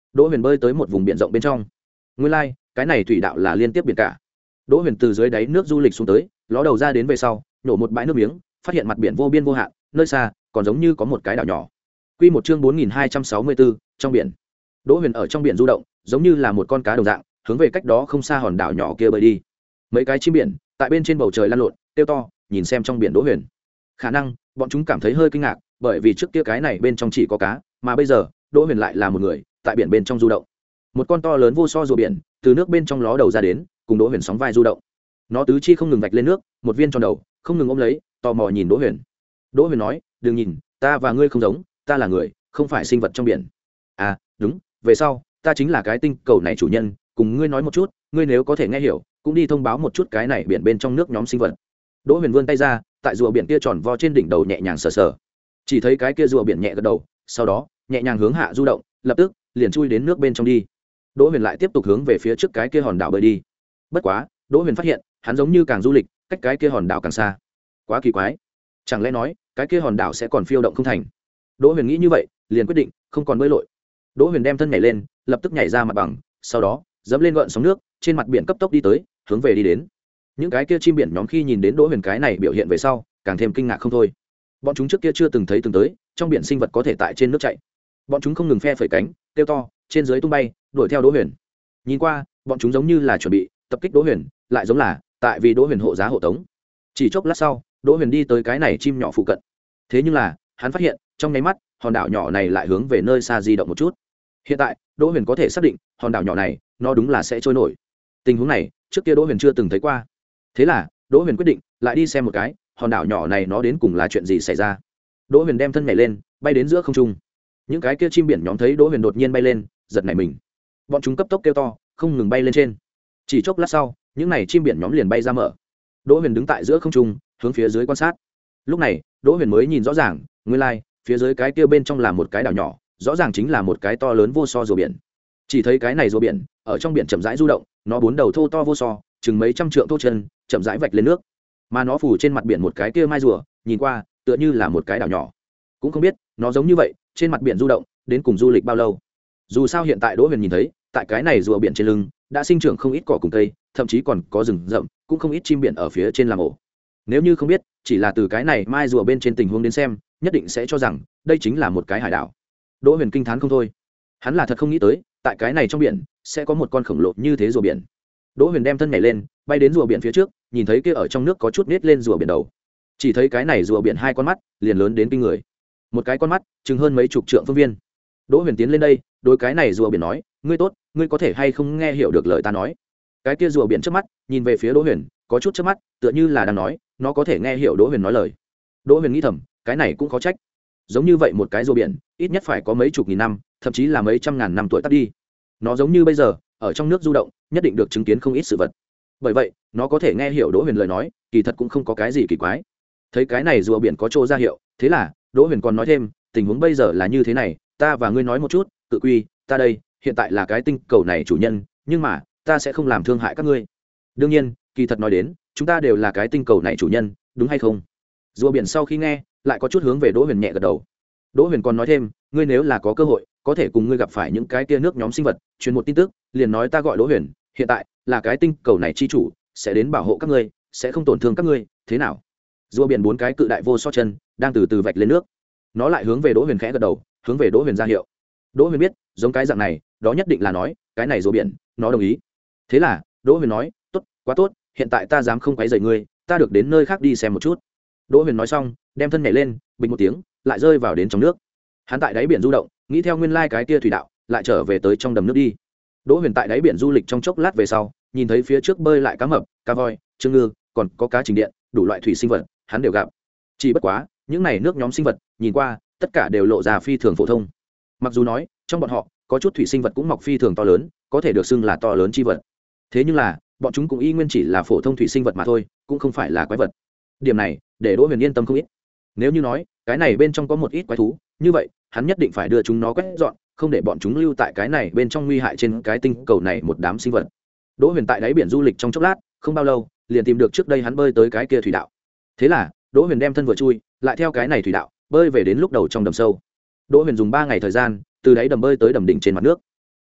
Đỗ Huyền bơi tới một vùng biển rộng bên trong. Nguyên lai, like, cái này thủy đạo là liên tiếp biển cả. Đỗ Huyền từ dưới đáy nước du lịch xuống tới, ló đầu ra đến về sau, nhổ một bãi nước miếng, phát hiện mặt biển vô biên vô hạn, nơi xa còn giống như có một cái đảo nhỏ. Quy một chương bốn nghìn hai trăm sáu mươi bốn, trong biển. Đỗ Huyền ở trong biển du động, giống như là một con cá đồng dạng, hướng về cách đó không xa hòn đảo nhỏ kia bơi đi. Mấy cái chim biển tại bên trên bầu trời lăn lộn, kêu to, nhìn xem trong biển Đỗ Huyền. Khả năng bọn chúng cảm thấy hơi kinh ngạc, bởi vì trước kia cái này bên trong chỉ có cá, mà bây giờ Đỗ Huyền lại là một người tại biển bên trong du động. Một con to lớn vô so rùa biển từ nước bên trong ló đầu ra đến, cùng Đỗ Huyền sóng vai du động. Nó tứ chi không ngừng vạch lên nước, một viên tròn đầu không ngừng ôm lấy, tò mò nhìn Đỗ Huyền. Đỗ Huyền nói, đừng nhìn, ta và ngươi không giống, ta là người, không phải sinh vật trong biển. À đúng, về sau ta chính là cái tinh cầu này chủ nhân, cùng ngươi nói một chút, ngươi nếu có thể nghe hiểu cũng đi thông báo một chút cái này biển bên trong nước nhóm sinh vật. Đỗ Huyền vươn tay ra, tại rùa biển kia tròn vo trên đỉnh đầu nhẹ nhàng sờ sờ, chỉ thấy cái kia rùa biển nhẹ gật đầu, sau đó nhẹ nhàng hướng hạ du động, lập tức liền chui đến nước bên trong đi. Đỗ Huyền lại tiếp tục hướng về phía trước cái kia hòn đảo bơi đi. Bất quá Đỗ Huyền phát hiện hắn giống như càng du lịch cách cái kia hòn đảo càng xa. Quá kỳ quái, chẳng lẽ nói cái kia hòn đảo sẽ còn phiêu động không thành? Đỗ Huyền nghĩ như vậy, liền quyết định không còn bơi lội. Đỗ Huyền đem thân nhảy lên, lập tức nhảy ra mặt bằng, sau đó dẫm lên gợn sóng nước, trên mặt biển cấp tốc đi tới, hướng về đi đến. Những cái kia chim biển nhóm khi nhìn đến Đỗ Huyền cái này biểu hiện về sau, càng thêm kinh ngạc không thôi. Bọn chúng trước kia chưa từng thấy từng tới, trong biển sinh vật có thể tại trên nước chạy. Bọn chúng không ngừng phe phẩy cánh, kêu to, trên dưới tung bay, đuổi theo Đỗ Huyền. Nhìn qua, bọn chúng giống như là chuẩn bị tập kích Đỗ Huyền, lại giống là tại vì Đỗ Huyền hộ giá hộ tống. Chỉ chốc lát sau, Đỗ Huyền đi tới cái này chim nhỏ phụ cận. Thế nhưng là, hắn phát hiện, trong nháy mắt, hòn đảo nhỏ này lại hướng về nơi xa di động một chút. Hiện tại, Đỗ Huyền có thể xác định, hòn đảo nhỏ này, nó đúng là sẽ trôi nổi. Tình huống này, trước kia Đỗ Huyền chưa từng thấy qua. Thế là, Đỗ Huyền quyết định lại đi xem một cái, hòn đảo nhỏ này nó đến cùng là chuyện gì xảy ra. Đỗ Huyền đem thân nhảy lên, bay đến giữa không trung. Những cái kia chim biển nhóm thấy Đỗ Huyền đột nhiên bay lên, giật nảy mình. Bọn chúng cấp tốc kêu to, không ngừng bay lên trên. Chỉ chốc lát sau, những này chim biển nhóm liền bay ra mở. Đỗ Huyền đứng tại giữa không trung, hướng phía dưới quan sát. Lúc này, Đỗ Huyền mới nhìn rõ ràng, nguyên lai, like, phía dưới cái kia bên trong là một cái đảo nhỏ, rõ ràng chính là một cái to lớn vô so rùa biển. Chỉ thấy cái này rùa biển, ở trong biển chậm rãi du động, nó bốn đầu thô to vô so, chừng mấy trăm trượng thô chân, chậm rãi vạch lên nước. Mà nó phủ trên mặt biển một cái kia mai rùa, nhìn qua, tựa như là một cái đảo nhỏ. Cũng không biết, nó giống như vậy, trên mặt biển du động, đến cùng du lịch bao lâu. Dù sao hiện tại Đỗ Huyền nhìn thấy, tại cái này rùa biển trên lưng, đã sinh trưởng không ít cỏ cùng cây, thậm chí còn có rừng rậm, cũng không ít chim biển ở phía trên làm ổ. Nếu như không biết, chỉ là từ cái này mai rùa bên trên tình huống đến xem, nhất định sẽ cho rằng đây chính là một cái hải đảo. Đỗ Huyền kinh thán không thôi. Hắn là thật không nghĩ tới, tại cái này trong biển sẽ có một con khổng lồ như thế rùa biển. Đỗ Huyền đem thân nhảy lên, bay đến rùa biển phía trước, nhìn thấy kia ở trong nước có chút nết lên rùa biển đầu. Chỉ thấy cái này rùa biển hai con mắt, liền lớn đến kinh người. Một cái con mắt, chừng hơn mấy chục trượng phương viên. Đỗ Huyền tiến lên đây, đối cái này rùa biển nói, ngươi tốt, ngươi có thể hay không nghe hiểu được lời ta nói? Cái kia rùa biển trước mắt, nhìn về phía Đỗ Huyền, có chút trước mắt, tựa như là đang nói, nó có thể nghe hiểu Đỗ Huyền nói lời. Đỗ Huyền nghĩ thầm, cái này cũng khó trách. Giống như vậy một cái rùa biển, ít nhất phải có mấy chục nghìn năm, thậm chí là mấy trăm ngàn năm tuổi tác đi. Nó giống như bây giờ, ở trong nước du động, nhất định được chứng kiến không ít sự vật. Bởi vậy, nó có thể nghe hiểu Đỗ Huyền lời nói, kỳ thật cũng không có cái gì kỳ quái. Thấy cái này rùa biển có chỗ ra hiệu, thế là Đỗ Huyền còn nói thêm, tình huống bây giờ là như thế này, ta và ngươi nói một chút, tự quy, ta đây, hiện tại là cái tinh cầu này chủ nhân, nhưng mà, ta sẽ không làm thương hại các ngươi. Đương nhiên, kỳ thật nói đến, chúng ta đều là cái tinh cầu này chủ nhân, đúng hay không? Rùa biển sau khi nghe, lại có chút hướng về Đỗ Huyền nhẹ gật đầu. Đỗ Huyền còn nói thêm, ngươi nếu là có cơ hội, có thể cùng ngươi gặp phải những cái kia nước nhóm sinh vật, truyền một tin tức, liền nói ta gọi Đỗ Huyền, hiện tại là cái tinh cầu này chi chủ, sẽ đến bảo hộ các ngươi, sẽ không tổn thương các ngươi, thế nào? Rùa biển bốn cái cự đại vô so chân, đang từ từ vạch lên nước. Nó lại hướng về Đỗ Huyền khẽ gật đầu, hướng về Đỗ Huyền ra hiệu. Đỗ Huyền biết, giống cái dạng này, đó nhất định là nói, cái này rùa biển, nó đồng ý. Thế là, Đỗ Huyền nói, tốt, quá tốt, hiện tại ta dám không quấy rầy ngươi, ta được đến nơi khác đi xem một chút. Đỗ Huyền nói xong, đem thân nhảy lên, bình một tiếng, lại rơi vào đến trong nước. Hắn tại đáy biển du động, nghĩ theo nguyên lai cái kia thủy đạo, lại trở về tới trong đầm nước đi. Đỗ Huyền tại đáy biển du lịch trong chốc lát về sau, nhìn thấy phía trước bơi lại cá mập, cá voi, trương ngư, còn có cá trình điện, đủ loại thủy sinh vật, hắn đều gặp. Chỉ bất quá, những này nước nhóm sinh vật, nhìn qua, tất cả đều lộ ra phi thường phổ thông. Mặc dù nói, trong bọn họ, có chút thủy sinh vật cũng mọc phi thường to lớn, có thể được xưng là to lớn chi vật. Thế nhưng là, bọn chúng cũng y nguyên chỉ là phổ thông thủy sinh vật mà thôi, cũng không phải là quái vật. Điểm này, để Đỗ Huyền yên tâm không ít. Nếu như nói, cái này bên trong có một ít quái thú, như vậy, hắn nhất định phải đưa chúng nó quét dọn, không để bọn chúng lưu tại cái này bên trong nguy hại trên cái tinh cầu này một đám sinh vật. Đỗ Huyền tại đáy biển du lịch trong chốc lát, không bao lâu, liền tìm được trước đây hắn bơi tới cái kia thủy đạo. Thế là, Đỗ Huyền đem thân vừa chui, lại theo cái này thủy đạo, bơi về đến lúc đầu trong đầm sâu. Đỗ Huyền dùng ba ngày thời gian, từ đáy đầm bơi tới đầm đỉnh trên mặt nước.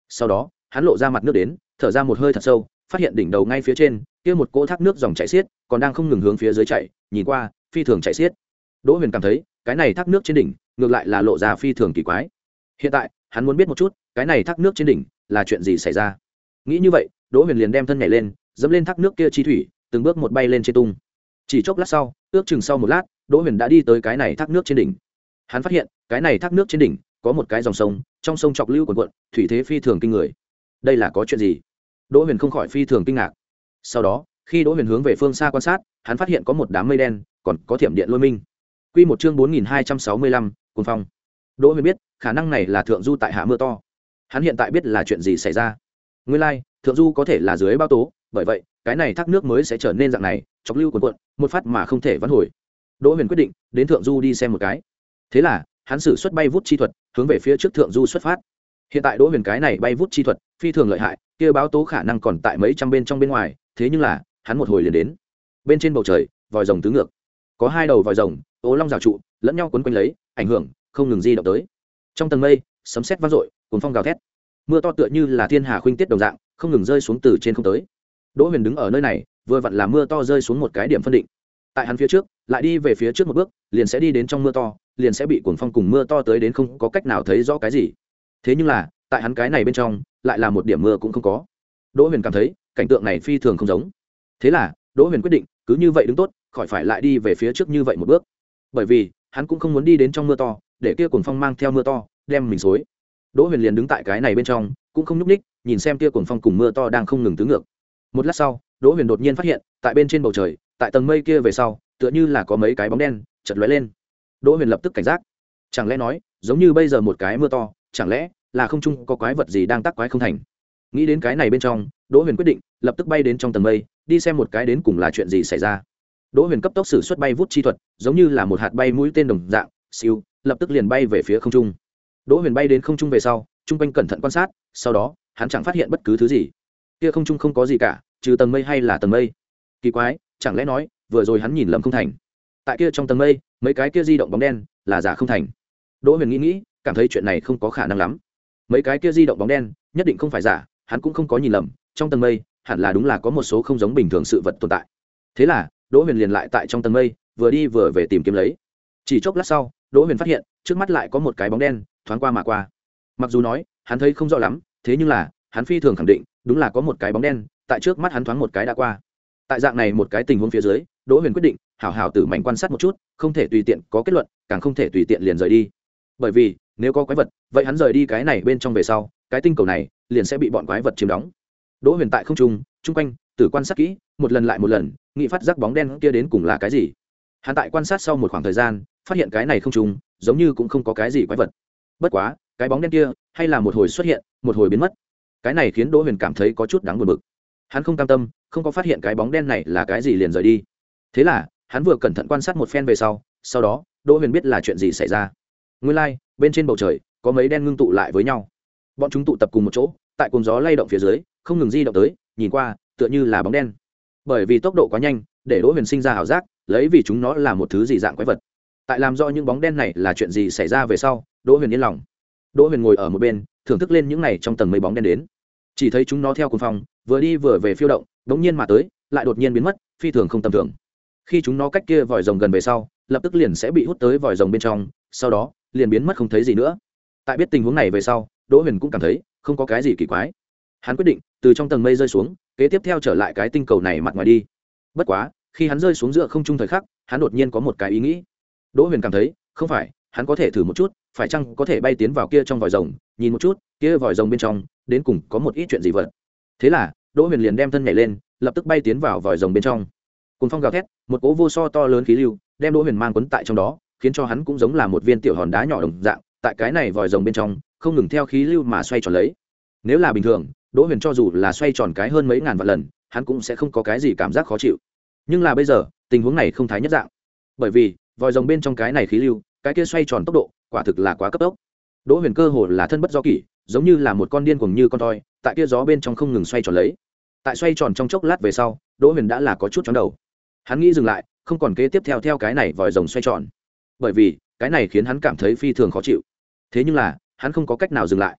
sau đó hắn lộ ra mặt nước đến, thở ra một hơi thật sâu, phát hiện đỉnh đầu ngay phía trên kia một cỗ thác nước dòng chảy xiết còn đang không ngừng hướng phía dưới chảy, nhìn qua phi thường chảy xiết. Đỗ Huyền cảm thấy cái này thác nước trên đỉnh ngược lại là lộ ra phi thường kỳ quái. Hiện tại hắn muốn biết một chút cái này thác nước trên đỉnh là chuyện gì xảy ra. Nghĩ như vậy, Đỗ Huyền liền đem thân nhảy lên, dẫm lên thác nước kia chi thủy, từng bước một bay lên trên tung. Chỉ chốc lát sau, ước chừng sau một lát, Đỗ Huyền đã đi tới cái này thác nước trên đỉnh. Hắn phát hiện cái này thác nước trên đỉnh có một cái dòng sông, trong sông chọc lưu cuồn cuộn, thủy thế phi thường kinh người. Đây là có chuyện gì? Đỗ Huyền không khỏi phi thường kinh ngạc. Sau đó, khi Đỗ Huyền hướng về phương xa quan sát, hắn phát hiện có một đám mây đen, còn có thiểm điện lôi minh. Quy một chương bốn nghìn hai trăm sáu mươi lăm, cuồng phong. Đỗ Huyền biết, khả năng này là thượng du tại hạ mưa to. Hắn hiện tại biết là chuyện gì xảy ra. Nguyên lai, like, thượng du có thể là dưới bao tố, bởi vậy, cái này thác nước mới sẽ trở nên dạng này, chọc lưu cuồn cuộn, một phát mà không thể vãn hồi. Đỗ Huyền quyết định đến thượng du đi xem một cái. Thế là, hắn sử xuất bay vút chi thuật, hướng về phía trước thượng du xuất phát. Hiện tại Đỗ Huyền cái này bay vút chi thuật phi thường lợi hại, kia báo tố khả năng còn tại mấy trăm bên trong bên ngoài, thế nhưng là, hắn một hồi liền đến. Bên trên bầu trời, vòi rồng tứ ngược. Có hai đầu vòi rồng, ố long rào trụ, lẫn nhau quấn quanh lấy, ảnh hưởng không ngừng di động tới. Trong tầng mây, sấm sét vang dội, cuồng phong gào thét. Mưa to tựa như là thiên hà khuynh tiết đồng dạng, không ngừng rơi xuống từ trên không tới. Đỗ Huyền đứng ở nơi này, vừa vặn là mưa to rơi xuống một cái điểm phân định. Tại hắn phía trước, lại đi về phía trước một bước, liền sẽ đi đến trong mưa to, liền sẽ bị cuồng phong cùng mưa to tới đến không có cách nào thấy rõ cái gì. Thế nhưng là, tại hắn cái này bên trong, lại là một điểm mưa cũng không có. Đỗ Huyền cảm thấy, cảnh tượng này phi thường không giống. Thế là, Đỗ Huyền quyết định, cứ như vậy đứng tốt, khỏi phải lại đi về phía trước như vậy một bước. Bởi vì, hắn cũng không muốn đi đến trong mưa to, để kia cuồng phong mang theo mưa to, đem mình xối. Đỗ Huyền liền đứng tại cái này bên trong, cũng không nhúc nhích, nhìn xem kia cuồng phong cùng mưa to đang không ngừng tứ ngược. Một lát sau, Đỗ Huyền đột nhiên phát hiện, tại bên trên bầu trời, tại tầng mây kia về sau, tựa như là có mấy cái bóng đen chợt lóe lên. Đỗ Huyền lập tức cảnh giác. Chẳng lẽ nói, giống như bây giờ một cái mưa to, chẳng lẽ là không trung có quái vật gì đang tác quái không thành? Nghĩ đến cái này bên trong, Đỗ Huyền quyết định lập tức bay đến trong tầng mây, đi xem một cái đến cùng là chuyện gì xảy ra. Đỗ Huyền cấp tốc sử xuất bay vút chi thuật, giống như là một hạt bay mũi tên đồng dạng, siêu, lập tức liền bay về phía không trung. Đỗ Huyền bay đến không trung về sau, trung quanh cẩn thận quan sát, sau đó, hắn chẳng phát hiện bất cứ thứ gì. Kia không trung không có gì cả, trừ tầng mây hay là tầng mây. Kỳ quái, chẳng lẽ nói, vừa rồi hắn nhìn lầm không thành. Tại kia trong tầng mây, mấy cái kia di động bóng đen, là giả không thành. Đỗ Huyền nghĩ nghĩ, cảm thấy chuyện này không có khả năng lắm. Mấy cái kia di động bóng đen, nhất định không phải giả, hắn cũng không có nhìn lầm, trong tầng mây, hẳn là đúng là có một số không giống bình thường sự vật tồn tại. Thế là, Đỗ Huyền liền lại tại trong tầng mây, vừa đi vừa về tìm kiếm lấy. Chỉ chốc lát sau, Đỗ Huyền phát hiện, trước mắt lại có một cái bóng đen thoáng qua mà qua. Mặc dù nói, hắn thấy không rõ lắm, thế nhưng là, hắn phi thường khẳng định, đúng là có một cái bóng đen tại trước mắt hắn thoáng một cái đã qua. Tại dạng này một cái tình huống phía dưới, Đỗ Huyền quyết định, hảo hảo tử mảnh quan sát một chút, không thể tùy tiện có kết luận, càng không thể tùy tiện liền rời đi. Bởi vì, nếu có quái vật, vậy hắn rời đi cái này bên trong về sau, cái tinh cầu này liền sẽ bị bọn quái vật chiếm đóng. Đỗ Huyền tại không trung, trung quanh, tử quan sát kỹ, một lần lại một lần, nghĩ phát giác bóng đen kia đến cùng là cái gì. Hắn tại quan sát sau một khoảng thời gian, phát hiện cái này không trung, giống như cũng không có cái gì quái vật. Bất quá, cái bóng đen kia, hay là một hồi xuất hiện, một hồi biến mất. Cái này khiến Đỗ Huyền cảm thấy có chút đáng buồn bực. Hắn không cam tâm, không có phát hiện cái bóng đen này là cái gì liền rời đi. Thế là, hắn vừa cẩn thận quan sát một phen về sau, sau đó, Đỗ Huyền biết là chuyện gì xảy ra. Nguyên lai, like, bên trên bầu trời có mấy đen ngưng tụ lại với nhau. Bọn chúng tụ tập cùng một chỗ, tại cuồng gió lay động phía dưới, không ngừng di động tới, nhìn qua, tựa như là bóng đen. Bởi vì tốc độ quá nhanh, để Đỗ Huyền sinh ra ảo giác, lấy vì chúng nó là một thứ gì dạng quái vật. Tại làm rõ những bóng đen này là chuyện gì xảy ra về sau, Đỗ Huyền yên lòng. Đỗ Huyền ngồi ở một bên, thưởng thức lên những này trong tầng mây bóng đen đến. Chỉ thấy chúng nó theo cuồng phong, vừa đi vừa về phiêu động, đống nhiên mà tới, lại đột nhiên biến mất, phi thường không tầm thường. Khi chúng nó cách kia vòi rồng gần về sau, lập tức liền sẽ bị hút tới vòi rồng bên trong, sau đó, liền biến mất không thấy gì nữa. Tại biết tình huống này về sau, Đỗ Huyền cũng cảm thấy không có cái gì kỳ quái. Hắn quyết định từ trong tầng mây rơi xuống, kế tiếp theo trở lại cái tinh cầu này mặt ngoài đi. Bất quá, khi hắn rơi xuống giữa không trung thời khắc, hắn đột nhiên có một cái ý nghĩ. Đỗ Huyền cảm thấy, không phải, hắn có thể thử một chút, phải chăng có thể bay tiến vào kia trong vòi rồng, nhìn một chút, kia vòi rồng bên trong, đến cùng có một ít chuyện gì vậy. Thế là, Đỗ Huyền liền đem thân nhảy lên, lập tức bay tiến vào vòi rồng bên trong. Cùng phong gào thét, một cỗ vô so to lớn khí lưu, đem Đỗ Huyền mang quấn tại trong đó, khiến cho hắn cũng giống là một viên tiểu hòn đá nhỏ đồng dạng, tại cái này vòi rồng bên trong, không ngừng theo khí lưu mà xoay tròn lấy. Nếu là bình thường, Đỗ Huyền cho dù là xoay tròn cái hơn mấy ngàn vạn lần, hắn cũng sẽ không có cái gì cảm giác khó chịu. Nhưng là bây giờ, tình huống này không thái nhất dạng. Bởi vì, vòi rồng bên trong cái này khí lưu, cái kia xoay tròn tốc độ, quả thực là quá cấp tốc. Đỗ Huyền cơ hồ là thân bất do kỷ, giống như là một con điên cuồng như con toi, tại kia gió bên trong không ngừng xoay tròn lấy. Tại xoay tròn trong chốc lát về sau, Đỗ Huyền đã là có chút chóng đầu. Hắn nghĩ dừng lại, không còn kế tiếp theo theo cái này vòi rồng xoay tròn. Bởi vì, cái này khiến hắn cảm thấy phi thường khó chịu. Thế nhưng là, hắn không có cách nào dừng lại.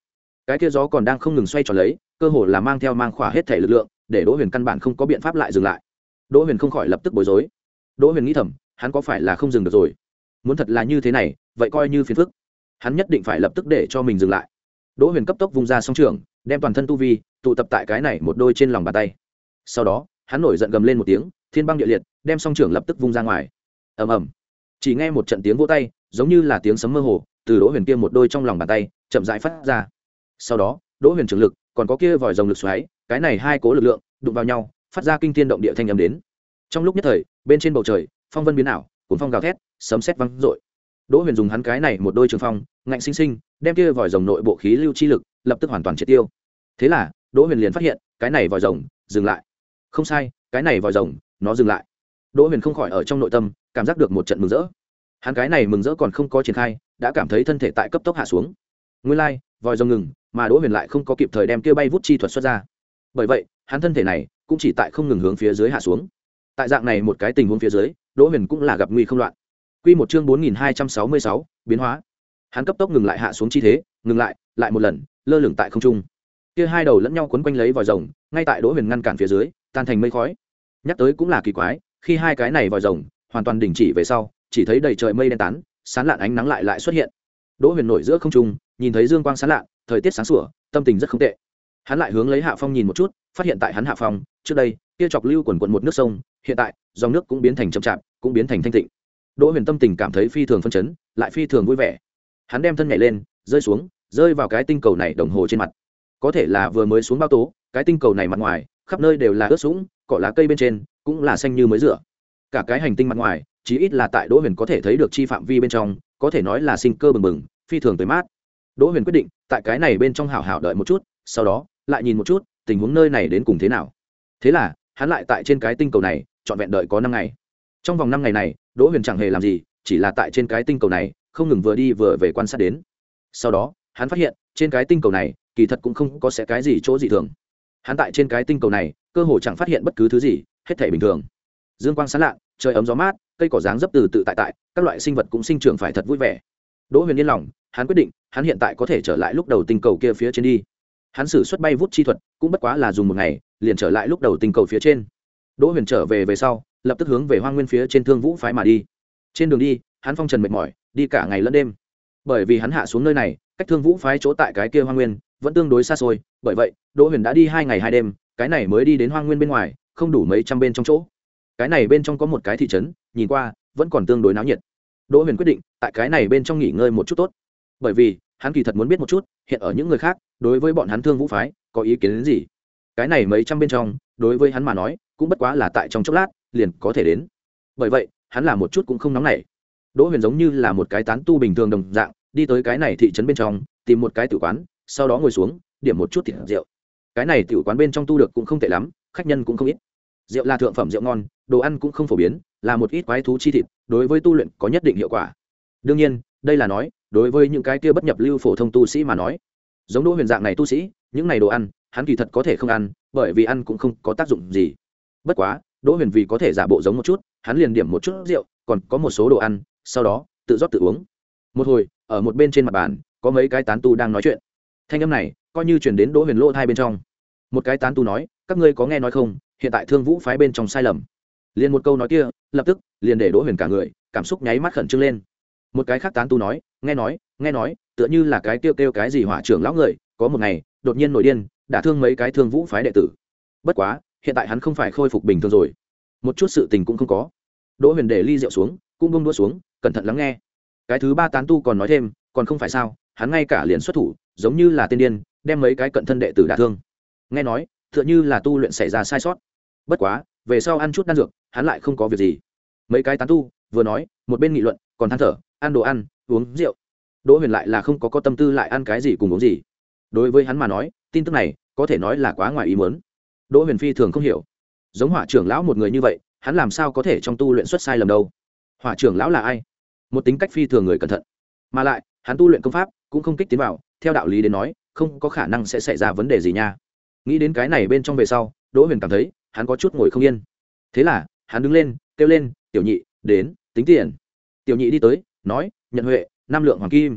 cái kia gió còn đang không ngừng xoay tròn lấy, cơ hồ là mang theo mang khỏa hết thể lực lượng, để Đỗ Huyền căn bản không có biện pháp lại dừng lại. Đỗ Huyền không khỏi lập tức bối rối. Đỗ Huyền nghĩ thầm, hắn có phải là không dừng được rồi? Muốn thật là như thế này, vậy coi như phiền phức. Hắn nhất định phải lập tức để cho mình dừng lại. Đỗ Huyền cấp tốc vung ra song trường, đem toàn thân tu vi tụ tập tại cái này một đôi trên lòng bàn tay. Sau đó, hắn nổi giận gầm lên một tiếng, thiên băng địa liệt, đem song trường lập tức vung ra ngoài. Ầm ầm. Chỉ nghe một trận tiếng vỗ tay, giống như là tiếng sấm mơ hồ, từ Đỗ Huyền kia một đôi trong lòng bàn tay chậm rãi phát ra. Sau đó, Đỗ Huyền trường lực, còn có kia vòi rồng lực xoáy, cái này hai cố lực lượng đụng vào nhau, phát ra kinh thiên động địa thanh âm đến. Trong lúc nhất thời, bên trên bầu trời, phong vân biến ảo, cuốn phong gào thét, sấm sét vang dội. Đỗ Huyền dùng hắn cái này một đôi trường phong, ngạnh sinh sinh đem kia vòi rồng nội bộ khí lưu chi lực lập tức hoàn toàn triệt tiêu. Thế là, Đỗ Huyền liền phát hiện, cái này vòi rồng dừng lại. Không sai, cái này vòi rồng, nó dừng lại. Đỗ Huyền không khỏi ở trong nội tâm cảm giác được một trận mừng rỡ. Hắn cái này mừng rỡ còn không có triển khai, đã cảm thấy thân thể tại cấp tốc hạ xuống. Nguyên lai, like, vòi rồng ngừng, mà Đỗ Huyền lại không có kịp thời đem kia bay vút chi thuật xuất ra. Bởi vậy, hắn thân thể này cũng chỉ tại không ngừng hướng phía dưới hạ xuống. Tại dạng này một cái tình huống phía dưới, Đỗ Huyền cũng là gặp nguy không loạn. Quy một chương bốn nghìn hai trăm sáu mươi sáu, biến hóa. Hắn cấp tốc ngừng lại hạ xuống chi thế, ngừng lại, lại một lần, lơ lửng tại không trung. Kia hai đầu lẫn nhau quấn quanh lấy vòi rồng, ngay tại Đỗ Huyền ngăn cản phía dưới, tan thành mây khói. Nhắc tới cũng là kỳ quái, khi hai cái này vòi rồng hoàn toàn đình chỉ về sau, chỉ thấy đầy trời mây đen tán, sáng lạn ánh nắng lại lại xuất hiện. Đỗ Huyền nổi giữa không trung, nhìn thấy dương quang sáng lạn, thời tiết sáng sủa, tâm tình rất không tệ. Hắn lại hướng lấy hạ phong nhìn một chút, phát hiện tại hắn hạ phong, trước đây, kia chọc lưu quần quần một nước sông, hiện tại, dòng nước cũng biến thành chậm chạp, cũng biến thành thanh tịnh. Đỗ Huyền tâm tình cảm thấy phi thường phấn chấn, lại phi thường vui vẻ. Hắn đem thân nhảy lên, rơi xuống, rơi vào cái tinh cầu này đồng hồ trên mặt. Có thể là vừa mới xuống bao tố, cái tinh cầu này mặt ngoài, khắp nơi đều là ướt sũng, cỏ lá cây bên trên cũng là xanh như mới rửa. Cả cái hành tinh mặt ngoài, chí ít là tại Đỗ Huyền có thể thấy được chi phạm vi bên trong, có thể nói là sinh cơ bừng bừng, phi thường tươi mát. Đỗ Huyền quyết định, tại cái này bên trong hảo hảo đợi một chút, sau đó lại nhìn một chút tình huống nơi này đến cùng thế nào. Thế là, hắn lại tại trên cái tinh cầu này trọn vẹn đợi có năm ngày. Trong vòng năm ngày này, Đỗ Huyền chẳng hề làm gì, chỉ là tại trên cái tinh cầu này không ngừng vừa đi vừa về quan sát đến. Sau đó, hắn phát hiện, trên cái tinh cầu này kỳ thật cũng không có sẽ cái gì chỗ dị thường. Hắn tại trên cái tinh cầu này cơ hồ chẳng phát hiện bất cứ thứ gì, hết thảy bình thường. Dương quang sáng lạ, trời ấm gió mát, cây cỏ dáng dấp từ tự tại tại, các loại sinh vật cũng sinh trưởng phải thật vui vẻ. Đỗ Huyền yên lòng, hắn quyết định, hắn hiện tại có thể trở lại lúc đầu tinh cầu kia phía trên đi. Hắn sử xuất bay vút chi thuật, cũng bất quá là dùng một ngày, liền trở lại lúc đầu tinh cầu phía trên. Đỗ Huyền trở về về sau, lập tức hướng về Hoang Nguyên phía trên Thương Vũ phái mà đi. Trên đường đi, hắn phong trần mệt mỏi, đi cả ngày lẫn đêm. Bởi vì hắn hạ xuống nơi này, cách Thương Vũ phái chỗ tại cái kia Hoang Nguyên vẫn tương đối xa xôi, bởi vậy, Đỗ Huyền đã đi hai ngày hai đêm, cái này mới đi đến Hoang Nguyên bên ngoài, không đủ mấy trăm bên trong chỗ. Cái này bên trong có một cái thị trấn, nhìn qua vẫn còn tương đối náo nhiệt. Đỗ Huyền quyết định, tại cái này bên trong nghỉ ngơi một chút tốt. Bởi vì, hắn kỳ thật muốn biết một chút, hiện ở những người khác, đối với bọn hắn Thương Vũ phái, có ý kiến đến gì. Cái này mấy trăm bên trong, đối với hắn mà nói, cũng bất quá là tại trong chốc lát, liền có thể đến. Bởi vậy, hắn làm một chút cũng không nóng nảy. Đỗ Huyền giống như là một cái tán tu bình thường đồng dạng, đi tới cái này thị trấn bên trong, tìm một cái tử quán, sau đó ngồi xuống, điểm một chút thịt rượu. Cái này tử quán bên trong tu được cũng không tệ lắm, khách nhân cũng không ít. Rượu là thượng phẩm rượu ngon, đồ ăn cũng không phổ biến, là một ít quái thú chi thịt, đối với tu luyện có nhất định hiệu quả. Đương nhiên, đây là nói, đối với những cái kia bất nhập lưu phổ thông tu sĩ mà nói. Giống Đỗ Huyền dạng này tu sĩ, những này đồ ăn, hắn kỳ thật có thể không ăn, bởi vì ăn cũng không có tác dụng gì. Bất quá, Đỗ Huyền vì có thể giả bộ giống một chút, hắn liền điểm một chút rượu, còn có một số đồ ăn, sau đó tự rót tự uống. Một hồi, ở một bên trên mặt bàn, có mấy cái tán tu đang nói chuyện. Thanh âm này coi như truyền đến Đỗ Huyền lỗ tai bên trong. Một cái tán tu nói, các ngươi có nghe nói không, hiện tại Thương Vũ phái bên trong sai lầm. Liền một câu nói kia, lập tức liền để Đỗ Huyền cả người cảm xúc nháy mắt khẩn trương lên. Một cái khác tán tu nói, nghe nói, nghe nói, tựa như là cái kêu kêu cái gì hỏa trưởng lão người, có một ngày đột nhiên nổi điên, đả thương mấy cái Thương Vũ phái đệ tử. Bất quá, hiện tại hắn không phải khôi phục bình thường rồi, một chút sự tình cũng không có. Đỗ Huyền để ly rượu xuống, cũng bông đũa xuống, cẩn thận lắng nghe. Cái thứ ba tán tu còn nói thêm, còn không phải sao, hắn ngay cả liền xuất thủ, giống như là tên điên, đem mấy cái cận thân đệ tử đả thương. Nghe nói, tựa như là tu luyện xảy ra sai sót. Bất quá, về sau ăn chút đan dược, hắn lại không có việc gì. Mấy cái tán tu vừa nói, một bên nghị luận, còn than thở, ăn đồ ăn, uống rượu. Đỗ Huyền lại là không có có tâm tư lại ăn cái gì cùng uống gì. Đối với hắn mà nói, tin tức này có thể nói là quá ngoài ý muốn. Đỗ Huyền phi thường không hiểu, giống Hỏa trưởng lão một người như vậy, hắn làm sao có thể trong tu luyện xuất sai lầm đâu? Hỏa trưởng lão là ai? Một tính cách phi thường người cẩn thận, mà lại hắn tu luyện công pháp cũng không kích tiến vào, theo đạo lý đến nói, không có khả năng sẽ xảy ra vấn đề gì nha. Nghĩ đến cái này bên trong về sau, Đỗ Huyền cảm thấy hắn có chút ngồi không yên. Thế là hắn đứng lên, kêu lên, tiểu nhị đến tính tiền. Tiểu nhị đi tới, nói, nhận huệ năm lượng hoàng kim.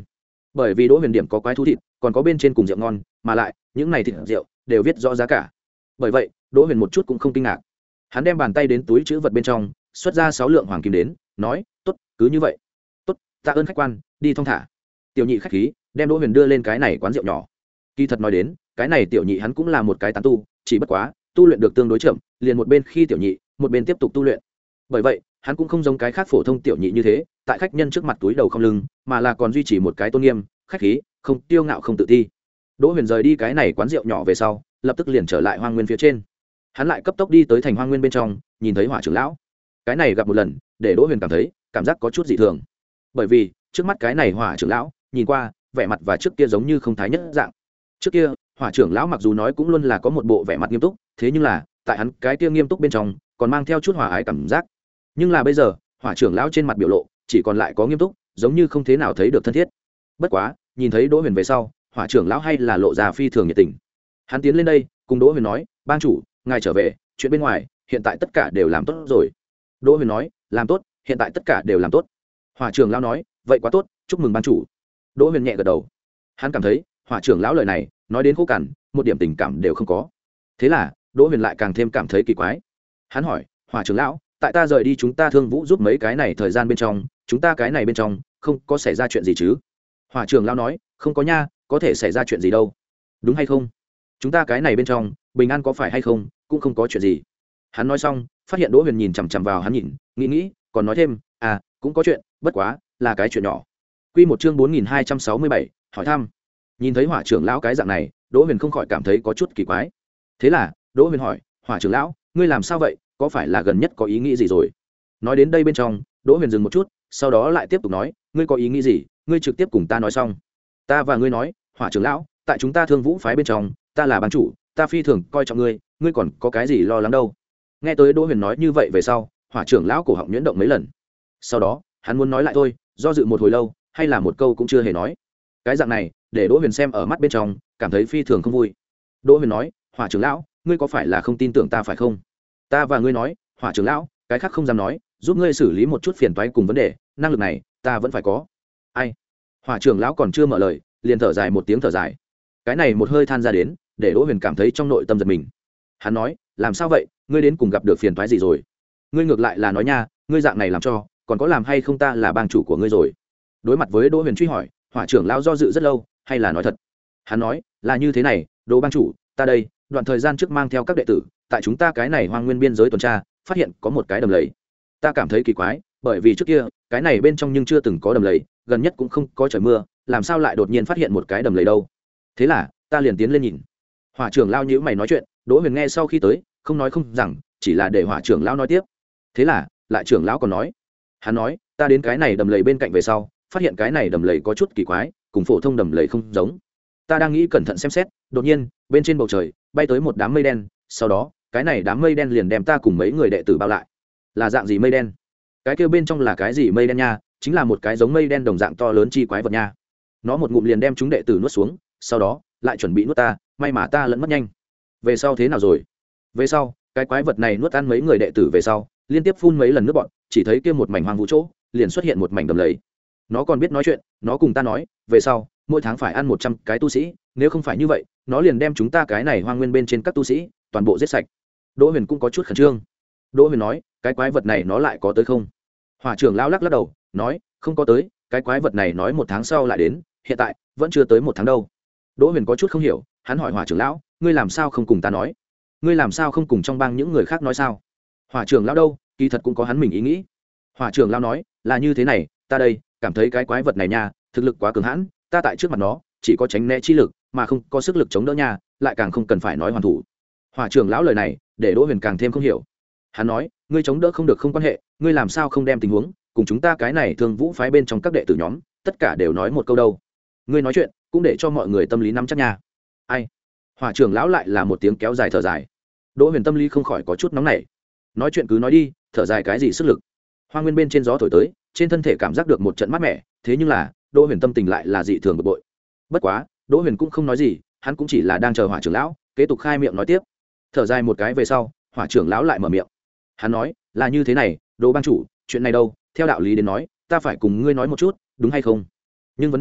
bởi vì đỗ huyền điểm có quái thú thịt còn có bên trên cùng rượu ngon, mà lại những này thịt rượu đều viết rõ giá cả. Bởi vậy đỗ huyền một chút cũng không kinh ngạc. Hắn đem bàn tay đến túi chữ vật bên trong, xuất ra sáu lượng hoàng kim đến, nói tốt, cứ như vậy. Tốt, tạ ơn khách quan, đi thong thả. Tiểu nhị khách khí đem đỗ huyền đưa lên cái này quán rượu nhỏ. Kỳ thật nói đến cái này tiểu nhị hắn cũng là một cái tán tu, chỉ bất quá tu luyện được tương đối chậm, liền một bên khi tiểu nhị một bên tiếp tục tu luyện. Bởi vậy hắn cũng không giống cái khác phổ thông tiểu nhị như thế tại khách nhân trước mặt túi đầu không lưng, mà là còn duy trì một cái tôn nghiêm khách khí, không tiêu ngạo không tự ti. Đỗ huyền rời đi cái này quán rượu nhỏ về sau, lập tức liền trở lại hoang nguyên phía trên. Hắn lại cấp tốc đi tới thành hoang nguyên bên trong, nhìn thấy hỏa trưởng lão. Cái này gặp một lần để đỗ huyền cảm thấy cảm giác có chút dị thường, bởi vì trước mắt cái này hỏa trưởng lão nhìn qua vẻ mặt và trước kia giống như không thái nhất dạng. Trước kia hỏa trưởng lão mặc dù nói cũng luôn là có một bộ vẻ mặt nghiêm túc, thế nhưng là tại hắn cái kia nghiêm túc bên trong còn mang theo chút hòa ái cảm giác. Nhưng là bây giờ hỏa trưởng lão trên mặt biểu lộ chỉ còn lại có nghiêm túc, giống như không thế nào thấy được thân thiết. Bất quá nhìn thấy đỗ huyền về sau, hỏa trưởng lão hay là lộ ra phi thường nhiệt tình. Hắn tiến lên đây cùng đỗ huyền nói, bang chủ ngài trở về, chuyện bên ngoài hiện tại tất cả đều làm tốt rồi. Đỗ huyền nói, làm tốt, hiện tại tất cả đều làm tốt. Hỏa trưởng lão nói, vậy quá tốt, chúc mừng ban chủ. Đỗ huyền nhẹ gật đầu. Hắn cảm thấy hỏa trưởng lão lời này nói đến khô cằn, một điểm tình cảm đều không có. Thế là đỗ huyền lại càng thêm cảm thấy kỳ quái. Hắn hỏi, hỏa trưởng lão, tại ta rời đi chúng ta Thương Vũ giúp mấy cái này thời gian bên trong, chúng ta cái này bên trong không có xảy ra chuyện gì chứ? Hỏa trưởng lão nói, không có nha, có thể xảy ra chuyện gì đâu, đúng hay không? Chúng ta cái này bên trong bình an có phải hay không, cũng không có chuyện gì. Hắn nói xong phát hiện đỗ huyền nhìn chằm chằm vào hắn nhìn, nghĩ nghĩ còn nói thêm, à cũng có chuyện, bất quá là cái chuyện nhỏ. Quy một chương bốn nghìn hai trăm sáu mươi bảy, hỏi thăm. Nhìn thấy hỏa trưởng lão cái dạng này, đỗ huyền không khỏi cảm thấy có chút kỳ quái. Thế là đỗ huyền hỏi, hỏa trưởng lão, ngươi làm sao vậy, có phải là gần nhất có ý nghĩ gì rồi? Nói đến đây bên trong đỗ huyền dừng một chút, sau đó lại tiếp tục nói, ngươi có ý nghĩ gì, ngươi trực tiếp cùng ta nói xong. Ta và ngươi nói, hỏa trưởng lão, tại chúng ta Thương Vũ phái bên trong, ta là ban chủ, ta phi thường coi trọng ngươi, ngươi còn có cái gì lo lắng đâu. Nghe tới đỗ huyền nói như vậy về sau, hỏa trưởng lão cổ họng nhuyễn động mấy lần. Sau đó hắn muốn nói lại thôi, do dự một hồi lâu hay là một câu cũng chưa hề nói. Cái dạng này để đỗ huyền xem ở mắt bên trong cảm thấy phi thường không vui. Đỗ huyền nói, hỏa trưởng lão, ngươi có phải là không tin tưởng ta phải không? Ta và ngươi nói, hỏa trưởng lão, cái khác không dám nói, giúp ngươi xử lý một chút phiền toái cùng vấn đề, năng lực này ta vẫn phải có. Ai? Hỏa trưởng lão còn chưa mở lời, liền thở dài một tiếng thở dài. Cái này một hơi than ra đến, để đỗ huyền cảm thấy trong nội tâm giật mình. Hắn nói, làm sao vậy, ngươi đến cùng gặp được phiền toái gì rồi? Ngươi ngược lại là nói nha, ngươi dạng này làm cho còn có làm hay không, ta là bang chủ của ngươi rồi. Đối mặt với đỗ huyền truy hỏi, hỏa trưởng lão do dự rất lâu, hay là nói thật. Hắn nói, là như thế này, đỗ bang chủ, ta đây đoạn thời gian trước mang theo các đệ tử tại chúng ta cái này hoang nguyên biên giới tuần tra, phát hiện có một cái đầm lầy. Ta cảm thấy kỳ quái, bởi vì trước kia cái này bên trong nhưng chưa từng có đầm lầy, gần nhất cũng không có trời mưa, làm sao lại đột nhiên phát hiện một cái đầm lầy đâu? Thế là ta liền tiến lên nhìn. Hỏa trưởng lão nhíu mày nói chuyện, đỗ huyền nghe sau khi tới không nói không rằng, chỉ là để hỏa trưởng lão nói tiếp. Thế là lại trưởng lão còn nói, hắn nói, ta đến cái này đầm lầy bên cạnh về sau, phát hiện cái này đầm lầy có chút kỳ quái, cùng phổ thông đầm lầy không giống. Ta đang nghĩ cẩn thận xem xét, đột nhiên bên trên bầu trời bay tới một đám mây đen, sau đó cái này đám mây đen liền đem ta cùng mấy người đệ tử bao lại. Là dạng gì mây đen? Cái kia bên trong là cái gì mây đen nha? Chính là một cái giống mây đen đồng dạng to lớn chi quái vật nha. Nó một ngụm liền đem chúng đệ tử nuốt xuống, sau đó lại chuẩn bị nuốt ta, may mà ta lẫn mất nhanh. Về sau thế nào rồi? Về sau cái quái vật này nuốt ăn mấy người đệ tử về sau, liên tiếp phun mấy lần nước bọt, chỉ thấy kia một mảnh hoang vu chỗ liền xuất hiện một mảnh đầm lầy. Nó còn biết nói chuyện, nó cùng ta nói, về sau mỗi tháng phải ăn một trăm cái tu sĩ, nếu không phải như vậy nó liền đem chúng ta cái này hoang nguyên bên trên các tu sĩ toàn bộ giết sạch. Đỗ huyền cũng có chút khẩn trương. Đỗ huyền nói, cái quái vật này nó lại có tới không? Hỏa trưởng lão lắc lắc đầu nói, không có tới, cái quái vật này nói một tháng sau lại đến, hiện tại vẫn chưa tới một tháng đâu. Đỗ huyền có chút không hiểu, hắn hỏi hỏa trưởng lão, ngươi làm sao không cùng ta nói? Ngươi làm sao không cùng trong bang những người khác nói sao? Hỏa trưởng lão đâu, kỳ thật cũng có hắn mình ý nghĩ. Hỏa trưởng lão nói, là như thế này, ta đây cảm thấy cái quái vật này nha, thực lực quá cường hãn, ta tại trước mặt nó chỉ có tránh né chi lực mà không có sức lực chống đỡ nha, lại càng không cần phải nói hoàn thủ. Hỏa trưởng lão lời này để Đỗ huyền càng thêm không hiểu. Hắn nói, ngươi chống đỡ không được không quan hệ, ngươi làm sao không đem tình huống cùng chúng ta cái này Thương Vũ phái bên trong các đệ tử nhóm tất cả đều nói một câu đâu? Ngươi nói chuyện cũng để cho mọi người tâm lý nắm chắc nha. Ai? Hỏa trưởng lão lại là một tiếng kéo dài thở dài. Đỗ huyền tâm lý không khỏi có chút nóng nảy. Nói chuyện cứ nói đi, thở dài cái gì sức lực? Hoa nguyên bên trên gió thổi tới, trên thân thể cảm giác được một trận mát mẻ, thế nhưng là Đỗ huyền tâm tình lại là dị thường bực bội. Bất quá Đỗ huyền cũng không nói gì, hắn cũng chỉ là đang chờ hỏa trưởng lão kế tục khai miệng nói tiếp. Thở dài một cái về sau, hỏa trưởng lão lại mở miệng. Hắn nói, là như thế này, Đỗ bang chủ, chuyện này đâu, theo đạo lý đến nói ta phải cùng ngươi nói một chút, đúng hay không? Nhưng vấn đề là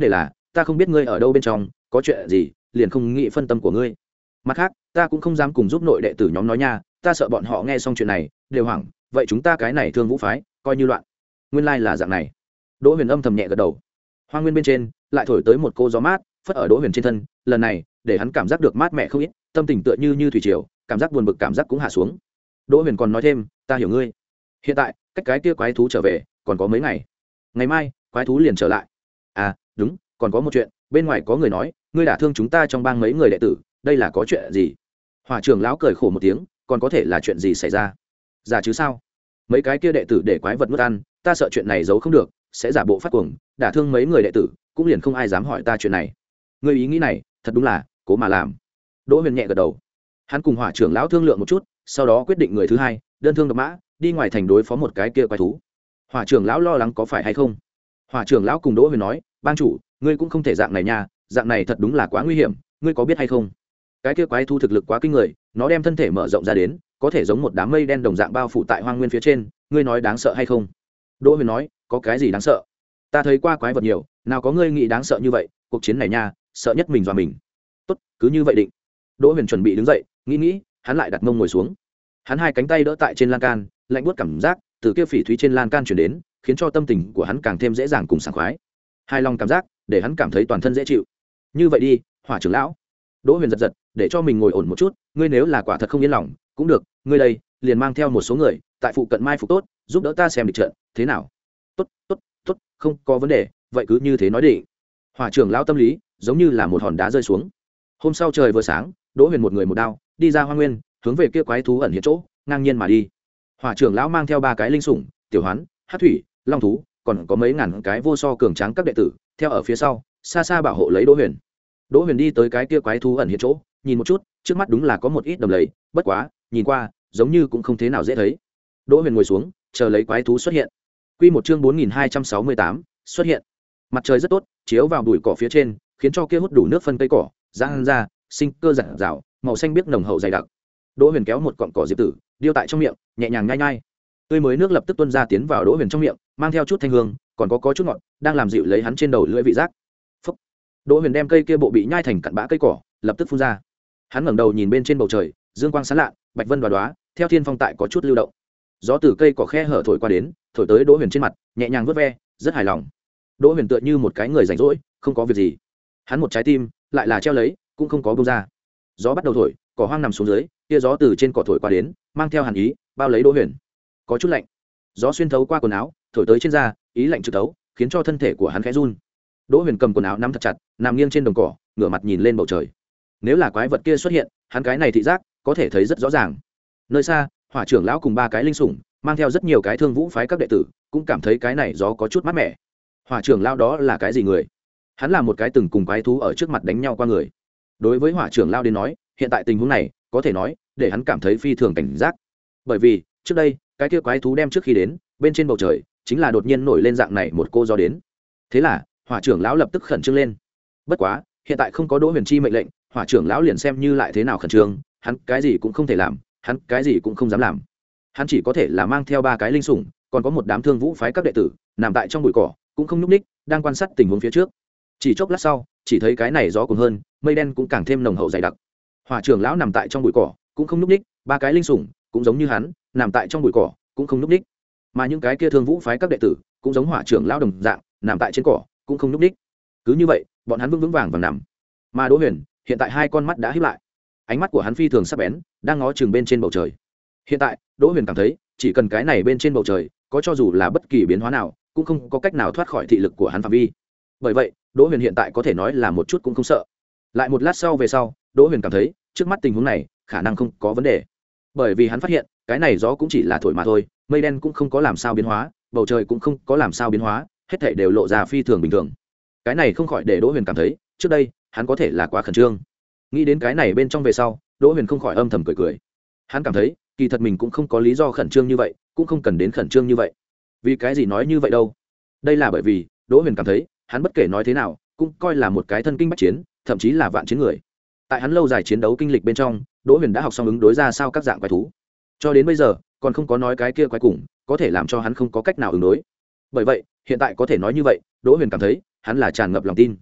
ta không biết ngươi ở đâu bên trong có chuyện gì liền không nghĩ phân tâm của ngươi. Mặt khác ta cũng không dám cùng giúp nội đệ tử nhóm nói nha, ta sợ bọn họ nghe xong chuyện này đều hoảng, vậy chúng ta cái này Thương Vũ phái coi như loạn. Nguyên lai là dạng này. Đỗ Huyền âm thầm nhẹ gật đầu. Hoa nguyên bên trên lại thổi tới một cô gió mát phất ở Đỗ Huyền trên thân, lần này để hắn cảm giác được mát mẻ không ít, tâm tình tựa như như thủy triều, cảm giác buồn bực cảm giác cũng hạ xuống. Đỗ Huyền còn nói thêm, ta hiểu ngươi, hiện tại cách cái kia quái thú trở về còn có mấy ngày, ngày mai quái thú liền trở lại. À đúng, còn có một chuyện, bên ngoài có người nói ngươi đả thương chúng ta trong bang mấy người đệ tử, đây là có chuyện gì? Hỏa trưởng lão cười khổ một tiếng, còn có thể là chuyện gì xảy ra? Giả chứ sao? Mấy cái kia đệ tử để quái vật nuốt ăn, ta sợ chuyện này giấu không được, sẽ giả bộ phát cuồng, đả thương mấy người đệ tử, cũng liền không ai dám hỏi ta chuyện này. Ngươi ý nghĩ này thật đúng là cố mà làm. Đỗ Huyền nhẹ gật đầu. Hắn cùng Hỏa trưởng lão thương lượng một chút, sau đó quyết định người thứ hai đơn thương độc mã đi ngoài thành đối phó một cái kia quái thú. Hỏa trưởng lão lo lắng có phải hay không? Hỏa trưởng lão cùng Đỗ Huyền nói, bang chủ, ngươi cũng không thể dạng này nha, dạng này thật đúng là quá nguy hiểm, ngươi có biết hay không? Cái kia quái thú thực lực quá kinh người, nó đem thân thể mở rộng ra đến, có thể giống một đám mây đen đồng dạng bao phủ tại hoang nguyên phía trên, ngươi nói đáng sợ hay không? Đỗ Huyền nói, có cái gì đáng sợ? Ta thấy qua quái vật nhiều, nào có ngươi nghĩ đáng sợ như vậy, cuộc chiến này nha, sợ nhất mình dọa mình. Tốt, cứ như vậy định. Đỗ Huyền chuẩn bị đứng dậy, nghĩ nghĩ, hắn lại đặt mông ngồi xuống. Hắn hai cánh tay đỡ tại trên lan can, lạnh buốt cảm giác từ kia phỉ thúy trên lan can truyền đến, khiến cho tâm tình của hắn càng thêm dễ dàng cùng sảng khoái. Hai lòng cảm giác để hắn cảm thấy toàn thân dễ chịu. Như vậy đi, Hỏa trưởng lão. Đỗ Huyền giật giật, để cho mình ngồi ổn một chút, ngươi nếu là quả thật không yên lòng, cũng được, ngươi đây, liền mang theo một số người, tại phụ cận mai phục tốt, giúp đỡ ta xem địch trận, thế nào? Tốt, tốt, tốt, không có vấn đề, vậy cứ như thế nói đi. Hỏa trưởng lão tâm lý giống như là một hòn đá rơi xuống. Hôm sau trời vừa sáng, Đỗ Huyền một người một đao, đi ra hoang nguyên, hướng về kia quái thú ẩn hiện chỗ, ngang nhiên mà đi. Hỏa trưởng lão mang theo ba cái linh sủng, tiểu hoán, hắc thủy, long thú, còn có mấy ngàn cái vô so cường tráng các đệ tử, theo ở phía sau, xa xa bảo hộ lấy Đỗ Huyền. Đỗ Huyền đi tới cái kia quái thú ẩn hiện chỗ, nhìn một chút, trước mắt đúng là có một ít đầm lầy, bất quá, nhìn qua, giống như cũng không thế nào dễ thấy. Đỗ Huyền ngồi xuống, chờ lấy quái thú xuất hiện. Quy một chương bốn nghìn hai trăm sáu mươi tám, xuất hiện. Mặt trời rất tốt, chiếu vào bụi cỏ phía trên, khiến cho kia hút đủ nước phân cây cỏ, giang ra, sinh cơ rạng rào, màu xanh biếc nồng hậu dày đặc. Đỗ Huyền kéo một cọng cỏ diệp tử, điêu tại trong miệng, nhẹ nhàng nhai nhai. Tươi mới nước lập tức tuôn ra tiến vào Đỗ Huyền trong miệng, mang theo chút thanh hương, còn có có chút ngọt, đang làm dịu lấy hắn trên đầu lưỡi vị giác. Phúc. Đỗ Huyền đem cây kia bộ bị nhai thành cặn bã cây cỏ, lập tức phun ra. Hắn ngẩng đầu nhìn bên trên bầu trời, dương quang sáng lạ, bạch vân đoá đoá, theo thiên phong tại có chút lưu động. Gió từ cây cỏ khe hở thổi qua đến, thổi tới Đỗ Huyền trên mặt, nhẹ nhàng vuốt ve, rất hài lòng. Đỗ Huyền tựa như một cái người rảnh rỗi, không có việc gì. Hắn một trái tim lại là treo lấy, cũng không có buông ra. Gió bắt đầu thổi, cỏ hoang nằm xuống dưới, kia gió từ trên cỏ thổi qua đến, mang theo hàn ý, bao lấy Đỗ Huyền. Có chút lạnh. Gió xuyên thấu qua quần áo, thổi tới trên da, ý lạnh trực thấu, khiến cho thân thể của hắn khẽ run. Đỗ Huyền cầm quần áo nắm thật chặt, nằm nghiêng trên đồng cỏ, ngửa mặt nhìn lên bầu trời. Nếu là quái vật kia xuất hiện, hắn cái này thị giác có thể thấy rất rõ ràng. Nơi xa, Hỏa trưởng lão cùng ba cái linh sủng, mang theo rất nhiều cái Thương Vũ phái các đệ tử, cũng cảm thấy cái này gió có chút mát mẻ. Hỏa trưởng lão đó là cái gì người? Hắn là một cái từng cùng quái thú ở trước mặt đánh nhau qua người. Đối với Hỏa trưởng lão đến nói, hiện tại tình huống này, có thể nói, để hắn cảm thấy phi thường cảnh giác. Bởi vì, trước đây, cái kia quái thú đem trước khi đến, bên trên bầu trời, chính là đột nhiên nổi lên dạng này một cô gió đến. Thế là, Hỏa trưởng lão lập tức khẩn trương lên. Bất quá, hiện tại không có Đỗ Huyền chi mệnh lệnh, Hỏa trưởng lão liền xem như lại thế nào khẩn trương, hắn cái gì cũng không thể làm, hắn cái gì cũng không dám làm. Hắn chỉ có thể là mang theo ba cái linh sủng, còn có một đám Thương Vũ phái các đệ tử, nằm tại trong bụi cỏ, cũng không nhúc ních, đang quan sát tình huống phía trước. Chỉ chốc lát sau, chỉ thấy cái này gió cuồng hơn, mây đen cũng càng thêm nồng hậu dày đặc. Hỏa trưởng lão nằm tại trong bụi cỏ, cũng không nhúc ních, ba cái linh sủng, cũng giống như hắn, nằm tại trong bụi cỏ, cũng không nhúc ních. Mà những cái kia Thương Vũ phái các đệ tử, cũng giống Hỏa trưởng lão đồng dạng, nằm tại trên cỏ, cũng không nhúc ních. Cứ như vậy, bọn hắn vững vững vàng vàng nằm. Mà Đỗ Huyền, hiện tại hai con mắt đã híp lại, ánh mắt của hắn phi thường sắc bén, đang ngó chừng bên trên bầu trời. Hiện tại, Đỗ Huyền cảm thấy, chỉ cần cái này bên trên bầu trời có cho dù là bất kỳ biến hóa nào, cũng không có cách nào thoát khỏi thị lực của hắn phạm vi. Bởi vậy, Đỗ Huyền hiện tại có thể nói là một chút cũng không sợ. Lại một lát sau về sau, Đỗ Huyền cảm thấy, trước mắt tình huống này, khả năng không có vấn đề. Bởi vì hắn phát hiện, cái này gió cũng chỉ là thổi mà thôi, mây đen cũng không có làm sao biến hóa, bầu trời cũng không có làm sao biến hóa, hết thảy đều lộ ra phi thường bình thường. Cái này không khỏi để Đỗ Huyền cảm thấy, trước đây, hắn có thể là quá khẩn trương. Nghĩ đến cái này bên trong về sau, Đỗ Huyền không khỏi âm thầm cười cười. Hắn cảm thấy, kỳ thật mình cũng không có lý do khẩn trương như vậy, cũng không cần đến khẩn trương như vậy. Vì cái gì nói như vậy đâu? Đây là bởi vì, Đỗ Huyền cảm thấy, hắn bất kể nói thế nào, cũng coi là một cái thân kinh bách chiến, thậm chí là vạn chiến người. Tại hắn lâu dài chiến đấu kinh lịch bên trong, Đỗ Huyền đã học xong ứng đối ra sao các dạng quái thú. Cho đến bây giờ, còn không có nói cái kia quái cùng, có thể làm cho hắn không có cách nào ứng đối. Bởi vậy, hiện tại có thể nói như vậy, Đỗ Huyền cảm thấy, hắn là tràn ngập lòng tin.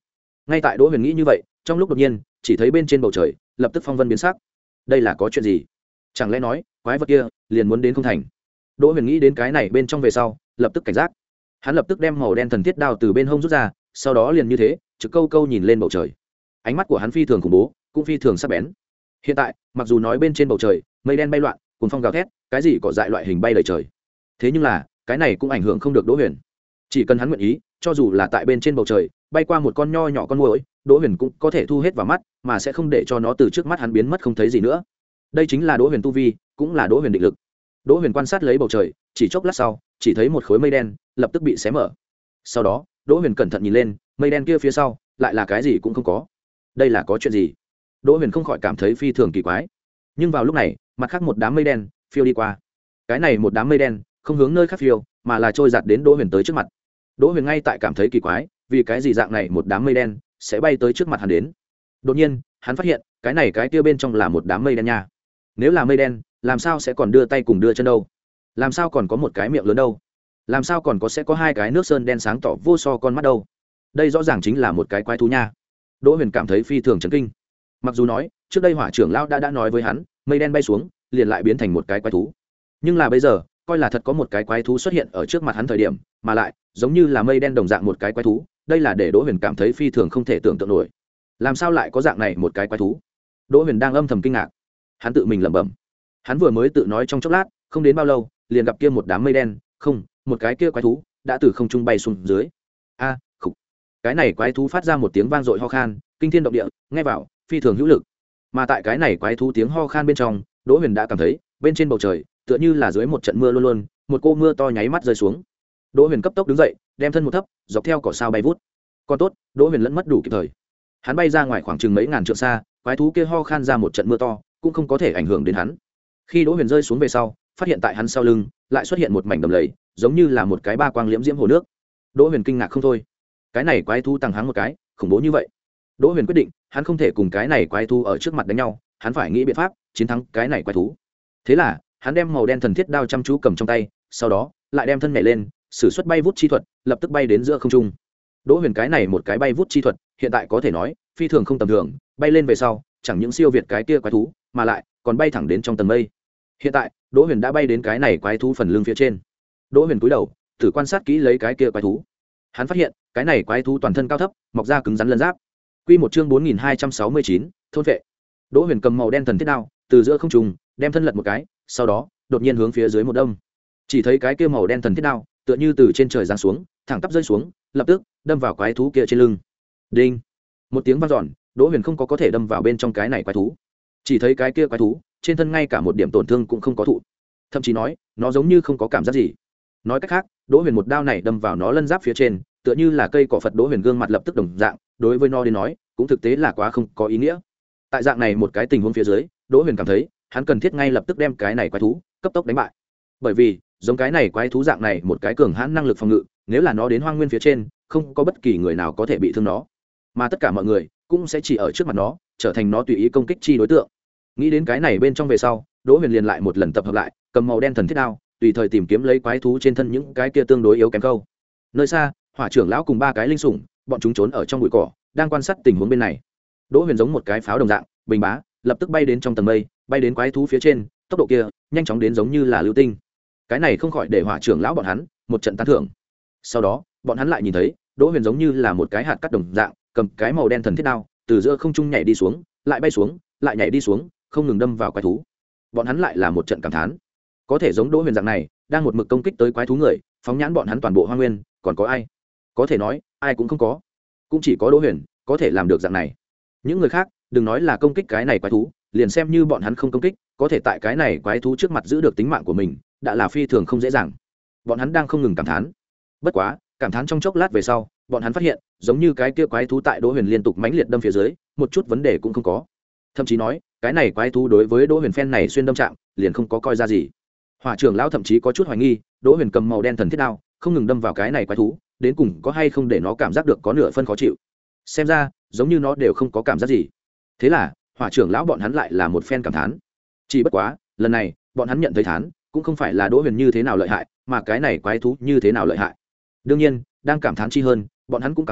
Ngay tại Đỗ Huyền nghĩ như vậy, trong lúc đột nhiên chỉ thấy bên trên bầu trời lập tức phong vân biến sắc. Đây là có chuyện gì? Chẳng lẽ nói quái vật kia liền muốn đến không thành? Đỗ Huyền nghĩ đến cái này bên trong về sau, lập tức cảnh giác. Hắn lập tức đem màu đen thần thiết đao từ bên hông rút ra, sau đó liền như thế trực câu câu nhìn lên bầu trời. Ánh mắt của hắn phi thường khủng bố, cũng phi thường sắc bén. Hiện tại mặc dù nói bên trên bầu trời mây đen bay loạn, cuồng phong gào thét, cái gì cỏ dại loại hình bay đầy trời, thế nhưng là cái này cũng ảnh hưởng không được Đỗ Huyền. Chỉ cần hắn nguyện ý, cho dù là tại bên trên bầu trời bay qua một con nho nhỏ con muỗi, Đỗ Huyền cũng có thể thu hết vào mắt, mà sẽ không để cho nó từ trước mắt hắn biến mất không thấy gì nữa. Đây chính là Đỗ Huyền tu vi, cũng là Đỗ Huyền định lực. Đỗ Huyền quan sát lấy bầu trời, chỉ chốc lát sau chỉ thấy một khối mây đen lập tức bị xé mở. Sau đó Đỗ Huyền cẩn thận nhìn lên, mây đen kia phía sau lại là cái gì cũng không có. Đây là có chuyện gì? Đỗ Huyền không khỏi cảm thấy phi thường kỳ quái. Nhưng vào lúc này, mặt khác một đám mây đen phiêu đi qua. Cái này một đám mây đen không hướng nơi khác phiêu, mà là trôi giạt đến Đỗ Huyền tới trước mặt. Đỗ Huyền ngay tại cảm thấy kỳ quái, vì cái gì dạng này một đám mây đen sẽ bay tới trước mặt hắn đến. Đột nhiên hắn phát hiện cái này cái kia bên trong là một đám mây đen nha. Nếu là mây đen, làm sao sẽ còn đưa tay cùng đưa chân đâu? Làm sao còn có một cái miệng lớn đâu? Làm sao còn có sẽ có hai cái nước sơn đen sáng tỏ vô so con mắt đâu? Đây rõ ràng chính là một cái quái thú nha. Đỗ Huyền cảm thấy phi thường chấn kinh. Mặc dù nói trước đây Hỏa trưởng lão đã đã nói với hắn, mây đen bay xuống liền lại biến thành một cái quái thú, nhưng là bây giờ coi là thật có một cái quái thú xuất hiện ở trước mặt hắn thời điểm, mà lại giống như là mây đen đồng dạng một cái quái thú, đây là để Đỗ Huyền cảm thấy phi thường không thể tưởng tượng nổi. Làm sao lại có dạng này một cái quái thú? Đỗ Huyền đang âm thầm kinh ngạc. Hắn tự mình lẩm bẩm. Hắn vừa mới tự nói trong chốc lát, không đến bao lâu liền gặp kia một đám mây đen, không, một cái kia quái thú đã từ không trung bay xuống dưới. A, à, khục. Cái này quái thú phát ra một tiếng vang dội ho khan, kinh thiên động địa, nghe vào phi thường hữu lực. Mà tại cái này quái thú tiếng ho khan bên trong, Đỗ Huyền đã cảm thấy bên trên bầu trời tựa như là dưới một trận mưa luôn luôn, một cô mưa to nháy mắt rơi xuống. Đỗ Huyền cấp tốc đứng dậy, đem thân một thấp, dọc theo cỏ sao bay vút. Còn tốt, Đỗ Huyền lẫn mất đủ kịp thời. Hắn bay ra ngoài khoảng chừng mấy ngàn trượng xa, quái thú kia ho khan ra một trận mưa to, cũng không có thể ảnh hưởng đến hắn. Khi Đỗ Huyền rơi xuống về sau, phát hiện tại hắn sau lưng lại xuất hiện một mảnh đầm lầy, giống như là một cái ba quang liễm diễm hồ nước. Đỗ Huyền kinh ngạc không thôi. Cái này quái thú tăng hắn một cái, khủng bố như vậy. Đỗ Huyền quyết định, hắn không thể cùng cái này quái thú ở trước mặt đánh nhau, hắn phải nghĩ biện pháp chiến thắng cái này quái thú. Thế là, hắn đem màu đen thần thiết đao chăm chú cầm trong tay, sau đó lại đem thân nhảy lên, sử xuất bay vút chi thuật, lập tức bay đến giữa không trung. Đỗ Huyền cái này một cái bay vút chi thuật, hiện tại có thể nói phi thường không tầm thường, bay lên về sau, chẳng những siêu việt cái kia quái thú, mà lại còn bay thẳng đến trong tầng mây. Hiện tại, Đỗ Huyền đã bay đến cái này quái thú phần lưng phía trên. Đỗ Huyền cúi đầu, thử quan sát kỹ lấy cái kia quái thú. Hắn phát hiện, cái này quái thú toàn thân cao thấp, mọc ra cứng rắn lân giáp. Quy một chương bốn nghìn hai trăm sáu mươi chín, thôn vệ. Đỗ Huyền cầm màu đen thần thiết đao, từ giữa không trung đem thân lật một cái, sau đó đột nhiên hướng phía dưới một đâm. Chỉ thấy cái kia màu đen thần thiết đao tựa như từ trên trời giáng xuống, thẳng tắp rơi xuống, lập tức đâm vào quái thú kia trên lưng. Đinh! Một tiếng vang dọn, Đỗ Huyền không có có thể đâm vào bên trong cái này quái thú. Chỉ thấy cái kia quái thú trên thân ngay cả một điểm tổn thương cũng không có thụ, thậm chí nói nó giống như không có cảm giác gì. Nói cách khác, Đỗ Huyền một đao này đâm vào nó lân giáp phía trên, tựa như là cây cỏ Phật. Đỗ Huyền gương mặt lập tức đồng dạng, đối với nó đến nói cũng thực tế là quá không có ý nghĩa. Tại dạng này một cái tình huống phía dưới, Đỗ Huyền cảm thấy hắn cần thiết ngay lập tức đem cái này quái thú cấp tốc đánh bại, bởi vì giống cái này quái thú dạng này một cái cường hãn năng lực phòng ngự, nếu là nó đến hoang nguyên phía trên, không có bất kỳ người nào có thể bị thương nó, mà tất cả mọi người cũng sẽ chỉ ở trước mặt nó trở thành nó tùy ý công kích chi đối tượng. Nghĩ đến cái này bên trong về sau, Đỗ Huyền liền lại một lần tập hợp lại, cầm màu đen thần thiết đao, tùy thời tìm kiếm lấy quái thú trên thân những cái kia tương đối yếu kém câu. Nơi xa, Hỏa trưởng lão cùng ba cái linh sủng, bọn chúng trốn ở trong bụi cỏ, đang quan sát tình huống bên này. Đỗ Huyền giống một cái pháo đồng dạng, bình bá, lập tức bay đến trong tầng mây, bay đến quái thú phía trên, tốc độ kia nhanh chóng đến giống như là lưu tinh. Cái này không khỏi để Hỏa trưởng lão bọn hắn một trận tán thưởng. Sau đó, bọn hắn lại nhìn thấy, Đỗ Huyền giống như là một cái hạt cát đồng dạng, cầm cái màu đen thần thiết đao, từ giữa không trung nhảy đi xuống, lại bay xuống, lại nhảy đi xuống, không ngừng đâm vào quái thú. Bọn hắn lại là một trận cảm thán. Có thể giống Đỗ Huyền dạng này, đang một mực công kích tới quái thú người, phóng nhãn bọn hắn toàn bộ Hoang Nguyên, còn có ai? Có thể nói, ai cũng không có. Cũng chỉ có Đỗ Huyền có thể làm được dạng này. Những người khác, đừng nói là công kích cái này quái thú, liền xem như bọn hắn không công kích, có thể tại cái này quái thú trước mặt giữ được tính mạng của mình, đã là phi thường không dễ dàng. Bọn hắn đang không ngừng cảm thán. Bất quá, cảm thán trong chốc lát về sau, bọn hắn phát hiện, giống như cái kia quái thú tại Đỗ Huyền liên tục mãnh liệt đâm phía dưới, một chút vấn đề cũng không có. Thậm chí nói, cái này quái thú đối với Đỗ Huyền phen này xuyên đâm chạm, liền không có coi ra gì. Hỏa trưởng lão thậm chí có chút hoài nghi, Đỗ Huyền cầm màu đen thần thiết đao, không ngừng đâm vào cái này quái thú, đến cùng có hay không để nó cảm giác được có nửa phân khó chịu. Xem ra, giống như nó đều không có cảm giác gì. Thế là, Hỏa trưởng lão bọn hắn lại là một phen cảm thán. Chỉ bất quá, lần này, bọn hắn nhận thấy thán, cũng không phải là Đỗ Huyền như thế nào lợi hại, mà cái này quái thú như thế nào lợi hại. Đương nhiên, đang cảm thán chi hơn, bọn hắn cũng cảm thấy,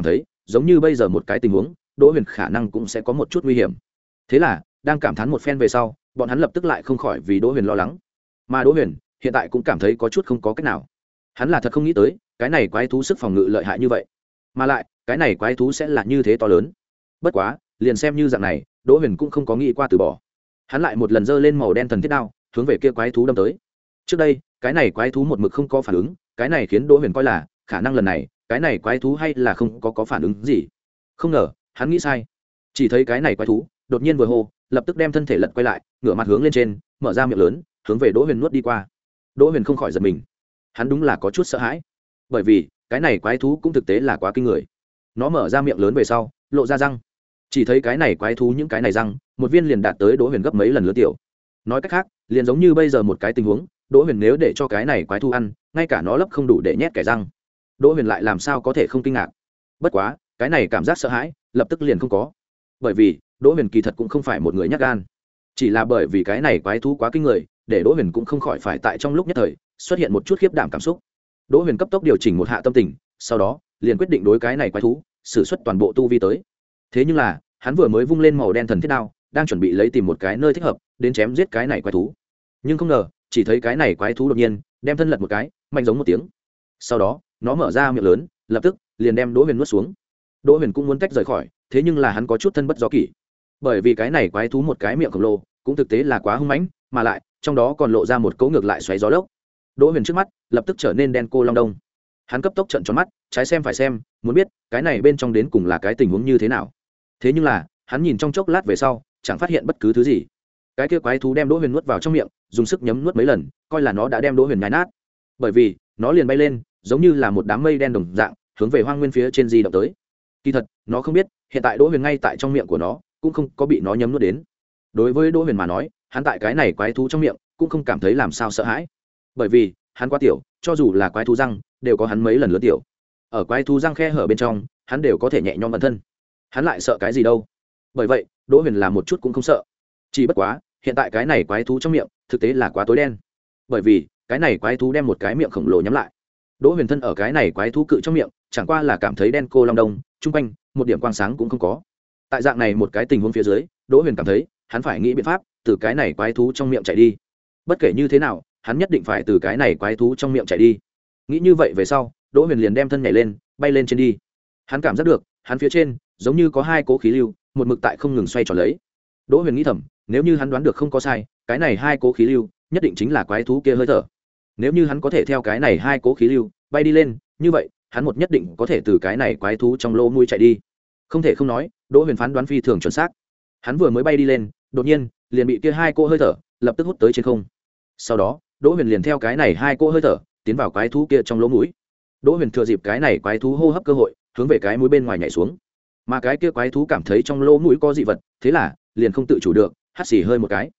giống như bây giờ một cái tình huống đỗ huyền khả năng cũng sẽ có một chút nguy hiểm. Thế là đang cảm thán một phen về sau, bọn hắn lập tức lại không khỏi vì đỗ huyền lo lắng. Mà đỗ huyền hiện tại cũng cảm thấy có chút không có cách nào. Hắn là thật không nghĩ tới cái này quái thú sức phòng ngự lợi hại như vậy, mà lại cái này quái thú sẽ là như thế to lớn. Bất quá liền xem như dạng này, đỗ huyền cũng không có nghĩ qua từ bỏ. Hắn lại một lần giơ lên màu đen thần thiết đao hướng về kia quái thú đâm tới. Trước đây cái này quái thú một mực không có phản ứng, cái này khiến đỗ huyền coi là khả năng lần này cái này quái thú hay là không có có phản ứng gì. Không ngờ hắn nghĩ sai, chỉ thấy cái này quái thú đột nhiên vừa hô, lập tức đem thân thể lật quay lại, ngửa mặt hướng lên trên, mở ra miệng lớn hướng về đỗ huyền nuốt đi qua. Đỗ huyền không khỏi giật mình, hắn đúng là có chút sợ hãi, bởi vì cái này quái thú cũng thực tế là quá kinh người. Nó mở ra miệng lớn về sau lộ ra răng, chỉ thấy cái này quái thú những cái này răng một viên liền đạt tới đỗ huyền gấp mấy lần lớn tiểu. Nói cách khác liền giống như bây giờ một cái tình huống, đỗ huyền nếu để cho cái này quái thú ăn, ngay cả nó lấp không đủ để nhét kẻ răng, đỗ huyền lại làm sao có thể không kinh ngạc. Bất quá cái này cảm giác sợ hãi lập tức liền không có, bởi vì đỗ huyền kỳ thật cũng không phải một người nhát gan, chỉ là bởi vì cái này quái thú quá kinh người, để đỗ huyền cũng không khỏi phải tại trong lúc nhất thời xuất hiện một chút khiếp đảm cảm xúc. Đỗ huyền cấp tốc điều chỉnh một hạ tâm tình, sau đó liền quyết định đối cái này quái thú sử xuất toàn bộ tu vi tới. Thế nhưng là hắn vừa mới vung lên màu đen thần thiết đao, đang chuẩn bị lấy tìm một cái nơi thích hợp đến chém giết cái này quái thú, nhưng không ngờ chỉ thấy cái này quái thú đột nhiên đem thân lật một cái, mạnh giống một tiếng, sau đó nó mở ra miệng lớn, lập tức liền đem đỗ huyền nuốt xuống. Đỗ huyền cũng muốn tách rời khỏi, thế nhưng là hắn có chút thân bất do kỷ, bởi vì cái này quái thú một cái miệng khổng lồ cũng thực tế là quá hung mãnh, mà lại trong đó còn lộ ra một cấu ngược lại xoáy gió lốc. Đỗ huyền trước mắt lập tức trở nên đen cô long đông, hắn cấp tốc trợn tròn mắt, trái xem phải xem, muốn biết cái này bên trong đến cùng là cái tình huống như thế nào. Thế nhưng là hắn nhìn trong chốc lát về sau chẳng phát hiện bất cứ thứ gì. Cái kia quái thú đem đỗ huyền nuốt vào trong miệng, dùng sức nhấm nuốt mấy lần, coi là nó đã đem đỗ huyền nhai nát, bởi vì nó liền bay lên giống như là một đám mây đen đồng dạng hướng về hoang nguyên phía trên di động tới. Kỳ thật nó không biết hiện tại đỗ huyền ngay tại trong miệng của nó cũng không có bị nó nhấm nuốt đến. Đối với đỗ huyền mà nói, hắn tại cái này quái thú trong miệng cũng không cảm thấy làm sao sợ hãi, bởi vì hắn quá tiểu, cho dù là quái thú răng đều có hắn mấy lần lớn tiểu, ở quái thú răng khe hở bên trong hắn đều có thể nhẹ nhõm ẩn thân, hắn lại sợ cái gì đâu. Bởi vậy đỗ huyền làm một chút cũng không sợ, chỉ bất quá hiện tại cái này quái thú trong miệng thực tế là quá tối đen, bởi vì cái này quái thú đem một cái miệng khổng lồ nhắm lại. Đỗ huyền thân ở cái này quái thú cự trong miệng chẳng qua là cảm thấy đen cô long đông, chung quanh một điểm quang sáng cũng không có. Tại dạng này một cái tình huống phía dưới, đỗ huyền cảm thấy hắn phải nghĩ biện pháp từ cái này quái thú trong miệng chạy đi. Bất kể như thế nào hắn nhất định phải từ cái này quái thú trong miệng chạy đi. Nghĩ như vậy về sau, đỗ huyền liền đem thân nhảy lên, bay lên trên đi. Hắn cảm giác được hắn phía trên giống như có hai cố khí lưu một mực tại không ngừng xoay tròn lấy. Đỗ huyền nghĩ thầm, nếu như hắn đoán được không có sai, cái này hai cố khí lưu nhất định chính là quái thú kia hơi thở. Nếu như hắn có thể theo cái này hai cố khí lưu bay đi lên, như vậy hắn một nhất định có thể từ cái này quái thú trong lỗ mũi chạy đi. Không thể không nói, đỗ huyền phán đoán phi thường chuẩn xác. Hắn vừa mới bay đi lên, đột nhiên liền bị kia hai cô hơi thở lập tức hút tới trên không. Sau đó đỗ huyền liền theo cái này hai cô hơi thở tiến vào quái thú kia trong lỗ mũi. Đỗ huyền thừa dịp cái này quái thú hô hấp cơ hội hướng về cái mũi bên ngoài nhảy xuống, mà cái kia quái thú cảm thấy trong lỗ mũi có dị vật, thế là liền không tự chủ được hắt xì hơi một cái.